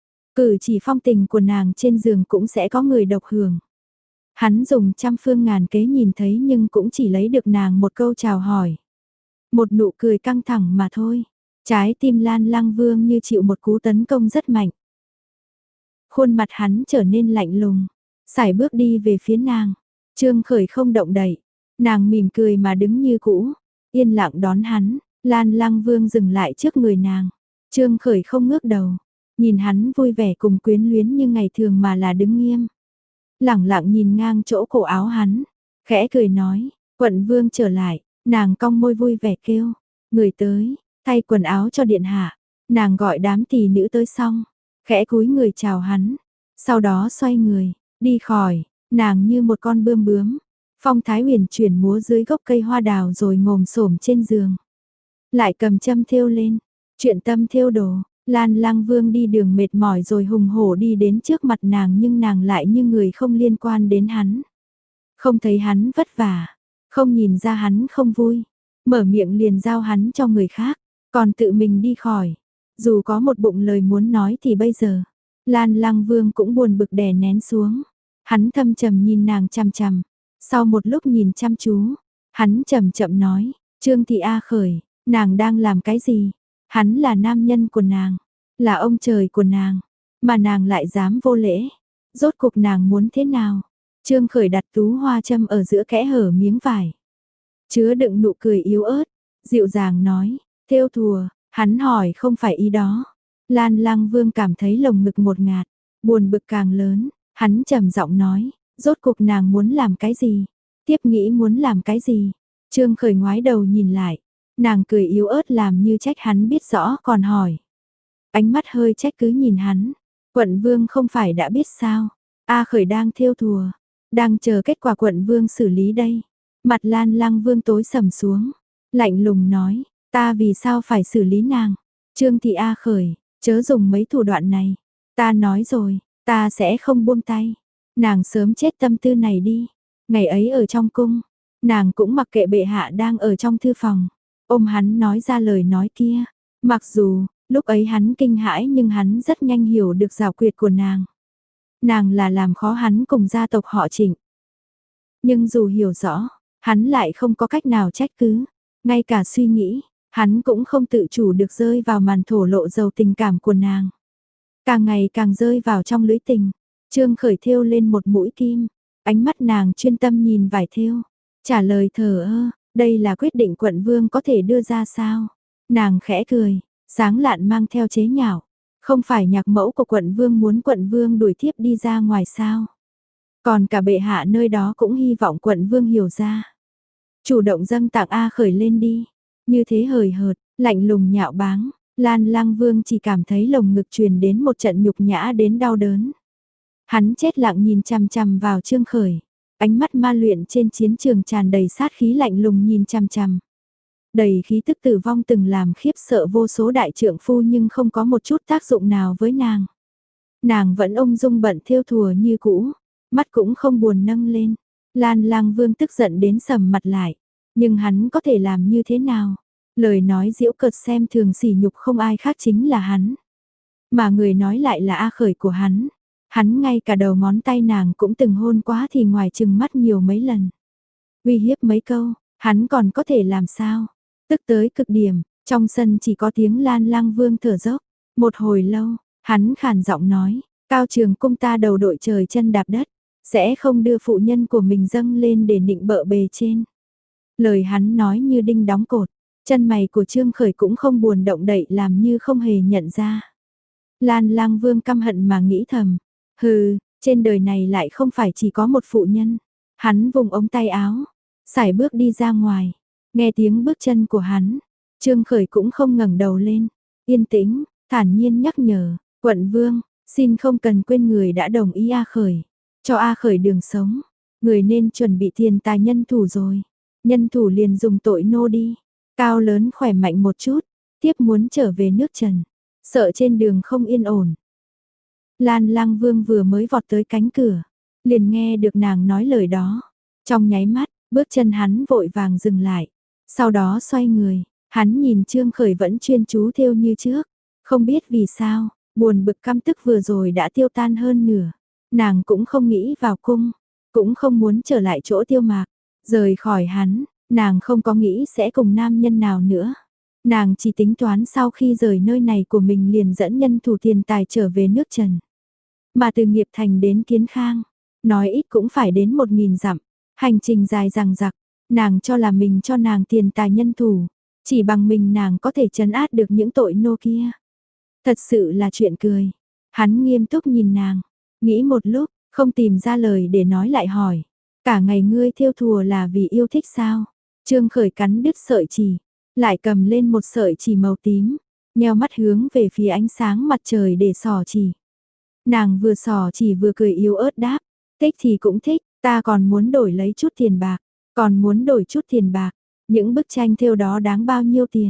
Cử chỉ phong tình của nàng trên giường cũng sẽ có người độc hưởng. Hắn dùng trăm phương ngàn kế nhìn thấy nhưng cũng chỉ lấy được nàng một câu chào hỏi. Một nụ cười căng thẳng mà thôi. Trái tim Lan Lăng Vương như chịu một cú tấn công rất mạnh. Khuôn mặt hắn trở nên lạnh lùng, sải bước đi về phía nàng. Trương Khởi không động đậy, nàng mỉm cười mà đứng như cũ, yên lặng đón hắn. Lan Lăng Vương dừng lại trước người nàng. Trương Khởi không ngước đầu, nhìn hắn vui vẻ cùng quyến luyến như ngày thường mà là đứng nghiêm. Lẳng lặng nhìn ngang chỗ cổ áo hắn, khẽ cười nói, quận vương trở lại, nàng cong môi vui vẻ kêu, người tới, thay quần áo cho điện hạ. Nàng gọi đám tỳ nữ tới xong, khẽ cúi người chào hắn, sau đó xoay người, đi khỏi, nàng như một con bươm bướm, phong thái huyền chuyển múa dưới gốc cây hoa đào rồi ngồm xổm trên giường. Lại cầm châm thêu lên, Chuyện tâm thêu đồ, Lan Lang Vương đi đường mệt mỏi rồi hùng hổ đi đến trước mặt nàng nhưng nàng lại như người không liên quan đến hắn. Không thấy hắn vất vả, không nhìn ra hắn không vui, mở miệng liền giao hắn cho người khác, còn tự mình đi khỏi. Dù có một bụng lời muốn nói thì bây giờ, Lan Lang Vương cũng buồn bực đè nén xuống. Hắn thâm trầm nhìn nàng chằm chằm, sau một lúc nhìn chăm chú, hắn chậm chậm nói, Trương Thị A Khởi, nàng đang làm cái gì? Hắn là nam nhân của nàng, là ông trời của nàng, mà nàng lại dám vô lễ. Rốt cuộc nàng muốn thế nào? Trương Khởi đặt tú hoa châm ở giữa kẽ hở miếng vải, chứa đựng nụ cười yếu ớt, dịu dàng nói, thêu thùa, hắn hỏi không phải ý đó. Lan Lang Vương cảm thấy lồng ngực một ngạt, buồn bực càng lớn, hắn trầm giọng nói, rốt cuộc nàng muốn làm cái gì? Tiếp nghĩ muốn làm cái gì? Trương Khởi ngoái đầu nhìn lại, nàng cười yếu ớt làm như trách hắn biết rõ còn hỏi. Ánh mắt hơi trách cứ nhìn hắn, quận vương không phải đã biết sao? A Khởi đang thêu thùa, đang chờ kết quả quận vương xử lý đây. Mặt Lan Lang Vương tối sầm xuống, lạnh lùng nói, ta vì sao phải xử lý nàng? Trương Thị A Khởi, chớ dùng mấy thủ đoạn này. Ta nói rồi, ta sẽ không buông tay. Nàng sớm chết tâm tư này đi. Ngày ấy ở trong cung, nàng cũng mặc kệ bệ hạ đang ở trong thư phòng. Ôm hắn nói ra lời nói kia. Mặc dù, lúc ấy hắn kinh hãi nhưng hắn rất nhanh hiểu được giảo quyệt của nàng. Nàng là làm khó hắn cùng gia tộc họ Trịnh. Nhưng dù hiểu rõ, hắn lại không có cách nào trách cứ. Ngay cả suy nghĩ, hắn cũng không tự chủ được rơi vào màn thổ lộ giàu tình cảm của nàng. Càng ngày càng rơi vào trong lưới tình. Trương Khởi thêu lên một mũi kim, ánh mắt nàng chuyên tâm nhìn vải thêu, trả lời thờ ơ, đây là quyết định quận vương có thể đưa ra sao? Nàng khẽ cười, sáng lạn mang theo chế nhạo, không phải nhạc mẫu của quận vương muốn quận vương đuổi thiếp đi ra ngoài sao? Còn cả bệ hạ nơi đó cũng hy vọng quận vương hiểu ra. Chủ động dâng tặng A Khởi lên đi, như thế hời hợt, lạnh lùng nhạo báng, Lan Lang Vương chỉ cảm thấy lồng ngực truyền đến một trận nhục nhã đến đau đớn. Hắn chết lặng nhìn chằm chằm vào Trương Khởi, ánh mắt ma luyện trên chiến trường tràn đầy sát khí lạnh lùng nhìn chằm chằm. Đầy khí tức tử vong từng làm khiếp sợ vô số đại trượng phu nhưng không có một chút tác dụng nào với nàng. Nàng vẫn ung dung bận thêu thùa như cũ, mắt cũng không buồn nâng lên. Lan Lang Vương tức giận đến sầm mặt lại, nhưng hắn có thể làm như thế nào? Lời nói giễu cợt xem thường sỉ nhục không ai khác chính là hắn. Mà người nói lại là A Khởi của hắn. Hắn ngay cả đầu ngón tay nàng cũng từng hôn quá thì ngoài chừng mắt nhiều mấy lần. Uy hiếp mấy câu, hắn còn có thể làm sao? Tức tới cực điểm, trong sân chỉ có tiếng Lan Lang Vương thở dốc. Một hồi lâu, hắn khàn giọng nói, Cao Trường cung ta đầu đội trời chân đạp đất, sẽ không đưa phụ nhân của mình dâng lên để nịnh bợ bề trên. Lời hắn nói như đinh đóng cột, chân mày của Trương Khởi cũng không buồn động đậy làm như không hề nhận ra. Lan Lang Vương căm hận mà nghĩ thầm, hừ, trên đời này lại không phải chỉ có một phụ nhân. Hắn vùng ống tay áo, sải bước đi ra ngoài, nghe tiếng bước chân của hắn, Trương Khởi cũng không ngẩng đầu lên, yên tĩnh, thản nhiên nhắc nhở, quận vương, xin không cần quên người đã đồng ý A Khởi, cho A Khởi đường sống, người nên chuẩn bị tiền tài nhân thủ rồi, nhân thủ liền dùng tội nô đi, cao lớn khỏe mạnh một chút, tiếp muốn trở về nước Trần, sợ trên đường không yên ổn. Lan Lang Vương vừa mới vọt tới cánh cửa, liền nghe được nàng nói lời đó, trong nháy mắt, bước chân hắn vội vàng dừng lại, sau đó xoay người, hắn nhìn Trương Khởi vẫn chuyên chú thêu như trước, không biết vì sao, buồn bực căm tức vừa rồi đã tiêu tan hơn nửa, nàng cũng không nghĩ vào cung, cũng không muốn trở lại chỗ Tiêu Mạc, rời khỏi hắn, nàng không có nghĩ sẽ cùng nam nhân nào nữa. Nàng chỉ tính toán sau khi rời nơi này của mình liền dẫn nhân thủ tiền tài trở về nước Trần. Mà từ Nghiệp Thành đến Kiến Khang, nói ít cũng phải đến một nghìn dặm, hành trình dài dằng dặc, nàng cho là mình cho nàng tiền tài nhân thủ, chỉ bằng mình nàng có thể trấn át được những tội nô kia. Thật sự là chuyện cười. Hắn nghiêm túc nhìn nàng, nghĩ một lúc, không tìm ra lời để nói lại hỏi, cả ngày ngươi thêu thùa là vì yêu thích sao? Trương Khởi cắn đứt sợi chỉ, lại cầm lên một sợi chỉ màu tím, nheo mắt hướng về phía ánh sáng mặt trời để xỏ chỉ. Nàng vừa xỏ chỉ vừa cười yếu ớt đáp, thích thì cũng thích, ta còn muốn đổi lấy chút tiền bạc, còn muốn đổi chút tiền bạc, những bức tranh thêu đó đáng bao nhiêu tiền?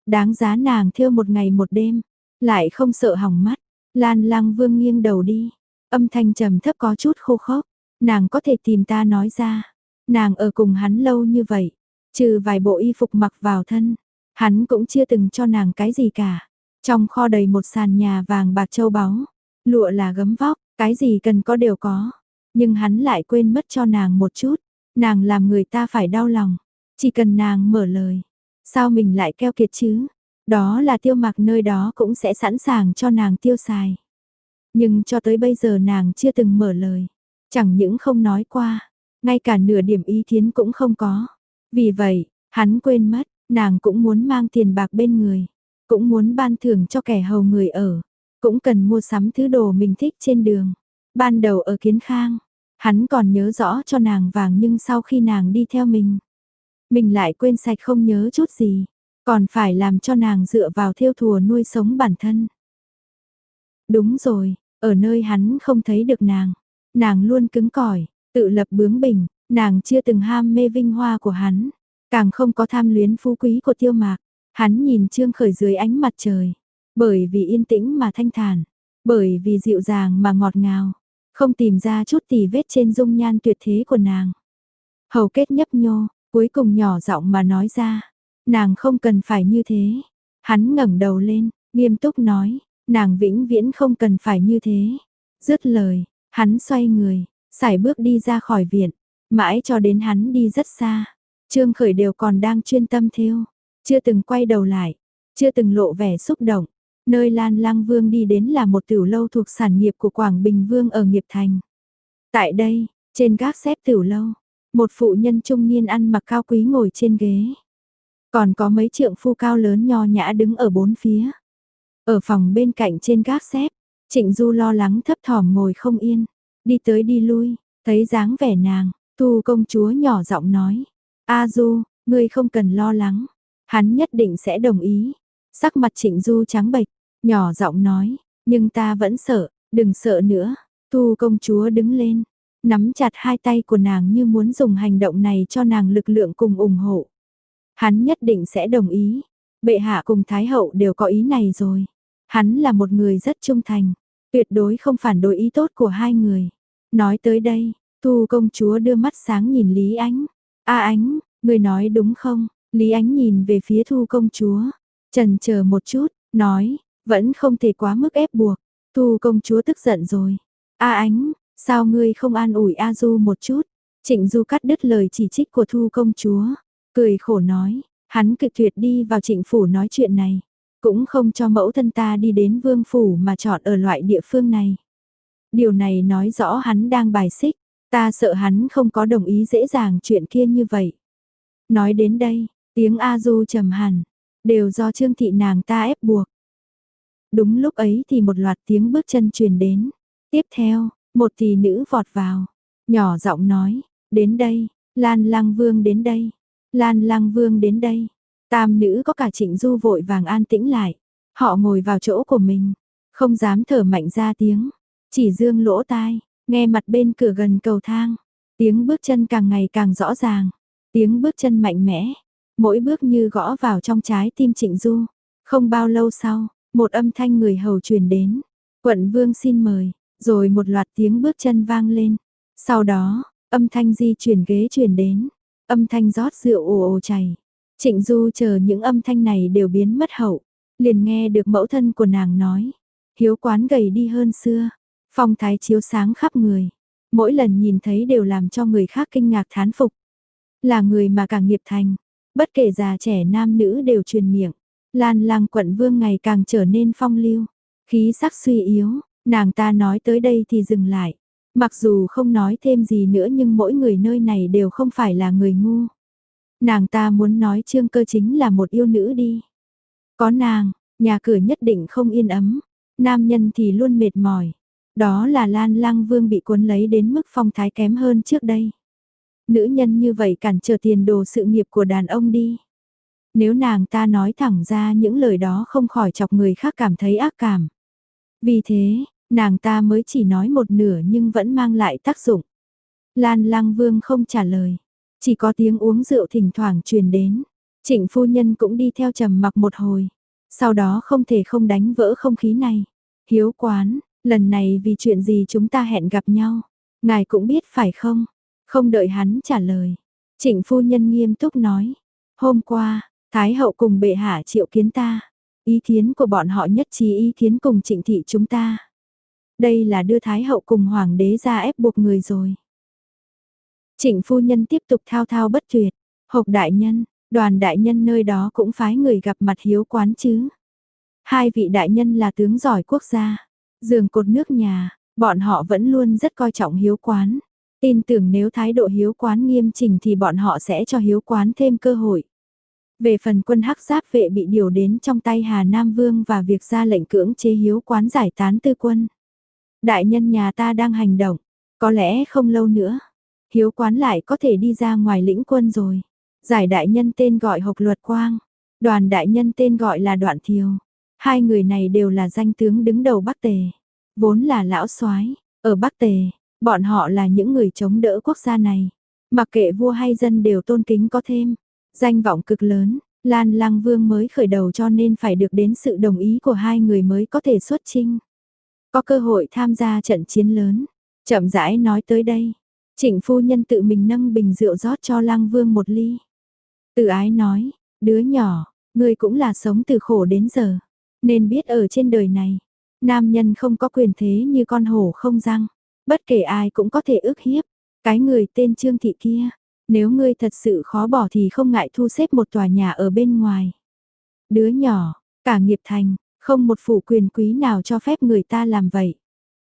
Đáng giá nàng thêu một ngày một đêm, lại không sợ hỏng mắt. Lan Lang Vương nghiêng đầu đi, âm thanh trầm thấp có chút khô khốc. Nàng có thể tìm ta nói ra. Nàng ở cùng hắn lâu như vậy, trừ vài bộ y phục mặc vào thân, hắn cũng chưa từng cho nàng cái gì cả. Trong kho đầy một sàn nhà vàng bạc châu báu, lụa là gấm vóc, cái gì cần có đều có. Nhưng hắn lại quên mất cho nàng một chút, nàng làm người ta phải đau lòng. Chỉ cần nàng mở lời, sao mình lại keo kiệt chứ? Đó là Tiêu Mặc nơi đó cũng sẽ sẵn sàng cho nàng tiêu xài. Nhưng cho tới bây giờ nàng chưa từng mở lời, chẳng những không nói qua, ngay cả nửa điểm ý kiến cũng không có. Vì vậy, hắn quên mất, nàng cũng muốn mang tiền bạc bên người, cũng muốn ban thưởng cho kẻ hầu người ở, cũng cần mua sắm thứ đồ mình thích trên đường. Ban đầu ở Kiến Khang, hắn còn nhớ rõ cho nàng vàng, nhưng sau khi nàng đi theo mình, mình lại quên sạch không nhớ chút gì, còn phải làm cho nàng dựa vào thêu thùa nuôi sống bản thân. Đúng rồi, ở nơi hắn không thấy được nàng, nàng luôn cứng cỏi, tự lập bướng bỉnh, nàng chưa từng ham mê vinh hoa của hắn, càng không có tham luyến phú quý của Tiêu Mạc. Hắn nhìn Trương Khởi dưới ánh mặt trời, bởi vì yên tĩnh mà thanh thản, bởi vì dịu dàng mà ngọt ngào, không tìm ra chút tì vết trên dung nhan tuyệt thế của nàng. Hầu kết nhấp nhô, cuối cùng nhỏ giọng mà nói ra, nàng không cần phải như thế. Hắn ngẩng đầu lên, nghiêm túc nói, nàng vĩnh viễn không cần phải như thế. Dứt lời, hắn xoay người, sải bước đi ra khỏi viện, mãi cho đến hắn đi rất xa. Trương Khởi đều còn đang chuyên tâm thêu, chưa từng quay đầu lại, chưa từng lộ vẻ xúc động. Nơi Lan Lang Vương đi đến là một tiểu lâu thuộc sản nghiệp của Quảng Bình Vương ở Nghiệp Thành. Tại đây, trên gác xếp tiểu lâu, một phụ nhân trung niên ăn mặc cao quý ngồi trên ghế. Còn có mấy trượng phu cao lớn nho nhã đứng ở bốn phía. Ở phòng bên cạnh trên gác xếp, Trịnh Du lo lắng thấp thỏm ngồi không yên, đi tới đi lui, thấy dáng vẻ nàng, Thu công chúa nhỏ giọng nói, A Du, ngươi không cần lo lắng, hắn nhất định sẽ đồng ý. Sắc mặt Trịnh Du trắng bệch, nhỏ giọng nói, nhưng ta vẫn sợ, đừng sợ nữa. Thu công chúa đứng lên, nắm chặt hai tay của nàng như muốn dùng hành động này cho nàng lực lượng cùng ủng hộ. Hắn nhất định sẽ đồng ý, bệ hạ cùng thái hậu đều có ý này rồi. Hắn là một người rất trung thành, tuyệt đối không phản đối ý tốt của hai người. Nói tới đây, Thu công chúa đưa mắt sáng nhìn Lý Ánh. A Ánh, ngươi nói đúng không? Lý Ánh nhìn về phía Thu công chúa, chần chờ một chút, nói, vẫn không thể quá mức ép buộc. Thu công chúa tức giận rồi. A Ánh, sao ngươi không an ủi A Du một chút? Trịnh Du cắt đứt lời chỉ trích của Thu công chúa, cười khổ nói, hắn cự tuyệt đi vào Trịnh phủ nói chuyện này, cũng không cho mẫu thân ta đi đến Vương phủ mà chọn ở loại địa phương này. Điều này nói rõ hắn đang bài xích, ta sợ hắn không có đồng ý dễ dàng chuyện kia như vậy. Nói đến đây, tiếng A Du trầm hẳn, đều do Trương thị nàng ta ép buộc. Đúng lúc ấy thì một loạt tiếng bước chân truyền đến. Tiếp theo, một tỷ nữ vọt vào, nhỏ giọng nói, đến đây, Lan Lang Vương đến đây, Lan Lang Vương đến đây. Tam nữ có cả Trịnh Du vội vàng an tĩnh lại, họ ngồi vào chỗ của mình, không dám thở mạnh ra tiếng, chỉ dương lỗ tai, nghe mặt bên cửa gần cầu thang, tiếng bước chân càng ngày càng rõ ràng, tiếng bước chân mạnh mẽ, mỗi bước như gõ vào trong trái tim Trịnh Du. Không bao lâu sau, một âm thanh người hầu truyền đến, quận vương xin mời, rồi một loạt tiếng bước chân vang lên. Sau đó, âm thanh di chuyển ghế truyền đến, âm thanh rót rượu ồ ồ chảy. Trịnh Du chờ những âm thanh này đều biến mất hậu, liền nghe được mẫu thân của nàng nói, Hiếu quán gầy đi hơn xưa, phong thái chiếu sáng khắp người, mỗi lần nhìn thấy đều làm cho người khác kinh ngạc thán phục. Là người mà cả Nghiệp Thành, bất kể già trẻ nam nữ đều truyền miệng, Lan Lang quận vương ngày càng trở nên phong lưu, khí sắc suy yếu, nàng ta nói tới đây thì dừng lại. Mặc dù không nói thêm gì nữa nhưng mỗi người nơi này đều không phải là người ngu. Nàng ta muốn nói Trương Cơ chính là một yêu nữ đi. Có nàng, nhà cửa nhất định không yên ấm, nam nhân thì luôn mệt mỏi. Đó là Lan Lang Vương bị cuốn lấy đến mức phong thái kém hơn trước đây. Nữ nhân như vậy cản trở tiền đồ sự nghiệp của đàn ông đi. Nếu nàng ta nói thẳng ra những lời đó không khỏi chọc người khác cảm thấy ác cảm. Vì thế, nàng ta mới chỉ nói một nửa nhưng vẫn mang lại tác dụng. Lan Lang Vương không trả lời, chỉ có tiếng uống rượu thỉnh thoảng truyền đến. Trịnh phu nhân cũng đi theo trầm mặc một hồi. Sau đó không thể không đánh vỡ không khí này. Hiếu quán, lần này vì chuyện gì chúng ta hẹn gặp nhau? Ngài cũng biết phải không? Không đợi hắn trả lời. Trịnh phu nhân nghiêm túc nói. Hôm qua, Thái hậu cùng bệ hạ triệu kiến ta. Ý kiến của bọn họ nhất trí ý kiến cùng trịnh thị chúng ta. Đây là đưa Thái hậu cùng hoàng đế ra ép buộc người rồi. Trịnh phu nhân tiếp tục thao thao bất tuyệt. Hộc đại nhân, đoàn đại nhân nơi đó cũng phái người gặp mặt hiếu quán chứ. Hai vị đại nhân là tướng giỏi quốc gia, giường cột nước nhà, bọn họ vẫn luôn rất coi trọng hiếu quán. Tin tưởng nếu thái độ hiếu quán nghiêm chỉnh thì bọn họ sẽ cho hiếu quán thêm cơ hội. Về phần quân hắc giáp vệ bị điều đến trong tay Hà Nam Vương và việc ra lệnh cưỡng chế hiếu quán giải tán tư quân. Đại nhân nhà ta đang hành động, có lẽ không lâu nữa, hiếu quán lại có thể đi ra ngoài lĩnh quân rồi. Giải đại nhân tên gọi Hộc Luật Quang, đoàn đại nhân tên gọi là Đoạn Thiều. Hai người này đều là danh tướng đứng đầu Bắc Tề, vốn là lão soái ở Bắc Tề, bọn họ là những người chống đỡ quốc gia này. Mặc kệ vua hay dân đều tôn kính có thêm, danh vọng cực lớn, Lan Lăng Vương mới khởi đầu cho nên phải được đến sự đồng ý của hai người mới có thể xuất chinh. Có cơ hội tham gia trận chiến lớn. Chậm rãi nói tới đây, Trịnh phu nhân tự mình nâng bình rượu rót cho Lăng Vương một ly. Từ ái nói, đứa nhỏ, ngươi cũng là sống từ khổ đến giờ, nên biết ở trên đời này, nam nhân không có quyền thế như con hổ không răng, bất kể ai cũng có thể ức hiếp. Cái người tên Trương Thị kia, nếu ngươi thật sự khó bỏ thì không ngại thu xếp một tòa nhà ở bên ngoài. Đứa nhỏ, cả nghiệp thành, không một phủ quyền quý nào cho phép người ta làm vậy.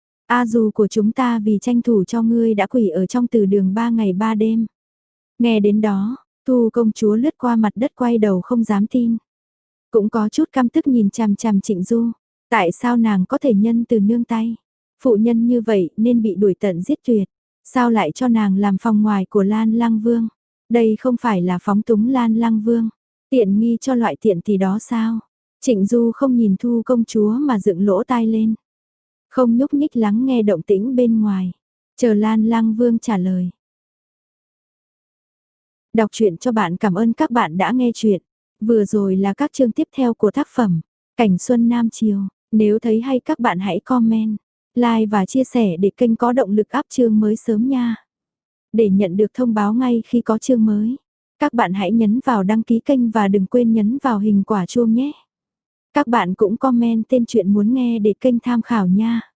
A dù của chúng ta vì tranh thủ cho ngươi đã quỷ ở trong từ đường ba ngày ba đêm. Nghe đến đó, Thu công chúa lướt qua mặt đất quay đầu không dám tin. Cũng có chút căm tức nhìn chằm chằm Trịnh Du. Tại sao nàng có thể nhân từ nương tay? Phụ nhân như vậy nên bị đuổi tận giết tuyệt. Sao lại cho nàng làm phòng ngoài của Lan Lăng Vương? Đây không phải là phóng túng Lan Lăng Vương. Tiện nghi cho loại tiện thì đó sao? Trịnh Du không nhìn Thu công chúa mà dựng lỗ tai lên. Không nhúc nhích lắng nghe động tĩnh bên ngoài. Chờ Lan Lăng Vương trả lời. Đọc truyện cho bạn, cảm ơn các bạn đã nghe truyện. Vừa rồi là các chương tiếp theo của tác phẩm Cảnh Xuân Nam Chiều. Nếu thấy hay các bạn hãy comment, like và chia sẻ để kênh có động lực up chương mới sớm nha. Để nhận được thông báo ngay khi có chương mới, các bạn hãy nhấn vào đăng ký kênh và đừng quên nhấn vào hình quả chuông nhé. Các bạn cũng comment tên truyện muốn nghe để kênh tham khảo nha.